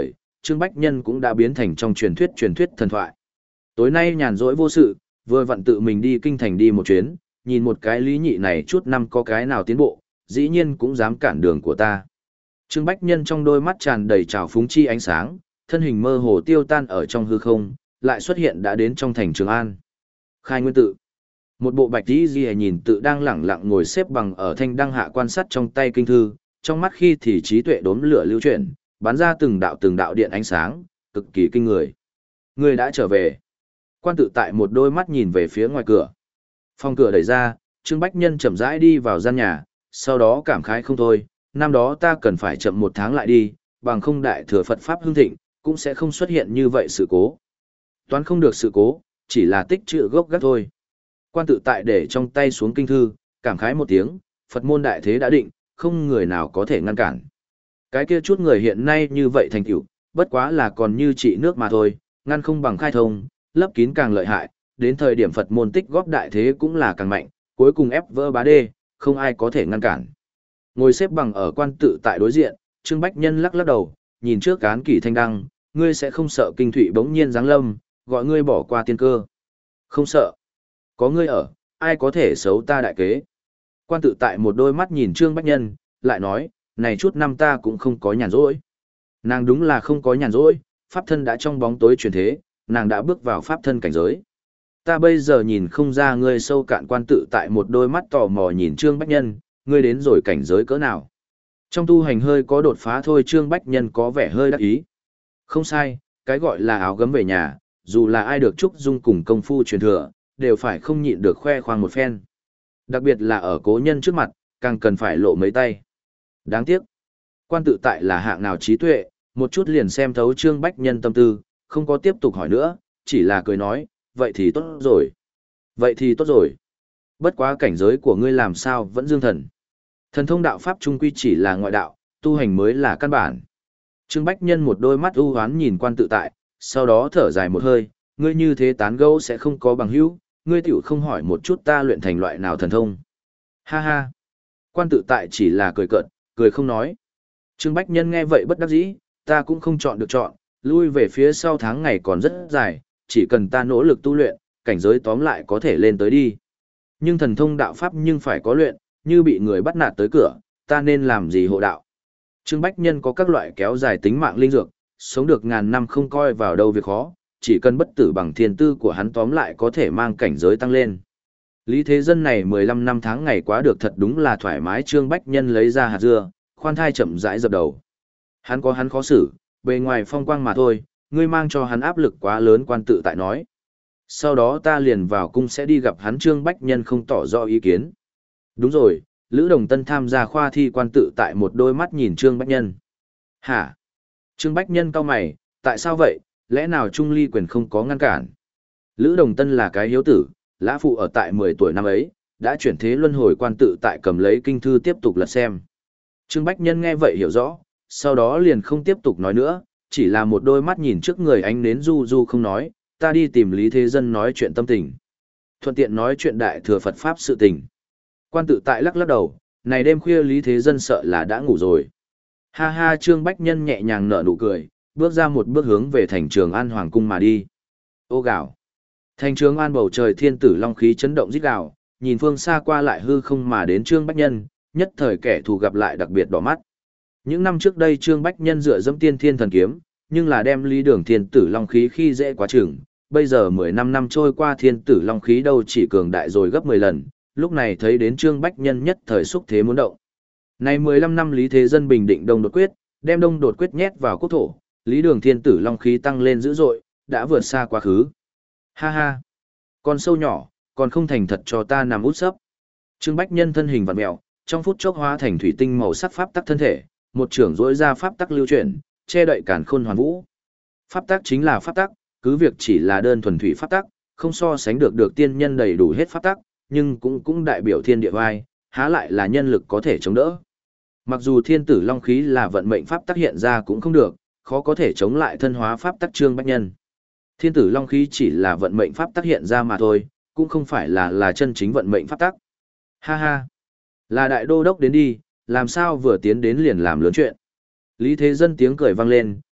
Trương Bách Nhân cũng đã biến thành trong truyền thuyết truyền thuyết thần thoại. Tối nay nhàn rỗi vô sự, vừa vặn tự mình đi kinh thành đi một chuyến, nhìn một cái Lý Nhị này chút năm có cái nào tiến bộ, dĩ nhiên cũng dám cản đường của ta. Trương Bách Nhân trong đôi mắt tràn đầy trào phúng chi ánh sáng, thân hình mơ hồ tiêu tan ở trong hư không, lại xuất hiện đã đến trong thành Trường An. Khai Nguyên tự. Một bộ bạch y liễu nhìn tự đang lẳng lặng ngồi xếp bằng ở thanh đăng hạ quan sát trong tay kinh thư, trong mắt khi thì trí tuệ đốm lửa lưu chuyển, bắn ra từng đạo từng đạo điện ánh sáng, cực kỳ kinh người. Người đã trở về. Quan tự tại một đôi mắt nhìn về phía ngoài cửa. Phòng cửa đẩy ra, Trương Bách Nhân chậm rãi đi vào gian nhà, sau đó cảm khái không thôi, năm đó ta cần phải chậm một tháng lại đi, bằng không đại thừa Phật Pháp hưng thịnh, cũng sẽ không xuất hiện như vậy sự cố. Toán không được sự cố, chỉ là tích trữ gốc gác thôi. Quan tự tại để trong tay xuống kinh thư, cảm khái một tiếng, Phật môn đại thế đã định, không người nào có thể ngăn cản. Cái kia chút người hiện nay như vậy thành tựu, bất quá là còn như trị nước mà thôi, ngăn không bằng khai thông, lấp kín càng lợi hại, đến thời điểm Phật môn tích góp đại thế cũng là càng mạnh, cuối cùng ép vỡ bá đê, không ai có thể ngăn cản. Ngồi xếp bằng ở quan tự tại đối diện, Trương Bách Nhân lắc lắc đầu, nhìn trước cán kỷ thanh đăng, ngươi sẽ không sợ kinh thủy bỗng nhiên giáng lâm, gọi ngươi bỏ qua tiên cơ. Không sợ. Có ngươi ở, ai có thể xấu ta đại kế. Quan tự tại một đôi mắt nhìn Trương Bách Nhân, lại nói, này chút năm ta cũng không có nhàn rỗi. Nàng đúng là không có nhàn rỗi, pháp thân đã trong bóng tối chuyển thế, nàng đã bước vào pháp thân cảnh giới. Ta bây giờ nhìn không ra ngươi sâu cạn. Quan tự tại một đôi mắt tò mò nhìn Trương Bách Nhân, ngươi đến rồi cảnh giới cỡ nào. Trong tu hành hơi có đột phá thôi. Trương Bách Nhân có vẻ hơi đắc ý. Không sai, cái gọi là áo gấm về nhà, dù là ai được trúc dung cùng công phu truyền thừa, đều phải không nhịn được khoe khoang một phen. Đặc biệt là ở cố nhân trước mặt, càng cần phải lộ mấy tay. Đáng tiếc, quan tự tại là hạng nào trí tuệ, một chút liền xem thấu Trương Bách Nhân tâm tư, không có tiếp tục hỏi nữa, chỉ là cười nói, vậy thì tốt rồi. Vậy thì tốt rồi. Bất quá cảnh giới của ngươi làm sao vẫn dương thần. Thần thông đạo pháp trung quy chỉ là ngoại đạo, tu hành mới là căn bản. Trương Bách Nhân một đôi mắt u hoán nhìn quan tự tại, sau đó thở dài một hơi, ngươi như thế tán gẫu sẽ không có bằng hữu, ngươi tiểu không hỏi một chút ta luyện thành loại nào thần thông. Ha ha. Quan tự tại chỉ là cười cợt, cười không nói. Trương Bách Nhân nghe vậy bất đắc dĩ, ta cũng không chọn được chọn, lui về phía sau tháng ngày còn rất dài, chỉ cần ta nỗ lực tu luyện, cảnh giới tóm lại có thể lên tới đi. Nhưng thần thông đạo pháp nhưng phải có luyện, như bị người bắt nạt tới cửa, ta nên làm gì hộ đạo. Trương Bách Nhân có các loại kéo dài tính mạng linh dược, sống được ngàn năm không coi vào đâu việc khó, chỉ cần bất tử bằng thiên tư của hắn tóm lại có thể mang cảnh giới tăng lên. Lý Thế Dân này mười lăm năm tháng ngày quá được thật đúng là thoải mái. Trương Bách Nhân lấy ra hạt dưa, khoan thai chậm rãi dập đầu. Hắn có hắn khó xử, bề ngoài phong quang mà thôi, ngươi mang cho hắn áp lực quá lớn. Quan tự tại nói. Sau đó ta liền vào cung sẽ đi gặp hắn. Trương Bách Nhân không tỏ rõ ý kiến. Đúng rồi, Lữ Đồng Tân tham gia khoa thi. Quan tự tại một đôi mắt nhìn Trương Bách Nhân. Hả? Trương Bách Nhân cau mày, tại sao vậy, lẽ nào Trung Ly quyền không có ngăn cản? Lữ Đồng Tân là cái hiếu tử, lã phụ ở tại mười tuổi năm ấy, đã chuyển thế luân hồi. Quan tự tại cầm lấy kinh thư tiếp tục lật xem. Trương Bách Nhân nghe vậy hiểu rõ, sau đó liền không tiếp tục nói nữa, chỉ là một đôi mắt nhìn trước người ánh nến du du không nói, ta đi tìm Lý Thế Dân nói chuyện tâm tình. Thuận tiện nói chuyện đại thừa Phật Pháp sự tình. Quan tự tại lắc lắc đầu, này đêm khuya Lý Thế Dân sợ là đã ngủ rồi. Ha ha. Trương Bách Nhân nhẹ nhàng nở nụ cười, bước ra một bước hướng về thành Trường An Hoàng cung mà đi. Ô gạo. Thành Trường An bầu trời thiên tử long khí chấn động rít gào, nhìn phương xa qua lại hư không mà đến Trương Bách Nhân, nhất thời kẻ thù gặp lại đặc biệt đỏ mắt. Những năm trước đây Trương Bách Nhân dựa dẫm tiên thiên thần kiếm, nhưng là đem Lý Đường thiên tử long khí khi dễ quá chừng, bây giờ mười lăm năm trôi qua thiên tử long khí đâu chỉ cường đại rồi gấp mười lần, lúc này thấy đến Trương Bách Nhân nhất thời xúc thế muốn động. Này mười lăm năm Lý Thế Dân bình định Đông Đột Quyết, đem Đông Đột Quyết nhét vào quốc thổ, Lý Đường thiên tử long khí tăng lên dữ dội, đã vượt xa quá khứ. Ha ha, con sâu nhỏ, còn không thành thật cho ta nằm út sấp. Trương Bách Nhân thân hình vặn mèo, trong phút chốc hóa thành thủy tinh màu sắc pháp tắc thân thể, một trưởng rỗi ra pháp tắc lưu chuyển, che đậy càn khôn hoàn vũ. Pháp tắc chính là pháp tắc, cứ việc chỉ là đơn thuần thủy pháp tắc, không so sánh được được tiên nhân đầy đủ hết pháp tắc, nhưng cũng cũng đại biểu thiên địa vai, há lại là nhân lực có thể chống đỡ. Mặc dù thiên tử long khí là vận mệnh pháp tắc hiện ra cũng không được, khó có thể chống lại thân hóa pháp tắc Trương Bách Nhân. Thiên tử long khí chỉ là vận mệnh pháp tắc hiện ra mà thôi, cũng không phải là là chân chính vận mệnh pháp tắc. Ha ha, là đại đô đốc đến đi, làm sao vừa tiến đến liền làm lớn chuyện. Lý Thế Dân tiếng cười vang lên,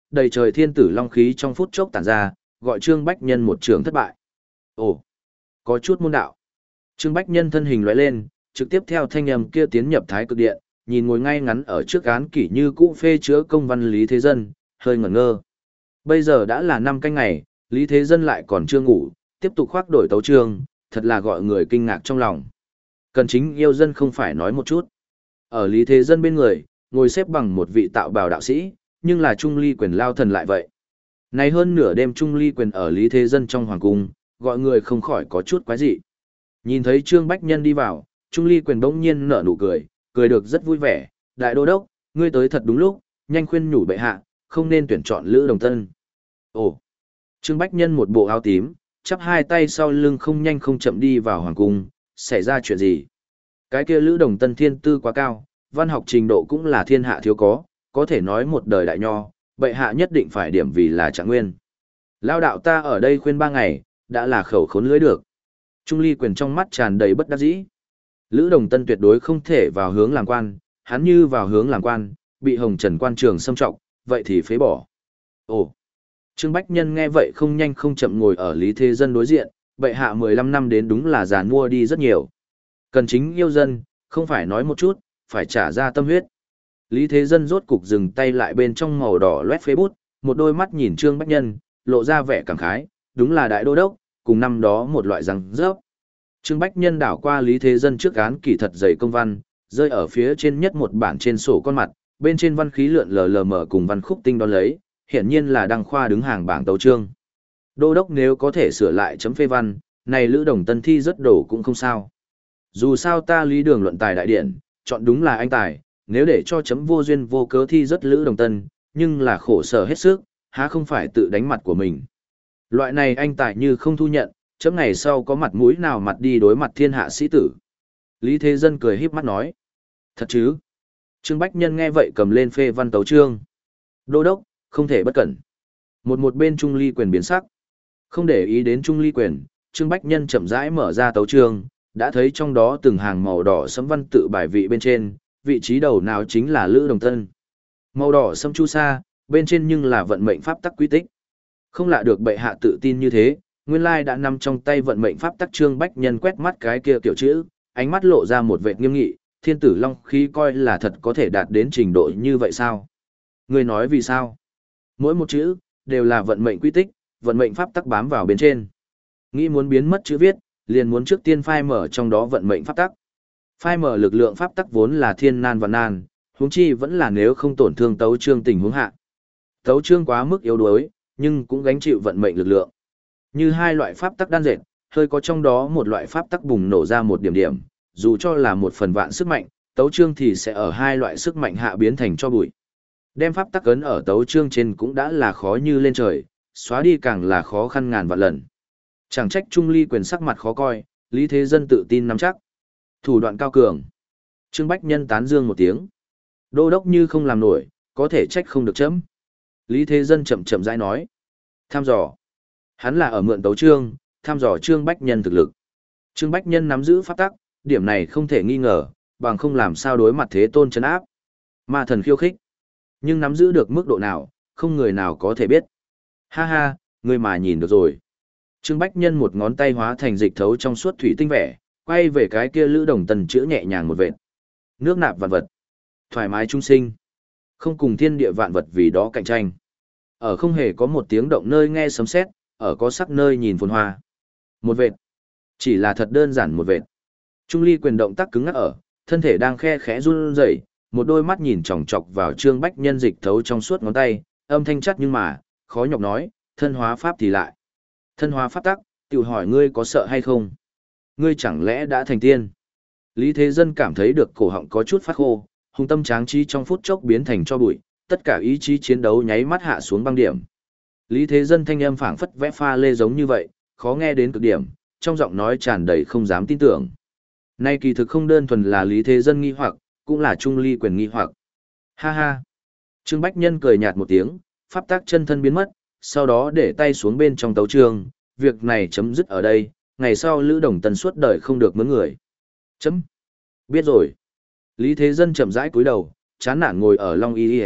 đầy trời thiên tử long khí trong phút chốc tản ra, gọi Trương Bách Nhân một trường thất bại. Ồ, có chút môn đạo. Trương Bách Nhân thân hình lóe lên, trực tiếp theo thanh âm kia tiến nhập thái cực điện, nhìn ngồi ngay ngắn ở trước án kỷ như cũ phê chữa công văn Lý Thế Dân, hơi ngẩn ngơ. Bây giờ đã là năm canh ngày, Lý Thế Dân lại còn chưa ngủ, tiếp tục khoác đổi tấu chương, thật là gọi người kinh ngạc trong lòng. Cần chính yêu dân không phải nói một chút. Ở Lý Thế Dân bên người, ngồi xếp bằng một vị tạo bào đạo sĩ, nhưng là Trung Ly Quyền lao thần lại vậy. Nay hơn nửa đêm Trung Ly Quyền ở Lý Thế Dân trong hoàng cung, gọi người không khỏi có chút quái dị. Nhìn thấy Trương Bách Nhân đi vào, Trung Ly Quyền bỗng nhiên nở nụ cười, cười được rất vui vẻ. Đại đô đốc, ngươi tới thật đúng lúc, nhanh khuyên nhủ bệ hạ, không nên tuyển chọn Lữ Đồng Tân. Ồ! Trương Bách Nhân một bộ áo tím, chắp hai tay sau lưng không nhanh không chậm đi vào hoàng cung, xảy ra chuyện gì? Cái kia Lữ Đồng Tân thiên tư quá cao, văn học trình độ cũng là thiên hạ thiếu có, có thể nói một đời đại nho, bệ hạ nhất định phải điểm vì là trạng nguyên. Lao đạo ta ở đây khuyên ba ngày, đã là khẩu khốn lưới được. Trung Ly Quyền trong mắt tràn đầy bất đắc dĩ. Lữ Đồng Tân tuyệt đối không thể vào hướng làm quan, hắn như vào hướng làm quan, bị Hồng Trần quan trường xâm trọng, vậy thì phế bỏ. Ồ! Trương Bách Nhân nghe vậy không nhanh không chậm ngồi ở Lý Thế Dân đối diện, bệ hạ mười lăm năm đến đúng là giàn mua đi rất nhiều. Cần chính yêu dân, không phải nói một chút, phải trả ra tâm huyết. Lý Thế Dân rốt cục dừng tay lại bên trong màu đỏ loét phế bút, một đôi mắt nhìn Trương Bách Nhân, lộ ra vẻ cảm khái, đúng là đại đô đốc, cùng năm đó một loại răng rớp. Trương Bách Nhân đảo qua Lý Thế Dân trước án kỳ thật dày công văn, rơi ở phía trên nhất một bản trên sổ con mặt, bên trên văn khí lượn lờ lờ mở cùng văn khúc tinh đón lấy, hiển nhiên là đăng khoa đứng hàng bảng tấu chương. Đô đốc nếu có thể sửa lại chấm phê văn, này Lữ Đồng Tân thi rất đổ cũng không sao. Dù sao ta Lý Đường luận tài đại điển, chọn đúng là anh tài, nếu để cho chấm vô duyên vô cớ thi rất Lữ Đồng Tân, nhưng là khổ sở hết sức, há không phải tự đánh mặt của mình. Loại này anh tài như không thu nhận, chấm ngày sau có mặt mũi nào mặt đi đối mặt thiên hạ sĩ tử. Lý Thế Dân cười híp mắt nói. Thật chứ? Trương Bách Nhân nghe vậy cầm lên phê văn tấu chương. Đô đốc, không thể bất cẩn. Một một bên Trung Ly Quyền biến sắc. Không để ý đến Trung Ly Quyền, Trương Bách Nhân chậm rãi mở ra tấu chương, đã thấy trong đó từng hàng màu đỏ sẫm văn tự bài vị bên trên, vị trí đầu nào chính là Lữ Đồng Tân. Màu đỏ sẫm chu sa, bên trên nhưng là vận mệnh pháp tắc quy tích. Không lạ được bệ hạ tự tin như thế, nguyên lai đã nằm trong tay vận mệnh pháp tắc. Trương Bách Nhân quét mắt cái kia kiểu chữ, ánh mắt lộ ra một vệt nghiêm nghị, thiên tử long khí coi là thật có thể đạt đến trình độ như vậy sao? Người nói vì sao? Mỗi một chữ, đều là vận mệnh quy tích, vận mệnh pháp tắc bám vào bên trên. Nghĩ muốn biến mất chữ viết, liền muốn trước tiên phai mở trong đó vận mệnh pháp tắc. Phai mở lực lượng pháp tắc vốn là thiên nan và nan, huống chi vẫn là nếu không tổn thương tấu chương tình huống hạ. Tấu chương quá mức yếu đuối, nhưng cũng gánh chịu vận mệnh lực lượng. Như hai loại pháp tắc đan dệt, hơi có trong đó một loại pháp tắc bùng nổ ra một điểm điểm, dù cho là một phần vạn sức mạnh, tấu chương thì sẽ ở hai loại sức mạnh hạ biến thành cho bụi. Đem pháp tắc ấn ở tấu chương trên cũng đã là khó như lên trời, xóa đi càng là khó khăn ngàn vạn lần. Chẳng trách Trung Ly Quyền sắc mặt khó coi, Lý Thế Dân tự tin nắm chắc. Thủ đoạn cao cường. Trương Bách Nhân tán dương một tiếng. Đô đốc như không làm nổi, có thể trách không được chấm. Lý Thế Dân chậm chậm rãi nói. Tham dò. Hắn là ở mượn tấu chương, tham dò Trương Bách Nhân thực lực. Trương Bách Nhân nắm giữ pháp tắc, điểm này không thể nghi ngờ, bằng không làm sao đối mặt thế tôn trấn áp. Ma thần khiêu khích. Nhưng nắm giữ được mức độ nào, không người nào có thể biết. Ha ha, người mà nhìn được rồi. Trương Bách Nhân một ngón tay hóa thành dịch thấu trong suốt thủy tinh vẻ, quay về cái kia Lữ Đồng Tân chữa nhẹ nhàng một vệt. Nước nạp vạn vật, thoải mái trung sinh, không cùng thiên địa vạn vật vì đó cạnh tranh. Ở không hề có một tiếng động nơi nghe sấm sét, ở có sắc nơi nhìn phồn hoa. Một vệt, chỉ là thật đơn giản một vệt. Trung Ly Quyền động tác cứng ngắc ở, thân thể đang khe khẽ run rẩy, một đôi mắt nhìn chòng chọc vào Trương Bách Nhân dịch thấu trong suốt ngón tay, âm thanh chắc nhưng mà, khó nhọc nói, thân hóa pháp thì lại. Thân hóa pháp tắc, tự hỏi ngươi có sợ hay không? Ngươi chẳng lẽ đã thành tiên? Lý Thế Dân cảm thấy được cổ họng có chút phát khô, hùng tâm tráng trí trong phút chốc biến thành cho bụi, tất cả ý chí chiến đấu nháy mắt hạ xuống băng điểm. Lý Thế Dân thanh âm phảng phất vẽ pha lê giống như vậy, khó nghe đến cực điểm, trong giọng nói tràn đầy không dám tin tưởng. Nay kỳ thực không đơn thuần là Lý Thế Dân nghi hoặc, cũng là Trung Ly Quyền nghi hoặc. Ha ha. Trương Bách Nhân cười nhạt một tiếng, pháp tắc chân thân biến mất, sau đó để tay xuống bên trong tấu chương, việc này chấm dứt ở đây, ngày sau Lữ Đồng Tân suốt đời không được mướn người. Chấm. Biết rồi. Lý Thế Dân chậm rãi cúi đầu, chán nản ngồi ở Long Y Y,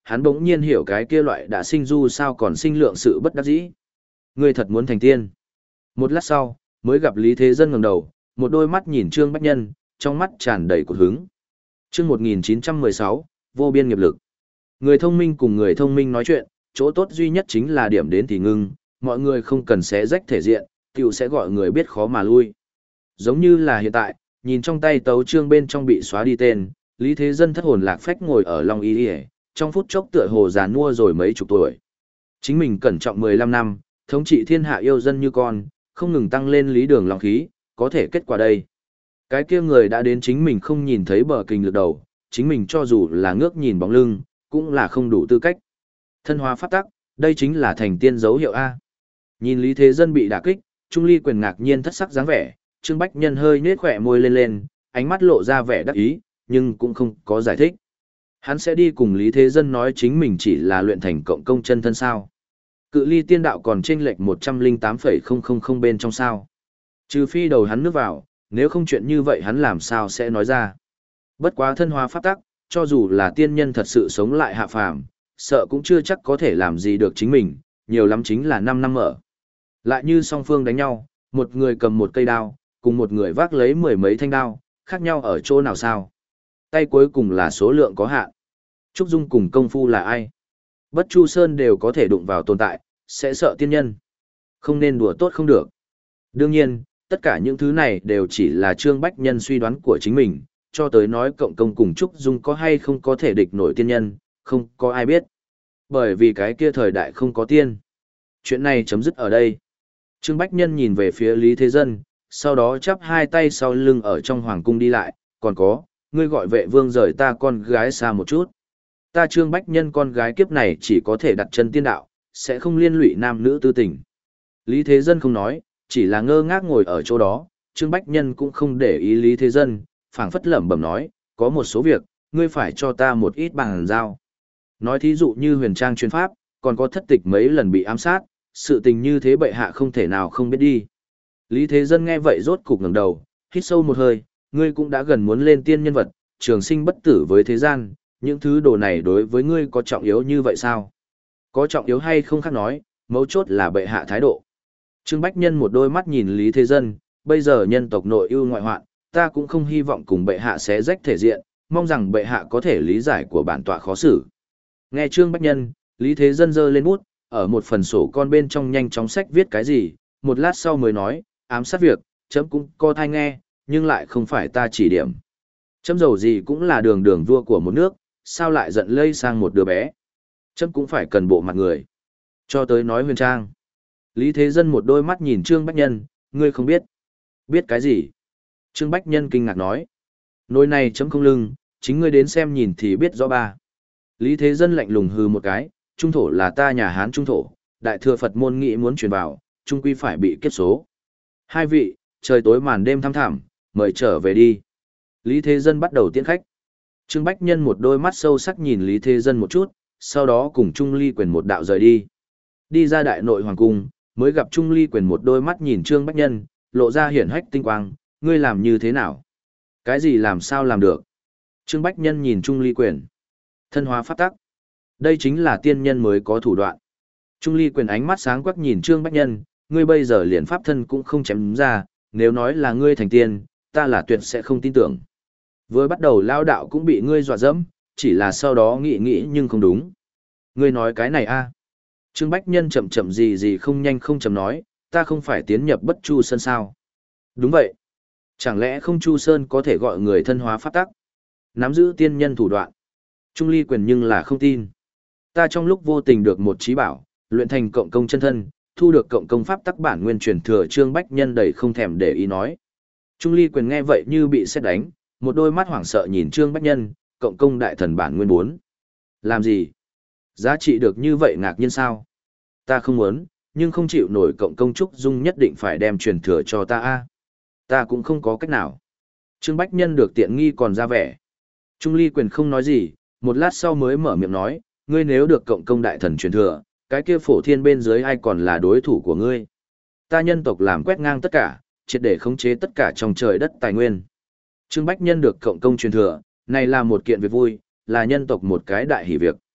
hắn bỗng nhiên hiểu cái kia loại đã sinh du sao còn sinh lượng sự bất đắc dĩ. Ngươi thật muốn thành tiên. Một lát sau, mới gặp Lý Thế Dân ngẩng đầu, một đôi mắt nhìn Trương Bách Nhân, trong mắt tràn đầy cột hứng. Chương một nghìn chín trăm mười sáu, vô biên nghiệp lực. Người thông minh cùng người thông minh nói chuyện, chỗ tốt duy nhất chính là điểm đến thì ngưng, mọi người không cần xé rách thể diện, tiểu sẽ gọi người biết khó mà lui. Giống như là hiện tại, nhìn trong tay tấu chương bên trong bị xóa đi tên, Lý Thế Dân thất hồn lạc phách ngồi ở Long Y Y, trong phút chốc tựa hồ già nua rồi mấy chục tuổi. Chính mình cẩn trọng mười lăm năm, thống trị thiên hạ yêu dân như con, không ngừng tăng lên lý đường lòng khí, có thể kết quả đây. Cái kia người đã đến chính mình không nhìn thấy bờ kình lực đầu, chính mình cho dù là ngước nhìn bóng lưng, cũng là không đủ tư cách. Thân hóa pháp tắc, đây chính là thành tiên dấu hiệu A. Nhìn Lý Thế Dân bị đả kích, Trung Ly Quyền ngạc nhiên thất sắc dáng vẻ, Trương Bách Nhân hơi nhếch khỏe môi lên lên, ánh mắt lộ ra vẻ đắc ý, nhưng cũng không có giải thích. Hắn sẽ đi cùng Lý Thế Dân nói chính mình chỉ là luyện thành cộng công chân thân sao. Cự ly tiên đạo còn chênh lệch một trăm lẻ tám phẩy không không không bên trong sao. Trừ phi đầu hắn nước vào, nếu không chuyện như vậy hắn làm sao sẽ nói ra. Bất quá thân hóa pháp tắc, cho dù là tiên nhân thật sự sống lại hạ phàm, sợ cũng chưa chắc có thể làm gì được chính mình, nhiều lắm chính là năm năm mở. Lại như song phương đánh nhau, một người cầm một cây đao, cùng một người vác lấy mười mấy thanh đao, khác nhau ở chỗ nào sao? Tay cuối cùng là số lượng có hạn. Trúc Dung cùng công phu là ai? Bất Chu Sơn đều có thể đụng vào tồn tại, sẽ sợ tiên nhân. Không nên đùa tốt không được. Đương nhiên, tất cả những thứ này đều chỉ là Trương Bách Nhân suy đoán của chính mình, cho tới nói cộng công cùng Trúc Dung có hay không có thể địch nổi tiên nhân, không có ai biết. Bởi vì cái kia thời đại không có tiên. Chuyện này chấm dứt ở đây. Trương Bách Nhân nhìn về phía Lý Thế Dân, sau đó chắp hai tay sau lưng ở trong hoàng cung đi lại, còn có, ngươi gọi vệ vương rời ta con gái xa một chút. Ta Trương Bách Nhân con gái kiếp này chỉ có thể đặt chân tiên đạo, sẽ không liên lụy nam nữ tư tình. Lý Thế Dân không nói, chỉ là ngơ ngác ngồi ở chỗ đó, Trương Bách Nhân cũng không để ý Lý Thế Dân, phảng phất lẩm bẩm nói, có một số việc, ngươi phải cho ta một ít bằng giao. Nói thí dụ như huyền trang chuyên pháp, còn có thất tịch mấy lần bị ám sát, sự tình như thế bệ hạ không thể nào không biết đi. Lý Thế Dân nghe vậy rốt cục ngẩng đầu, hít sâu một hơi, ngươi cũng đã gần muốn lên tiên nhân vật, trường sinh bất tử với thế gian, những thứ đồ này đối với ngươi có trọng yếu như vậy sao? Có trọng yếu hay không khác nói, mấu chốt là bệ hạ thái độ. Trương Bách Nhân một đôi mắt nhìn Lý Thế Dân, bây giờ nhân tộc nội ưu ngoại hoạn, ta cũng không hy vọng cùng bệ hạ xé rách thể diện, mong rằng bệ hạ có thể lý giải của bản tọa khó xử. Nghe Trương Bách Nhân, Lý Thế Dân giơ lên bút, ở một phần sổ con bên trong nhanh chóng sách viết cái gì, một lát sau mới nói, ám sát việc, chấm cũng co thai nghe, nhưng lại không phải ta chỉ điểm. Chấm dầu gì cũng là đường đường vua của một nước, sao lại giận lây sang một đứa bé. Chấm cũng phải cần bộ mặt người. Cho tới nói huyền trang. Lý Thế Dân một đôi mắt nhìn Trương Bách Nhân, ngươi không biết. Biết cái gì? Trương Bách Nhân kinh ngạc nói. Nồi này chấm không lưng, chính ngươi đến xem nhìn thì biết rõ ba. Lý Thế Dân lạnh lùng hừ một cái, trung thổ là ta nhà Hán trung thổ, đại thừa Phật môn nghị muốn truyền vào, trung quy phải bị kiếp số. Hai vị, trời tối màn đêm thăm thẳm, mời trở về đi. Lý Thế Dân bắt đầu tiễn khách. Trương Bách Nhân một đôi mắt sâu sắc nhìn Lý Thế Dân một chút, sau đó cùng Trung Ly Quyền một đạo rời đi. Đi ra đại nội hoàng cung, mới gặp Trung Ly Quyền một đôi mắt nhìn Trương Bách Nhân, lộ ra hiển hách tinh quang, ngươi làm như thế nào? Cái gì làm sao làm được? Trương Bách Nhân nhìn Trung Ly Quyền. Thân hóa pháp tắc. Đây chính là tiên nhân mới có thủ đoạn. Trung Ly Quyền ánh mắt sáng quắc nhìn Trương Bách Nhân, ngươi bây giờ liền pháp thân cũng không chém ra, nếu nói là ngươi thành tiên, ta là tuyệt sẽ không tin tưởng. Vừa bắt đầu lao đạo cũng bị ngươi dọa dẫm, chỉ là sau đó nghĩ nghĩ nhưng không đúng. Ngươi nói cái này a? Trương Bách Nhân chậm chậm gì gì không nhanh không chậm nói, ta không phải tiến nhập Bất Chu Sơn sao? Đúng vậy. Chẳng lẽ không Chu Sơn có thể gọi người thân hóa pháp tắc? Nắm giữ tiên nhân thủ đoạn. Trung Ly Quyền nhưng là không tin. Ta trong lúc vô tình được một trí bảo, luyện thành cộng công chân thân, thu được cộng công pháp tắc bản nguyên truyền thừa. Trương Bách Nhân đầy không thèm để ý nói. Trung Ly Quyền nghe vậy như bị sét đánh, một đôi mắt hoảng sợ nhìn Trương Bách Nhân, cộng công đại thần bản nguyên bốn. Làm gì? Giá trị được như vậy ngạc nhiên sao? Ta không muốn, nhưng không chịu nổi cộng công Trúc Dung nhất định phải đem truyền thừa cho ta a. Ta cũng không có cách nào. Trương Bách Nhân được tiện nghi còn ra vẻ. Trung Ly Quyền không nói gì, một lát sau mới mở miệng nói, ngươi nếu được cộng công đại thần truyền thừa, cái kia phổ thiên bên dưới ai còn là đối thủ của ngươi. Ta nhân tộc làm quét ngang tất cả, triệt để khống chế tất cả trong trời đất tài nguyên. Trương Bách Nhân được cộng công truyền thừa, này là một kiện việc vui, là nhân tộc một cái đại hỷ việc.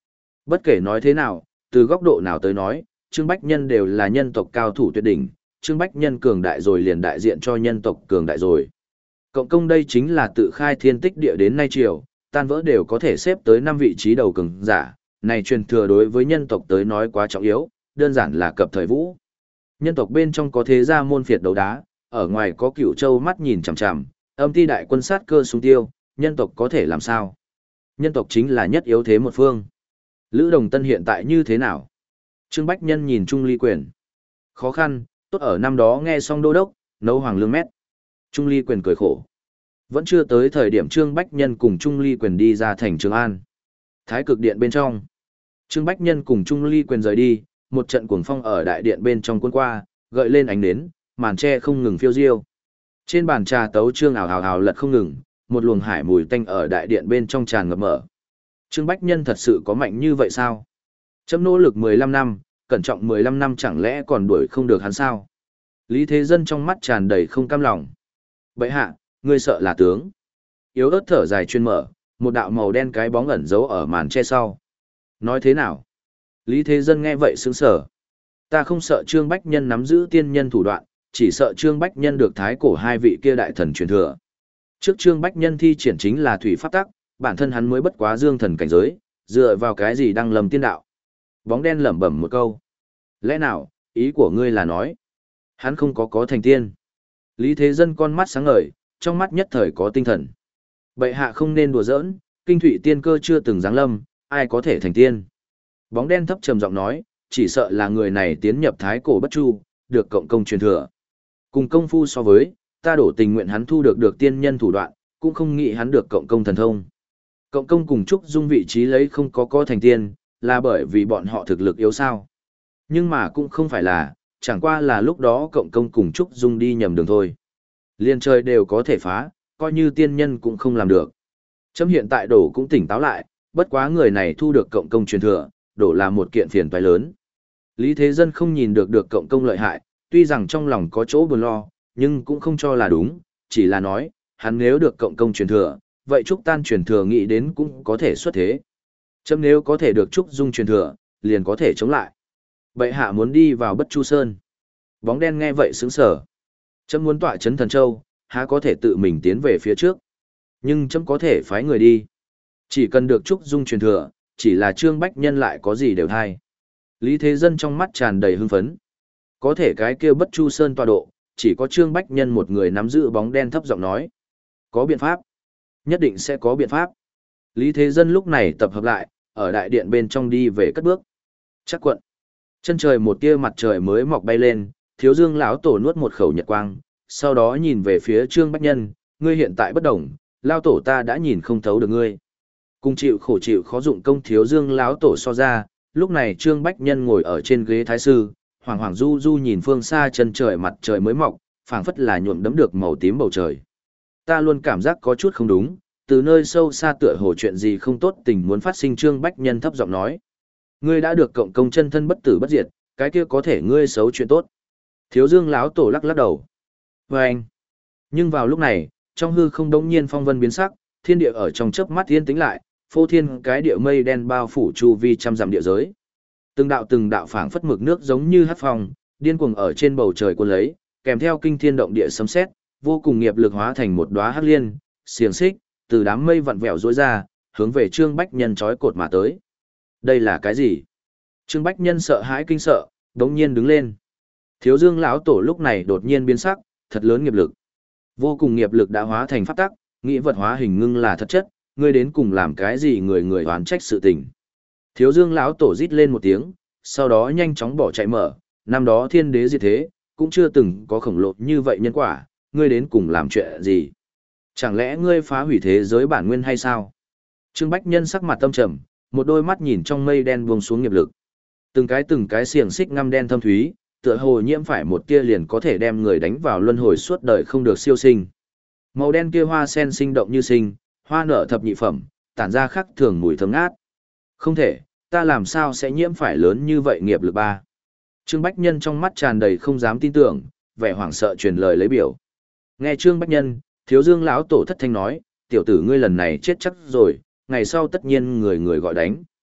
Bất kể nói thế nào, từ góc độ nào tới nói, Trương Bách Nhân đều là nhân tộc cao thủ tuyệt đỉnh, Trương Bách Nhân cường đại rồi liền đại diện cho nhân tộc cường đại rồi. Cộng công đây chính là tự khai thiên tích địa đến nay triều, tan vỡ đều có thể xếp tới năm vị trí đầu cường giả, này truyền thừa đối với nhân tộc tới nói quá trọng yếu, đơn giản là cập thời vũ. Nhân tộc bên trong có thế gia môn phiệt đấu đá, ở ngoài có Cửu Châu mắt nhìn chằm chằm, âm ti đại quân sát cơ xung tiêu, nhân tộc có thể làm sao? Nhân tộc chính là nhất yếu thế một phương. Lữ Đồng Tân hiện tại như thế nào? Trương Bách Nhân nhìn Trung Ly Quyền. Khó khăn, tốt ở năm đó nghe xong đô đốc, nấu hoàng lương mét. Trung Ly Quyền cười khổ. Vẫn chưa tới thời điểm Trương Bách Nhân cùng Trung Ly Quyền đi ra thành Trường An. Thái cực điện bên trong. Trương Bách Nhân cùng Trung Ly Quyền rời đi, một trận cuồng phong ở đại điện bên trong cuốn qua, gợi lên ánh nến, màn tre không ngừng phiêu diêu. Trên bàn trà tấu trương ảo hào hào lật không ngừng, một luồng hải mùi tanh ở đại điện bên trong tràn ngập mở. Trương Bách Nhân thật sự có mạnh như vậy sao? Chấm nỗ lực mười lăm năm, cẩn trọng mười lăm năm chẳng lẽ còn đuổi không được hắn sao? Lý Thế Dân trong mắt tràn đầy không cam lòng. Bệ hạ, ngươi sợ là tướng. Yếu ớt thở dài chuyên mở, một đạo màu đen cái bóng ẩn giấu ở màn che sau. Nói thế nào? Lý Thế Dân nghe vậy sững sờ. Ta không sợ Trương Bách Nhân nắm giữ tiên nhân thủ đoạn, chỉ sợ Trương Bách Nhân được thái cổ hai vị kia đại thần truyền thừa. Trước Trương Bách Nhân thi triển chính là thủy pháp tắc, bản thân hắn mới bất quá dương thần cảnh giới, dựa vào cái gì đang lầm tiên đạo. Bóng đen lẩm bẩm một câu. Lẽ nào, ý của ngươi là nói, hắn không có có thành tiên. Lý Thế Dân con mắt sáng ngời, trong mắt nhất thời có tinh thần. Bệ hạ không nên đùa giỡn, kinh thủy tiên cơ chưa từng giáng lâm, ai có thể thành tiên. Bóng đen thấp trầm giọng nói, chỉ sợ là người này tiến nhập thái cổ bất chu, được cộng công truyền thừa. Cùng công phu so với, ta đổ tình nguyện hắn thu được được tiên nhân thủ đoạn, cũng không nghĩ hắn được cộng công thần thông. Cộng công cùng Trúc Dung vị trí lấy không có có thành tiên, là bởi vì bọn họ thực lực yếu sao. Nhưng mà cũng không phải là, chẳng qua là lúc đó cộng công cùng Trúc Dung đi nhầm đường thôi. Liên trời đều có thể phá, coi như tiên nhân cũng không làm được. Chấm hiện tại đổ cũng tỉnh táo lại, bất quá người này thu được cộng công truyền thừa, đổ là một kiện phiền toái lớn. Lý Thế Dân không nhìn được được cộng công lợi hại, tuy rằng trong lòng có chỗ buồn lo, nhưng cũng không cho là đúng, chỉ là nói, hắn nếu được cộng công truyền thừa, vậy Trúc Tan truyền thừa nghĩ đến cũng có thể xuất thế. Chấm nếu có thể được Trúc Dung truyền thừa, liền có thể chống lại. Bệ hạ muốn đi vào Bất Chu Sơn. Bóng đen nghe vậy sững sờ. Chấm muốn tọa chấn Thần Châu, há có thể tự mình tiến về phía trước. Nhưng chấm có thể phái người đi. Chỉ cần được Trúc Dung truyền thừa, chỉ là Trương Bách Nhân lại có gì đều thay. Lý Thế Dân trong mắt tràn đầy hưng phấn. Có thể cái kia Bất Chu Sơn tọa độ, chỉ có Trương Bách Nhân một người nắm giữ. Bóng đen thấp giọng nói. Có biện pháp. Nhất định sẽ có biện pháp. Lý Thế Dân lúc này tập hợp lại, ở đại điện bên trong đi về cất bước. Chắc quận. Chân trời một tia mặt trời mới mọc bay lên, Thiếu Dương lão tổ nuốt một khẩu nhật quang, sau đó nhìn về phía Trương Bách Nhân, ngươi hiện tại bất đồng, lão tổ ta đã nhìn không thấu được ngươi. Cùng chịu khổ chịu khó dụng công Thiếu Dương lão tổ so ra, lúc này Trương Bách Nhân ngồi ở trên ghế thái sư, hoàng hoàng du du nhìn phương xa chân trời mặt trời mới mọc, phảng phất là nhuộm đẫm được màu tím bầu trời. Ta luôn cảm giác có chút không đúng, từ nơi sâu xa tựa hồ chuyện gì không tốt tình muốn phát sinh. Trương Bách Nhân thấp giọng nói. Ngươi đã được cộng công chân thân bất tử bất diệt, cái kia có thể ngươi xấu chuyện tốt. Thiếu Dương lão tổ lắc lắc đầu. Và anh. Nhưng vào lúc này, trong hư không đống nhiên phong vân biến sắc, thiên địa ở trong chớp mắt yên tĩnh lại, phô thiên cái địa mây đen bao phủ chu vi trăm dặm địa giới. Từng đạo từng đạo phảng phất mực nước giống như hắc phong, điên cuồng ở trên bầu trời cuốn lấy, kèm theo kinh thiên động địa sấm sét, vô cùng nghiệp lực hóa thành một đóa hắc liên, xiềng xích, từ đám mây vặn vẹo rối ra, hướng về Trương Bách Nhân trói cột mà tới. Đây là cái gì? Trương Bách Nhân sợ hãi kinh sợ, đống nhiên đứng lên. Thiếu Dương lão tổ lúc này đột nhiên biến sắc, thật lớn nghiệp lực. Vô cùng nghiệp lực đã hóa thành pháp tắc, nghĩ vật hóa hình ngưng là thật chất, ngươi đến cùng làm cái gì người người oán trách sự tình. Thiếu Dương lão tổ rít lên một tiếng, sau đó nhanh chóng bỏ chạy mở, năm đó thiên đế diệt thế, cũng chưa từng có khổng lồ như vậy nhân quả, ngươi đến cùng làm chuyện gì? Chẳng lẽ ngươi phá hủy thế giới bản nguyên hay sao? Trương Bách Nhân sắc mặt tâm trầm, một đôi mắt nhìn trong mây đen buông xuống nghiệp lực. Từng cái từng cái xiềng xích ngăm đen thâm thúy, tựa hồ nhiễm phải một tia liền có thể đem người đánh vào luân hồi suốt đời không được siêu sinh. Màu đen kia hoa sen sinh động như sinh, hoa nở thập nhị phẩm, tản ra khắc thường mùi thơm ngát. Không thể, ta làm sao sẽ nhiễm phải lớn như vậy nghiệp lực ba? Trương Bách Nhân trong mắt tràn đầy không dám tin tưởng, vẻ hoảng sợ truyền lời lấy biểu. Nghe Trương Bách Nhân, Thiếu Dương lão tổ thất thanh nói, tiểu tử ngươi lần này chết chắc rồi, ngày sau tất nhiên người người gọi đánh.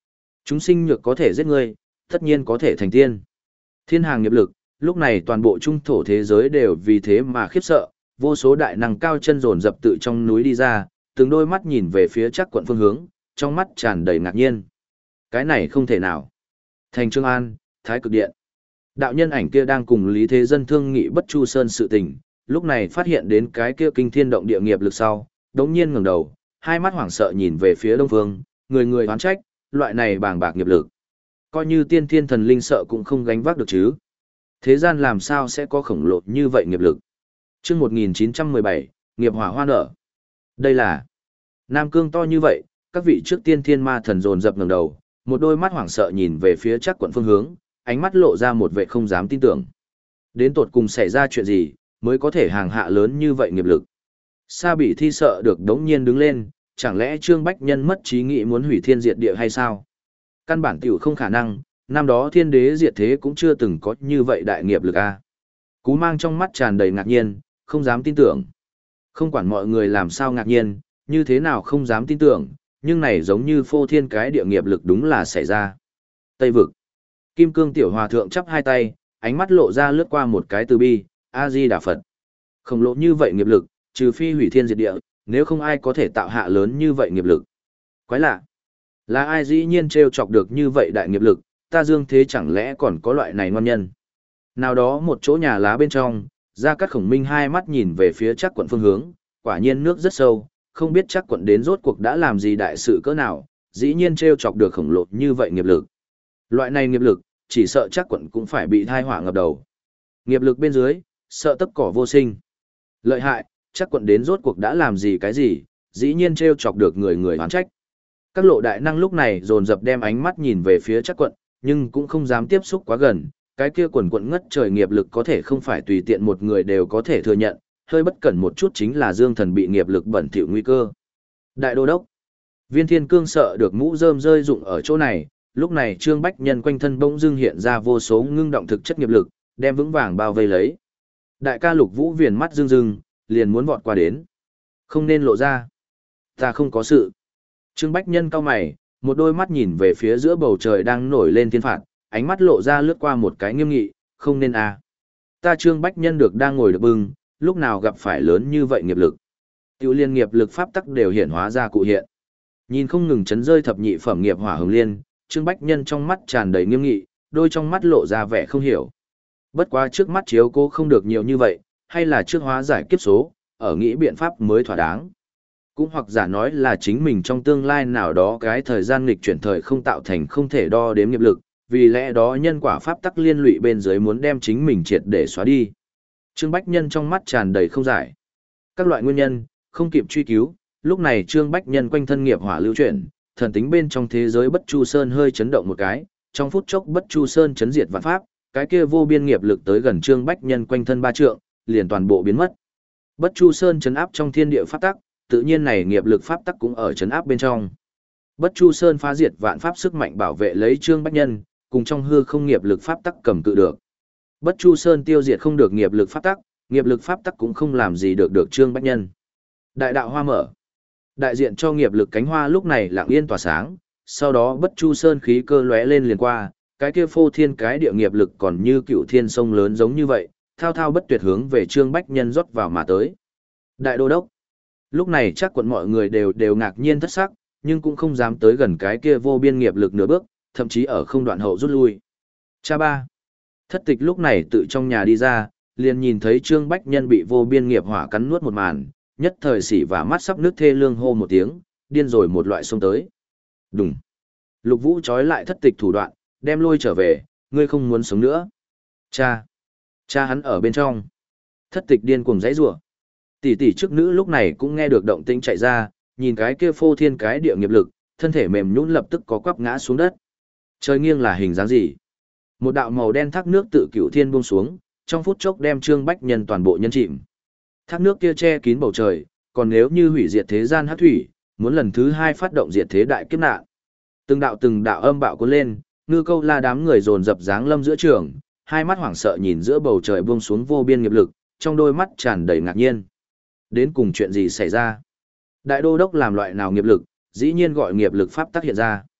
Chúng sinh nhược có thể giết ngươi, tất nhiên có thể thành tiên. Thiên hàng nghiệp lực, lúc này toàn bộ trung thổ thế giới đều vì thế mà khiếp sợ, vô số đại năng cao chân dồn dập tự trong núi đi ra, từng đôi mắt nhìn về phía Trác Quận phương hướng, trong mắt tràn đầy ngạc nhiên. Cái này không thể nào. Thành Trương An, Thái Cực Điện. Đạo nhân ảnh kia đang cùng Lý Thế Dân thương nghị Bất Chu Sơn sự tình, lúc này phát hiện đến cái kia kinh thiên động địa nghiệp lực sau, đống nhiên ngẩng đầu, hai mắt hoảng sợ nhìn về phía đông phương, người người oán trách, loại này bàng bạc nghiệp lực. Coi như tiên thiên thần linh sợ cũng không gánh vác được chứ. Thế gian làm sao sẽ có khổng lồ như vậy nghiệp lực. Chương một nghìn chín trăm mười bảy, nghiệp hỏa hoa nở. Đây là Nam Cương to như vậy, các vị trước tiên thiên ma thần dồn dập ngẩng đầu, một đôi mắt hoảng sợ nhìn về phía Trác Quận phương hướng, ánh mắt lộ ra một vẻ không dám tin tưởng. Đến tột cùng xảy ra chuyện gì, mới có thể hàng hạ lớn như vậy nghiệp lực. Sa Bị Thi sợ được đống nhiên đứng lên, chẳng lẽ Trương Bách Nhân mất trí nghị muốn hủy thiên diệt địa hay sao? Căn bản tiểu không khả năng, năm đó thiên đế diệt thế cũng chưa từng có như vậy đại nghiệp lực a. Cú Mang trong mắt tràn đầy ngạc nhiên, không dám tin tưởng. Không quản mọi người làm sao ngạc nhiên, như thế nào không dám tin tưởng, nhưng này giống như phô thiên cái địa nghiệp lực đúng là xảy ra. Tây vực. Kim Cương tiểu hòa thượng chắp hai tay, ánh mắt lộ ra lướt qua một cái từ bi, A Di Đà Phật. Khổng lồ như vậy nghiệp lực, trừ phi hủy thiên diệt địa, nếu không ai có thể tạo hạ lớn như vậy nghiệp lực. Quái lạ. Là ai dĩ nhiên trêu chọc được như vậy đại nghiệp lực, ta dương thế chẳng lẽ còn có loại này ngon nhân. Nào đó một chỗ nhà lá bên trong, Gia Cát Khổng Minh hai mắt nhìn về phía Trác Quận phương hướng, quả nhiên nước rất sâu, không biết Trác Quận đến rốt cuộc đã làm gì đại sự cỡ nào, dĩ nhiên trêu chọc được khổng lồ như vậy nghiệp lực. Loại này nghiệp lực, chỉ sợ Trác Quận cũng phải bị thai họa ngập đầu. Nghiệp lực bên dưới, sợ tấp cỏ vô sinh. Lợi hại, Trác Quận đến rốt cuộc đã làm gì cái gì, dĩ nhiên trêu chọc được người người oán trách. Các lộ đại năng lúc này dồn dập đem ánh mắt nhìn về phía Trác Quận, nhưng cũng không dám tiếp xúc quá gần, cái kia quần quận ngất trời nghiệp lực có thể không phải tùy tiện một người đều có thể thừa nhận, hơi bất cẩn một chút chính là Dương Thần bị nghiệp lực bẩn thỉu nguy cơ. Đại đô đốc, Viên Thiên Cương sợ được mũ rơm rơi rụng ở chỗ này, lúc này Trương Bách Nhân quanh thân bỗng dưng hiện ra vô số ngưng động thực chất nghiệp lực, đem vững vàng bao vây lấy. Đại ca Lục Vũ viền mắt rưng rưng, liền muốn vọt qua đến. Không nên lộ ra. Ta không có sự. Trương Bách Nhân cau mày, một đôi mắt nhìn về phía giữa bầu trời đang nổi lên thiên phạt, ánh mắt lộ ra lướt qua một cái nghiêm nghị, không nên à. Ta Trương Bách Nhân được đang ngồi được bưng, lúc nào gặp phải lớn như vậy nghiệp lực. Tiểu liên nghiệp lực pháp tắc đều hiển hóa ra cụ hiện. Nhìn không ngừng chấn rơi thập nhị phẩm nghiệp hỏa hồng liên, Trương Bách Nhân trong mắt tràn đầy nghiêm nghị, đôi trong mắt lộ ra vẻ không hiểu. Bất quá trước mắt chiếu cố không được nhiều như vậy, hay là trước hóa giải kiếp số, ở nghĩ biện pháp mới thỏa đáng. Cũng hoặc giả nói là chính mình trong tương lai nào đó cái thời gian nghịch chuyển thời không tạo thành không thể đo đếm nghiệp lực, vì lẽ đó nhân quả pháp tắc liên lụy bên dưới muốn đem chính mình triệt để xóa đi. Trương Bách Nhân trong mắt tràn đầy không giải. Các loại nguyên nhân, không kịp truy cứu, lúc này Trương Bách Nhân quanh thân nghiệp hỏa lưu chuyển, thần tính bên trong thế giới Bất Chu Sơn hơi chấn động một cái, trong phút chốc Bất Chu Sơn chấn diệt vạn pháp, cái kia vô biên nghiệp lực tới gần Trương Bách Nhân quanh thân ba trượng, liền toàn bộ biến mất. Bất Chu Sơn chấn áp trong thiên địa pháp tắc, tự nhiên này nghiệp lực pháp tắc cũng ở chấn áp bên trong. Bất Chu Sơn phá diệt vạn pháp sức mạnh bảo vệ lấy Trương Bách Nhân, cùng trong hư không nghiệp lực pháp tắc cầm cự được. Bất Chu Sơn tiêu diệt không được nghiệp lực pháp tắc, nghiệp lực pháp tắc cũng không làm gì được được Trương Bách Nhân. Đại đạo hoa mở. Đại diện cho nghiệp lực cánh hoa lúc này lặng yên tỏa sáng, sau đó Bất Chu Sơn khí cơ lóe lên liền qua, cái kia phô thiên cái địa nghiệp lực còn như cựu thiên sông lớn giống như vậy, thao thao bất tuyệt hướng về Trương Bách Nhân rót vào mà tới. Đại đô đốc. Lúc này chắc quận mọi người đều đều ngạc nhiên thất sắc, nhưng cũng không dám tới gần cái kia vô biên nghiệp lực nửa bước, thậm chí ở không đoạn hậu rút lui. Cha ba. Thất tịch lúc này tự trong nhà đi ra, liền nhìn thấy Trương Bách Nhân bị vô biên nghiệp hỏa cắn nuốt một màn, nhất thời xỉ và mắt sắp nước thê lương hô một tiếng, điên rồi một loại xông tới. Đùng. Lục Vũ trói lại thất tịch thủ đoạn, đem lôi trở về, ngươi không muốn sống nữa. Cha. Cha hắn ở bên trong. Thất tịch điên cuồng giãy giụa. Tỷ tỷ trước nữ lúc này cũng nghe được động tĩnh chạy ra, nhìn cái kia phô thiên cái địa nghiệp lực, thân thể mềm nhũn lập tức có quắp ngã xuống đất. Trời nghiêng là hình dáng gì? Một đạo màu đen thác nước tự cửu thiên buông xuống, trong phút chốc đem Trương Bách Nhân toàn bộ nhân chìm. Thác nước kia che kín bầu trời, còn nếu như hủy diệt thế gian hắc thủy, muốn lần thứ hai phát động diệt thế đại kiếp nạn. Từng đạo từng đạo âm bạo cuốn lên, Ngư Câu La đám người dồn dập dáng lâm giữa trường, hai mắt hoảng sợ nhìn giữa bầu trời buông xuống vô biên nghiệp lực, trong đôi mắt tràn đầy ngạc nhiên. Đến cùng chuyện gì xảy ra? Đại đô đốc làm loại nào nghiệp lực, dĩ nhiên gọi nghiệp lực pháp tác hiện ra.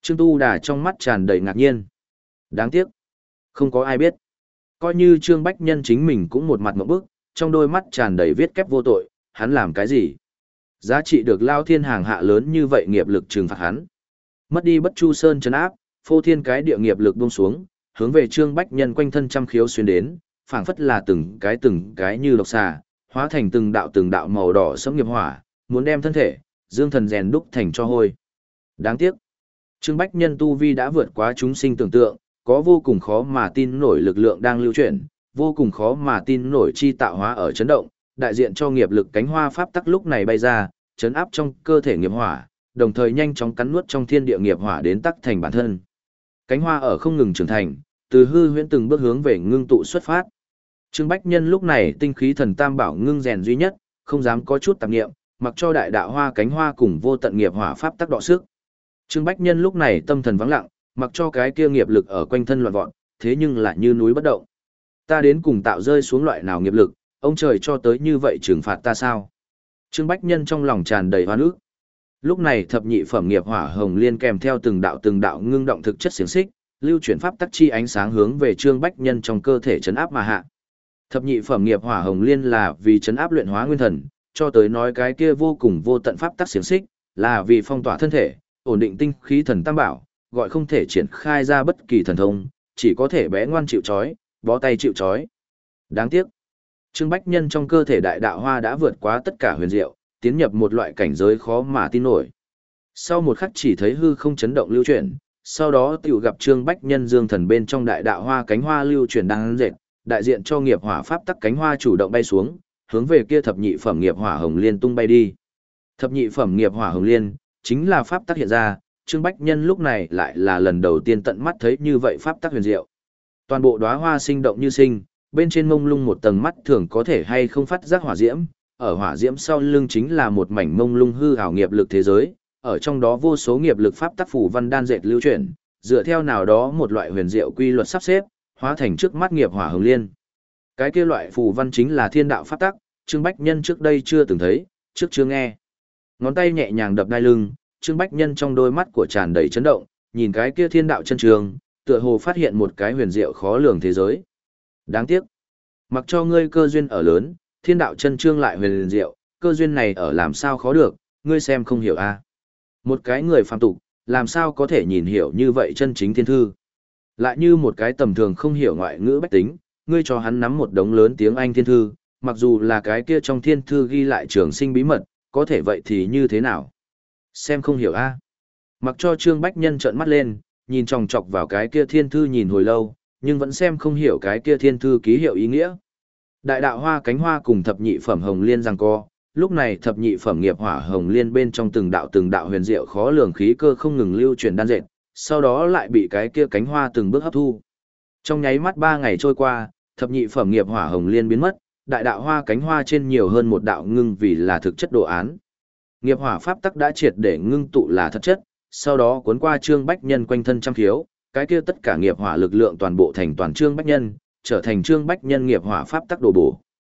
Trương Tu Đà trong mắt tràn đầy ngạc nhiên. Đáng tiếc, không có ai biết. Coi như Trương Bách Nhân chính mình cũng một mặt ngộp bức, trong đôi mắt tràn đầy viết kép vô tội, hắn làm cái gì? Giá trị được Lao Thiên hàng hạ lớn như vậy nghiệp lực trừng phạt hắn. Mất đi Bất Chu Sơn trấn áp, phô thiên cái địa nghiệp lực buông xuống, hướng về Trương Bách Nhân quanh thân trăm khiếu xuyên đến, phảng phất là từng cái từng cái như độc xà, hóa thành từng đạo từng đạo màu đỏ sẫm nghiệp hỏa, muốn đem thân thể, dương thần rèn đúc thành cho hôi. Đáng tiếc, Trương Bách Nhân tu vi đã vượt quá chúng sinh tưởng tượng, có vô cùng khó mà tin nổi lực lượng đang lưu chuyển, vô cùng khó mà tin nổi chi tạo hóa ở chấn động, đại diện cho nghiệp lực cánh hoa pháp tắc lúc này bay ra, chấn áp trong cơ thể nghiệp hỏa, đồng thời nhanh chóng cắn nuốt trong thiên địa nghiệp hỏa đến tắc thành bản thân. Cánh hoa ở không ngừng trưởng thành, từ hư huyễn từng bước hướng về ngưng tụ xuất phát. Trương Bách Nhân lúc này tinh khí thần tam bảo ngưng rèn duy nhất, không dám có chút tạp niệm, mặc cho đại đạo hoa cánh hoa cùng vô tận nghiệp hỏa pháp tắc đọ sức. Trương Bách Nhân lúc này tâm thần vắng lặng, mặc cho cái kia nghiệp lực ở quanh thân loạn vọt, thế nhưng lại như núi bất động. Ta đến cùng tạo rơi xuống loại nào nghiệp lực, ông trời cho tới như vậy trừng phạt ta sao? Trương Bách Nhân trong lòng tràn đầy oan ức. Lúc này thập nhị phẩm nghiệp hỏa hồng liên kèm theo từng đạo từng đạo ngưng động thực chất xiển xích, lưu chuyển pháp tắc chi ánh sáng hướng về Trương Bách Nhân trong cơ thể chấn áp mà hạ. Thập nhị phẩm nghiệp hỏa hồng liên là vì chấn áp luyện hóa nguyên thần, cho tới nói cái kia vô cùng vô tận pháp tắc xiển xích, là vì phong tỏa thân thể, ổn định tinh khí thần tam bảo, gọi không thể triển khai ra bất kỳ thần thông, chỉ có thể bé ngoan chịu trói, bó tay chịu trói. Đáng tiếc, Trương Bách Nhân trong cơ thể đại đạo hoa đã vượt quá tất cả huyền diệu, tiến nhập một loại cảnh giới khó mà tin nổi. Sau một khắc chỉ thấy hư không chấn động lưu chuyển, sau đó tiểu gặp Trương Bách Nhân dương thần bên trong đại đạo hoa cánh hoa lưu chuyển đang dệt, đại diện cho nghiệp hỏa pháp tắc cánh hoa chủ động bay xuống, hướng về kia thập nhị phẩm nghiệp hỏa hồng liên tung bay đi. Thập nhị phẩm nghiệp hỏa hồng liên chính là pháp tắc hiện ra, Trương Bách Nhân lúc này lại là lần đầu tiên tận mắt thấy như vậy pháp tắc huyền diệu. Toàn bộ đóa hoa sinh động như sinh, bên trên mông lung một tầng mắt thường có thể hay không phát giác hỏa diễm, ở hỏa diễm sau lưng chính là một mảnh mông lung hư ảo nghiệp lực thế giới, ở trong đó vô số nghiệp lực pháp tắc phù văn đan dệt lưu chuyển, dựa theo nào đó một loại huyền diệu quy luật sắp xếp, hóa thành trước mắt nghiệp hỏa hồng liên. Cái kia loại phù văn chính là thiên đạo pháp tắc, Trương Bách Nhân trước đây chưa từng thấy, trước chưa nghe. Ngón tay nhẹ nhàng đập đai lưng, Trương Bách Nhân trong đôi mắt của tràn đầy chấn động, nhìn cái kia thiên đạo chân trường, tựa hồ phát hiện một cái huyền diệu khó lường thế giới. Đáng tiếc, mặc cho ngươi cơ duyên ở lớn, thiên đạo chân trương lại huyền diệu, cơ duyên này ở làm sao khó được, ngươi xem không hiểu a. À? Một cái người phàm tục, làm sao có thể nhìn hiểu như vậy chân chính thiên thư? Lại như một cái tầm thường không hiểu ngoại ngữ bách tính, ngươi cho hắn nắm một đống lớn tiếng Anh thiên thư, mặc dù là cái kia trong thiên thư ghi lại trường sinh bí mật, có thể vậy thì như thế nào? Xem không hiểu a. À? Mặc cho Trương Bách Nhân trợn mắt lên, nhìn chòng chọc vào cái kia thiên thư nhìn hồi lâu, nhưng vẫn xem không hiểu cái kia thiên thư ký hiệu ý nghĩa. Đại đạo hoa cánh hoa cùng thập nhị phẩm hồng liên giằng co, lúc này thập nhị phẩm nghiệp hỏa hồng liên bên trong từng đạo từng đạo huyền diệu khó lường khí cơ không ngừng lưu chuyển đan dệt, sau đó lại bị cái kia cánh hoa từng bước hấp thu. Trong nháy mắt ba ngày trôi qua, thập nhị phẩm nghiệp hỏa hồng liên biến mất, đại đạo hoa cánh hoa trên nhiều hơn một đạo ngưng vì là thực chất đồ án. Nghiệp hỏa pháp tắc đã triệt để ngưng tụ là thật chất, sau đó cuốn qua Trương Bách Nhân quanh thân trăm khiếu, cái kia tất cả nghiệp hỏa lực lượng toàn bộ thành toàn Trương Bách Nhân, trở thành Trương Bách Nhân nghiệp hỏa pháp tắc đồ bổ.